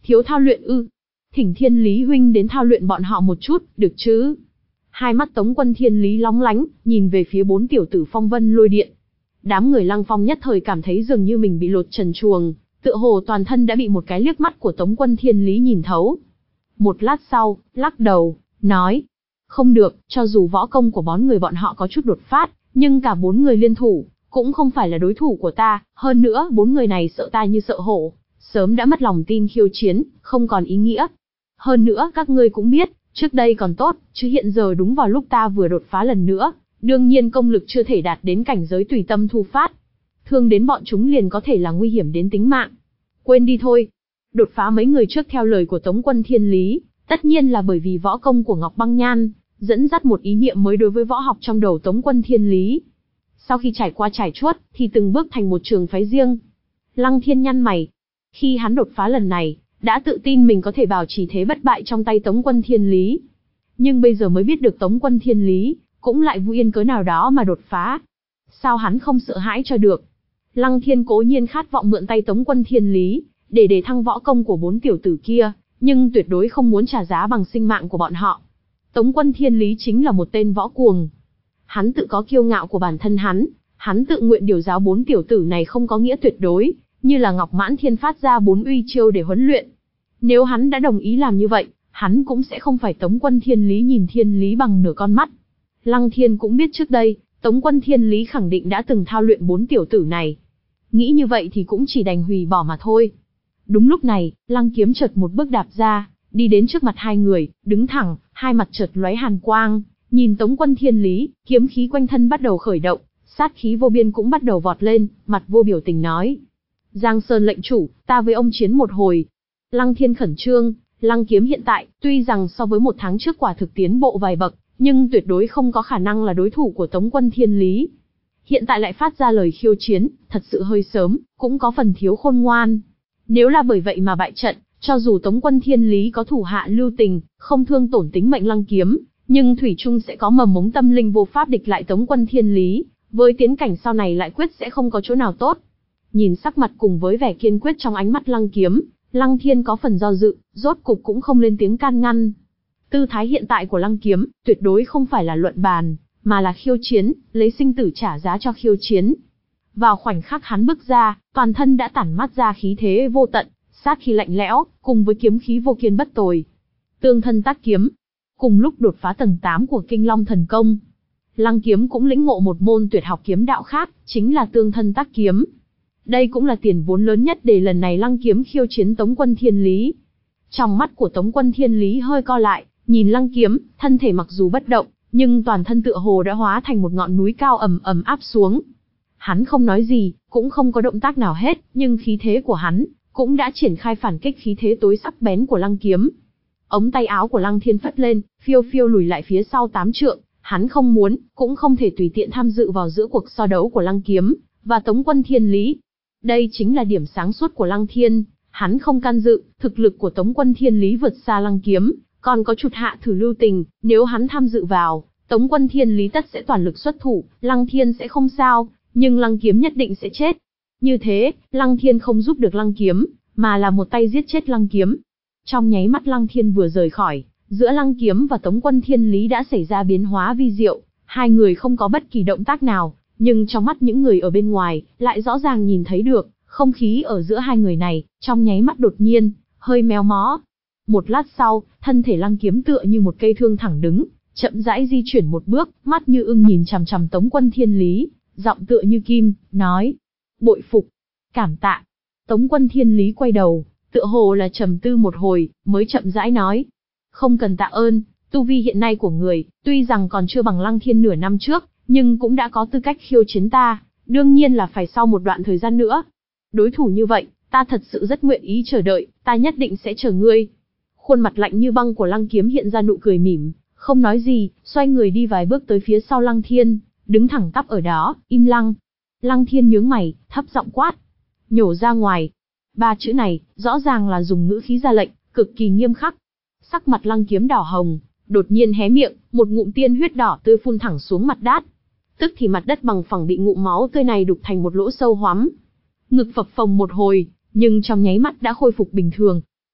Thiếu thao luyện ư? Thỉnh Thiên Lý huynh đến thao luyện bọn họ một chút, được chứ? Hai mắt Tống Quân Thiên Lý lóng lánh, nhìn về phía bốn tiểu tử phong vân lôi điện. Đám người Lăng Phong nhất thời cảm thấy dường như mình bị lột trần truồng, tựa hồ toàn thân đã bị một cái liếc mắt của Tống Quân Thiên Lý nhìn thấu. Một lát sau, lắc đầu, nói, không được, cho dù võ công của bốn người bọn họ có chút đột phát, nhưng cả bốn người liên thủ, cũng không phải là đối thủ của ta, hơn nữa bốn người này sợ ta như sợ hổ, sớm đã mất lòng tin khiêu chiến, không còn ý nghĩa. Hơn nữa các ngươi cũng biết, trước đây còn tốt, chứ hiện giờ đúng vào lúc ta vừa đột phá lần nữa, đương nhiên công lực chưa thể đạt đến cảnh giới tùy tâm thu phát. Thương đến bọn chúng liền có thể là nguy hiểm đến tính mạng. Quên đi thôi. Đột phá mấy người trước theo lời của Tống Quân Thiên Lý, tất nhiên là bởi vì võ công của Ngọc Băng Nhan, dẫn dắt một ý niệm mới đối với võ học trong đầu Tống Quân Thiên Lý. Sau khi trải qua trải chuốt, thì từng bước thành một trường phái riêng. Lăng Thiên nhăn mày. Khi hắn đột phá lần này, đã tự tin mình có thể bảo trì thế bất bại trong tay Tống Quân Thiên Lý. Nhưng bây giờ mới biết được Tống Quân Thiên Lý, cũng lại vô yên cớ nào đó mà đột phá. Sao hắn không sợ hãi cho được? Lăng Thiên cố nhiên khát vọng mượn tay Tống Quân Thiên Lý, để đề thăng võ công của bốn tiểu tử kia, nhưng tuyệt đối không muốn trả giá bằng sinh mạng của bọn họ. Tống Quân Thiên Lý chính là một tên võ cuồng. Hắn tự có kiêu ngạo của bản thân hắn, hắn tự nguyện điều giáo bốn tiểu tử này không có nghĩa tuyệt đối, như là Ngọc Mãn Thiên phát ra bốn uy chiêu để huấn luyện. Nếu hắn đã đồng ý làm như vậy, hắn cũng sẽ không phải Tống Quân Thiên Lý nhìn Thiên Lý bằng nửa con mắt. Lăng Thiên cũng biết trước đây, Tống Quân Thiên Lý khẳng định đã từng thao luyện bốn tiểu tử này. Nghĩ như vậy thì cũng chỉ đành hủy bỏ mà thôi. Đúng lúc này, Lăng Kiếm chợt một bước đạp ra, đi đến trước mặt hai người, đứng thẳng, hai mặt chợt lóe hàn quang, nhìn Tống Quân Thiên Lý, kiếm khí quanh thân bắt đầu khởi động, sát khí vô biên cũng bắt đầu vọt lên, mặt vô biểu tình nói: Giang Sơn lệnh chủ, ta với ông chiến một hồi. Lăng Thiên khẩn trương, Lăng Kiếm hiện tại, tuy rằng so với một tháng trước quả thực tiến bộ vài bậc, nhưng tuyệt đối không có khả năng là đối thủ của Tống Quân Thiên Lý. Hiện tại lại phát ra lời khiêu chiến, thật sự hơi sớm, cũng có phần thiếu khôn ngoan. Nếu là bởi vậy mà bại trận, cho dù Tống Quân Thiên Lý có thủ hạ lưu tình, không thương tổn tính mệnh Lăng Kiếm, nhưng thủy chung sẽ có mầm mống tâm linh vô pháp địch lại Tống Quân Thiên Lý, với tiến cảnh sau này lại quyết sẽ không có chỗ nào tốt. Nhìn sắc mặt cùng với vẻ kiên quyết trong ánh mắt Lăng Kiếm, Lăng Thiên có phần do dự, rốt cục cũng không lên tiếng can ngăn. Tư thái hiện tại của Lăng Kiếm, tuyệt đối không phải là luận bàn, mà là khiêu chiến, lấy sinh tử trả giá cho khiêu chiến. Vào khoảnh khắc hắn bước ra, toàn thân đã tản mát ra khí thế vô tận, sát khí lạnh lẽo, cùng với kiếm khí vô kiên bất tồi. Tương thân tác kiếm. Cùng lúc đột phá tầng tám của Kinh Long thần công, Lăng Kiếm cũng lĩnh ngộ một môn tuyệt học kiếm đạo khác, chính là tương thân tác kiếm. Đây cũng là tiền vốn lớn nhất để lần này Lăng Kiếm khiêu chiến Tống Quân Thiên Lý. Trong mắt của Tống Quân Thiên Lý hơi co lại, nhìn Lăng Kiếm, thân thể mặc dù bất động, nhưng toàn thân tựa hồ đã hóa thành một ngọn núi cao ầm ầm áp xuống. Hắn không nói gì, cũng không có động tác nào hết, nhưng khí thế của hắn cũng đã triển khai phản kích khí thế tối sắc bén của Lăng Kiếm. Ống tay áo của Lăng Thiên phất lên, phiêu phiêu lùi lại phía sau tám trượng, hắn không muốn, cũng không thể tùy tiện tham dự vào giữa cuộc so đấu của Lăng Kiếm và Tống Quân Thiên Lý. Đây chính là điểm sáng suốt của Lăng Thiên, hắn không can dự, thực lực của Tống Quân Thiên Lý vượt xa Lăng Kiếm, còn có chuột hạ thử lưu tình, nếu hắn tham dự vào, Tống Quân Thiên Lý tất sẽ toàn lực xuất thủ, Lăng Thiên sẽ không sao, nhưng Lăng Kiếm nhất định sẽ chết. Như thế, Lăng Thiên không giúp được Lăng Kiếm, mà là một tay giết chết Lăng Kiếm. Trong nháy mắt Lăng Thiên vừa rời khỏi, giữa Lăng Kiếm và Tống Quân Thiên Lý đã xảy ra biến hóa vi diệu, hai người không có bất kỳ động tác nào, nhưng trong mắt những người ở bên ngoài, lại rõ ràng nhìn thấy được, không khí ở giữa hai người này, trong nháy mắt đột nhiên, hơi méo mó. Một lát sau, thân thể Lăng Kiếm tựa như một cây thương thẳng đứng, chậm rãi di chuyển một bước, mắt như ưng nhìn chằm chằm Tống Quân Thiên Lý, giọng tựa như kim, nói: Bội phục, cảm tạ. Tống Quân Thiên Lý quay đầu, tựa hồ là trầm tư một hồi, mới chậm rãi nói: Không cần tạ ơn, tu vi hiện nay của người, tuy rằng còn chưa bằng Lăng Thiên nửa năm trước, nhưng cũng đã có tư cách khiêu chiến ta, đương nhiên là phải sau một đoạn thời gian nữa. Đối thủ như vậy, ta thật sự rất nguyện ý chờ đợi, ta nhất định sẽ chờ ngươi. Khuôn mặt lạnh như băng của Lăng Kiếm hiện ra nụ cười mỉm, không nói gì, xoay người đi vài bước tới phía sau Lăng Thiên, đứng thẳng tắp ở đó, im lặng. Lăng Thiên nhướng mày, thấp giọng quát: Nhổ ra ngoài. Ba chữ này, rõ ràng là dùng ngữ khí ra lệnh, cực kỳ nghiêm khắc. Sắc mặt Lăng Kiếm đỏ hồng, đột nhiên hé miệng, một ngụm tiên huyết đỏ tươi phun thẳng xuống mặt đất. Tức thì mặt đất bằng phẳng bị ngụm máu tươi này đục thành một lỗ sâu hoắm. Ngực phập phồng một hồi, nhưng trong nháy mắt đã khôi phục bình thường.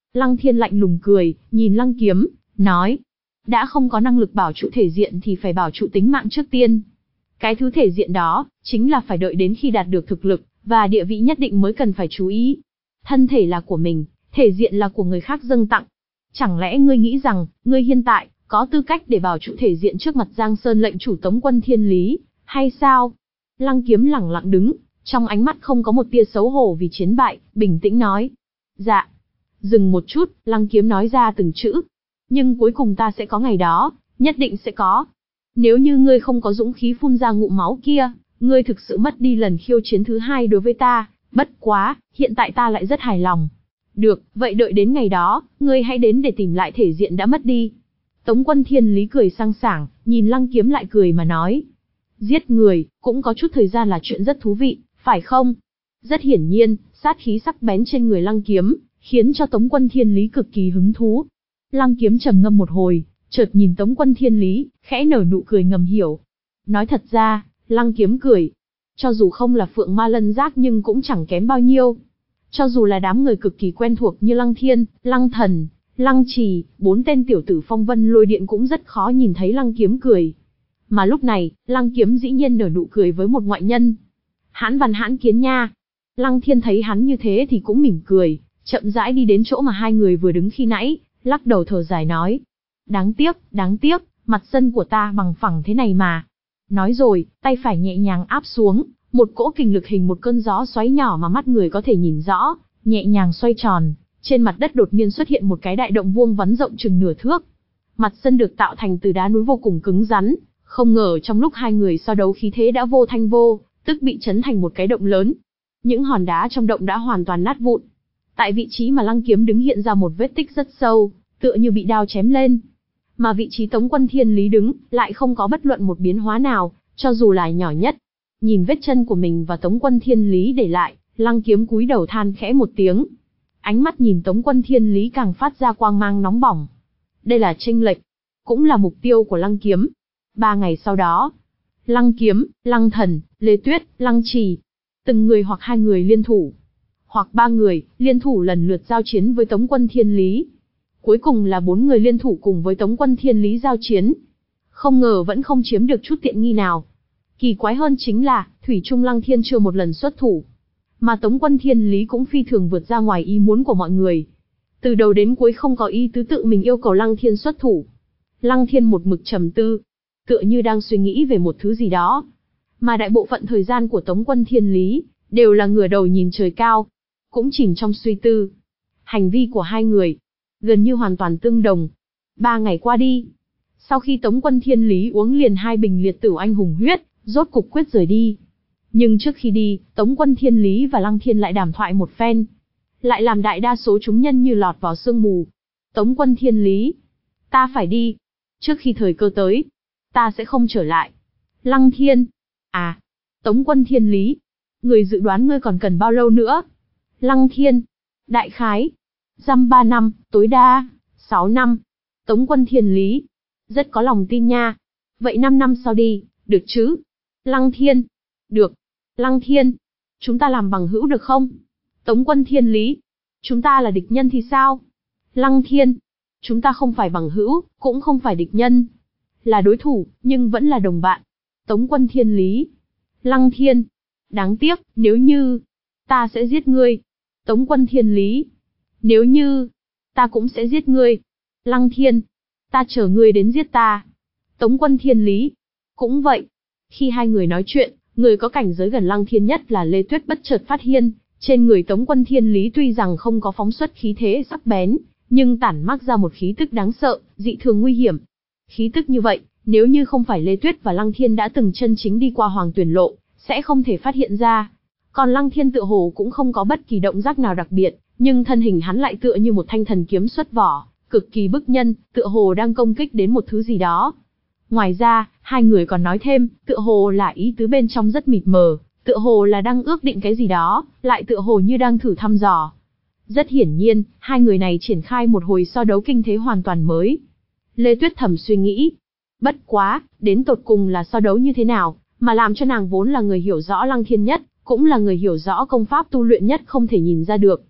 Lăng Thiên lạnh lùng cười, nhìn Lăng Kiếm, nói. Đã không có năng lực bảo trụ thể diện thì phải bảo trụ tính mạng trước tiên. Cái thứ thể diện đó, chính là phải đợi đến khi đạt được thực lực, và địa vị nhất định mới cần phải chú ý. Thân thể là của mình, thể diện là của người khác dâng tặng. Chẳng lẽ ngươi nghĩ rằng, ngươi hiện tại, có tư cách để bảo trụ thể diện trước mặt Giang Sơn lệnh chủ Tống quân Thiên Lý, hay sao? Lăng Kiếm lẳng lặng đứng, trong ánh mắt không có một tia xấu hổ vì chiến bại, bình tĩnh nói. Dạ. Dừng một chút, Lăng Kiếm nói ra từng chữ. Nhưng cuối cùng ta sẽ có ngày đó, nhất định sẽ có. Nếu như ngươi không có dũng khí phun ra ngụm máu kia, ngươi thực sự mất đi lần khiêu chiến thứ hai đối với ta, bất quá, hiện tại ta lại rất hài lòng. Được, vậy đợi đến ngày đó, ngươi hãy đến để tìm lại thể diện đã mất đi. Tống quân Thiên Lý cười sang sảng, nhìn Lăng Kiếm lại cười mà nói. Giết người, cũng có chút thời gian là chuyện rất thú vị, phải không? Rất hiển nhiên, sát khí sắc bén trên người Lăng Kiếm, khiến cho Tống quân Thiên Lý cực kỳ hứng thú. Lăng Kiếm trầm ngâm một hồi, chợt nhìn Tống quân Thiên Lý, khẽ nở nụ cười ngầm hiểu. Nói thật ra, Lăng Kiếm cười. Cho dù không là Phượng Ma Lân Giác nhưng cũng chẳng kém bao nhiêu. Cho dù là đám người cực kỳ quen thuộc như Lăng Thiên, Lăng Thần, Lăng Trì, bốn tên tiểu tử phong vân lôi điện cũng rất khó nhìn thấy Lăng Kiếm cười. Mà lúc này, Lăng Kiếm dĩ nhiên nở nụ cười với một ngoại nhân. Hãn Văn Hãn Kiến nha. Lăng Thiên thấy hắn như thế thì cũng mỉm cười, chậm rãi đi đến chỗ mà hai người vừa đứng khi nãy, lắc đầu thở dài nói. Đáng tiếc, đáng tiếc, mặt sân của ta bằng phẳng thế này mà. Nói rồi, tay phải nhẹ nhàng áp xuống, một cỗ kình lực hình một cơn gió xoáy nhỏ mà mắt người có thể nhìn rõ, nhẹ nhàng xoay tròn, trên mặt đất đột nhiên xuất hiện một cái đại động vuông vắn rộng chừng nửa thước. Mặt sân được tạo thành từ đá núi vô cùng cứng rắn, không ngờ trong lúc hai người so đấu khí thế đã vô thanh vô, tức bị chấn thành một cái động lớn. Những hòn đá trong động đã hoàn toàn nát vụn. Tại vị trí mà Lăng Kiếm đứng hiện ra một vết tích rất sâu, tựa như bị đao chém lên. Mà vị trí Tống quân Thiên Lý đứng, lại không có bất luận một biến hóa nào, cho dù là nhỏ nhất. Nhìn vết chân của mình và Tống quân Thiên Lý để lại, Lăng Kiếm cúi đầu than khẽ một tiếng. Ánh mắt nhìn Tống quân Thiên Lý càng phát ra quang mang nóng bỏng. Đây là chênh lệch, cũng là mục tiêu của Lăng Kiếm. Ba ngày sau đó, Lăng Kiếm, Lăng Thần, Lê Tuyết, Lăng Trì, từng người hoặc hai người liên thủ, hoặc ba người liên thủ lần lượt giao chiến với Tống quân Thiên Lý. Cuối cùng là bốn người liên thủ cùng với Tống quân Thiên Lý giao chiến. Không ngờ vẫn không chiếm được chút tiện nghi nào. Kỳ quái hơn chính là, thủy chung Lăng Thiên chưa một lần xuất thủ. Mà Tống quân Thiên Lý cũng phi thường vượt ra ngoài ý muốn của mọi người. Từ đầu đến cuối không có ý tứ tự mình yêu cầu Lăng Thiên xuất thủ. Lăng Thiên một mực trầm tư, tựa như đang suy nghĩ về một thứ gì đó. Mà đại bộ phận thời gian của Tống quân Thiên Lý, đều là ngửa đầu nhìn trời cao, cũng chìm trong suy tư. Hành vi của hai người, gần như hoàn toàn tương đồng. Ba ngày qua đi, sau khi Tống quân Thiên Lý uống liền hai bình liệt tửu anh hùng huyết, rốt cục quyết rời đi. Nhưng trước khi đi, Tống quân Thiên Lý và Lăng Thiên lại đàm thoại một phen, lại làm đại đa số chúng nhân như lọt vào sương mù. Tống quân Thiên Lý, ta phải đi. Trước khi thời cơ tới, ta sẽ không trở lại. Lăng Thiên, à, Tống quân Thiên Lý, người dự đoán ngươi còn cần bao lâu nữa? Lăng Thiên, đại khái, dăm ba năm, tối đa, sáu năm. Tống quân Thiên Lý, rất có lòng tin nha. Vậy năm năm sau đi, được chứ? Lăng Thiên, được. Lăng Thiên, chúng ta làm bằng hữu được không? Tống quân Thiên Lý, chúng ta là địch nhân thì sao? Lăng Thiên, chúng ta không phải bằng hữu, cũng không phải địch nhân. Là đối thủ, nhưng vẫn là đồng bạn. Tống quân Thiên Lý, Lăng Thiên, đáng tiếc, nếu như, ta sẽ giết ngươi. Tống quân Thiên Lý, nếu như, ta cũng sẽ giết ngươi. Lăng Thiên, ta chờ ngươi đến giết ta. Tống quân Thiên Lý, cũng vậy. Khi hai người nói chuyện, người có cảnh giới gần Lăng Thiên nhất là Lê Tuyết bất chợt phát hiện, trên người Tống quân Thiên Lý tuy rằng không có phóng xuất khí thế sắc bén, nhưng tản mác ra một khí tức đáng sợ, dị thường nguy hiểm. Khí tức như vậy, nếu như không phải Lê Tuyết và Lăng Thiên đã từng chân chính đi qua Hoàng Tuyển Lộ, sẽ không thể phát hiện ra. Còn Lăng Thiên tựa hồ cũng không có bất kỳ động tác nào đặc biệt, nhưng thân hình hắn lại tựa như một thanh thần kiếm xuất vỏ, cực kỳ bức nhân, tựa hồ đang công kích đến một thứ gì đó. Ngoài ra, hai người còn nói thêm, tựa hồ là ý tứ bên trong rất mịt mờ, tựa hồ là đang ước định cái gì đó, lại tựa hồ như đang thử thăm dò. Rất hiển nhiên, hai người này triển khai một hồi so đấu kinh thế hoàn toàn mới. Lê Tuyết thầm suy nghĩ, bất quá, đến tột cùng là so đấu như thế nào, mà làm cho nàng vốn là người hiểu rõ Lăng Thiên nhất, cũng là người hiểu rõ công pháp tu luyện nhất không thể nhìn ra được.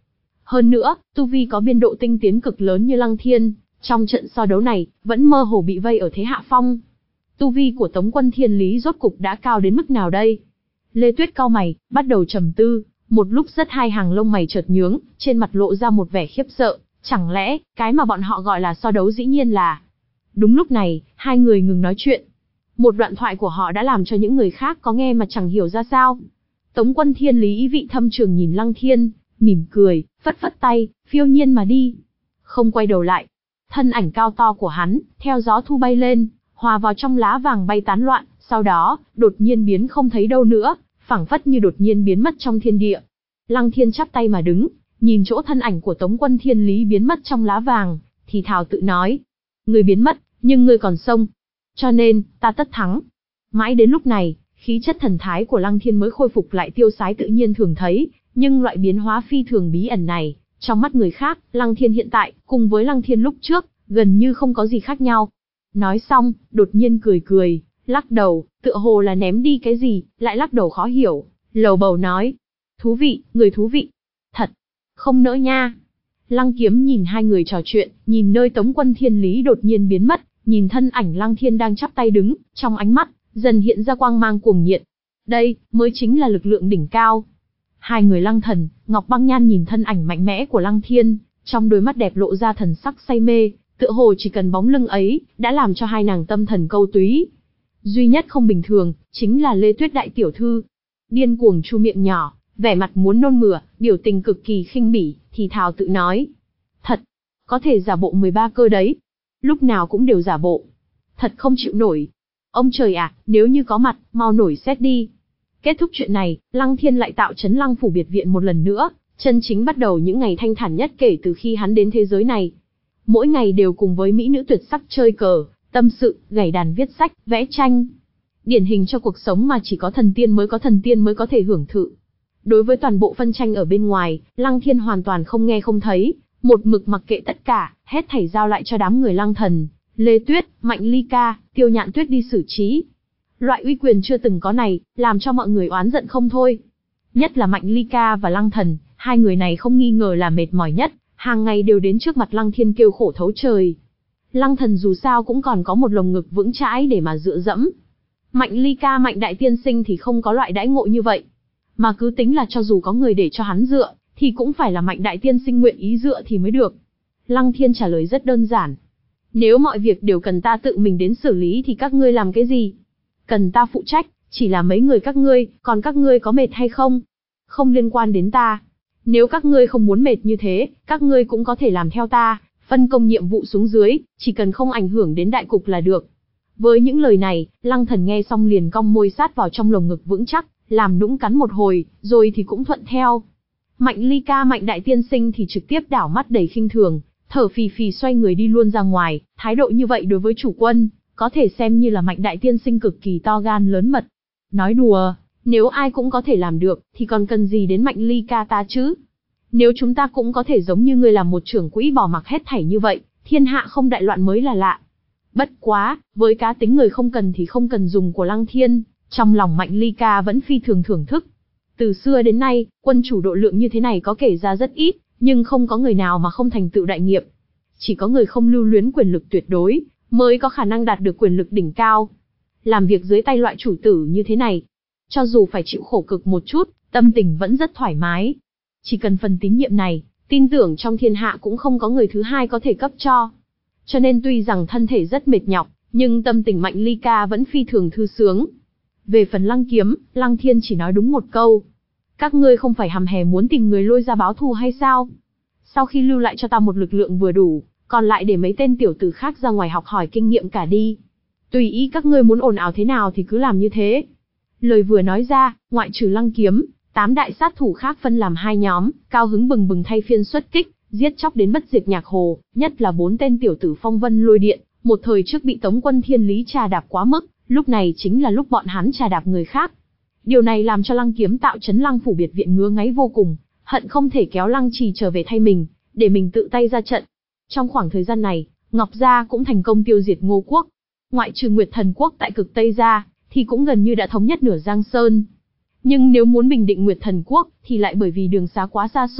Hơn nữa, tu vi có biên độ tinh tiến cực lớn như Lăng Thiên, trong trận so đấu này, vẫn mơ hồ bị vây ở thế hạ phong. Tu vi của Tống Quân Thiên Lý rốt cục đã cao đến mức nào đây? Lê Tuyết cau mày, bắt đầu trầm tư, một lúc rất hai hàng lông mày chợt nhướng, trên mặt lộ ra một vẻ khiếp sợ, chẳng lẽ, cái mà bọn họ gọi là so đấu dĩ nhiên là... Đúng lúc này, hai người ngừng nói chuyện. Một đoạn thoại của họ đã làm cho những người khác có nghe mà chẳng hiểu ra sao. Tống Quân Thiên Lý ý vị thâm trường nhìn Lăng Thiên, mỉm cười, phất phất tay, phiêu nhiên mà đi. Không quay đầu lại. Thân ảnh cao to của hắn, theo gió thu bay lên, hòa vào trong lá vàng bay tán loạn, sau đó, đột nhiên biến không thấy đâu nữa, phảng phất như đột nhiên biến mất trong thiên địa. Lăng Thiên chắp tay mà đứng, nhìn chỗ thân ảnh của Tống Quân Thiên Lý biến mất trong lá vàng, thì thào tự nói. Người biến mất, nhưng người còn sống. Cho nên, ta tất thắng. Mãi đến lúc này, khí chất thần thái của Lăng Thiên mới khôi phục lại tiêu sái tự nhiên thường thấy, nhưng loại biến hóa phi thường bí ẩn này, trong mắt người khác, Lăng Thiên hiện tại, cùng với Lăng Thiên lúc trước, gần như không có gì khác nhau. Nói xong, đột nhiên cười cười, lắc đầu, tựa hồ là ném đi cái gì, lại lắc đầu khó hiểu, lầu bầu nói. Thú vị, người thú vị. Thật, không nỡ nha. Lăng Kiếm nhìn hai người trò chuyện, nhìn nơi Tống Quân Thiên Lý đột nhiên biến mất, nhìn thân ảnh Lăng Thiên đang chắp tay đứng, trong ánh mắt, dần hiện ra quang mang cuồng nhiệt. Đây, mới chính là lực lượng đỉnh cao. Hai người Lăng Thần, Ngọc Băng Nhan nhìn thân ảnh mạnh mẽ của Lăng Thiên, trong đôi mắt đẹp lộ ra thần sắc say mê, tựa hồ chỉ cần bóng lưng ấy, đã làm cho hai nàng tâm thần câu túy. Duy nhất không bình thường, chính là Lê Tuyết đại tiểu thư. Điên cuồng chu miệng nhỏ, vẻ mặt muốn nôn mửa, biểu tình cực kỳ khinh bỉ, thì thào tự nói. Thật, có thể giả bộ mười ba cơ đấy. Lúc nào cũng đều giả bộ. Thật không chịu nổi. Ông trời ạ, nếu như có mặt, mau nổi xét đi. Kết thúc chuyện này, Lăng Thiên lại tạo trấn Lăng phủ biệt viện một lần nữa, chân chính bắt đầu những ngày thanh thản nhất kể từ khi hắn đến thế giới này. Mỗi ngày đều cùng với mỹ nữ tuyệt sắc chơi cờ, tâm sự, gảy đàn viết sách, vẽ tranh. Điển hình cho cuộc sống mà chỉ có thần tiên mới có thần tiên mới có thể hưởng thụ. Đối với toàn bộ phân tranh ở bên ngoài, Lăng Thiên hoàn toàn không nghe không thấy, một mực mặc kệ tất cả, hết thảy giao lại cho đám người Lăng Thần, Lê Tuyết, Mạnh Ly Ca, Tiêu Nhạn Tuyết đi xử trí. Loại uy quyền chưa từng có này, làm cho mọi người oán giận không thôi. Nhất là Mạnh Ly Ca và Lăng Thần, hai người này không nghi ngờ là mệt mỏi nhất, hàng ngày đều đến trước mặt Lăng Thiên kêu khổ thấu trời. Lăng Thần dù sao cũng còn có một lồng ngực vững chãi để mà dựa dẫm. Mạnh Ly Ca Mạnh đại tiên sinh thì không có loại đãi ngộ như vậy. Mà cứ tính là cho dù có người để cho hắn dựa, thì cũng phải là Mạnh đại tiên sinh nguyện ý dựa thì mới được. Lăng Thiên trả lời rất đơn giản. Nếu mọi việc đều cần ta tự mình đến xử lý thì các ngươi làm cái gì? Cần ta phụ trách, chỉ là mấy người các ngươi, còn các ngươi có mệt hay không? Không liên quan đến ta. Nếu các ngươi không muốn mệt như thế, các ngươi cũng có thể làm theo ta, phân công nhiệm vụ xuống dưới, chỉ cần không ảnh hưởng đến đại cục là được. Với những lời này, Lăng Thần nghe xong liền cong môi sát vào trong lồng ngực vững chắc, làm nũng cắn một hồi, rồi thì cũng thuận theo. Mạnh Ly Ca Mạnh đại tiên sinh thì trực tiếp đảo mắt đầy khinh thường, thở phì phì xoay người đi luôn ra ngoài, thái độ như vậy đối với chủ quân, có thể xem như là Mạnh đại tiên sinh cực kỳ to gan lớn mật. Nói đùa, nếu ai cũng có thể làm được, thì còn cần gì đến Mạnh Ly Ca ta chứ? Nếu chúng ta cũng có thể giống như ngươi làm một trưởng quỹ bỏ mặc hết thảy như vậy, thiên hạ không đại loạn mới là lạ. Bất quá, với cá tính người không cần thì không cần dùng của Lăng Thiên, trong lòng Mạnh Ly Ca vẫn phi thường thưởng thức. Từ xưa đến nay, quân chủ độ lượng như thế này có kể ra rất ít, nhưng không có người nào mà không thành tựu đại nghiệp. Chỉ có người không lưu luyến quyền lực tuyệt đối, mới có khả năng đạt được quyền lực đỉnh cao. Làm việc dưới tay loại chủ tử như thế này, cho dù phải chịu khổ cực một chút, tâm tình vẫn rất thoải mái. Chỉ cần phần tín nhiệm này, tin tưởng trong thiên hạ cũng không có người thứ hai có thể cấp cho. Cho nên tuy rằng thân thể rất mệt nhọc, nhưng tâm tình Mạnh Ly Ca vẫn phi thường thư sướng. Về phần Lăng Kiếm, Lăng Thiên chỉ nói đúng một câu. Các ngươi không phải hầm hè muốn tìm người lôi ra báo thù hay sao? Sau khi lưu lại cho ta một lực lượng vừa đủ, còn lại để mấy tên tiểu tử khác ra ngoài học hỏi kinh nghiệm cả đi. Tùy ý các ngươi muốn ồn ào thế nào thì cứ làm như thế. Lời vừa nói ra, ngoại trừ Lăng Kiếm, tám đại sát thủ khác phân làm hai nhóm, cao hứng bừng bừng thay phiên xuất kích, giết chóc đến bất diệt nhạc hồ, nhất là bốn tên tiểu tử phong vân lôi điện, một thời trước bị Tống Quân Thiên Lý trà đạp quá mức, lúc này chính là lúc bọn hắn trà đạp người khác. Điều này làm cho Lăng Kiếm tạo trấn Lăng phủ biệt viện ngứa ngáy vô cùng, hận không thể kéo Lăng Trì trở về thay mình, để mình tự tay ra trận. Trong khoảng thời gian này, Ngọc Gia cũng thành công tiêu diệt Ngô Quốc. Ngoại trừ Nguyệt Thần Quốc tại cực Tây ra, thì cũng gần như đã thống nhất nửa Giang Sơn. Nhưng nếu muốn bình định Nguyệt Thần Quốc, thì lại bởi vì đường xá quá xa xôi,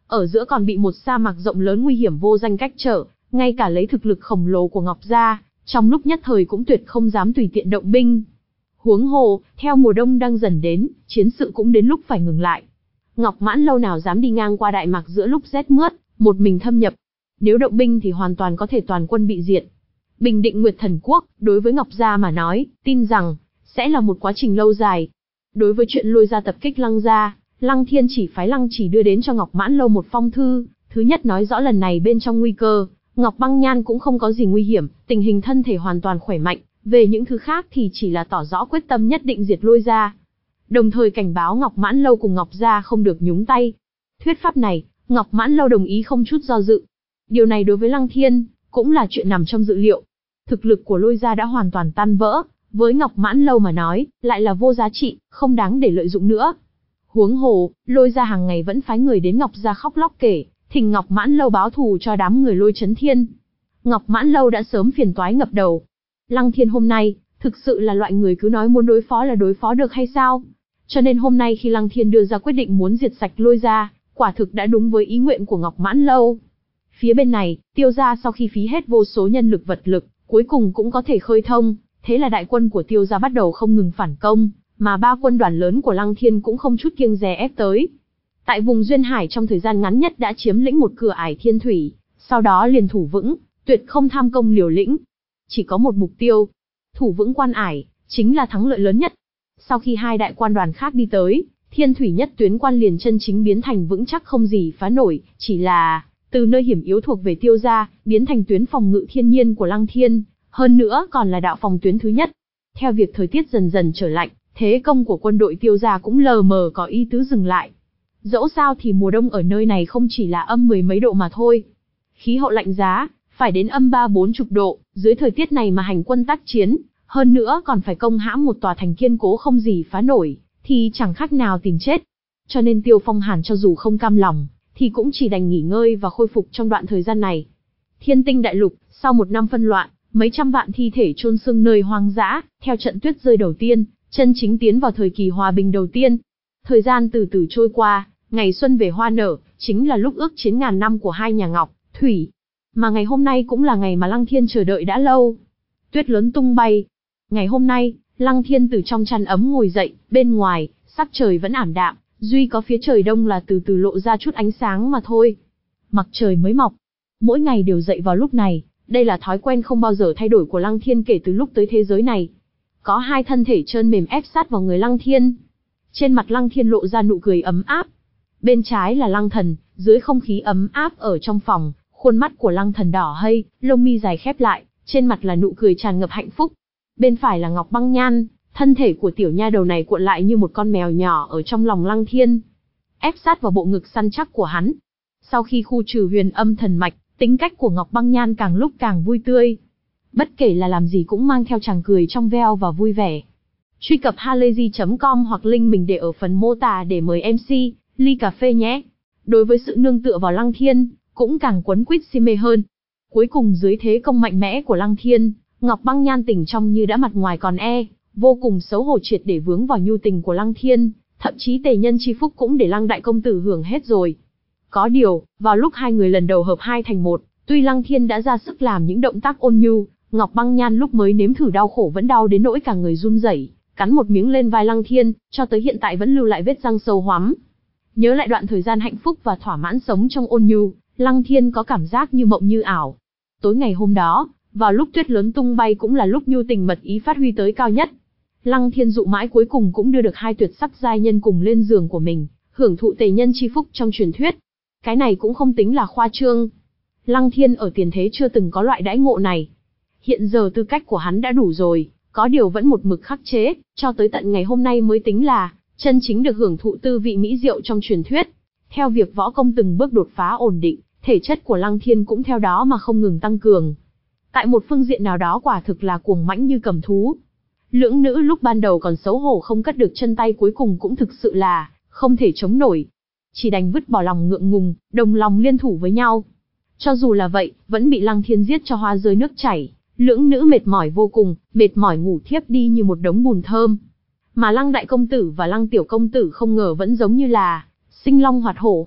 ở giữa còn bị một sa mạc rộng lớn nguy hiểm vô danh cách trở, ngay cả lấy thực lực khổng lồ của Ngọc gia, trong lúc nhất thời cũng tuyệt không dám tùy tiện động binh. Huống hồ, theo mùa đông đang dần đến, chiến sự cũng đến lúc phải ngừng lại. Ngọc Mãn Lâu nào dám đi ngang qua Đại Mạc giữa lúc rét mướt, một mình thâm nhập. Nếu động binh thì hoàn toàn có thể toàn quân bị diệt. Bình định Nguyệt Thần Quốc, đối với Ngọc gia mà nói, tin rằng sẽ là một quá trình lâu dài. Đối với chuyện Lôi gia tập kích Lăng gia, Lăng Thiên chỉ phái Lăng Chỉ đưa đến cho Ngọc Mãn Lâu một phong thư, thứ nhất nói rõ lần này bên trong nguy cơ, Ngọc Băng Nhan cũng không có gì nguy hiểm, tình hình thân thể hoàn toàn khỏe mạnh, về những thứ khác thì chỉ là tỏ rõ quyết tâm nhất định diệt Lôi gia. Đồng thời cảnh báo Ngọc Mãn Lâu cùng Ngọc gia không được nhúng tay. Thuyết pháp này, Ngọc Mãn Lâu đồng ý không chút do dự. Điều này đối với Lăng Thiên, cũng là chuyện nằm trong dự liệu. Thực lực của Lôi gia đã hoàn toàn tan vỡ, với Ngọc Mãn Lâu mà nói, lại là vô giá trị, không đáng để lợi dụng nữa. Huống hồ, Lôi gia hàng ngày vẫn phái người đến Ngọc gia khóc lóc kể, thỉnh Ngọc Mãn Lâu báo thù cho đám người Lôi Chấn Thiên. Ngọc Mãn Lâu đã sớm phiền toái ngập đầu. Lăng Thiên hôm nay, thực sự là loại người cứ nói muốn đối phó là đối phó được hay sao? Cho nên hôm nay khi Lăng Thiên đưa ra quyết định muốn diệt sạch Lôi gia, quả thực đã đúng với ý nguyện của Ngọc Mãn Lâu. Phía bên này, Tiêu gia sau khi phí hết vô số nhân lực vật lực, cuối cùng cũng có thể khơi thông, thế là đại quân của Tiêu gia bắt đầu không ngừng phản công, mà ba quân đoàn lớn của Lăng Thiên cũng không chút kiêng dè ép tới. Tại vùng Duyên Hải trong thời gian ngắn nhất đã chiếm lĩnh một cửa ải thiên thủy, sau đó liền thủ vững, tuyệt không tham công liều lĩnh. Chỉ có một mục tiêu, thủ vững quan ải, chính là thắng lợi lớn nhất. Sau khi hai đại quan đoàn khác đi tới, thiên thủy nhất tuyến quan liền chân chính biến thành vững chắc không gì phá nổi, chỉ là từ nơi hiểm yếu thuộc về Tiêu gia, biến thành tuyến phòng ngự thiên nhiên của Lăng Thiên, hơn nữa còn là đạo phòng tuyến thứ nhất. Theo việc thời tiết dần dần trở lạnh, thế công của quân đội Tiêu gia cũng lờ mờ có ý tứ dừng lại. Dẫu sao thì mùa đông ở nơi này không chỉ là âm mười mấy độ mà thôi. Khí hậu lạnh giá, phải đến âm ba bốn chục độ, dưới thời tiết này mà hành quân tác chiến, hơn nữa còn phải công hãm một tòa thành kiên cố không gì phá nổi, thì chẳng khác nào tìm chết. Cho nên Tiêu Phong Hàn cho dù không cam lòng, thì cũng chỉ đành nghỉ ngơi và khôi phục trong đoạn thời gian này. Thiên Tinh Đại Lục, sau một năm phân loạn, mấy trăm vạn thi thể chôn xương nơi hoang dã, theo trận tuyết rơi đầu tiên, chân chính tiến vào thời kỳ hòa bình đầu tiên. Thời gian từ từ trôi qua, ngày xuân về hoa nở, chính là lúc ước chiến ngàn năm của hai nhà Ngọc, Thủy. Mà ngày hôm nay cũng là ngày mà Lăng Thiên chờ đợi đã lâu. Tuyết lớn tung bay. Ngày hôm nay, Lăng Thiên từ trong chăn ấm ngồi dậy, bên ngoài, sắc trời vẫn ảm đạm, duy có phía trời đông là từ từ lộ ra chút ánh sáng mà thôi. Mặt trời mới mọc. Mỗi ngày đều dậy vào lúc này, đây là thói quen không bao giờ thay đổi của Lăng Thiên kể từ lúc tới thế giới này. Có hai thân thể trơn mềm ép sát vào người Lăng Thiên. Trên mặt Lăng Thiên lộ ra nụ cười ấm áp. Bên trái là Lăng Thần, dưới không khí ấm áp ở trong phòng, khuôn mắt của Lăng Thần đỏ hây, lông mi dài khép lại, trên mặt là nụ cười tràn ngập hạnh phúc. Bên phải là Ngọc Băng Nhan, thân thể của tiểu nha đầu này cuộn lại như một con mèo nhỏ ở trong lòng Lăng Thiên, ép sát vào bộ ngực săn chắc của hắn. Sau khi khu trừ huyền âm thần mạch, tính cách của Ngọc Băng Nhan càng lúc càng vui tươi. Bất kể là làm gì cũng mang theo chàng cười trong veo và vui vẻ. Truy cập halayzi chấm com hoặc link mình để ở phần mô tả để mời em xê, ly cà phê nhé. Đối với sự nương tựa vào Lăng Thiên, cũng càng quấn quýt si mê hơn. Cuối cùng dưới thế công mạnh mẽ của Lăng Thiên, Ngọc Băng Nhan tỉnh trong như đã mặt ngoài còn e, vô cùng xấu hổ triệt để vướng vào nhu tình của Lăng Thiên, thậm chí tề nhân chi phúc cũng để Lăng đại công tử hưởng hết rồi. Có điều, vào lúc hai người lần đầu hợp hai thành một, tuy Lăng Thiên đã ra sức làm những động tác ôn nhu, Ngọc Băng Nhan lúc mới nếm thử đau khổ vẫn đau đến nỗi cả người run rẩy, cắn một miếng lên vai Lăng Thiên, cho tới hiện tại vẫn lưu lại vết răng sâu hoắm. Nhớ lại đoạn thời gian hạnh phúc và thỏa mãn sống trong ôn nhu, Lăng Thiên có cảm giác như mộng như ảo. Tối ngày hôm đó, vào lúc tuyết lớn tung bay cũng là lúc nhu tình mật ý phát huy tới cao nhất. Lăng Thiên dụ mãi cuối cùng cũng đưa được hai tuyệt sắc giai nhân cùng lên giường của mình, hưởng thụ tề nhân chi phúc trong truyền thuyết. Cái này cũng không tính là khoa trương. Lăng Thiên ở tiền thế chưa từng có loại đãi ngộ này. Hiện giờ tư cách của hắn đã đủ rồi, có điều vẫn một mực khắc chế, cho tới tận ngày hôm nay mới tính là chân chính được hưởng thụ tư vị mỹ diệu trong truyền thuyết. Theo việc võ công từng bước đột phá ổn định, thể chất của Lăng Thiên cũng theo đó mà không ngừng tăng cường. Tại một phương diện nào đó quả thực là cuồng mãnh như cầm thú. Lưỡng nữ lúc ban đầu còn xấu hổ không cất được chân tay cuối cùng cũng thực sự là không thể chống nổi. Chỉ đành vứt bỏ lòng ngượng ngùng, đồng lòng liên thủ với nhau. Cho dù là vậy, vẫn bị Lăng Thiên giết cho hoa rơi nước chảy, lưỡng nữ mệt mỏi vô cùng, mệt mỏi ngủ thiếp đi như một đống bùn thơm. Mà Lăng đại công tử và Lăng tiểu công tử không ngờ vẫn giống như là sinh long hoạt hổ.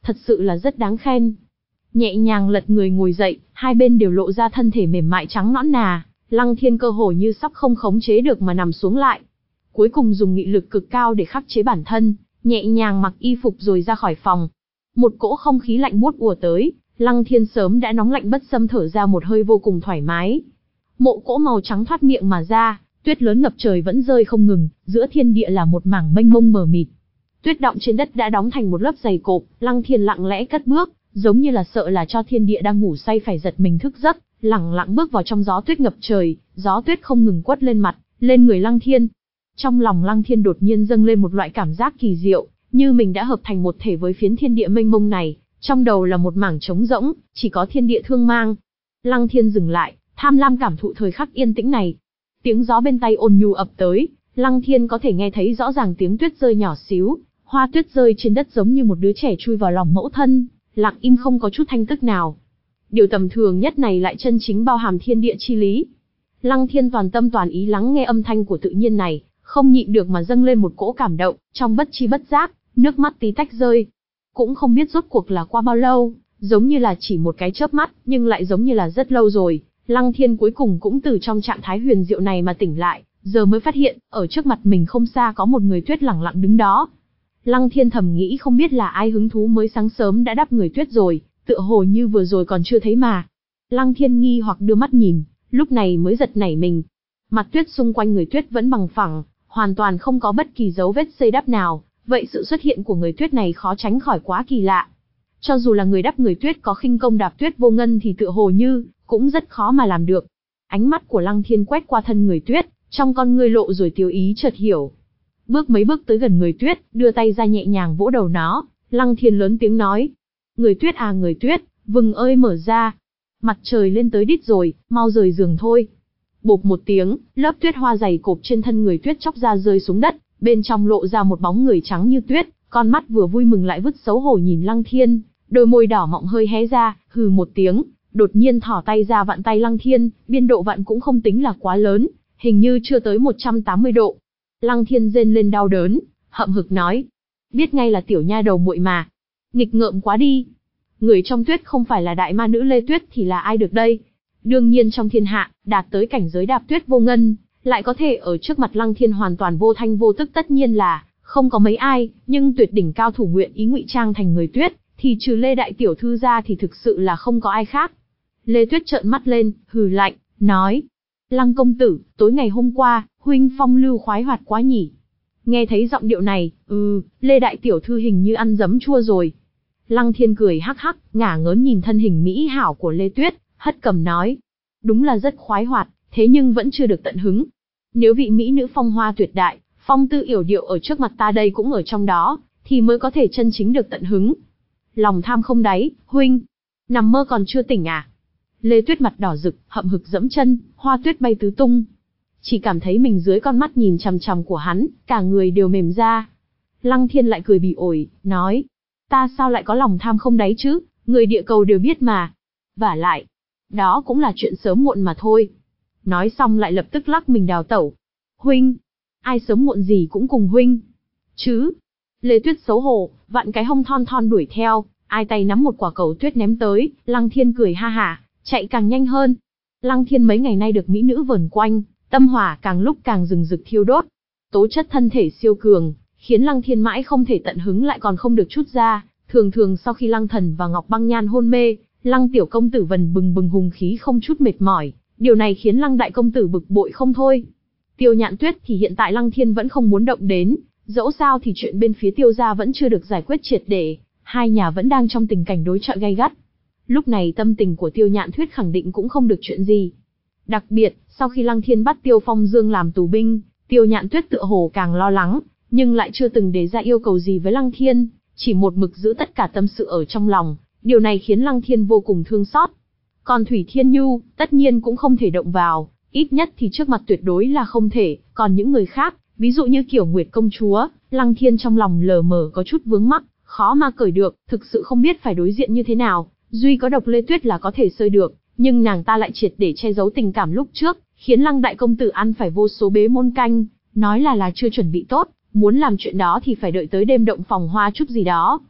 thật sự là rất đáng khen. Nhẹ nhàng lật người ngồi dậy, hai bên đều lộ ra thân thể mềm mại trắng nõn nà, Lăng Thiên cơ hồ như sắp không khống chế được mà nằm xuống lại. Cuối cùng dùng nghị lực cực cao để khắc chế bản thân, nhẹ nhàng mặc y phục rồi ra khỏi phòng. Một cỗ không khí lạnh buốt ùa tới, Lăng Thiên sớm đã nóng lạnh bất xâm thở ra một hơi vô cùng thoải mái. Mộ cỗ màu trắng thoát miệng mà ra, tuyết lớn ngập trời vẫn rơi không ngừng, giữa thiên địa là một mảng mênh mông mờ mịt. Tuyết đọng trên đất đã đóng thành một lớp dày cộp, Lăng Thiên lặng lẽ cất bước, giống như là sợ là cho thiên địa đang ngủ say phải giật mình thức giấc, lẳng lặng bước vào trong gió tuyết ngập trời, gió tuyết không ngừng quất lên mặt, lên người Lăng Thiên. Trong lòng Lăng Thiên đột nhiên dâng lên một loại cảm giác kỳ diệu, như mình đã hợp thành một thể với phiến thiên địa mênh mông này, trong đầu là một mảng trống rỗng, chỉ có thiên địa thương mang. Lăng Thiên dừng lại, tham lam cảm thụ thời khắc yên tĩnh này. Tiếng gió bên tai ôn nhu ập tới, Lăng Thiên có thể nghe thấy rõ ràng tiếng tuyết rơi nhỏ xíu, hoa tuyết rơi trên đất giống như một đứa trẻ chui vào lòng mẫu thân, lặng im không có chút thanh tức nào. Điều tầm thường nhất này lại chân chính bao hàm thiên địa chi lý. Lăng Thiên toàn tâm toàn ý lắng nghe âm thanh của tự nhiên này, không nhịn được mà dâng lên một cỗ cảm động, trong bất chi bất giác, nước mắt tí tách rơi. Cũng không biết rốt cuộc là qua bao lâu, giống như là chỉ một cái chớp mắt, nhưng lại giống như là rất lâu rồi. Lăng Thiên cuối cùng cũng từ trong trạng thái huyền diệu này mà tỉnh lại, giờ mới phát hiện, ở trước mặt mình không xa có một người tuyết lẳng lặng đứng đó. Lăng Thiên thầm nghĩ không biết là ai hứng thú mới sáng sớm đã đắp người tuyết rồi, tựa hồ như vừa rồi còn chưa thấy mà. Lăng Thiên nghi hoặc đưa mắt nhìn, lúc này mới giật nảy mình. Mặt tuyết xung quanh người tuyết vẫn bằng phẳng, hoàn toàn không có bất kỳ dấu vết xây đắp nào, vậy sự xuất hiện của người tuyết này khó tránh khỏi quá kỳ lạ. Cho dù là người đắp người tuyết có khinh công đạp tuyết vô ngân thì tựa hồ như cũng rất khó mà làm được. Ánh mắt của Lăng Thiên quét qua thân người tuyết, trong con ngươi lộ rồi tiêu ý chợt hiểu. Bước mấy bước tới gần người tuyết, đưa tay ra nhẹ nhàng vỗ đầu nó, Lăng Thiên lớn tiếng nói: "Người tuyết à người tuyết, vừng ơi mở ra. Mặt trời lên tới đít rồi, mau rời giường thôi." Bộp một tiếng, lớp tuyết hoa dày cộp trên thân người tuyết chóc ra rơi xuống đất, bên trong lộ ra một bóng người trắng như tuyết, con mắt vừa vui mừng lại vứt xấu hổ nhìn Lăng Thiên, đôi môi đỏ mọng hơi hé ra, hừ một tiếng, đột nhiên thỏ tay ra vặn tay Lăng Thiên, biên độ vặn cũng không tính là quá lớn, hình như chưa tới một trăm tám mươi độ. Lăng Thiên rên lên đau đớn, hậm hực nói: "Biết ngay là tiểu nha đầu muội mà, nghịch ngợm quá đi. Người trong tuyết không phải là đại ma nữ Lê Tuyết thì là ai được đây?" Đương nhiên trong thiên hạ, đạt tới cảnh giới đạp tuyết vô ngân, lại có thể ở trước mặt Lăng Thiên hoàn toàn vô thanh vô tức tất nhiên là không có mấy ai, nhưng tuyệt đỉnh cao thủ nguyện ý ngụy trang thành người tuyết, thì trừ Lê đại tiểu thư ra thì thực sự là không có ai khác. Lê Tuyết trợn mắt lên, hừ lạnh, nói: "Lăng công tử, tối ngày hôm qua, huynh phong lưu khoái hoạt quá nhỉ?" Nghe thấy giọng điệu này, ừ, Lê đại tiểu thư hình như ăn giấm chua rồi. Lăng Thiên cười hắc hắc, ngả ngớn nhìn thân hình mỹ hảo của Lê Tuyết, hất cầm nói: "Đúng là rất khoái hoạt, thế nhưng vẫn chưa được tận hứng. Nếu vị mỹ nữ phong hoa tuyệt đại, phong tư yểu điệu ở trước mặt ta đây cũng ở trong đó, thì mới có thể chân chính được tận hứng. Lòng tham không đáy, huynh, nằm mơ còn chưa tỉnh à?" Lê Tuyết mặt đỏ rực, hậm hực dẫm chân, hoa tuyết bay tứ tung. Chỉ cảm thấy mình dưới con mắt nhìn chằm chằm của hắn, cả người đều mềm ra. Lăng Thiên lại cười bỉ ổi, nói: "Ta sao lại có lòng tham không đáy chứ, người địa cầu đều biết mà. Vả lại, đó cũng là chuyện sớm muộn mà thôi." Nói xong lại lập tức lắc mình đào tẩu. "Huynh, ai sớm muộn gì cũng cùng huynh chứ?" Lê Tuyết xấu hổ, vặn cái hông thon thon đuổi theo, ai tay nắm một quả cầu tuyết ném tới, Lăng Thiên cười ha hả, chạy càng nhanh hơn. Lăng Thiên mấy ngày nay được mỹ nữ vờn quanh, tâm hỏa càng lúc càng rừng rực thiêu đốt. Tố chất thân thể siêu cường, khiến Lăng Thiên mãi không thể tận hứng lại còn không được chút ra. Thường thường sau khi Lăng Thần và Ngọc Băng Nhan hôn mê, Lăng tiểu công tử vần bừng bừng hùng khí không chút mệt mỏi, điều này khiến Lăng đại công tử bực bội không thôi. Tiêu Nhạn Tuyết thì hiện tại Lăng Thiên vẫn không muốn động đến, dẫu sao thì chuyện bên phía Tiêu gia vẫn chưa được giải quyết triệt để, hai nhà vẫn đang trong tình cảnh đối chọi gay gắt. Lúc này tâm tình của Tiêu Nhạn Tuyết khẳng định cũng không được chuyện gì. Đặc biệt, sau khi Lăng Thiên bắt Tiêu Phong Dương làm tù binh, Tiêu Nhạn Tuyết tựa hồ càng lo lắng, nhưng lại chưa từng đề ra yêu cầu gì với Lăng Thiên, chỉ một mực giữ tất cả tâm sự ở trong lòng, điều này khiến Lăng Thiên vô cùng thương xót. Còn Thủy Thiên Nhu, tất nhiên cũng không thể động vào, ít nhất thì trước mặt tuyệt đối là không thể, còn những người khác, ví dụ như Kiểu Nguyệt công chúa, Lăng Thiên trong lòng lờ mờ có chút vướng mắc, khó mà cởi được, thực sự không biết phải đối diện như thế nào. Duy có độc Lê Tuyết là có thể sơi được, nhưng nàng ta lại triệt để che giấu tình cảm lúc trước, khiến Lăng đại công tử ăn phải vô số bế môn canh, nói là là chưa chuẩn bị tốt, muốn làm chuyện đó thì phải đợi tới đêm động phòng hoa chút gì đó.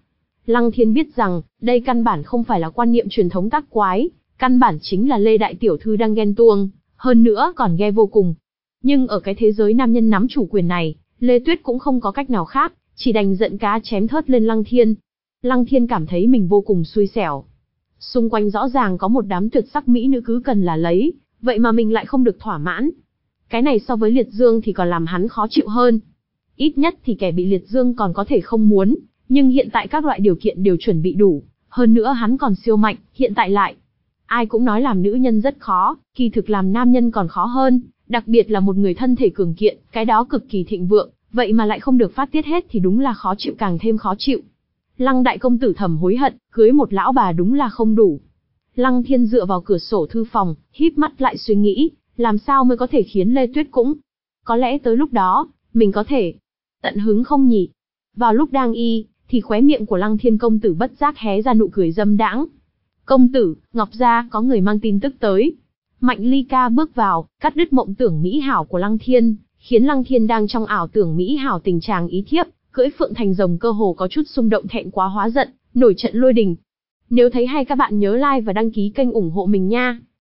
Lăng Thiên biết rằng, đây căn bản không phải là quan niệm truyền thống tác quái, căn bản chính là Lê Đại Tiểu Thư đang ghen tuông, hơn nữa còn ghe vô cùng. Nhưng ở cái thế giới nam nhân nắm chủ quyền này, Lê Tuyết cũng không có cách nào khác, chỉ đành giận cá chém thớt lên Lăng Thiên. Lăng Thiên cảm thấy mình vô cùng xui xẻo. Xung quanh rõ ràng có một đám tuyệt sắc mỹ nữ cứ cần là lấy, vậy mà mình lại không được thỏa mãn. Cái này so với liệt dương thì còn làm hắn khó chịu hơn. Ít nhất thì kẻ bị liệt dương còn có thể không muốn, nhưng hiện tại các loại điều kiện đều chuẩn bị đủ, hơn nữa hắn còn siêu mạnh, hiện tại lại. Ai cũng nói làm nữ nhân rất khó, kỳ thực làm nam nhân còn khó hơn, đặc biệt là một người thân thể cường kiện, cái đó cực kỳ thịnh vượng, vậy mà lại không được phát tiết hết thì đúng là khó chịu càng thêm khó chịu. Lăng đại công tử thầm hối hận, cưới một lão bà đúng là không đủ. Lăng Thiên dựa vào cửa sổ thư phòng, híp mắt lại suy nghĩ, làm sao mới có thể khiến Lê Tuyết cũng. Có lẽ tới lúc đó, mình có thể tận hứng không nhỉ? Vào lúc đang y, thì khóe miệng của Lăng Thiên công tử bất giác hé ra nụ cười dâm đãng. Công tử, Ngọc gia có người mang tin tức tới. Mạnh Ly Ca bước vào, cắt đứt mộng tưởng mỹ hảo của Lăng Thiên, khiến Lăng Thiên đang trong ảo tưởng mỹ hảo tình chàng ý thiếp, cưỡi phượng thành rồng cơ hồ có chút xung động thẹn quá hóa giận, nổi trận lôi đình. Nếu thấy hay các bạn nhớ like và đăng ký kênh ủng hộ mình nha.